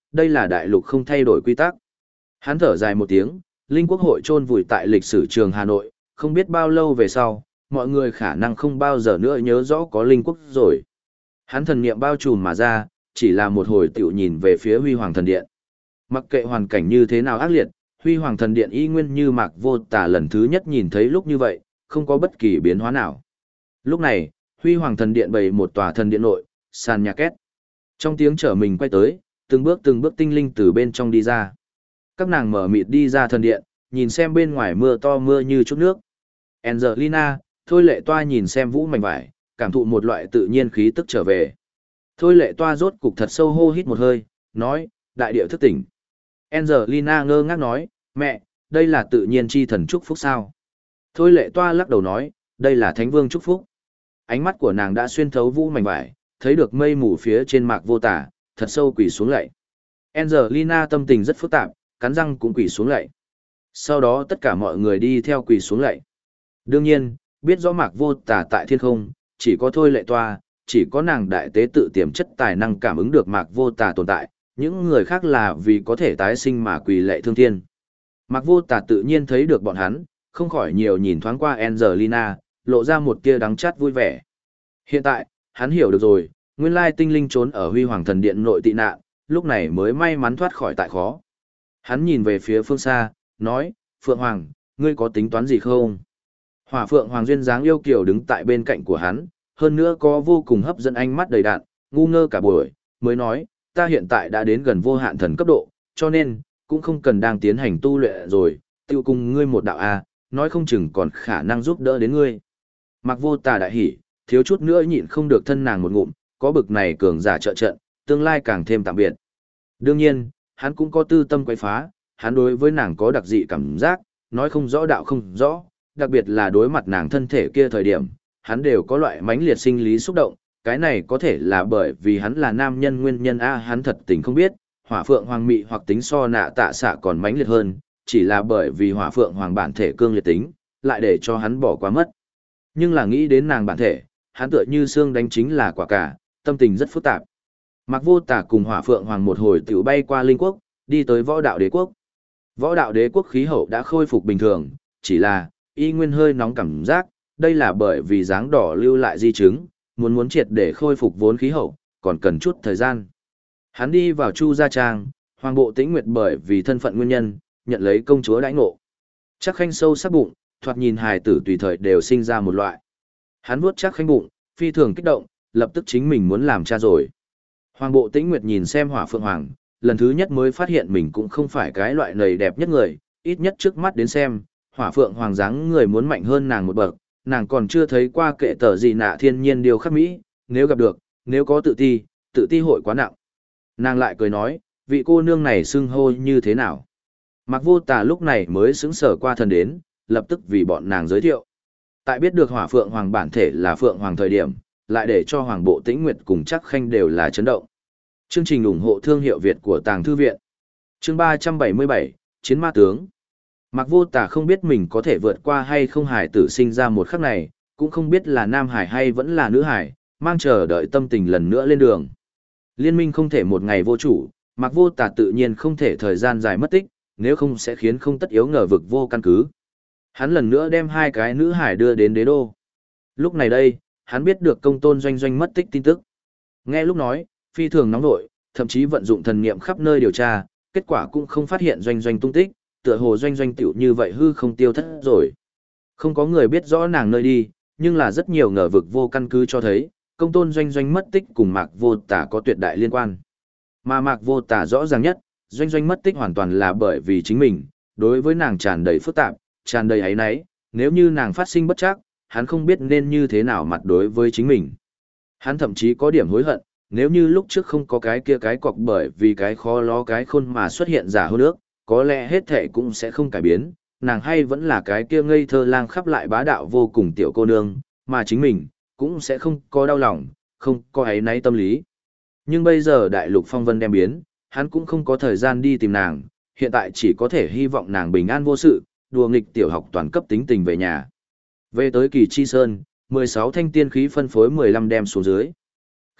A: đây là đại lục không thay đổi quy tắc. Hắn thở dài một tiếng, Linh Quốc hội chôn vùi tại lịch sử trường Hà Nội, không biết bao lâu về sau, mọi người khả năng không bao giờ nữa nhớ rõ có Linh Quốc rồi. Hắn thần niệm bao trùm mà ra, chỉ là một hồi tiểu nhìn về phía Huy Hoàng Thần Điện. Mặc kệ hoàn cảnh như thế nào ác liệt, Huy Hoàng Thần Điện y nguyên như Mạc Vô Tà lần thứ nhất nhìn thấy lúc như vậy, không có bất kỳ biến hóa nào. Lúc này, Huy Hoàng Thần Điện bày một tòa thần điện nội, sàn nhà két. Trong tiếng trở mình quay tới, từng bước tinh linh từ bên trong đi ra. Các nàng mở mịt đi ra thần điện, nhìn xem bên ngoài mưa to mưa như chút nước. Angelina, Thôi Lệ Toa nhìn xem vũ mảnh vải, cảm thụ một loại tự nhiên khí tức trở về. Thôi Lệ Toa rốt cục thật sâu hô hít một hơi, nói, đại điệu thức tỉnh. Angelina ngơ ngác nói, mẹ, đây là tự nhiên chi thần chúc phúc sao? Thôi Lệ Toa lắc đầu nói, đây là Thánh Vương chúc phúc. Ánh mắt của nàng đã xuyên thấu vũ mảnh vải, thấy được mây mù phía trên Mạc Vô Tà, thật sâu quỳ xuống lạy. Angelina tâm tình rất phức tạp, cắn răng cũng quỳ xuống lạy. Sau đó tất cả mọi người đi theo quỳ xuống lạy. Đương nhiên, biết rõ Mạc Vô Tà tại thiên không, chỉ có Thôi Lệ Toa, chỉ có nàng đại tế tự tiềm chất tài năng cảm ứng được Mạc Vô Tà tồn tại, những người khác là vì có thể tái sinh mà quỳ lạy thương thiên. Mạc Vô Tà tự nhiên thấy được bọn hắn, không khỏi nhiều nhìn thoáng qua Angelina, lộ ra một tia đắng chát vui vẻ. Hiện tại, hắn hiểu được rồi, nguyên lai tinh linh trốn ở Huy Hoàng Thần Điện nội tị nạn, lúc này mới may mắn thoát khỏi tại khó. Hắn nhìn về phía phương xa, nói, Phượng Hoàng, ngươi có tính toán gì không? Hỏa Phượng Hoàng duyên dáng yêu kiều đứng tại bên cạnh của hắn, hơn nữa có vô cùng hấp dẫn ánh mắt đầy đạn, ngu ngơ cả buổi, mới nói, ta hiện tại đã đến gần vô hạn thần cấp độ, cho nên, cũng không cần đang tiến hành tu luyện rồi, tiêu cùng ngươi một đạo A, nói không chừng còn khả năng giúp đỡ đến ngươi. Mạc Vô Tà đại hỉ, thiếu chút nữa nhịn không được thân nàng một ngụm, có bực này cường giả trợ trận, tương lai càng thêm tạm biệt. Đương nhiên, hắn cũng có tư tâm quấy phá, hắn đối với nàng có đặc dị cảm giác, nói không rõ đạo không rõ, đặc biệt là đối mặt nàng thân thể kia thời điểm, hắn đều có loại mãnh liệt sinh lý xúc động, cái này có thể là bởi vì hắn là nam nhân nguyên nhân a, hắn thật tình không biết, Hỏa Phượng Hoàng mị hoặc tính so nạ tạ xạ còn mãnh liệt hơn, chỉ là bởi vì Hỏa Phượng Hoàng bản thể cương liệt tính, lại để cho hắn bỏ qua mất. Nhưng là nghĩ đến nàng bản thể, hắn tựa như xương đánh chính là quả cả, tâm tình rất phức tạp. Mạc Vô Tà cùng Hỏa Phượng Hoàng một hồi tiểu bay qua Linh Quốc, đi tới Võ Đạo Đế Quốc. Võ Đạo Đế Quốc khí hậu đã khôi phục bình thường, chỉ là y nguyên hơi nóng cảm giác, đây là bởi vì dáng đỏ lưu lại di chứng, muốn triệt để khôi phục vốn khí hậu, còn cần chút thời gian. Hắn đi vào Chu Gia Trang, Hoàng Bộ Tĩnh Nguyệt bởi vì thân phận nguyên nhân, nhận lấy công chúa đãi ngộ. Chắc Khanh sâu sắc bụng, thoạt nhìn hài tử tùy thời đều sinh ra một loại. Hắn vuốt Chắc Khanh bụng, phi thường kích động, lập tức chính mình muốn làm cha rồi. Hoàng Bộ Tĩnh Nguyệt nhìn xem Hỏa Phượng Hoàng, lần thứ nhất mới phát hiện mình cũng không phải cái loại nầy đẹp nhất người, ít nhất trước mắt đến xem, Hỏa Phượng Hoàng dáng người muốn mạnh hơn nàng một bậc, nàng còn chưa thấy qua kệ tờ gì nạ thiên nhiên điều khắc mỹ, nếu gặp được, nếu có tự ti hội quá nặng. Nàng lại cười nói, vị cô nương này xưng hô như thế nào? Mạc Vô Tà lúc này mới xứng sở qua thần đến, lập tức vì bọn nàng giới thiệu. Tại biết được Hỏa Phượng Hoàng bản thể là Phượng Hoàng thời điểm, lại để cho Hoàng Bộ Tĩnh Nguyệt cùng Chắc Khanh đều là chấn động. Chương trình ủng hộ thương hiệu Việt của Tàng Thư Viện. Chương 377, Chiến Ma Tướng. Mạc Vô Tà không biết mình có thể vượt qua hay không hải tử sinh ra một khắc này, cũng không biết là nam hải hay vẫn là nữ hải, mang chờ đợi tâm tình lần nữa lên đường. Liên minh không thể một ngày vô chủ, Mạc Vô Tà tự nhiên không thể thời gian dài mất tích, nếu không sẽ khiến không tất yếu ngờ vực vô căn cứ. Hắn lần nữa đem hai cái nữ hải đưa đến đế đô. Lúc này đây, hắn biết được công tôn doanh doanh mất tích tin tức. Nghe lúc nói, phi thường nóng nội, thậm chí vận dụng thần niệm khắp nơi điều tra, kết quả cũng không phát hiện doanh doanh tung tích, tựa hồ doanh doanh tiểu như vậy hư không tiêu thất rồi. Không có người biết rõ nàng nơi đi, nhưng là rất nhiều ngờ vực vô căn cứ cho thấy, công tôn doanh doanh mất tích cùng Mạc Vô Tà có tuyệt đại liên quan. Mà Mạc Vô Tà rõ ràng nhất, doanh doanh mất tích hoàn toàn là bởi vì chính mình, đối với nàng tràn đầy phức tạp, tràn đầy áy náy, nếu như nàng phát sinh bất trắc, hắn không biết nên như thế nào mặt đối với chính mình. Hắn thậm chí có điểm hối hận, nếu như lúc trước không có cái kia cái cọc bởi vì cái khó ló cái khôn mà xuất hiện giả hôn ước, có lẽ hết thệ cũng sẽ không cải biến, nàng hay vẫn là cái kia ngây thơ lang khắp lại bá đạo vô cùng tiểu cô nương, mà chính mình, cũng sẽ không có đau lòng, không có áy náy tâm lý. Nhưng bây giờ đại lục phong vân đem biến, hắn cũng không có thời gian đi tìm nàng, hiện tại chỉ có thể hy vọng nàng bình an vô sự, đùa nghịch tiểu học toàn cấp tính tình về nhà. Về tới Kỳ Chi Sơn, 16 thanh tiên khí phân phối 15 đem xuống dưới.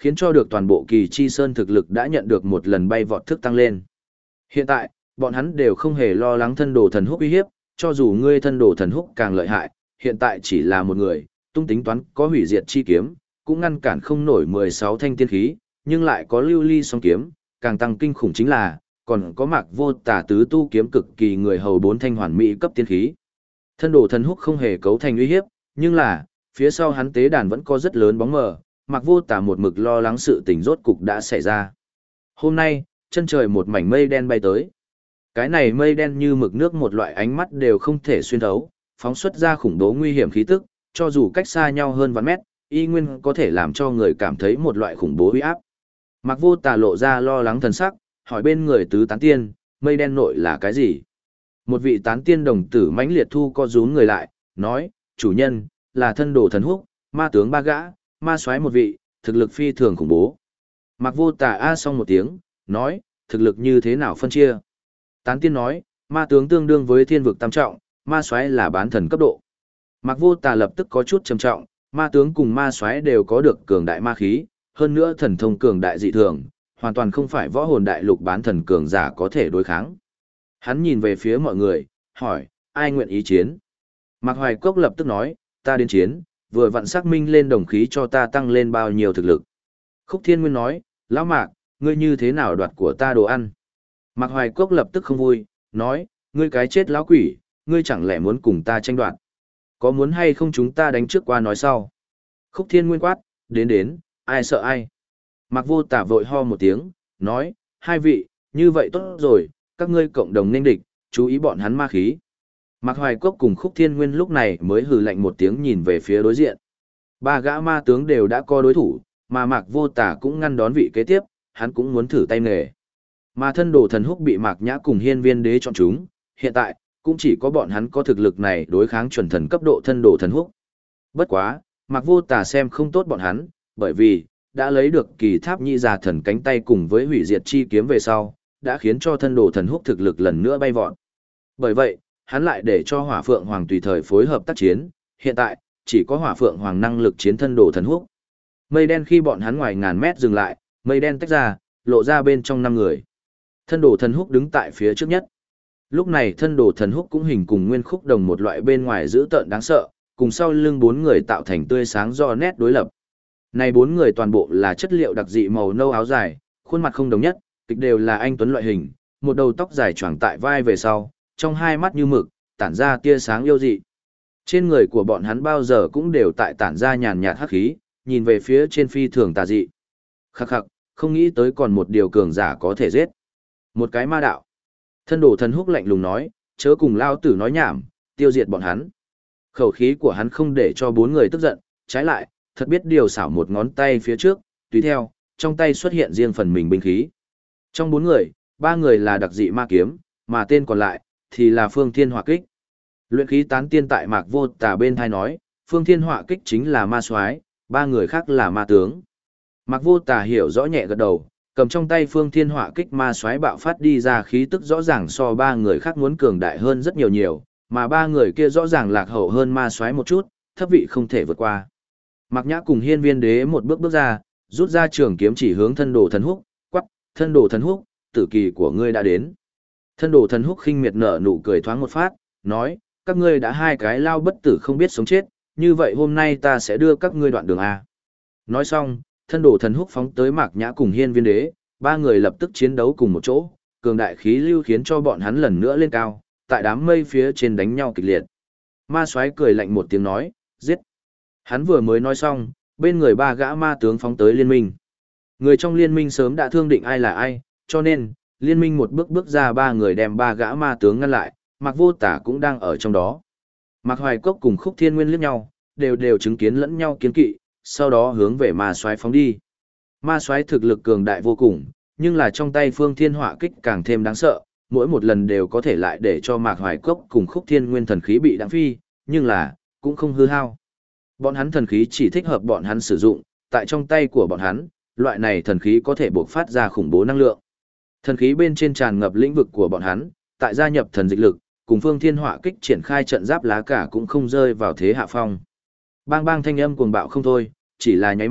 A: khiến cho được toàn bộ Kỳ Chi Sơn thực lực đã nhận được một lần bay vọt thức tăng lên. Hiện tại, bọn hắn đều không hề lo lắng thân đồ thần húc uy hiếp, cho dù ngươi thân đồ thần húc càng lợi hại, hiện tại chỉ là một người, tung tính toán có hủy diệt chi kiếm, cũng ngăn cản không nổi 16 thanh tiên khí, nhưng lại có lưu ly song kiếm, càng tăng kinh khủng chính là, còn có Mạc Vô Tà tứ tu kiếm cực kỳ người hầu 4 thanh hoàn mỹ cấp tiên khí. Thân đồ thần húc không hề cấu thành uy hiếp, nhưng là, phía sau hắn tế đàn vẫn có rất lớn bóng mờ, Mạc Vô Tà một mực lo lắng sự tình rốt cục đã xảy ra. Hôm nay, chân trời một mảnh mây đen bay tới. Cái này mây đen như mực nước một loại ánh mắt đều không thể xuyên thấu, phóng xuất ra khủng bố nguy hiểm khí tức, cho dù cách xa nhau hơn vạn mét, y nguyên có thể làm cho người cảm thấy một loại khủng bố uy áp. Mạc Vô Tà lộ ra lo lắng thần sắc, hỏi bên người tứ tán tiên, mây đen nội là cái gì? Một vị tán tiên đồng tử mãnh liệt thu co rúm người lại, nói, chủ nhân, là thân đồ thần húc, ma tướng 3 gã, ma soái một vị, thực lực phi thường khủng bố. Mạc Vô Tà a xong một tiếng, nói, thực lực như thế nào phân chia? Tán tiên nói, ma tướng tương đương với thiên vực tam trọng, ma soái là bán thần cấp độ. Mạc Vô Tà lập tức có chút trầm trọng, ma tướng cùng ma soái đều có được cường đại ma khí, hơn nữa thần thông cường đại dị thường, hoàn toàn không phải võ hồn đại lục bán thần cường giả có thể đối kháng. Hắn nhìn về phía mọi người, hỏi, ai nguyện ý chiến? Mạc Hoài Cốc lập tức nói, ta đến chiến, vừa vặn xác minh lên đồng khí cho ta tăng lên bao nhiêu thực lực. Khúc Thiên Nguyên nói, lão Mạc, ngươi như thế nào đoạt của ta đồ ăn? Mạc Hoài Cốc lập tức không vui, nói, ngươi cái chết lão quỷ, ngươi chẳng lẽ muốn cùng ta tranh đoạt? Có muốn hay không chúng ta đánh trước qua nói sau? Khúc Thiên Nguyên quát, đến, ai sợ ai? Mạc Vô Tà vội ho một tiếng, nói, hai vị, như vậy tốt rồi, các ngươi cộng đồng nên địch, chú ý bọn hắn ma khí. Mạc Hoài Cốc cùng Khúc Thiên Nguyên lúc này mới hừ lạnh một tiếng nhìn về phía đối diện. 3 gã ma tướng đều đã có đối thủ, mà Mạc Vô Tà cũng ngăn đón vị kế tiếp, hắn cũng muốn thử tay nghề. Mà thân đồ thần húc bị Mạc Nhã cùng Hiên Viên Đế chọn chúng, hiện tại, cũng chỉ có bọn hắn có thực lực này đối kháng chuẩn thần cấp độ thân đồ thần húc. Bất quá, Mạc Vô Tà xem không tốt bọn hắn, bởi vì, đã lấy được Kỳ Tháp Nhị Già thần cánh tay cùng với hủy diệt chi kiếm về sau, đã khiến cho thân đồ thần húc thực lực lần nữa bay vọt. Bởi vậy, hắn lại để cho Hỏa Phượng Hoàng tùy thời phối hợp tác chiến, hiện tại, chỉ có Hỏa Phượng Hoàng năng lực chiến thân đồ thần húc. Mây đen khi bọn hắn ngoài ngàn mét dừng lại, mây đen tách ra, lộ ra bên trong 5 người. Thân đồ thần húc đứng tại phía trước nhất. Lúc này thân đồ thần húc cũng hình cùng nguyên khúc đồng một loại bên ngoài dữ tợn đáng sợ, cùng sau lưng 4 người tạo thành tươi sáng do nét đối lập. Này 4 người toàn bộ là chất liệu đặc dị màu nâu áo dài, khuôn mặt không đồng nhất, kịch đều là anh tuấn loại hình, một đầu tóc dài choàng tại vai về sau, trong hai mắt như mực, tản ra tia sáng yêu dị. Trên người của bọn hắn bao giờ cũng đều tại tản ra nhàn nhạt hắc khí, nhìn về phía trên phi thường tà dị. Khắc khắc, không nghĩ tới còn một điều cường giả có thể giết. Một cái ma đạo. Thân đồ thần húc lạnh lùng nói, chớ cùng lao tử nói nhảm, tiêu diệt bọn hắn. Khẩu khí của hắn không để cho 4 người tức giận, trái lại, thật biết điều xảo một ngón tay phía trước, tùy theo, trong tay xuất hiện riêng phần mình binh khí. Trong 4 người, 3 người là đặc dị ma kiếm, mà tên còn lại, thì là Phương Thiên Hỏa Kích. Luyện khí tán tiên tại Mạc Vô Tà bên thai nói, Phương Thiên Hỏa Kích chính là ma soái, 3 người khác là ma tướng. Mạc Vô Tà hiểu rõ nhẹ gật đầu, cầm trong tay Phương Thiên Hỏa Kích ma soái bạo phát đi ra khí tức rõ ràng so 3 người khác muốn cường đại hơn rất nhiều, mà 3 người kia rõ ràng lạc hậu hơn ma soái một chút, thấp vị không thể vượt qua. Mạc Nhã cùng Hiên Viên Đế một bước bước ra, rút ra trường kiếm chỉ hướng thân đồ thần húc, quắc, thân đồ thần húc, tử kỳ của ngươi đã đến. Thân đồ thần húc khinh miệt nở nụ cười thoáng một phát, nói, các ngươi đã 2 cái lao bất tử không biết sống chết, như vậy hôm nay ta sẽ đưa các ngươi đoạn đường A. Nói xong, thân đồ thần húc phóng tới Mạc Nhã cùng Hiên Viên Đế, 3 người lập tức chiến đấu cùng một chỗ, cường đại khí lưu khiến cho bọn hắn lần nữa lên cao, tại đám mây phía trên đánh nhau kịch liệt. Ma soái cười lạnh một tiếng nói, giết. Hắn vừa mới nói xong, bên người 3 gã ma tướng phóng tới liên minh. Người trong liên minh sớm đã thương định ai là ai, cho nên, liên minh một bước bước ra 3 người đem 3 gã ma tướng ngăn lại, Mạc Vô Tà cũng đang ở trong đó. Mạc Hoài Cốc cùng Khúc Thiên Nguyên liếc nhau, đều chứng kiến lẫn nhau kiến kỵ, sau đó hướng về ma soái phóng đi. Ma soái thực lực cường đại vô cùng, nhưng là trong tay Phương Thiên Hỏa Kích càng thêm đáng sợ, mỗi một lần đều có thể lại để cho Mạc Hoài Cốc cùng Khúc Thiên Nguyên thần khí bị đãng phi, nhưng là, cũng không hư hao. Bọn hắn thần khí chỉ thích hợp bọn hắn sử dụng, tại trong tay của bọn hắn, loại này thần khí có thể bộc phát ra khủng bố năng lượng. Thần khí bên trên tràn ngập lĩnh vực của bọn hắn, tại gia nhập thần dịch lực, cùng Phương Thiên Hỏa Kích triển khai trận giáp lá cả cũng không rơi vào thế hạ phong. Bang bang thanh âm cuồng bạo không thôi, chỉ là nháy mắt,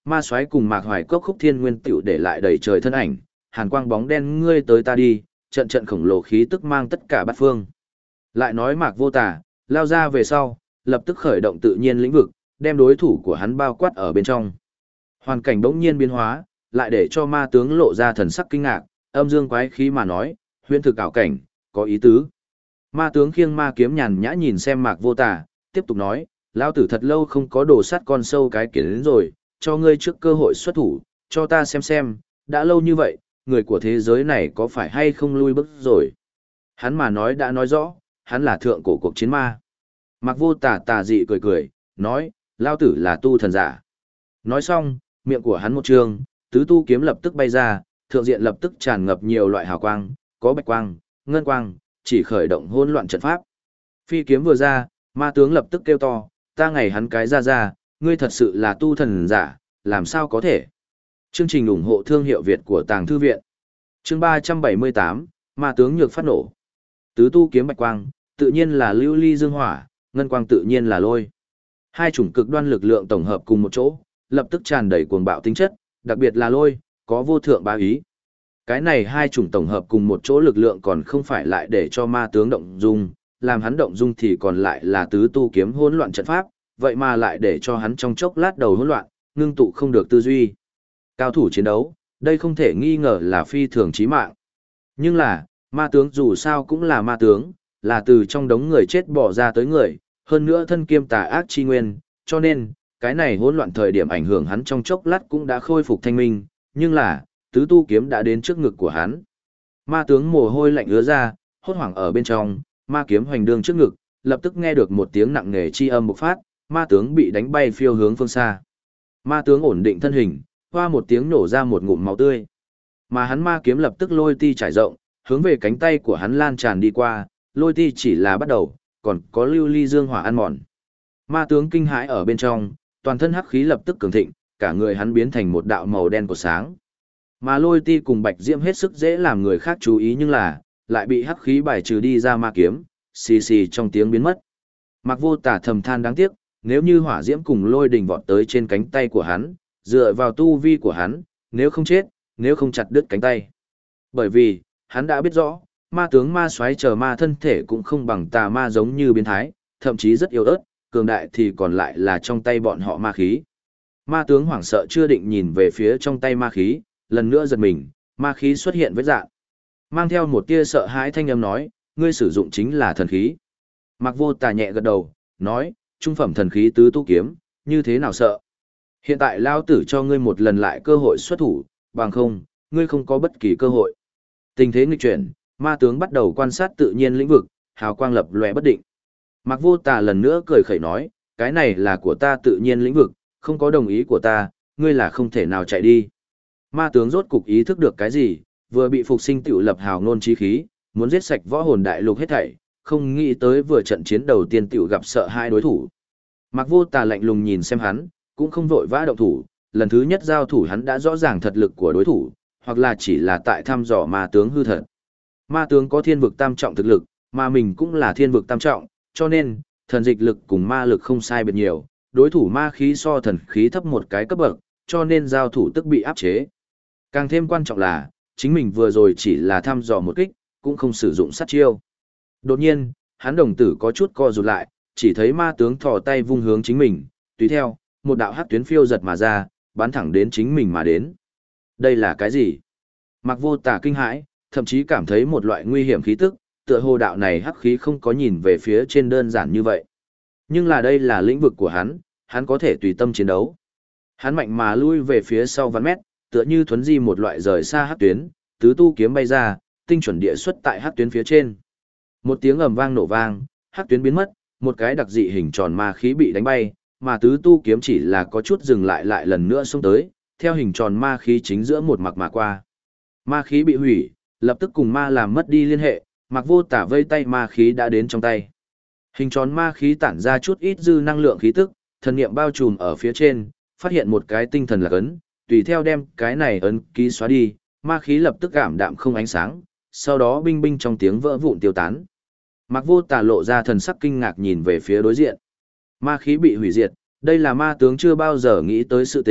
A: Ma Soái cùng Mạc Hoài Cốc Khúc Thiên Nguyên tiểu để lại đầy trời thân ảnh, hàn quang bóng đen ngươi tới ta đi, trận trận khổng lồ khí tức mang tất cả bát phương. Lại nói Mạc Vô Tà, lao ra về sau, lập tức khởi động tự nhiên lĩnh vực, đem đối thủ của hắn bao quát ở bên trong. Hoàn cảnh bỗng nhiên biến hóa, lại để cho ma tướng lộ ra thần sắc kinh ngạc, âm dương quái khí mà nói, huyễn thực ảo cảnh, có ý tứ. Ma tướng khiêng ma kiếm nhàn nhã nhìn xem Mạc Vô Tà, tiếp tục nói, lão tử thật lâu không có đồ sắt con sâu cái kiến đến rồi, cho ngươi trước cơ hội xuất thủ, cho ta xem, đã lâu như vậy, người của thế giới này có phải hay không lui bước rồi. Hắn mà nói đã nói rõ, hắn là thượng cổ cuộc chiến ma. Mạc Vô Tà tà dị cười, nói, lão tử là tu thần giả. Nói xong, miệng của hắn một trường, tứ tu kiếm lập tức bay ra, thượng diện lập tức tràn ngập nhiều loại hào quang, có bạch quang, ngân quang, chỉ khởi động hỗn loạn trận pháp. Phi kiếm vừa ra, ma tướng lập tức kêu to, ta ngày hắn cái ra, ngươi thật sự là tu thần giả, làm sao có thể. Chương trình ủng hộ thương hiệu Việt của Tàng Thư Viện. Chương 378, ma tướng nhược phát nổ. Tứ tu kiếm bạch quang, tự nhiên là lưu ly dương hỏa, ngân quang tự nhiên là lôi. Hai chủng cực đoan lực lượng tổng hợp cùng một chỗ, lập tức tràn đầy cuồng bạo tính chất, đặc biệt là lôi, có vô thượng bá ý. Cái này hai chủng tổng hợp cùng một chỗ lực lượng còn không phải lại để cho ma tướng động dung, làm hắn động dung thì còn lại là tứ tu kiếm hỗn loạn trận pháp, vậy mà lại để cho hắn trong chốc lát đầu hỗn loạn, ngưng tụ không được tư duy. Cao thủ chiến đấu, đây không thể nghi ngờ là phi thường chí mạng. Nhưng là, ma tướng dù sao cũng là ma tướng, là từ trong đống người chết bỏ ra tới người, hơn nữa thân kiêm tà ác chi nguyên, cho nên, cái này hỗn loạn thời điểm ảnh hưởng hắn trong chốc lát cũng đã khôi phục thanh minh, nhưng là, tứ tu kiếm đã đến trước ngực của hắn. Ma tướng mồ hôi lạnh ứa ra, hốt hoảng ở bên trong, ma kiếm hoành đương trước ngực, lập tức nghe được một tiếng nặng nề chi âm bộc phát, ma tướng bị đánh bay phiêu hướng phương xa. Ma tướng ổn định thân hình, hoa một tiếng nổ ra một ngụm máu tươi. Mà hắn ma kiếm lập tức lôi ti trải rộng, hướng về cánh tay của hắn lan tràn đi qua, lôi ti chỉ là bắt đầu, còn có lưu ly dương hỏa ăn mòn. Ma tướng kinh hãi ở bên trong, toàn thân hắc khí lập tức cường thịnh, cả người hắn biến thành một đạo màu đen của sáng. Mà lôi ti cùng bạch diễm hết sức dễ làm người khác chú ý nhưng là, lại bị hắc khí bài trừ đi ra ma kiếm, xì xì trong tiếng biến mất. Mạc Vô Tà thầm than đáng tiếc, nếu như hỏa diễm cùng lôi đình vọt tới trên cánh tay của hắn, dựa vào tu vi của hắn, nếu không chết, nếu không chặt đứt cánh tay. Bởi vì, hắn đã biết rõ, ma tướng ma soái chờ ma thân thể cũng không bằng tà ma giống như biến thái, thậm chí rất yếu ớt, cường đại thì còn lại là trong tay bọn họ ma khí. Ma tướng hoảng sợ chưa định nhìn về phía trong tay ma khí, lần nữa giật mình, ma khí xuất hiện với dạng. Mang theo một tia sợ hãi thanh âm nói, ngươi sử dụng chính là thần khí. Mạc Vô Tà nhẹ gật đầu, nói, trung phẩm thần khí tứ tu kiếm, như thế nào sợ. Hiện tại lao tử cho ngươi một lần lại cơ hội xuất thủ, bằng không, ngươi không có bất kỳ cơ hội. Tình thế nghịch chuyển, ma tướng bắt đầu quan sát tự nhiên lĩnh vực, hào quang lập lòe bất định. Mạc Vô Tà lần nữa cười khẩy nói, cái này là của ta tự nhiên lĩnh vực, không có đồng ý của ta, ngươi là không thể nào chạy đi. Ma tướng rốt cục ý thức được cái gì, vừa bị phục sinh tiểu lập hào ngôn chí khí, muốn giết sạch võ hồn đại lục hết thảy, không nghĩ tới vừa trận chiến đầu tiên tiểu gặp sợ hai đối thủ. Mạc Vô Tà lạnh lùng nhìn xem hắn, cũng không vội vã động thủ, lần thứ nhất giao thủ hắn đã rõ ràng thật lực của đối thủ, hoặc là chỉ là tại thăm dò ma tướng hư thật. Ma tướng có thiên vực tam trọng thực lực, mà mình cũng là thiên vực tam trọng, cho nên, thần dịch lực cùng ma lực không sai biệt nhiều, đối thủ ma khí so thần khí thấp một cái cấp bậc, cho nên giao thủ tức bị áp chế. Càng thêm quan trọng là, chính mình vừa rồi chỉ là thăm dò một kích, cũng không sử dụng sát chiêu. Đột nhiên, hắn đồng tử có chút co rụt lại, chỉ thấy ma tướng thò tay vung hướng chính mình, tùy theo, một đạo hắc tuyến phiêu giật mà ra, bắn thẳng đến chính mình mà đến. Đây là cái gì? Mạc Vô Tà kinh hãi, thậm chí cảm thấy một loại nguy hiểm khí tức, tựa hồ đạo này hắc khí không có nhìn về phía trên đơn giản như vậy. Nhưng là đây là lĩnh vực của hắn có thể tùy tâm chiến đấu. Hắn mạnh mà lui về phía sau vạn mét, tựa như thuấn di một loại rời xa hắc tuyến, tứ tu kiếm bay ra, tinh chuẩn địa xuất tại hắc tuyến phía trên. Một tiếng ầm vang nổ vang, hắc tuyến biến mất, một cái đặc dị hình tròn ma khí bị đánh bay, mà tứ tu kiếm chỉ là có chút dừng lại lại lần nữa xông tới, theo hình tròn ma khí chính giữa một mặt mà qua. Ma khí bị hủy, lập tức cùng ma làm mất đi liên hệ, Mạc Vô Tà vây tay ma khí đã đến trong tay. Hình tròn ma khí tản ra chút ít dư năng lượng khí tức, thần niệm bao trùm ở phía trên, phát hiện một cái tinh thần lạc ấn, tùy theo đem cái này ấn ký xóa đi, ma khí lập tức ảm đạm không ánh sáng, sau đó binh binh trong tiếng vỡ vụn tiêu tán. Mạc Vô Tà lộ ra thần sắc kinh ngạc nhìn về phía đối diện. Ma khí bị hủy diệt, đây là ma tướng chưa bao giờ nghĩ tới sự tình,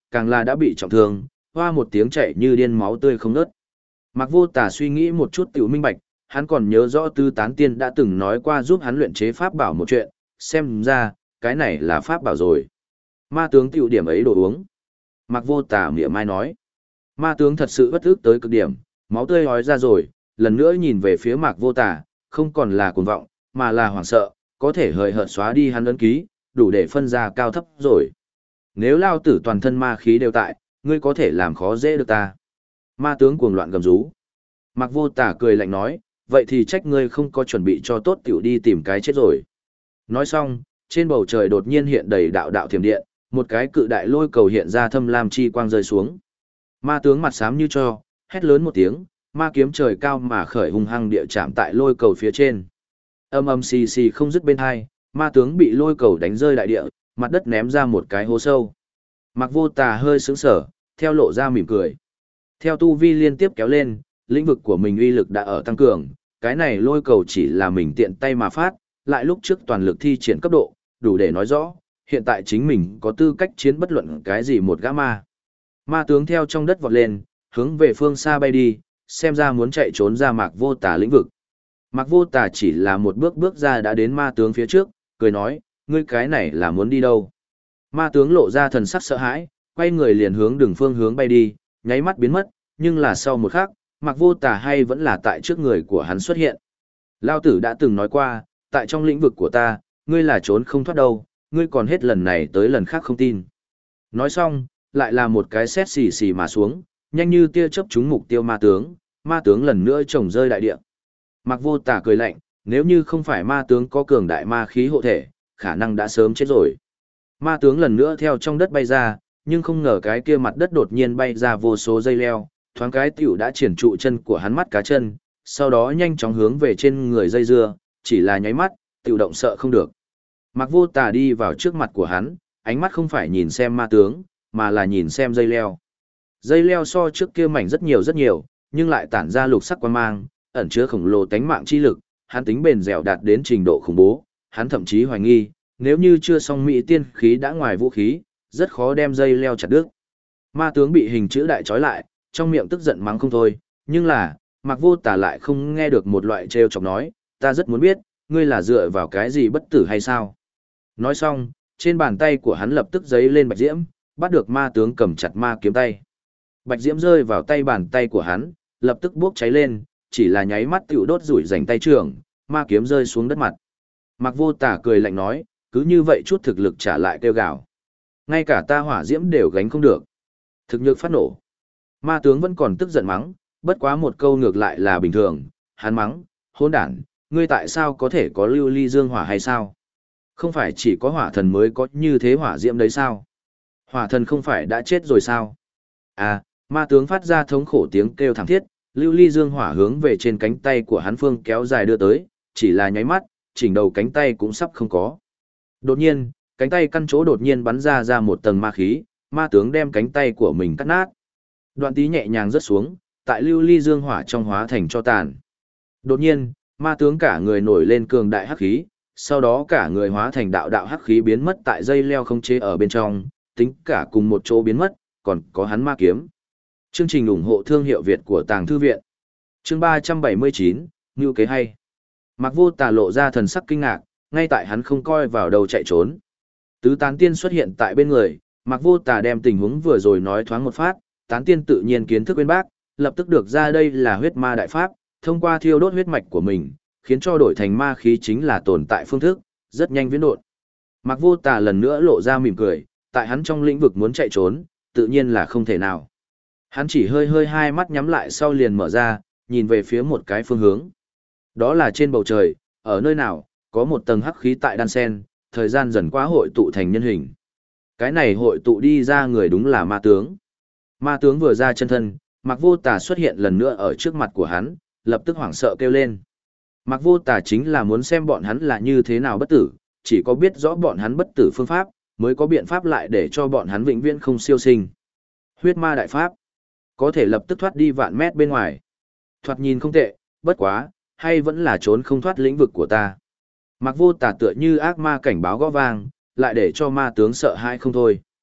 A: càng là đã bị trọng thương, hoa một tiếng chạy như điên máu tươi không ngớt. Mạc Vô Tà suy nghĩ một chút tiểu minh bạch, hắn còn nhớ rõ Tứ Tán Tiên đã từng nói qua giúp hắn luyện chế pháp bảo một chuyện, xem ra, cái này là pháp bảo rồi. Ma tướng tiểu điểm ấy đồ uống. Mạc Vô Tà mỉa mai nói. Ma tướng thật sự bất ức tới cực điểm, máu tươi hói ra rồi, lần nữa nhìn về phía Mạc Vô Tà, không còn là cuồng vọng, mà là hoảng sợ, có thể hời hợt xóa đi hắn ấn ký, đủ để phân ra cao thấp rồi. Nếu lao tử toàn thân ma khí đều tại, ngươi có thể làm khó dễ được ta. Ma tướng cuồng loạn gầm rú. Mạc Vô Tà cười lạnh nói, vậy thì trách ngươi không có chuẩn bị cho tốt tiểu đi tìm cái chết rồi. Nói xong, trên bầu trời đột nhiên hiện đầy đạo đạo thiểm điện, một cái cự đại lôi cầu hiện ra thâm lam chi quang rơi xuống. Ma tướng mặt xám như cho, hét lớn một tiếng, ma kiếm trời cao mà khởi hung hăng địa chạm tại lôi cầu phía trên. Âm âm xì xì không dứt bên hai, ma tướng bị lôi cầu đánh rơi đại địa, mặt đất ném ra một cái hố sâu. Mạc Vô Tà hơi sững sờ, theo lộ ra mỉm cười. Theo tu vi liên tiếp kéo lên, lĩnh vực của mình uy lực đã ở tăng cường, cái này lôi cầu chỉ là mình tiện tay mà phát, lại lúc trước toàn lực thi triển cấp độ, đủ để nói rõ, hiện tại chính mình có tư cách chiến bất luận cái gì một gã ma. Ma tướng theo trong đất vọt lên, hướng về phương xa bay đi, xem ra muốn chạy trốn ra Mạc Vô Tà lĩnh vực. Mạc Vô Tà chỉ là một bước bước ra đã đến ma tướng phía trước, cười nói, ngươi cái này là muốn đi đâu? Ma tướng lộ ra thần sắc sợ hãi, quay người liền hướng đường phương hướng bay đi, nháy mắt biến mất, nhưng là sau một khắc, Mạc Vô Tà hay vẫn là tại trước người của hắn xuất hiện. Lao tử đã từng nói qua, tại trong lĩnh vực của ta, ngươi là trốn không thoát đâu, ngươi còn hết lần này tới lần khác không tin. Nói xong, lại là một cái sét xì xì mà xuống, nhanh như tia chớp trúng mục tiêu ma tướng lần nữa trồng rơi đại địa. Mạc Vô Tà cười lạnh, nếu như không phải ma tướng có cường đại ma khí hộ thể, khả năng đã sớm chết rồi. Ma tướng lần nữa theo trong đất bay ra, nhưng không ngờ cái kia mặt đất đột nhiên bay ra vô số dây leo, thoáng cái tiểu đã triển trụ chân của hắn mắt cá chân, sau đó nhanh chóng hướng về trên người dây dưa, chỉ là nháy mắt, tiểu động sợ không được. Mạc Vô Tà đi vào trước mặt của hắn, ánh mắt không phải nhìn xem ma tướng, mà là nhìn xem dây leo. Dây leo so trước kia mảnh rất nhiều, nhưng lại tản ra lục sắc quang mang, ẩn chứa khổng lồ tánh mạng chi lực, hắn tính bền dẻo đạt đến trình độ khủng bố, hắn thậm chí hoài nghi, nếu như chưa xong mỹ tiên khí đã ngoài vũ khí, rất khó đem dây leo chặt đứt. Ma tướng bị hình chữ đại trói lại, trong miệng tức giận mắng không thôi, nhưng là, Mạc Vô Tà lại không nghe được một loại trêu chọc nói, ta rất muốn biết, ngươi là dựa vào cái gì bất tử hay sao? Nói xong, trên bàn tay của hắn lập tức giấy lên bạch diễm, bắt được ma tướng cầm chặt ma kiếm tay. Bạch diễm rơi vào tay bàn tay của hắn, lập tức bốc cháy lên, chỉ là nháy mắt tiểu đốt rủi rành tay trường, ma kiếm rơi xuống đất mặt. Mạc Vô Tà cười lạnh nói, cứ như vậy chút thực lực trả lại kêu gào. Ngay cả ta hỏa diễm đều gánh không được. Thực nhược phát nổ. Ma tướng vẫn còn tức giận mắng, bất quá một câu ngược lại là bình thường, hắn mắng, hỗn đản, ngươi tại sao có thể có lưu ly dương hỏa hay sao? Không phải chỉ có hỏa thần mới có như thế hỏa diễm đấy sao? Hỏa thần không phải đã chết rồi sao? À, ma tướng phát ra thống khổ tiếng kêu thảm thiết, lưu ly dương hỏa hướng về trên cánh tay của hắn phương kéo dài đưa tới, chỉ là nháy mắt, chỉnh đầu cánh tay cũng sắp không có. Đột nhiên, cánh tay căn chỗ đột nhiên bắn ra một tầng ma khí, ma tướng đem cánh tay của mình cắt nát. Đoạn tí nhẹ nhàng rớt xuống, tại lưu ly dương hỏa trong hóa thành cho tàn. Đột nhiên, ma tướng cả người nổi lên cường đại hắc khí, sau đó cả người hóa thành đạo đạo hắc khí biến mất tại dây leo không chế ở bên trong, tính cả cùng một chỗ biến mất, còn có hắn ma kiếm. Chương trình ủng hộ thương hiệu Việt của Tàng Thư Viện. Chương 379, Ngưu kế hay. Mạc Vô Tà lộ ra thần sắc kinh ngạc, ngay tại hắn không coi vào đầu chạy trốn. Tứ Tán Tiên xuất hiện tại bên người, Mạc Vô Tà đem tình huống vừa rồi nói thoáng một phát, Tán Tiên tự nhiên kiến thức bên bác, lập tức được ra đây là huyết ma đại pháp, thông qua thiêu đốt huyết mạch của mình, khiến cho đổi thành ma khí chính là tồn tại phương thức, rất nhanh viễn độn. Mạc Vô Tà lần nữa lộ ra mỉm cười, tại hắn trong lĩnh vực muốn chạy trốn, tự nhiên là không thể nào. Hắn chỉ hơi hai mắt nhắm lại sau liền mở ra, nhìn về phía một cái phương hướng. Đó là trên bầu trời, ở nơi nào, có một tầng hắc khí tại đan sen, thời gian dần qua hội tụ thành nhân hình. Cái này hội tụ đi ra người đúng là ma tướng. Ma tướng vừa ra chân thân, Mạc Vô Tà xuất hiện lần nữa ở trước mặt của hắn, lập tức hoảng sợ kêu lên. Mạc Vô Tà chính là muốn xem bọn hắn là như thế nào bất tử, chỉ có biết rõ bọn hắn bất tử phương pháp, mới có biện pháp lại để cho bọn hắn vĩnh viễn không siêu sinh. Huyết ma đại pháp, có thể lập tức thoát đi vạn mét bên ngoài. Thoạt nhìn không tệ, bất quá, hay vẫn là trốn không thoát lĩnh vực của ta. Mạc Vô Tà tựa như ác ma cảnh báo gõ vang, lại để cho ma tướng sợ hãi không thôi.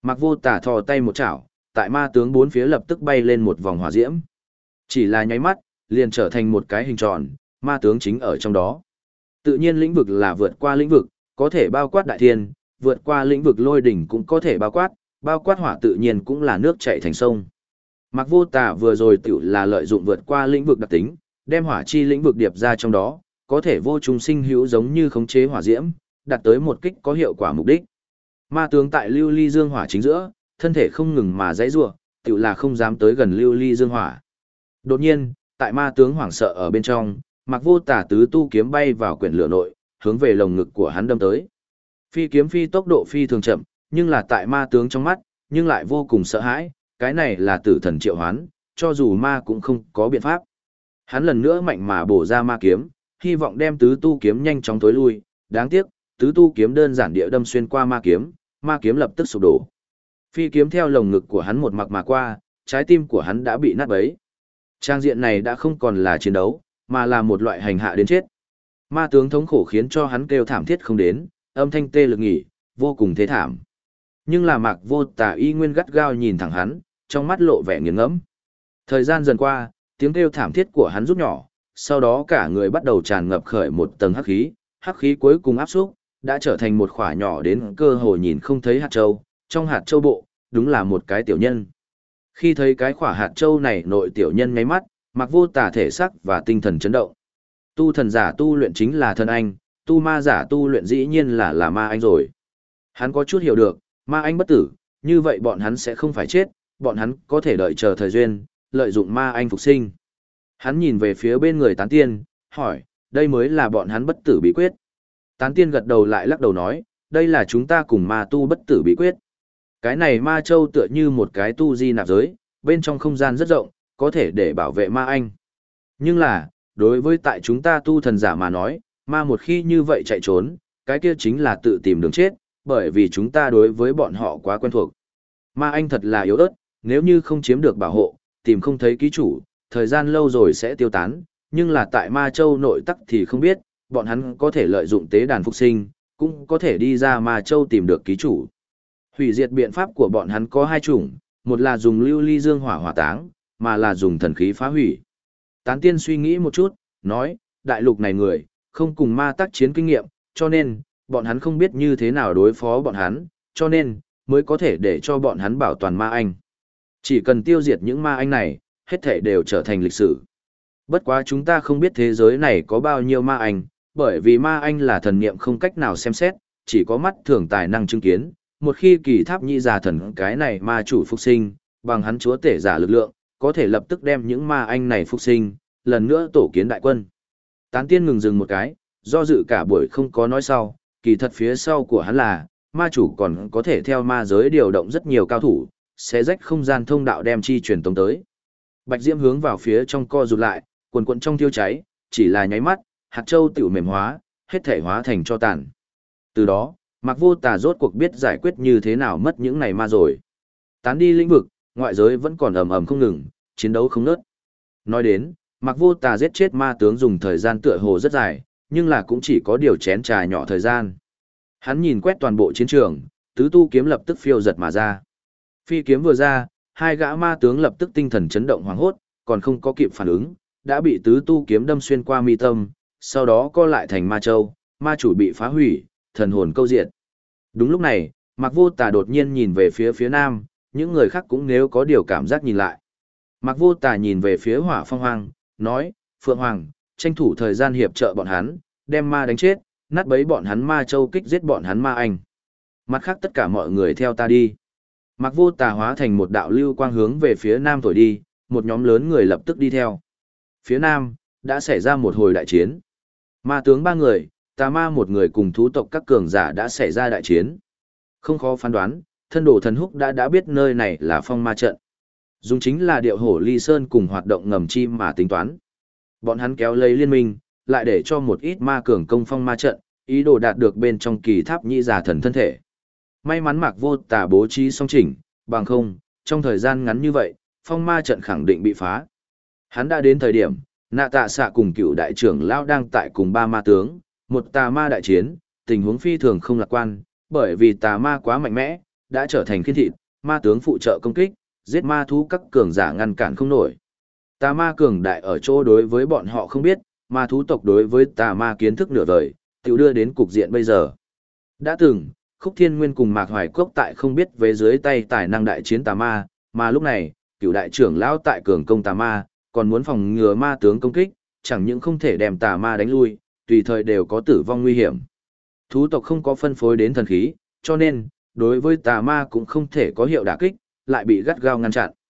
A: Mạc Vô Tà thò tay một chảo, tại ma tướng bốn phía lập tức bay lên một vòng hỏa diễm. Chỉ là nháy mắt, liền trở thành một cái hình tròn, ma tướng chính ở trong đó. Tự nhiên lĩnh vực là vượt qua lĩnh vực, có thể bao quát đại thiên, vượt qua lĩnh vực lôi đỉnh cũng có thể bao quát hỏa tự nhiên cũng là nước chảy thành sông. Mạc Vô Tà vừa rồi tự là lợi dụng vượt qua lĩnh vực đặc tính, đem hỏa chi lĩnh vực điệp ra trong đó, có thể vô trùng sinh hữu giống như khống chế hỏa diễm, đạt tới một kích có hiệu quả mục đích. Ma tướng tại lưu ly dương hỏa chính giữa, thân thể không ngừng mà giãy giụa, tự là không dám tới gần lưu ly dương hỏa. Đột nhiên, tại ma tướng hoảng sợ ở bên trong, Mạc Vô Tà tứ tu kiếm bay vào quyển lửa nội, hướng về lồng ngực của hắn đâm tới. Phi kiếm phi tốc độ phi thường chậm, nhưng là tại ma tướng trong mắt, nhưng lại vô cùng sợ hãi, cái này là tử thần triệu hoán, cho dù ma cũng không có biện pháp. Hắn lần nữa mạnh mà bổ ra ma kiếm, hy vọng đem tứ tu kiếm nhanh chóng tối lui, đáng tiếc, tứ tu kiếm đơn giản địa đâm xuyên qua ma kiếm lập tức sụp đổ. Phi kiếm theo lồng ngực của hắn một mặc mà qua, trái tim của hắn đã bị nát bấy. Trang diện này đã không còn là chiến đấu, mà là một loại hành hạ đến chết. Ma tướng thống khổ khiến cho hắn kêu thảm thiết không đến, âm thanh tê lực nghỉ, vô cùng thế thảm. Nhưng là Mạc Vô Tà y nguyên gắt gao nhìn thẳng hắn, trong mắt lộ vẻ nghiền ngẫm. Thời gian dần qua, tiếng kêu thảm thiết của hắn rút nhỏ, sau đó cả người bắt đầu tràn ngập khởi một tầng hắc khí cuối cùng áp xúc, đã trở thành một khỏa nhỏ đến cơ hồ nhìn không thấy hạt châu, trong hạt châu bộ, đúng là một cái tiểu nhân. Khi thấy cái khỏa hạt châu này nội tiểu nhân nháy mắt, Mạc Vô Tà thể sắc và tinh thần chấn động. Tu thần giả tu luyện chính là thần anh, tu ma giả tu luyện dĩ nhiên là ma anh rồi. Hắn có chút hiểu được, ma anh bất tử, như vậy bọn hắn sẽ không phải chết, bọn hắn có thể đợi chờ thời duyên, lợi dụng ma anh phục sinh. Hắn nhìn về phía bên người Tán Tiên, hỏi, đây mới là bọn hắn bất tử bí quyết. Tán Tiên gật đầu lại lắc đầu nói, đây là chúng ta cùng ma tu bất tử bí quyết. Cái này ma châu tựa như một cái tu di nạp giới, bên trong không gian rất rộng, có thể để bảo vệ ma anh. Nhưng là, đối với tại chúng ta tu thần giả mà nói, ma một khi như vậy chạy trốn, cái kia chính là tự tìm đường chết, bởi vì chúng ta đối với bọn họ quá quen thuộc. Ma anh thật là yếu ớt, nếu như không chiếm được bảo hộ, tìm không thấy ký chủ, thời gian lâu rồi sẽ tiêu tán, nhưng là tại ma châu nội tắc thì không biết, bọn hắn có thể lợi dụng tế đàn phục sinh, cũng có thể đi ra ma châu tìm được ký chủ. Hủy diệt biện pháp của bọn hắn có hai chủng, một là dùng lưu ly dương hỏa hỏa táng, mà là dùng thần khí phá hủy. Tán Tiên suy nghĩ một chút, nói, đại lục này người, không cùng ma tác chiến kinh nghiệm, cho nên, bọn hắn không biết như thế nào đối phó bọn hắn, cho nên, mới có thể để cho bọn hắn bảo toàn ma anh. Chỉ cần tiêu diệt những ma anh này, hết thể đều trở thành lịch sử. Bất quá chúng ta không biết thế giới này có bao nhiêu ma anh, bởi vì ma anh là thần niệm không cách nào xem xét, chỉ có mắt thường tài năng chứng kiến. Một khi kỳ tháp nhị giả thần cái này ma chủ phục sinh, bằng hắn chúa tể giả lực lượng, có thể lập tức đem những ma anh này phục sinh, lần nữa tổ kiến đại quân. Tán Tiên ngừng dừng một cái, do dự cả buổi không có nói sau, kỳ thật phía sau của hắn là, ma chủ còn có thể theo ma giới điều động rất nhiều cao thủ, sẽ rách không gian thông đạo đem chi truyền tống tới. Bạch Diễm hướng vào phía trong co rụt lại, quần quần trong thiêu cháy, chỉ là nháy mắt, hạt châu tiểu mềm hóa, hết thể hóa thành cho tàn. Từ đó, Mạc Vô Tà rốt cuộc biết giải quyết như thế nào mất những này ma rồi. Tán đi lĩnh vực, ngoại giới vẫn còn ầm ầm không ngừng, chiến đấu không ngớt. Nói đến, Mạc Vô Tà giết chết ma tướng dùng thời gian tựa hồ rất dài, nhưng là cũng chỉ có điều chén trà nhỏ thời gian. Hắn nhìn quét toàn bộ chiến trường, tứ tu kiếm lập tức phiêu giật mà ra. Phi kiếm vừa ra, hai gã ma tướng lập tức tinh thần chấn động hoảng hốt, còn không có kịp phản ứng, đã bị tứ tu kiếm đâm xuyên qua mi tâm, sau đó co lại thành ma châu, ma chủ bị phá hủy, thần hồn câu diệt. Đúng lúc này, Mạc Vô Tà đột nhiên nhìn về phía nam, những người khác cũng nếu có điều cảm giác nhìn lại. Mạc Vô Tà nhìn về phía Hỏa Phong Hoàng, nói, Phượng Hoàng, tranh thủ thời gian hiệp trợ bọn hắn, đem ma đánh chết, nát bấy bọn hắn ma châu kích giết bọn hắn ma anh. Mặt khác tất cả mọi người theo ta đi. Mạc Vô Tà hóa thành một đạo lưu quang hướng về phía nam thổi đi, một nhóm lớn người lập tức đi theo. Phía nam, đã xảy ra một hồi đại chiến. Ma tướng 3 người, tà ma 1 người cùng thú tộc các cường giả đã xảy ra đại chiến. Không khó phán đoán, thân đồ thần húc đã biết nơi này là phong ma trận. Dùng chính là điệu hổ ly sơn cùng hoạt động ngầm chim mà tính toán. Bọn hắn kéo lấy liên minh, lại để cho một ít ma cường công phong ma trận, ý đồ đạt được bên trong kỳ tháp nhị giả thần thân thể. May mắn Mạc Vô Tà bố trí song chỉnh, bằng không, trong thời gian ngắn như vậy, phong ma trận khẳng định bị phá. Hắn đã đến thời điểm, Nạ Tạ Xạ cùng cựu đại trưởng lão đang tại cùng 3 ma tướng, một tà ma đại chiến, tình huống phi thường không lạc quan, bởi vì tà ma quá mạnh mẽ, đã trở thành khiên thịt, ma tướng phụ trợ công kích, giết ma thú các cường giả ngăn cản không nổi. Tà ma cường đại ở chỗ đối với bọn họ không biết, ma thú tộc đối với tà ma kiến thức nửa vời, tiểu đưa đến cục diện bây giờ. Đã từng, Khúc Thiên Nguyên cùng Mạc Hoài Cốc tại không biết về dưới tay tài năng đại chiến tà ma, mà lúc này, cựu đại trưởng lão tại cường công tà ma, còn muốn phòng ngừa ma tướng công kích, chẳng những không thể đem tà ma đánh lui, tùy thời đều có tử vong nguy hiểm. Thú tộc không có phân phối đến thần khí, cho nên, đối với tà ma cũng không thể có hiệu đả kích, lại bị gắt gao ngăn chặn.